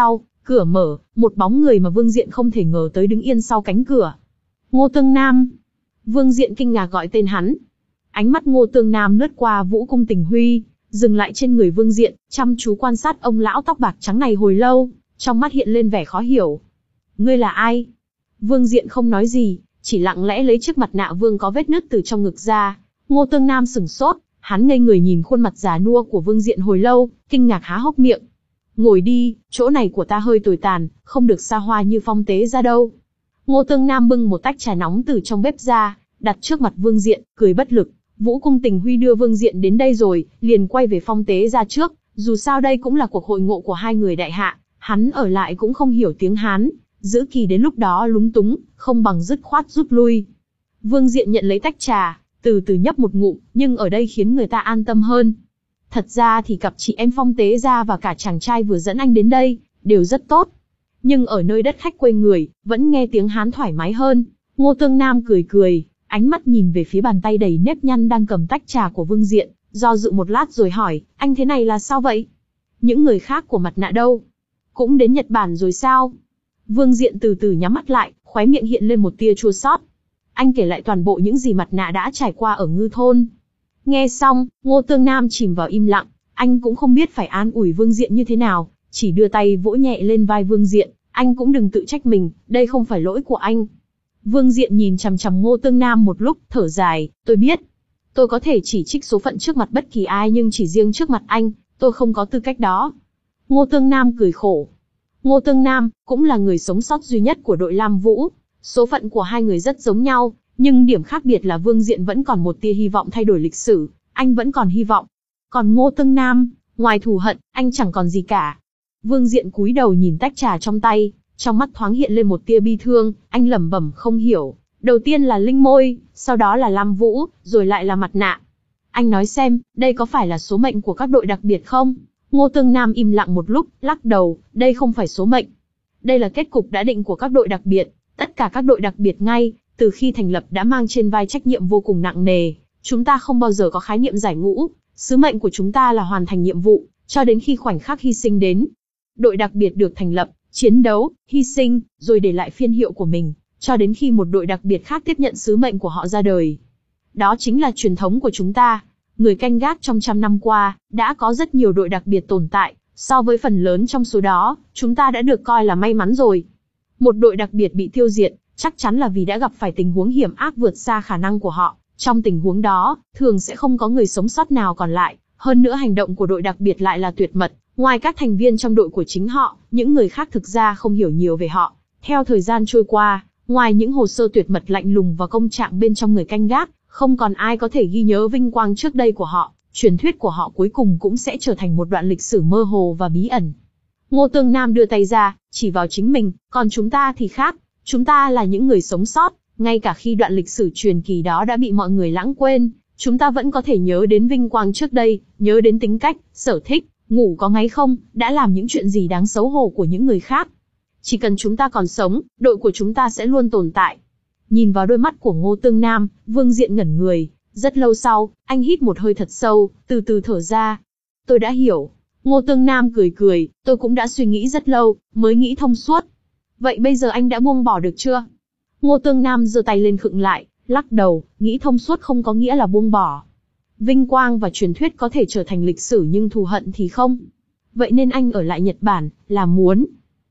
Cửa mở, một bóng người mà Vương Diện không thể ngờ tới đứng yên sau cánh cửa. Ngô Tương Nam. Vương Diện kinh ngạc gọi tên hắn. Ánh mắt Ngô Tương Nam lướt qua Vũ Cung Tình Huy, dừng lại trên người Vương Diện, chăm chú quan sát ông lão tóc bạc trắng này hồi lâu, trong mắt hiện lên vẻ khó hiểu. Ngươi là ai? Vương Diện không nói gì, chỉ lặng lẽ lấy chiếc mặt nạ vương có vết nứt từ trong ngực ra. Ngô Tương Nam sửng sốt, hắn ngây người nhìn khuôn mặt già nua của Vương Diện hồi lâu, kinh ngạc há hốc miệng. Ngồi đi, chỗ này của ta hơi tồi tàn, không được xa hoa như Phong Tế ra đâu. Ngô Tương Nam bưng một tách trà nóng từ trong bếp ra, đặt trước mặt Vương Diện, cười bất lực. Vũ Cung Tình Huy đưa Vương Diện đến đây rồi, liền quay về Phong Tế ra trước, dù sao đây cũng là cuộc hội ngộ của hai người đại hạ, hắn ở lại cũng không hiểu tiếng Hán, giữ kỳ đến lúc đó lúng túng, không bằng dứt khoát rút lui. Vương Diện nhận lấy tách trà, từ từ nhấp một ngụm, nhưng ở đây khiến người ta an tâm hơn. Thật ra thì cặp chị em Phong Tế gia và cả chàng trai vừa dẫn anh đến đây, đều rất tốt. Nhưng ở nơi đất khách quê người, vẫn nghe tiếng Hán thoải mái hơn. Ngô Tương Nam cười cười, ánh mắt nhìn về phía bàn tay đầy nếp nhăn đang cầm tách trà của Vương Diện, do dự một lát rồi hỏi, anh thế này là sao vậy? Những người khác của mặt nạ đâu? Cũng đến Nhật Bản rồi sao? Vương Diện từ từ nhắm mắt lại, khóe miệng hiện lên một tia chua xót. Anh kể lại toàn bộ những gì mặt nạ đã trải qua ở Ngư Thôn. Nghe xong, Ngô Tương Nam chìm vào im lặng, anh cũng không biết phải an ủi Vương Diện như thế nào, chỉ đưa tay vỗ nhẹ lên vai Vương Diện, anh cũng đừng tự trách mình, đây không phải lỗi của anh. Vương Diện nhìn chằm chằm Ngô Tương Nam một lúc, thở dài, tôi biết. Tôi có thể chỉ trích số phận trước mặt bất kỳ ai nhưng chỉ riêng trước mặt anh, tôi không có tư cách đó. Ngô Tương Nam cười khổ. Ngô Tương Nam, cũng là người sống sót duy nhất của đội Lam Vũ. Số phận của hai người rất giống nhau, nhưng điểm khác biệt là Vương Diện vẫn còn một tia hy vọng thay đổi lịch sử, anh vẫn còn hy vọng. Còn Ngô Tương Nam, ngoài thù hận, anh chẳng còn gì cả. Vương Diện cúi đầu nhìn tách trà trong tay, trong mắt thoáng hiện lên một tia bi thương, anh lẩm bẩm không hiểu. Đầu tiên là Linh Môi, sau đó là Lam Vũ, rồi lại là mặt nạ. Anh nói xem, đây có phải là số mệnh của các đội đặc biệt không? Ngô Tương Nam im lặng một lúc, lắc đầu, đây không phải số mệnh. Đây là kết cục đã định của các đội đặc biệt. Tất cả các đội đặc biệt ngay, từ khi thành lập đã mang trên vai trách nhiệm vô cùng nặng nề. Chúng ta không bao giờ có khái niệm giải ngũ. Sứ mệnh của chúng ta là hoàn thành nhiệm vụ, cho đến khi khoảnh khắc hy sinh đến. Đội đặc biệt được thành lập, chiến đấu, hy sinh, rồi để lại phiên hiệu của mình, cho đến khi một đội đặc biệt khác tiếp nhận sứ mệnh của họ ra đời. Đó chính là truyền thống của chúng ta. Người canh gác trong trăm năm qua, đã có rất nhiều đội đặc biệt tồn tại, so với phần lớn trong số đó, chúng ta đã được coi là may mắn rồi. Một đội đặc biệt bị tiêu diệt, chắc chắn là vì đã gặp phải tình huống hiểm ác vượt xa khả năng của họ. Trong tình huống đó, thường sẽ không có người sống sót nào còn lại, hơn nữa hành động của đội đặc biệt lại là tuyệt mật. Ngoài các thành viên trong đội của chính họ, những người khác thực ra không hiểu nhiều về họ. Theo thời gian trôi qua, ngoài những hồ sơ tuyệt mật lạnh lùng và công trạng bên trong người canh gác, không còn ai có thể ghi nhớ vinh quang trước đây của họ. Truyền thuyết của họ cuối cùng cũng sẽ trở thành một đoạn lịch sử mơ hồ và bí ẩn. Ngô Tương Nam đưa tay ra, chỉ vào chính mình, còn chúng ta thì khác. Chúng ta là những người sống sót, ngay cả khi đoạn lịch sử truyền kỳ đó đã bị mọi người lãng quên, chúng ta vẫn có thể nhớ đến vinh quang trước đây, nhớ đến tính cách, sở thích, ngủ có ngáy không, đã làm những chuyện gì đáng xấu hổ của những người khác. Chỉ cần chúng ta còn sống, đội của chúng ta sẽ luôn tồn tại. Nhìn vào đôi mắt của Ngô Tương Nam, Vương Diện ngẩn người. Rất lâu sau, anh hít một hơi thật sâu, từ từ thở ra. Tôi đã hiểu. Ngô Tương Nam cười cười, tôi cũng đã suy nghĩ rất lâu, mới nghĩ thông suốt. Vậy bây giờ anh đã buông bỏ được chưa? Ngô Tương Nam giơ tay lên khựng lại, lắc đầu, nghĩ thông suốt không có nghĩa là buông bỏ. Vinh quang và truyền thuyết có thể trở thành lịch sử nhưng thù hận thì không. Vậy nên anh ở lại Nhật Bản, là muốn.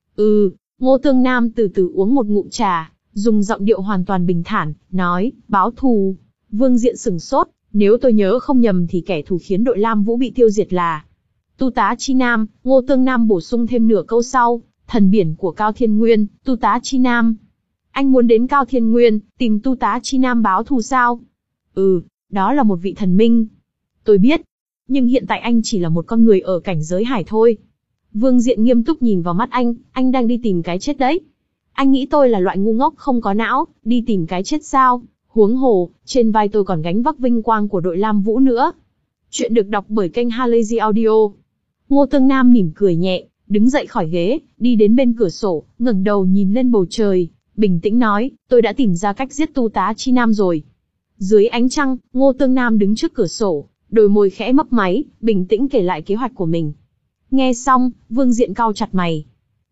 Ừ, Ngô Tương Nam từ từ uống một ngụm trà, dùng giọng điệu hoàn toàn bình thản, nói, báo thù. Vương Diện sửng sốt, nếu tôi nhớ không nhầm thì kẻ thù khiến đội Lam Vũ bị tiêu diệt là Tu Tá Chi Nam. Ngô Tương Nam bổ sung thêm nửa câu sau, thần biển của Cao Thiên Nguyên, Tu Tá Chi Nam. Anh muốn đến Cao Thiên Nguyên, tìm Tu Tá Chi Nam báo thù sao? Ừ, đó là một vị thần minh. Tôi biết, nhưng hiện tại anh chỉ là một con người ở cảnh giới hải thôi. Vương Diện nghiêm túc nhìn vào mắt anh, anh đang đi tìm cái chết đấy. Anh nghĩ tôi là loại ngu ngốc không có não, đi tìm cái chết sao? Huống hồ, trên vai tôi còn gánh vác vinh quang của đội Lam Vũ nữa. Chuyện được đọc bởi kênh Halazy Audio. Ngô Tương Nam mỉm cười nhẹ, đứng dậy khỏi ghế, đi đến bên cửa sổ, ngẩng đầu nhìn lên bầu trời, bình tĩnh nói, tôi đã tìm ra cách giết Tu Tá Chi Nam rồi. Dưới ánh trăng, Ngô Tương Nam đứng trước cửa sổ, đôi môi khẽ mấp máy, bình tĩnh kể lại kế hoạch của mình. Nghe xong, Vương Diện cau chặt mày.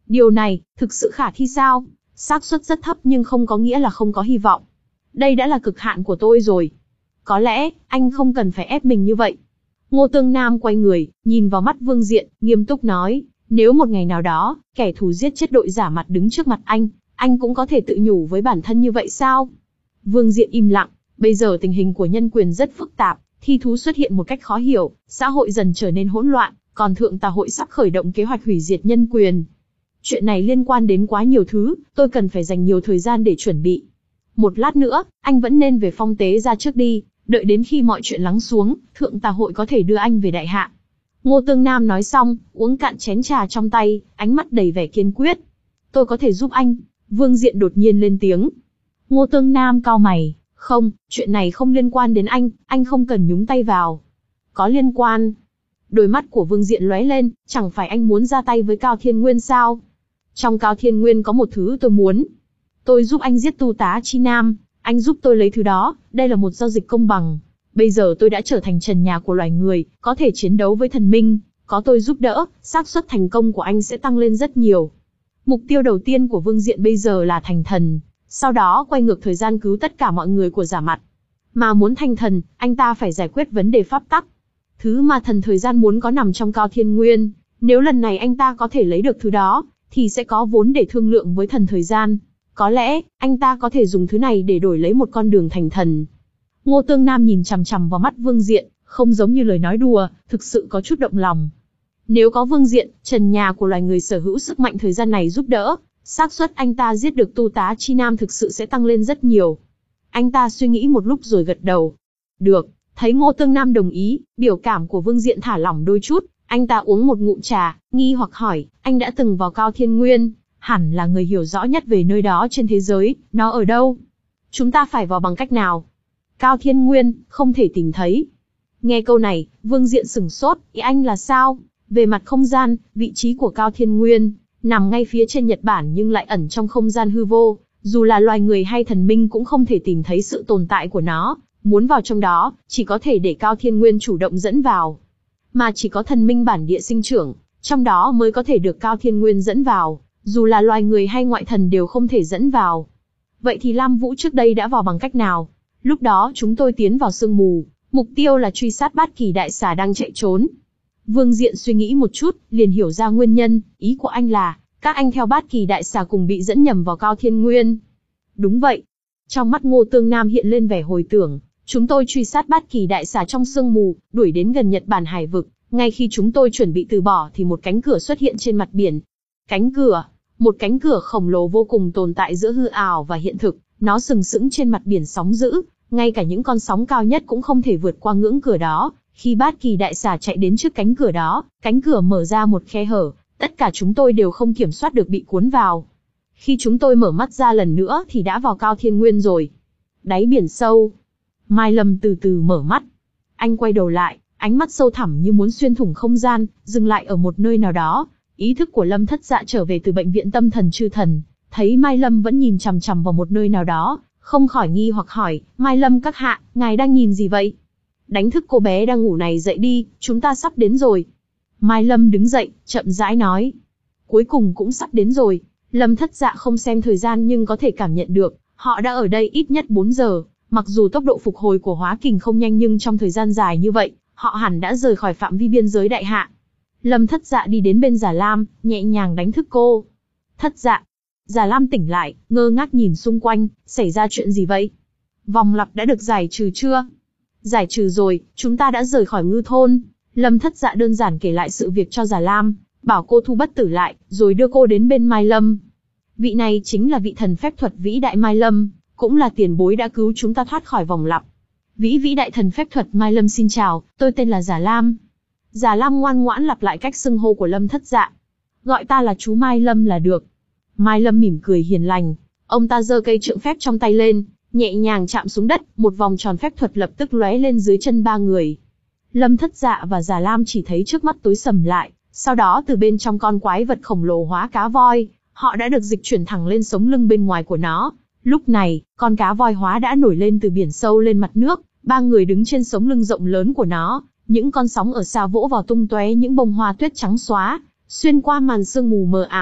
Điều này, thực sự khả thi sao? Xác suất rất thấp nhưng không có nghĩa là không có hy vọng. Đây đã là cực hạn của tôi rồi. Có lẽ, anh không cần phải ép mình như vậy. Ngô Tương Nam quay người, nhìn vào mắt Vương Diện, nghiêm túc nói, nếu một ngày nào đó, kẻ thù giết chết đội giả mặt đứng trước mặt anh, anh cũng có thể tự nhủ với bản thân như vậy sao? Vương Diện im lặng, bây giờ tình hình của nhân quyền rất phức tạp, thi thú xuất hiện một cách khó hiểu, xã hội dần trở nên hỗn loạn, còn Thượng Tà Hội sắp khởi động kế hoạch hủy diệt nhân quyền. Chuyện này liên quan đến quá nhiều thứ, tôi cần phải dành nhiều thời gian để chuẩn bị. Một lát nữa, anh vẫn nên về Phong Tế Gia trước đi, đợi đến khi mọi chuyện lắng xuống, Thượng Tà Hội có thể đưa anh về đại hạ. Ngô Tương Nam nói xong, uống cạn chén trà trong tay, ánh mắt đầy vẻ kiên quyết. Tôi có thể giúp anh. Vương Diện đột nhiên lên tiếng. Ngô Tương Nam cau mày, không, chuyện này không liên quan đến anh, anh không cần nhúng tay vào. Có liên quan. Đôi mắt của Vương Diện lóe lên, chẳng phải anh muốn ra tay với Cao Thiên Nguyên sao? Trong Cao Thiên Nguyên có một thứ tôi muốn. Tôi giúp anh giết Tu Tá Chi Nam, anh giúp tôi lấy thứ đó, đây là một giao dịch công bằng. Bây giờ tôi đã trở thành trần nhà của loài người, có thể chiến đấu với thần minh, có tôi giúp đỡ, xác suất thành công của anh sẽ tăng lên rất nhiều. Mục tiêu đầu tiên của Vương Diện bây giờ là thành thần, sau đó quay ngược thời gian cứu tất cả mọi người của giả mặt. Mà muốn thành thần, anh ta phải giải quyết vấn đề pháp tắc. Thứ mà thần thời gian muốn có nằm trong Cao Thiên Nguyên, nếu lần này anh ta có thể lấy được thứ đó, thì sẽ có vốn để thương lượng với thần thời gian. Có lẽ, anh ta có thể dùng thứ này để đổi lấy một con đường thành thần. Ngô Tương Nam nhìn chằm chằm vào mắt Vương Diện, không giống như lời nói đùa, thực sự có chút động lòng. Nếu có Vương Diện, trần nhà của loài người sở hữu sức mạnh thời gian này giúp đỡ, xác suất anh ta giết được Tu Tá Chi Nam thực sự sẽ tăng lên rất nhiều. Anh ta suy nghĩ một lúc rồi gật đầu. Được, thấy Ngô Tương Nam đồng ý, biểu cảm của Vương Diện thả lỏng đôi chút, anh ta uống một ngụm trà, nghi hoặc hỏi, anh đã từng vào Cao Thiên Nguyên, hẳn là người hiểu rõ nhất về nơi đó trên thế giới, nó ở đâu? Chúng ta phải vào bằng cách nào? Cao Thiên Nguyên, không thể tìm thấy. Nghe câu này, Vương Diện sửng sốt, ý anh là sao? Về mặt không gian, vị trí của Cao Thiên Nguyên nằm ngay phía trên Nhật Bản nhưng lại ẩn trong không gian hư vô, dù là loài người hay thần minh cũng không thể tìm thấy sự tồn tại của nó, muốn vào trong đó, chỉ có thể để Cao Thiên Nguyên chủ động dẫn vào. Mà chỉ có thần minh bản địa sinh trưởng, trong đó mới có thể được Cao Thiên Nguyên dẫn vào, dù là loài người hay ngoại thần đều không thể dẫn vào. Vậy thì Lam Vũ trước đây đã vào bằng cách nào? Lúc đó chúng tôi tiến vào sương mù, mục tiêu là truy sát Bát Kỳ Đại Xà đang chạy trốn. Vương Diện suy nghĩ một chút, liền hiểu ra nguyên nhân, ý của anh là, các anh theo Bát Kỳ Đại Xà cùng bị dẫn nhầm vào Cao Thiên Nguyên. Đúng vậy. Trong mắt Ngô Tương Nam hiện lên vẻ hồi tưởng, chúng tôi truy sát Bát Kỳ Đại Xà trong sương mù, đuổi đến gần Nhật Bản hải vực, ngay khi chúng tôi chuẩn bị từ bỏ thì một cánh cửa xuất hiện trên mặt biển. Cánh cửa, một cánh cửa khổng lồ vô cùng tồn tại giữa hư ảo và hiện thực, nó sừng sững trên mặt biển sóng dữ, ngay cả những con sóng cao nhất cũng không thể vượt qua ngưỡng cửa đó. Khi Bát Kỳ Đại Xà chạy đến trước cánh cửa đó, cánh cửa mở ra một khe hở, tất cả chúng tôi đều không kiểm soát được bị cuốn vào. Khi chúng tôi mở mắt ra lần nữa thì đã vào Cao Thiên Nguyên rồi. Đáy biển sâu. Mai Lâm từ từ mở mắt. Anh quay đầu lại, ánh mắt sâu thẳm như muốn xuyên thủng không gian, dừng lại ở một nơi nào đó. Ý thức của Lâm Thất Dạ trở về từ bệnh viện tâm thần Chư Thần, thấy Mai Lâm vẫn nhìn chằm chằm vào một nơi nào đó, không khỏi nghi hoặc hỏi, Mai Lâm các hạ, ngài đang nhìn gì vậy? Đánh thức cô bé đang ngủ này dậy đi, chúng ta sắp đến rồi. Mai Lâm đứng dậy, chậm rãi nói. Cuối cùng cũng sắp đến rồi. Lâm Thất Dạ không xem thời gian nhưng có thể cảm nhận được, họ đã ở đây ít nhất bốn giờ. Mặc dù tốc độ phục hồi của hóa kình không nhanh nhưng trong thời gian dài như vậy, họ hẳn đã rời khỏi phạm vi biên giới đại hạ. Lâm Thất Dạ đi đến bên Già Lam, nhẹ nhàng đánh thức cô. Thất Dạ. Già Lam tỉnh lại, ngơ ngác nhìn xung quanh, xảy ra chuyện gì vậy? Vòng lặp đã được giải trừ chưa? Giải trừ rồi, chúng ta đã rời khỏi ngư thôn. Lâm Thất Dạ đơn giản kể lại sự việc cho Già Lam, bảo cô thu bất tử lại, rồi đưa cô đến bên Mai Lâm. Vị này chính là vị thần phép thuật vĩ đại Mai Lâm, cũng là tiền bối đã cứu chúng ta thoát khỏi vòng lặp. Vĩ vĩ đại thần phép thuật Mai Lâm xin chào, tôi tên là Già Lam. Già Lam ngoan ngoãn lặp lại cách xưng hô của Lâm Thất Dạ. Gọi ta là chú Mai Lâm là được. Mai Lâm mỉm cười hiền lành, ông ta giơ cây trượng phép trong tay lên, nhẹ nhàng chạm xuống đất, một vòng tròn phép thuật lập tức lóe lên dưới chân ba người. Lâm Thất Dạ và Già Lam chỉ thấy trước mắt tối sầm lại, sau đó từ bên trong con quái vật khổng lồ hóa cá voi, họ đã được dịch chuyển thẳng lên sống lưng bên ngoài của nó. Lúc này, con cá voi hóa đã nổi lên từ biển sâu lên mặt nước, ba người đứng trên sống lưng rộng lớn của nó, những con sóng ở xa vỗ vào tung tóe những bông hoa tuyết trắng xóa, xuyên qua màn sương mù mờ ảo,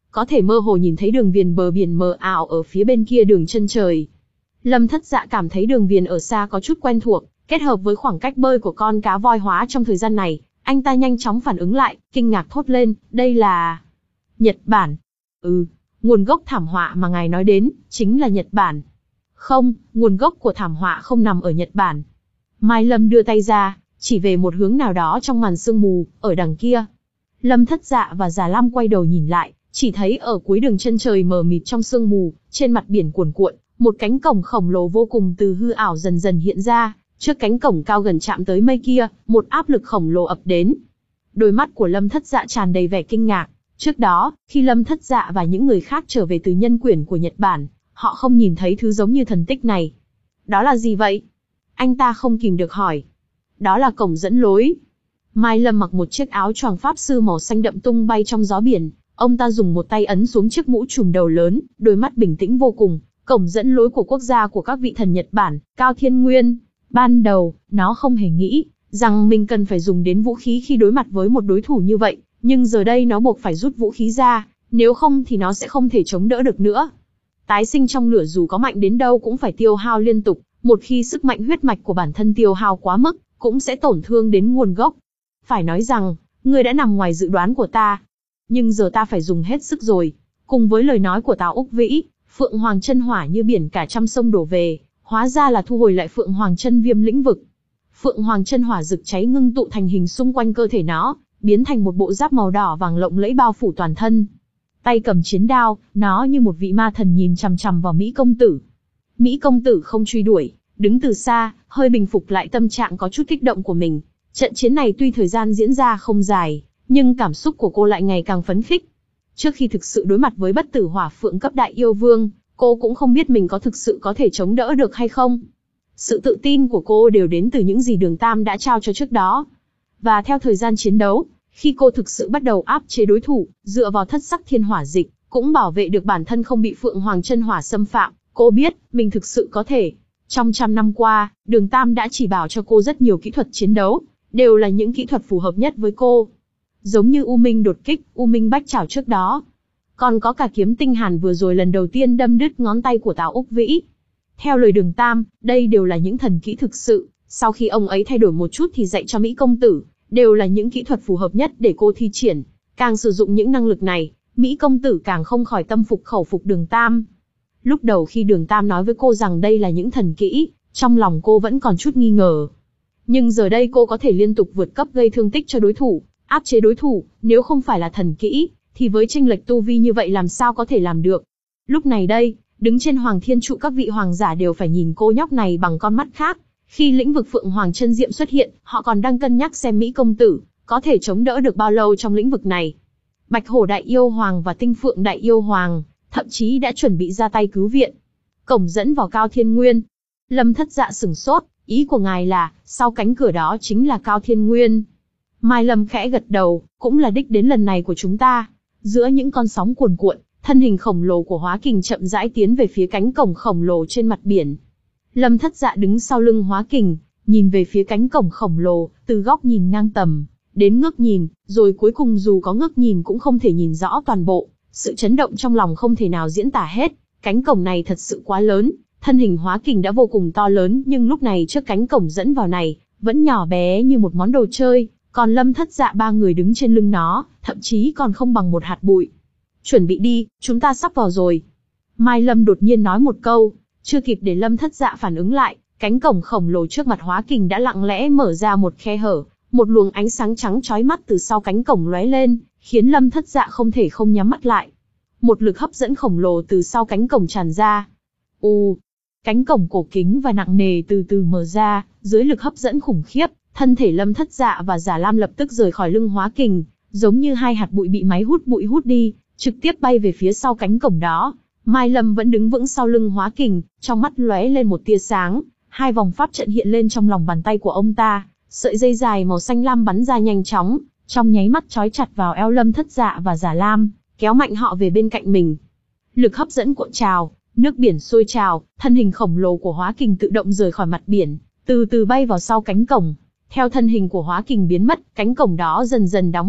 có thể mơ hồ nhìn thấy đường viền bờ biển mờ ảo ở phía bên kia đường chân trời. Lâm Thất Dạ cảm thấy đường viền ở xa có chút quen thuộc, kết hợp với khoảng cách bơi của con cá voi hóa trong thời gian này, anh ta nhanh chóng phản ứng lại, kinh ngạc thốt lên, đây là... Nhật Bản. Ừ, nguồn gốc thảm họa mà ngài nói đến, chính là Nhật Bản. Không, nguồn gốc của thảm họa không nằm ở Nhật Bản. Mai Lâm đưa tay ra, chỉ về một hướng nào đó trong màn sương mù, ở đằng kia. Lâm Thất Dạ và Già Lam quay đầu nhìn lại, chỉ thấy ở cuối đường chân trời mờ mịt trong sương mù, trên mặt biển cuồn cuộn, một cánh cổng khổng lồ vô cùng từ hư ảo dần dần hiện ra. Trước cánh cổng cao gần chạm tới mây kia, một áp lực khổng lồ ập đến. Đôi mắt của Lâm Thất Dạ tràn đầy vẻ kinh ngạc. Trước đó, khi Lâm Thất Dạ và những người khác trở về từ nhân quyển của Nhật Bản, họ không nhìn thấy thứ giống như thần tích này. Đó là gì vậy? Anh ta không kìm được hỏi. Đó là cổng dẫn lối. Mai Lâm mặc một chiếc áo choàng pháp sư màu xanh đậm tung bay trong gió biển. Ông ta dùng một tay ấn xuống chiếc mũ trùm đầu lớn, đôi mắt bình tĩnh vô cùng. Cổng dẫn lối của quốc gia của các vị thần Nhật Bản, Cao Thiên Nguyên. Ban đầu, nó không hề nghĩ rằng mình cần phải dùng đến vũ khí khi đối mặt với một đối thủ như vậy, nhưng giờ đây nó buộc phải rút vũ khí ra, nếu không thì nó sẽ không thể chống đỡ được nữa. Tái sinh trong lửa dù có mạnh đến đâu cũng phải tiêu hao liên tục, một khi sức mạnh huyết mạch của bản thân tiêu hao quá mức, cũng sẽ tổn thương đến nguồn gốc. Phải nói rằng, ngươi đã nằm ngoài dự đoán của ta, nhưng giờ ta phải dùng hết sức rồi. Cùng với lời nói của Tào Úc Vĩ, Phượng Hoàng chân hỏa như biển cả trăm sông đổ về, hóa ra là thu hồi lại Phượng Hoàng chân viêm lĩnh vực. Phượng Hoàng chân hỏa rực cháy ngưng tụ thành hình xung quanh cơ thể nó, biến thành một bộ giáp màu đỏ vàng lộng lẫy bao phủ toàn thân. Tay cầm chiến đao, nó như một vị ma thần nhìn chằm chằm vào Mỹ công tử. Mỹ công tử không truy đuổi, đứng từ xa, hơi bình phục lại tâm trạng có chút kích động của mình. Trận chiến này tuy thời gian diễn ra không dài, nhưng cảm xúc của cô lại ngày càng phấn khích. Trước khi thực sự đối mặt với bất tử hỏa phượng cấp đại yêu vương, cô cũng không biết mình có thực sự có thể chống đỡ được hay không. Sự tự tin của cô đều đến từ những gì Đường Tam đã trao cho trước đó. Và theo thời gian chiến đấu, khi cô thực sự bắt đầu áp chế đối thủ, dựa vào thất sắc thiên hỏa dịch, cũng bảo vệ được bản thân không bị Phượng Hoàng chân hỏa xâm phạm, cô biết, mình thực sự có thể. Trong trăm năm qua, Đường Tam đã chỉ bảo cho cô rất nhiều kỹ thuật chiến đấu, đều là những kỹ thuật phù hợp nhất với cô. Giống như U Minh đột kích, U Minh bách chảo trước đó. Còn có cả kiếm tinh hàn vừa rồi lần đầu tiên đâm đứt ngón tay của Tào Úc Vĩ. Theo lời Đường Tam, đây đều là những thần kỹ thực sự, sau khi ông ấy thay đổi một chút thì dạy cho Mỹ công tử, đều là những kỹ thuật phù hợp nhất để cô thi triển. Càng sử dụng những năng lực này, Mỹ công tử càng không khỏi tâm phục khẩu phục Đường Tam. Lúc đầu khi Đường Tam nói với cô rằng đây là những thần kỹ, trong lòng cô vẫn còn chút nghi ngờ. Nhưng giờ đây cô có thể liên tục vượt cấp gây thương tích cho đối thủ, áp chế đối thủ, nếu không phải là thần kỹ, thì với chênh lệch tu vi như vậy làm sao có thể làm được. Lúc này đây, đứng trên Hoàng Thiên Trụ các vị hoàng giả đều phải nhìn cô nhóc này bằng con mắt khác. Khi lĩnh vực Phượng Hoàng chân diệm xuất hiện, họ còn đang cân nhắc xem Mỹ công tử có thể chống đỡ được bao lâu trong lĩnh vực này. Bạch Hổ Đại Yêu Hoàng và Tinh Phượng Đại Yêu Hoàng, thậm chí đã chuẩn bị ra tay cứu viện. Cổng dẫn vào Cao Thiên Nguyên. Lâm Thất Dạ sửng sốt, ý của ngài là, sau cánh cửa đó chính là Cao Thiên Nguyên. Mai Lâm khẽ gật đầu, cũng là đích đến lần này của chúng ta. Giữa những con sóng cuồn cuộn, thân hình khổng lồ của Hóa Kình chậm rãi tiến về phía cánh cổng khổng lồ trên mặt biển. Lâm Thất Dạ đứng sau lưng Hóa Kình, nhìn về phía cánh cổng khổng lồ, từ góc nhìn ngang tầm, đến ngước nhìn, rồi cuối cùng dù có ngước nhìn cũng không thể nhìn rõ toàn bộ. Sự chấn động trong lòng không thể nào diễn tả hết, cánh cổng này thật sự quá lớn, thân hình Hóa Kình đã vô cùng to lớn nhưng lúc này trước cánh cổng dẫn vào này, vẫn nhỏ bé như một món đồ chơi, còn Lâm Thất Dạ ba người đứng trên lưng nó, thậm chí còn không bằng một hạt bụi. Chuẩn bị đi, chúng ta sắp vào rồi. Mai Lâm đột nhiên nói một câu, chưa kịp để Lâm Thất Dạ phản ứng lại, cánh cổng khổng lồ trước mặt Hóa Kình đã lặng lẽ mở ra một khe hở, một luồng ánh sáng trắng chói mắt từ sau cánh cổng lóe lên, khiến Lâm Thất Dạ không thể không nhắm mắt lại. Một lực hấp dẫn khổng lồ từ sau cánh cổng tràn ra. U, cánh cổng cổ kính và nặng nề từ từ mở ra, dưới lực hấp dẫn khủng khiếp, thân thể Lâm Thất Dạ và Giả Lam lập tức rời khỏi lưng Hóa Kình, giống như hai hạt bụi bị máy hút bụi hút đi, trực tiếp bay về phía sau cánh cổng đó. Mai Lâm vẫn đứng vững sau lưng Hóa Kình, trong mắt lóe lên một tia sáng, hai vòng pháp trận hiện lên trong lòng bàn tay của ông ta, sợi dây dài màu xanh lam bắn ra nhanh chóng, trong nháy mắt trói chặt vào eo Lâm Thất Dạ và Giả Lam, kéo mạnh họ về bên cạnh mình. Lực hấp dẫn cuộn trào, nước biển sôi trào, thân hình khổng lồ của Hóa Kình tự động rời khỏi mặt biển, từ từ bay vào sau cánh cổng. Theo thân hình của Hóa Kình biến mất, cánh cổng đó dần dần đóng lại,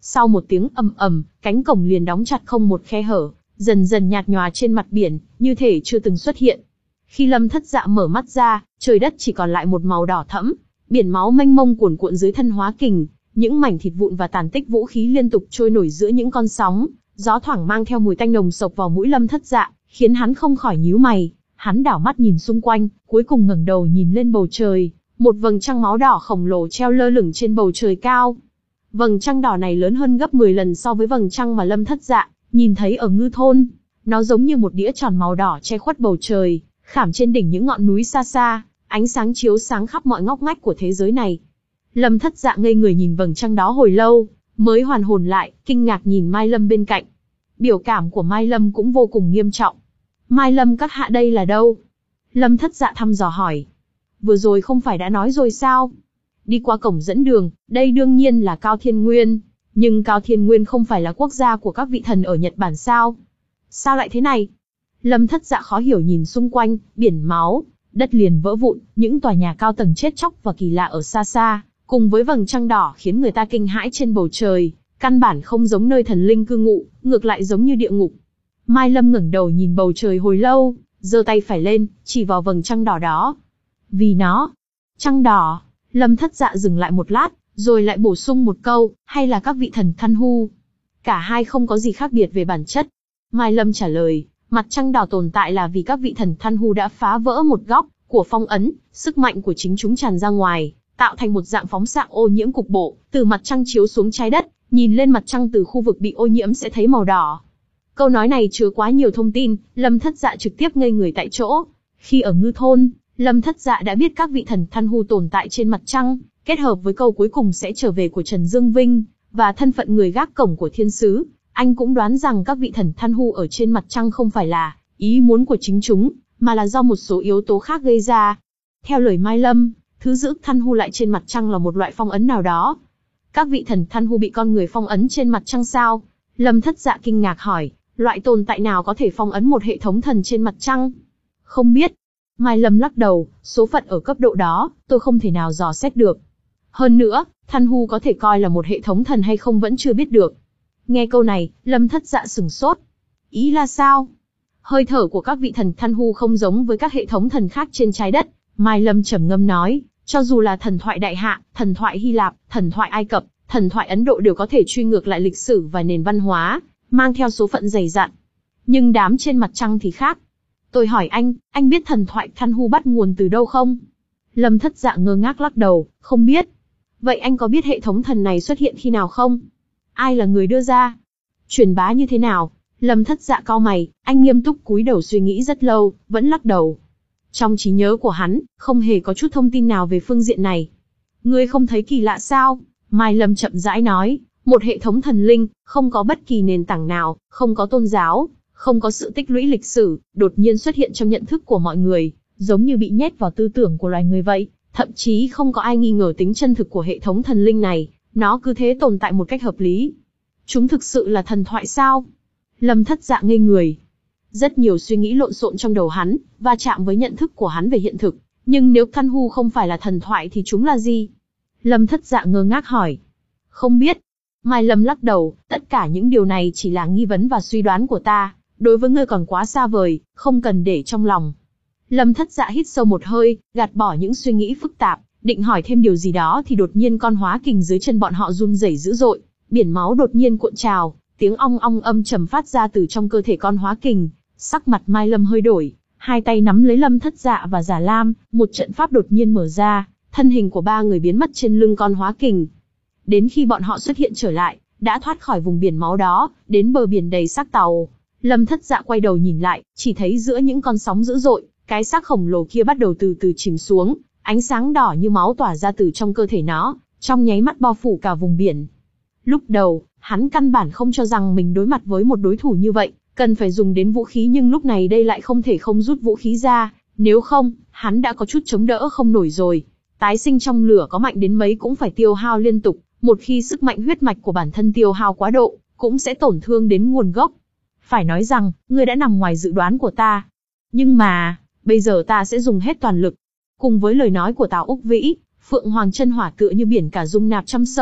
Sau một tiếng ầm ầm, cánh cổng liền đóng chặt không một khe hở, dần dần nhạt nhòa trên mặt biển, như thể chưa từng xuất hiện. Khi Lâm Thất Dạ mở mắt ra, trời đất chỉ còn lại một màu đỏ thẫm, biển máu mênh mông cuồn cuộn dưới thân hóa kình, những mảnh thịt vụn và tàn tích vũ khí liên tục trôi nổi giữa những con sóng, gió thoảng mang theo mùi tanh nồng sộc vào mũi Lâm Thất Dạ, khiến hắn không khỏi nhíu mày. Hắn đảo mắt nhìn xung quanh, cuối cùng ngẩng đầu nhìn lên bầu trời, một vầng trăng máu đỏ khổng lồ treo lơ lửng trên bầu trời cao. Vầng trăng đỏ này lớn hơn gấp mười lần so với vầng trăng mà Lâm Thất Dạ nhìn thấy ở Ngư Thôn. Nó giống như một đĩa tròn màu đỏ che khuất bầu trời, khảm trên đỉnh những ngọn núi xa xa, ánh sáng chiếu sáng khắp mọi ngóc ngách của thế giới này. Lâm Thất Dạ ngây người nhìn vầng trăng đó hồi lâu, mới hoàn hồn lại, kinh ngạc nhìn Mai Lâm bên cạnh. Biểu cảm của Mai Lâm cũng vô cùng nghiêm trọng. Mai Lâm các hạ đây là đâu? Lâm Thất Dạ thăm dò hỏi. Vừa rồi không phải đã nói rồi sao? Đi qua cổng dẫn đường, đây đương nhiên là Cao Thiên Nguyên. Nhưng Cao Thiên Nguyên không phải là quốc gia của các vị thần ở Nhật Bản sao? Sao lại thế này? Lâm Thất Dạ khó hiểu nhìn xung quanh, biển máu, đất liền vỡ vụn, những tòa nhà cao tầng chết chóc và kỳ lạ ở xa xa, cùng với vầng trăng đỏ khiến người ta kinh hãi trên bầu trời, căn bản không giống nơi thần linh cư ngụ, ngược lại giống như địa ngục. Mai Lâm ngẩng đầu nhìn bầu trời hồi lâu, giơ tay phải lên, chỉ vào vầng trăng đỏ đó. Vì nó, trăng đỏ. Lâm Thất Dạ dừng lại một lát, rồi lại bổ sung một câu, hay là các vị thần Than Hu. Cả hai không có gì khác biệt về bản chất. Mai Lâm trả lời, mặt trăng đỏ tồn tại là vì các vị thần Than Hu đã phá vỡ một góc của phong ấn, sức mạnh của chính chúng tràn ra ngoài, tạo thành một dạng phóng xạ ô nhiễm cục bộ, từ mặt trăng chiếu xuống trái đất, nhìn lên mặt trăng từ khu vực bị ô nhiễm sẽ thấy màu đỏ. Câu nói này chứa quá nhiều thông tin, Lâm Thất Dạ trực tiếp ngây người tại chỗ. Khi ở Ngư Thôn, Lâm Thất Dạ đã biết các vị thần Than Hu tồn tại trên mặt trăng, kết hợp với câu cuối cùng sẽ trở về của Trần Dương Vinh, và thân phận người gác cổng của thiên sứ, anh cũng đoán rằng các vị thần Than Hu ở trên mặt trăng không phải là ý muốn của chính chúng, mà là do một số yếu tố khác gây ra. Theo lời Mai Lâm, thứ giữ Than Hu lại trên mặt trăng là một loại phong ấn nào đó. Các vị thần Than Hu bị con người phong ấn trên mặt trăng sao? Lâm Thất Dạ kinh ngạc hỏi, loại tồn tại nào có thể phong ấn một hệ thống thần trên mặt trăng? Không biết. Mai Lâm lắc đầu, số phận ở cấp độ đó, tôi không thể nào dò xét được. Hơn nữa, Than Hu có thể coi là một hệ thống thần hay không vẫn chưa biết được. Nghe câu này, Lâm Thất Dạ sửng sốt. Ý là sao? Hơi thở của các vị thần Than Hu không giống với các hệ thống thần khác trên trái đất. Mai Lâm trầm ngâm nói, cho dù là thần thoại Đại Hạ, thần thoại Hy Lạp, thần thoại Ai Cập, thần thoại Ấn Độ đều có thể truy ngược lại lịch sử và nền văn hóa, mang theo số phận dày dặn. Nhưng đám trên mặt trăng thì khác. Tôi hỏi anh, anh biết thần thoại Than Hu bắt nguồn từ đâu không? Lâm Thất Dạ ngơ ngác lắc đầu, không biết. Vậy anh có biết hệ thống thần này xuất hiện khi nào không? Ai là người đưa ra? Truyền bá như thế nào? Lâm Thất Dạ cau mày, anh nghiêm túc cúi đầu suy nghĩ rất lâu, vẫn lắc đầu. Trong trí nhớ của hắn, không hề có chút thông tin nào về phương diện này. Ngươi không thấy kỳ lạ sao? Mai Lâm chậm rãi nói, một hệ thống thần linh, không có bất kỳ nền tảng nào, không có tôn giáo, không có sự tích lũy lịch sử, đột nhiên xuất hiện trong nhận thức của mọi người, giống như bị nhét vào tư tưởng của loài người vậy. Thậm chí không có ai nghi ngờ tính chân thực của hệ thống thần linh này, nó cứ thế tồn tại một cách hợp lý. Chúng thực sự là thần thoại sao? Lâm Thất Dạ ngây người. Rất nhiều suy nghĩ lộn xộn trong đầu hắn, va chạm với nhận thức của hắn về hiện thực. Nhưng nếu Than Hu không phải là thần thoại thì chúng là gì? Lâm Thất Dạ ngơ ngác hỏi. Không biết. Mai Lâm lắc đầu, tất cả những điều này chỉ là nghi vấn và suy đoán của ta, đối với ngươi còn quá xa vời, không cần để trong lòng. Lâm Thất Dạ hít sâu một hơi, gạt bỏ những suy nghĩ phức tạp, định hỏi thêm điều gì đó thì đột nhiên con hóa kình dưới chân bọn họ run rẩy dữ dội, biển máu đột nhiên cuộn trào, tiếng ong ong âm trầm phát ra từ trong cơ thể con hóa kình. Sắc mặt Mai Lâm hơi đổi, hai tay nắm lấy Lâm Thất Dạ và Già Lam, một trận pháp đột nhiên mở ra, thân hình của ba người biến mất trên lưng con hóa kình. Đến khi bọn họ xuất hiện trở lại, đã thoát khỏi vùng biển máu đó, đến bờ biển đầy xác tàu. Lâm Thất Dạ quay đầu nhìn lại, chỉ thấy giữa những con sóng dữ dội, cái xác khổng lồ kia bắt đầu từ từ chìm xuống, ánh sáng đỏ như máu tỏa ra từ trong cơ thể nó, trong nháy mắt bao phủ cả vùng biển. Lúc đầu, hắn căn bản không cho rằng mình đối mặt với một đối thủ như vậy, cần phải dùng đến vũ khí, nhưng lúc này đây lại không thể không rút vũ khí ra, nếu không, hắn đã có chút chống đỡ không nổi rồi. Tái sinh trong lửa có mạnh đến mấy cũng phải tiêu hao liên tục, một khi sức mạnh huyết mạch của bản thân tiêu hao quá độ, cũng sẽ tổn thương đến nguồn gốc. Phải nói rằng, ngươi đã nằm ngoài dự đoán của ta. Nhưng mà, bây giờ ta sẽ dùng hết toàn lực. Cùng với lời nói của Tào Úc Vĩ, Phượng Hoàng chân hỏa tựa như biển cả dung nạp trăm sông,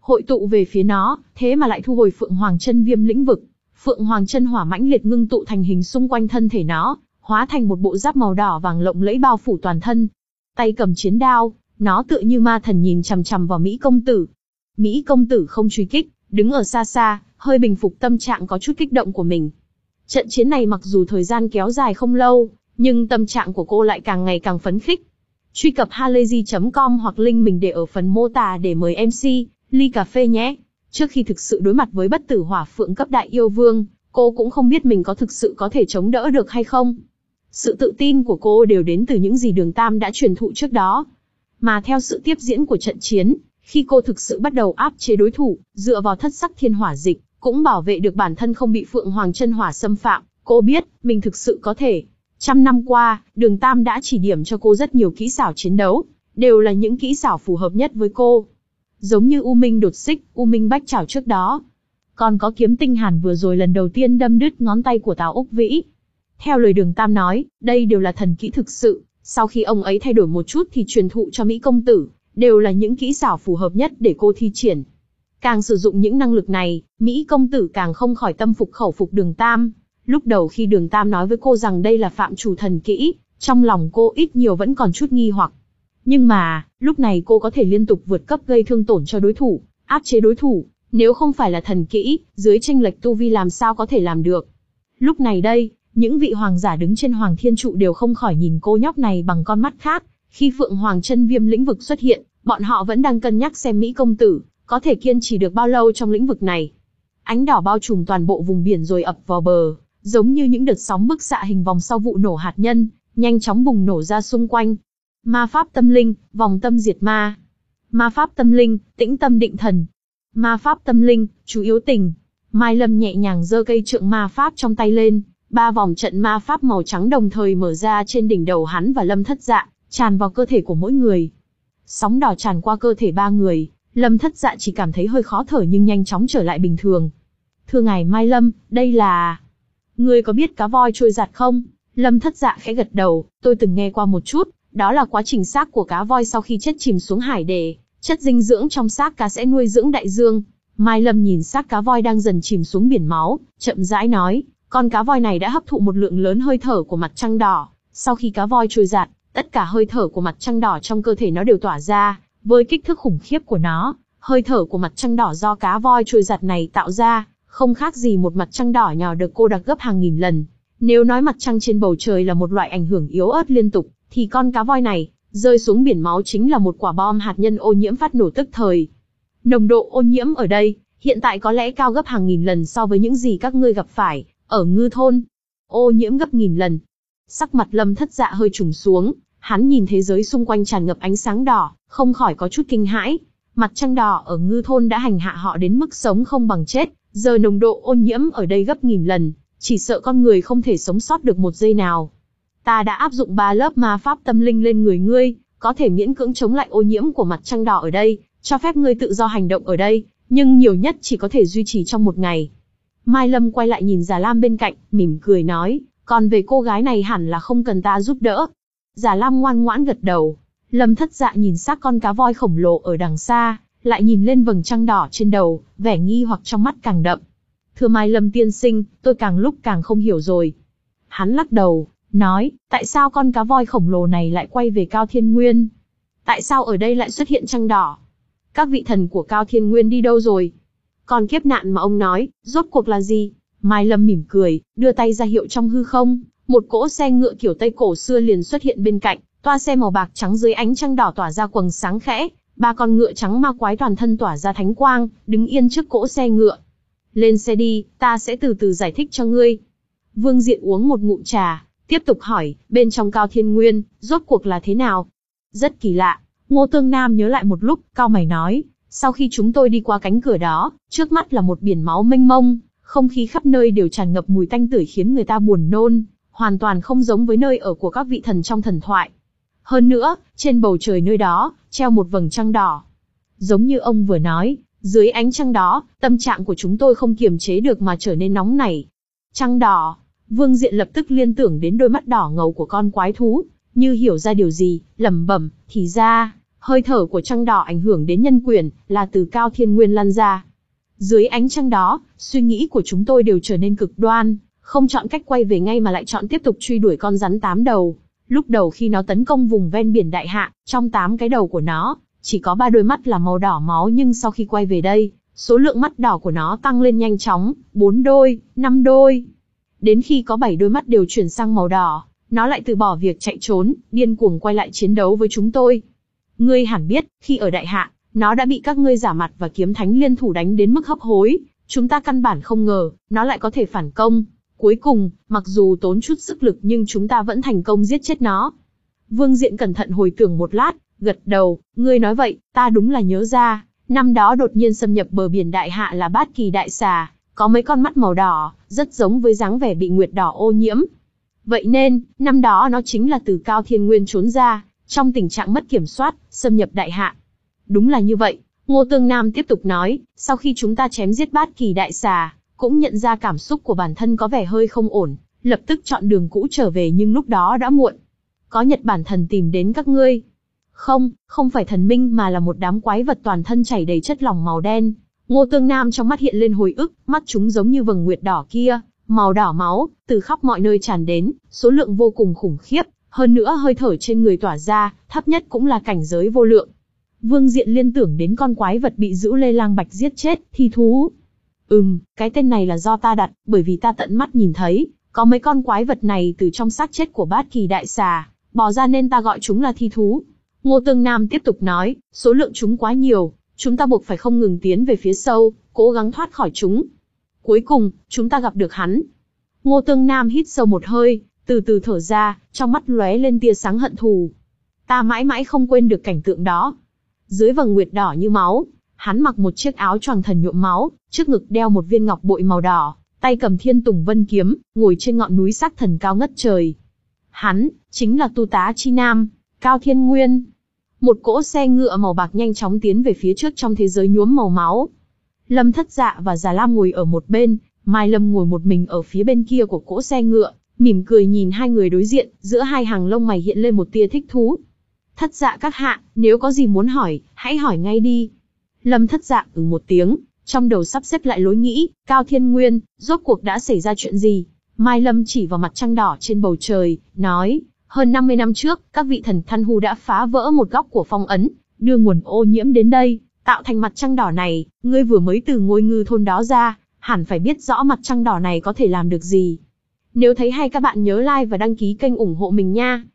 hội tụ về phía nó, thế mà lại thu hồi Phượng Hoàng Chân Viêm lĩnh vực. Phượng Hoàng Chân Hỏa mãnh liệt ngưng tụ thành hình xung quanh thân thể nó, hóa thành một bộ giáp màu đỏ vàng lộng lẫy bao phủ toàn thân. Tay cầm chiến đao, nó tựa như ma thần nhìn chằm chằm vào Mỹ công tử. Mỹ công tử không truy kích, đứng ở xa xa, hơi bình phục tâm trạng có chút kích động của mình. Trận chiến này mặc dù thời gian kéo dài không lâu, nhưng tâm trạng của cô lại càng ngày càng phấn khích. Truy cập halayzi chấm com hoặc link mình để ở phần mô tả để mời em xê, ly cà phê nhé. Trước khi thực sự đối mặt với bất tử hỏa phượng cấp đại yêu vương, cô cũng không biết mình có thực sự có thể chống đỡ được hay không. Sự tự tin của cô đều đến từ những gì Đường Tam đã truyền thụ trước đó. Mà theo sự tiếp diễn của trận chiến, khi cô thực sự bắt đầu áp chế đối thủ, dựa vào thất sắc thiên hỏa dịch, cũng bảo vệ được bản thân không bị Phượng Hoàng Chân Hỏa xâm phạm, cô biết, mình thực sự có thể. Trăm năm qua, Đường Tam đã chỉ điểm cho cô rất nhiều kỹ xảo chiến đấu, đều là những kỹ xảo phù hợp nhất với cô. Giống như U Minh đột xích, U Minh bách chảo trước đó. Còn có kiếm tinh hàn vừa rồi lần đầu tiên đâm đứt ngón tay của Tào Úc Vĩ. Theo lời Đường Tam nói, đây đều là thần kỹ thực sự, sau khi ông ấy thay đổi một chút thì truyền thụ cho Mỹ công tử, đều là những kỹ xảo phù hợp nhất để cô thi triển. Càng sử dụng những năng lực này, Mỹ công tử càng không khỏi tâm phục khẩu phục Đường Tam. Lúc đầu khi Đường Tam nói với cô rằng đây là phạm chủ thần kỹ, trong lòng cô ít nhiều vẫn còn chút nghi hoặc. Nhưng mà, lúc này cô có thể liên tục vượt cấp gây thương tổn cho đối thủ, áp chế đối thủ, nếu không phải là thần kỹ, dưới chênh lệch tu vi làm sao có thể làm được. Lúc này đây, những vị hoàng giả đứng trên Hoàng Thiên Trụ đều không khỏi nhìn cô nhóc này bằng con mắt khác. Khi Phượng Hoàng Chân Viêm lĩnh vực xuất hiện, bọn họ vẫn đang cân nhắc xem Mỹ công tử có thể kiên trì được bao lâu trong lĩnh vực này. Ánh đỏ bao trùm toàn bộ vùng biển rồi ập vào bờ, giống như những đợt sóng bức xạ hình vòng sau vụ nổ hạt nhân, nhanh chóng bùng nổ ra xung quanh. Ma pháp tâm linh, vòng tâm diệt ma. Ma pháp tâm linh, tĩnh tâm định thần. Ma pháp tâm linh, chú yếu tình. Mai Lâm nhẹ nhàng giơ cây trượng ma pháp trong tay lên, ba vòng trận ma pháp màu trắng đồng thời mở ra trên đỉnh đầu hắn và Lâm Thất Dạ, tràn vào cơ thể của mỗi người. Sóng đỏ tràn qua cơ thể ba người, Lâm Thất Dạ chỉ cảm thấy hơi khó thở nhưng nhanh chóng trở lại bình thường. Thưa ngài Mai Lâm, đây là... Ngươi có biết cá voi trôi giạt không? Lâm Thất Dạ khẽ gật đầu, tôi từng nghe qua một chút, đó là quá trình xác của cá voi sau khi chết chìm xuống hải để, chất dinh dưỡng trong xác cá sẽ nuôi dưỡng đại dương. Mai Lâm nhìn xác cá voi đang dần chìm xuống biển máu, chậm rãi nói, con cá voi này đã hấp thụ một lượng lớn hơi thở của mặt trăng đỏ, sau khi cá voi trôi giạt, tất cả hơi thở của mặt trăng đỏ trong cơ thể nó đều tỏa ra, với kích thước khủng khiếp của nó, hơi thở của mặt trăng đỏ do cá voi trôi giạt này tạo ra, không khác gì một mặt trăng đỏ nhỏ được cô đặc gấp hàng nghìn lần. Nếu nói mặt trăng trên bầu trời là một loại ảnh hưởng yếu ớt liên tục, thì con cá voi này, rơi xuống biển máu chính là một quả bom hạt nhân ô nhiễm phát nổ tức thời. Nồng độ ô nhiễm ở đây, hiện tại có lẽ cao gấp hàng nghìn lần so với những gì các ngươi gặp phải, ở Ngư Thôn. Ô nhiễm gấp nghìn lần. Sắc mặt Lâm Thất Dạ hơi trùng xuống, hắn nhìn thế giới xung quanh tràn ngập ánh sáng đỏ, không khỏi có chút kinh hãi. Mặt trăng đỏ ở Ngư Thôn đã hành hạ họ đến mức sống không bằng chết, giờ nồng độ ô nhiễm ở đây gấp nghìn lần, chỉ sợ con người không thể sống sót được một giây nào. Ta đã áp dụng ba lớp ma pháp tâm linh lên người ngươi, có thể miễn cưỡng chống lại ô nhiễm của mặt trăng đỏ ở đây, cho phép ngươi tự do hành động ở đây, nhưng nhiều nhất chỉ có thể duy trì trong một ngày. Mai Lâm quay lại nhìn Già Lam bên cạnh, mỉm cười nói, còn về cô gái này hẳn là không cần ta giúp đỡ. Già Lam ngoan ngoãn gật đầu. Lâm Thất Dạ nhìn xác con cá voi khổng lồ ở đằng xa, lại nhìn lên vầng trăng đỏ trên đầu, vẻ nghi hoặc trong mắt càng đậm. Thưa Mai Lâm tiên sinh, tôi càng lúc càng không hiểu rồi. Hắn lắc đầu, nói, tại sao con cá voi khổng lồ này lại quay về Cao Thiên Nguyên? Tại sao ở đây lại xuất hiện trăng đỏ? Các vị thần của Cao Thiên Nguyên đi đâu rồi? Còn kiếp nạn mà ông nói, rốt cuộc là gì? Mai Lâm mỉm cười, đưa tay ra hiệu trong hư không, một cỗ xe ngựa kiểu Tây cổ xưa liền xuất hiện bên cạnh, toa xe màu bạc trắng dưới ánh trăng đỏ tỏa ra quầng sáng khẽ, ba con ngựa trắng ma quái toàn thân tỏa ra thánh quang, đứng yên trước cỗ xe ngựa. Lên xe đi, ta sẽ từ từ giải thích cho ngươi. Vương Diện uống một ngụm trà, tiếp tục hỏi, bên trong Cao Thiên Nguyên, rốt cuộc là thế nào? Rất kỳ lạ. Ngô Tương Nam nhớ lại một lúc, cau mày nói, sau khi chúng tôi đi qua cánh cửa đó, trước mắt là một biển máu mênh mông, không khí khắp nơi đều tràn ngập mùi tanh tưởi khiến người ta buồn nôn, hoàn toàn không giống với nơi ở của các vị thần trong thần thoại. Hơn nữa, trên bầu trời nơi đó, treo một vầng trăng đỏ. Giống như ông vừa nói, dưới ánh trăng đó, tâm trạng của chúng tôi không kiềm chế được mà trở nên nóng nảy. Trăng đỏ, Vương Diện lập tức liên tưởng đến đôi mắt đỏ ngầu của con quái thú, như hiểu ra điều gì, lẩm bẩm, thì ra, hơi thở của trăng đỏ ảnh hưởng đến nhân quyển, là từ Cao Thiên Nguyên lan ra. Dưới ánh trăng đó, suy nghĩ của chúng tôi đều trở nên cực đoan, không chọn cách quay về ngay mà lại chọn tiếp tục truy đuổi con rắn tám đầu. Lúc đầu khi nó tấn công vùng ven biển Đại Hạ, trong tám cái đầu của nó, chỉ có ba đôi mắt là màu đỏ máu, nhưng sau khi quay về đây, số lượng mắt đỏ của nó tăng lên nhanh chóng, bốn đôi, năm đôi. Đến khi có bảy đôi mắt đều chuyển sang màu đỏ, nó lại từ bỏ việc chạy trốn, điên cuồng quay lại chiến đấu với chúng tôi. Ngươi hẳn biết, khi ở Đại Hạ, nó đã bị các ngươi Giả Mặt và Kiếm Thánh liên thủ đánh đến mức hấp hối, chúng ta căn bản không ngờ, nó lại có thể phản công. Cuối cùng, mặc dù tốn chút sức lực nhưng chúng ta vẫn thành công giết chết nó. Vương Diện cẩn thận hồi tưởng một lát, gật đầu, ngươi nói vậy, ta đúng là nhớ ra, năm đó đột nhiên xâm nhập bờ biển Đại Hạ là Bát Kỳ đại xà, có mấy con mắt màu đỏ, rất giống với dáng vẻ bị nguyệt đỏ ô nhiễm. Vậy nên, năm đó nó chính là từ Cao Thiên Nguyên trốn ra, trong tình trạng mất kiểm soát, xâm nhập Đại Hạ. Đúng là như vậy, Ngô Tương Nam tiếp tục nói, sau khi chúng ta chém giết Bát Kỳ đại xà, cũng nhận ra cảm xúc của bản thân có vẻ hơi không ổn, lập tức chọn đường cũ trở về, nhưng lúc đó đã muộn. Có Nhật Bản thần tìm đến các ngươi. Không, không phải thần minh mà là một đám quái vật toàn thân chảy đầy chất lỏng màu đen. Ngô Tương Nam trong mắt hiện lên hồi ức, mắt chúng giống như vầng nguyệt đỏ kia, màu đỏ máu, từ khắp mọi nơi tràn đến, số lượng vô cùng khủng khiếp, hơn nữa hơi thở trên người tỏa ra, thấp nhất cũng là cảnh giới vô lượng. Vương Diện liên tưởng đến con quái vật bị Dữ Lê Lang Bạch giết chết, thi thú. Ừm, cái tên này là do ta đặt, bởi vì ta tận mắt nhìn thấy, có mấy con quái vật này từ trong xác chết của Bát Kỳ đại xà bò ra nên ta gọi chúng là thi thú. Ngô Tương Nam tiếp tục nói, số lượng chúng quá nhiều, chúng ta buộc phải không ngừng tiến về phía sâu, cố gắng thoát khỏi chúng. Cuối cùng, chúng ta gặp được hắn. Ngô Tương Nam hít sâu một hơi, từ từ thở ra, trong mắt lóe lên tia sáng hận thù. Ta mãi mãi không quên được cảnh tượng đó. Dưới vầng nguyệt đỏ như máu, hắn mặc một chiếc áo choàng thần nhuộm máu, trước ngực đeo một viên ngọc bội màu đỏ, tay cầm Thiên Tùng Vân kiếm, ngồi trên ngọn núi sắc thần cao ngất trời. Hắn chính là Tu Tá Chi Nam, Cao Thiên Nguyên. Một cỗ xe ngựa màu bạc nhanh chóng tiến về phía trước trong thế giới nhuốm màu máu. Lâm Thất Dạ và Già Lam ngồi ở một bên, Mai Lâm ngồi một mình ở phía bên kia của cỗ xe ngựa, mỉm cười nhìn hai người đối diện, giữa hai hàng lông mày hiện lên một tia thích thú. Thất Dạ các hạ, nếu có gì muốn hỏi, hãy hỏi ngay đi. Lâm Thất Dạ ừ một tiếng, trong đầu sắp xếp lại lối nghĩ, Cao Thiên Nguyên, rốt cuộc đã xảy ra chuyện gì? Mai Lâm chỉ vào mặt trăng đỏ trên bầu trời, nói, hơn năm mươi năm trước, các vị thần Than Hu đã phá vỡ một góc của phong ấn, đưa nguồn ô nhiễm đến đây, tạo thành mặt trăng đỏ này, ngươi vừa mới từ ngôi ngư thôn đó ra, hẳn phải biết rõ mặt trăng đỏ này có thể làm được gì. Nếu thấy hay các bạn nhớ like và đăng ký kênh ủng hộ mình nha.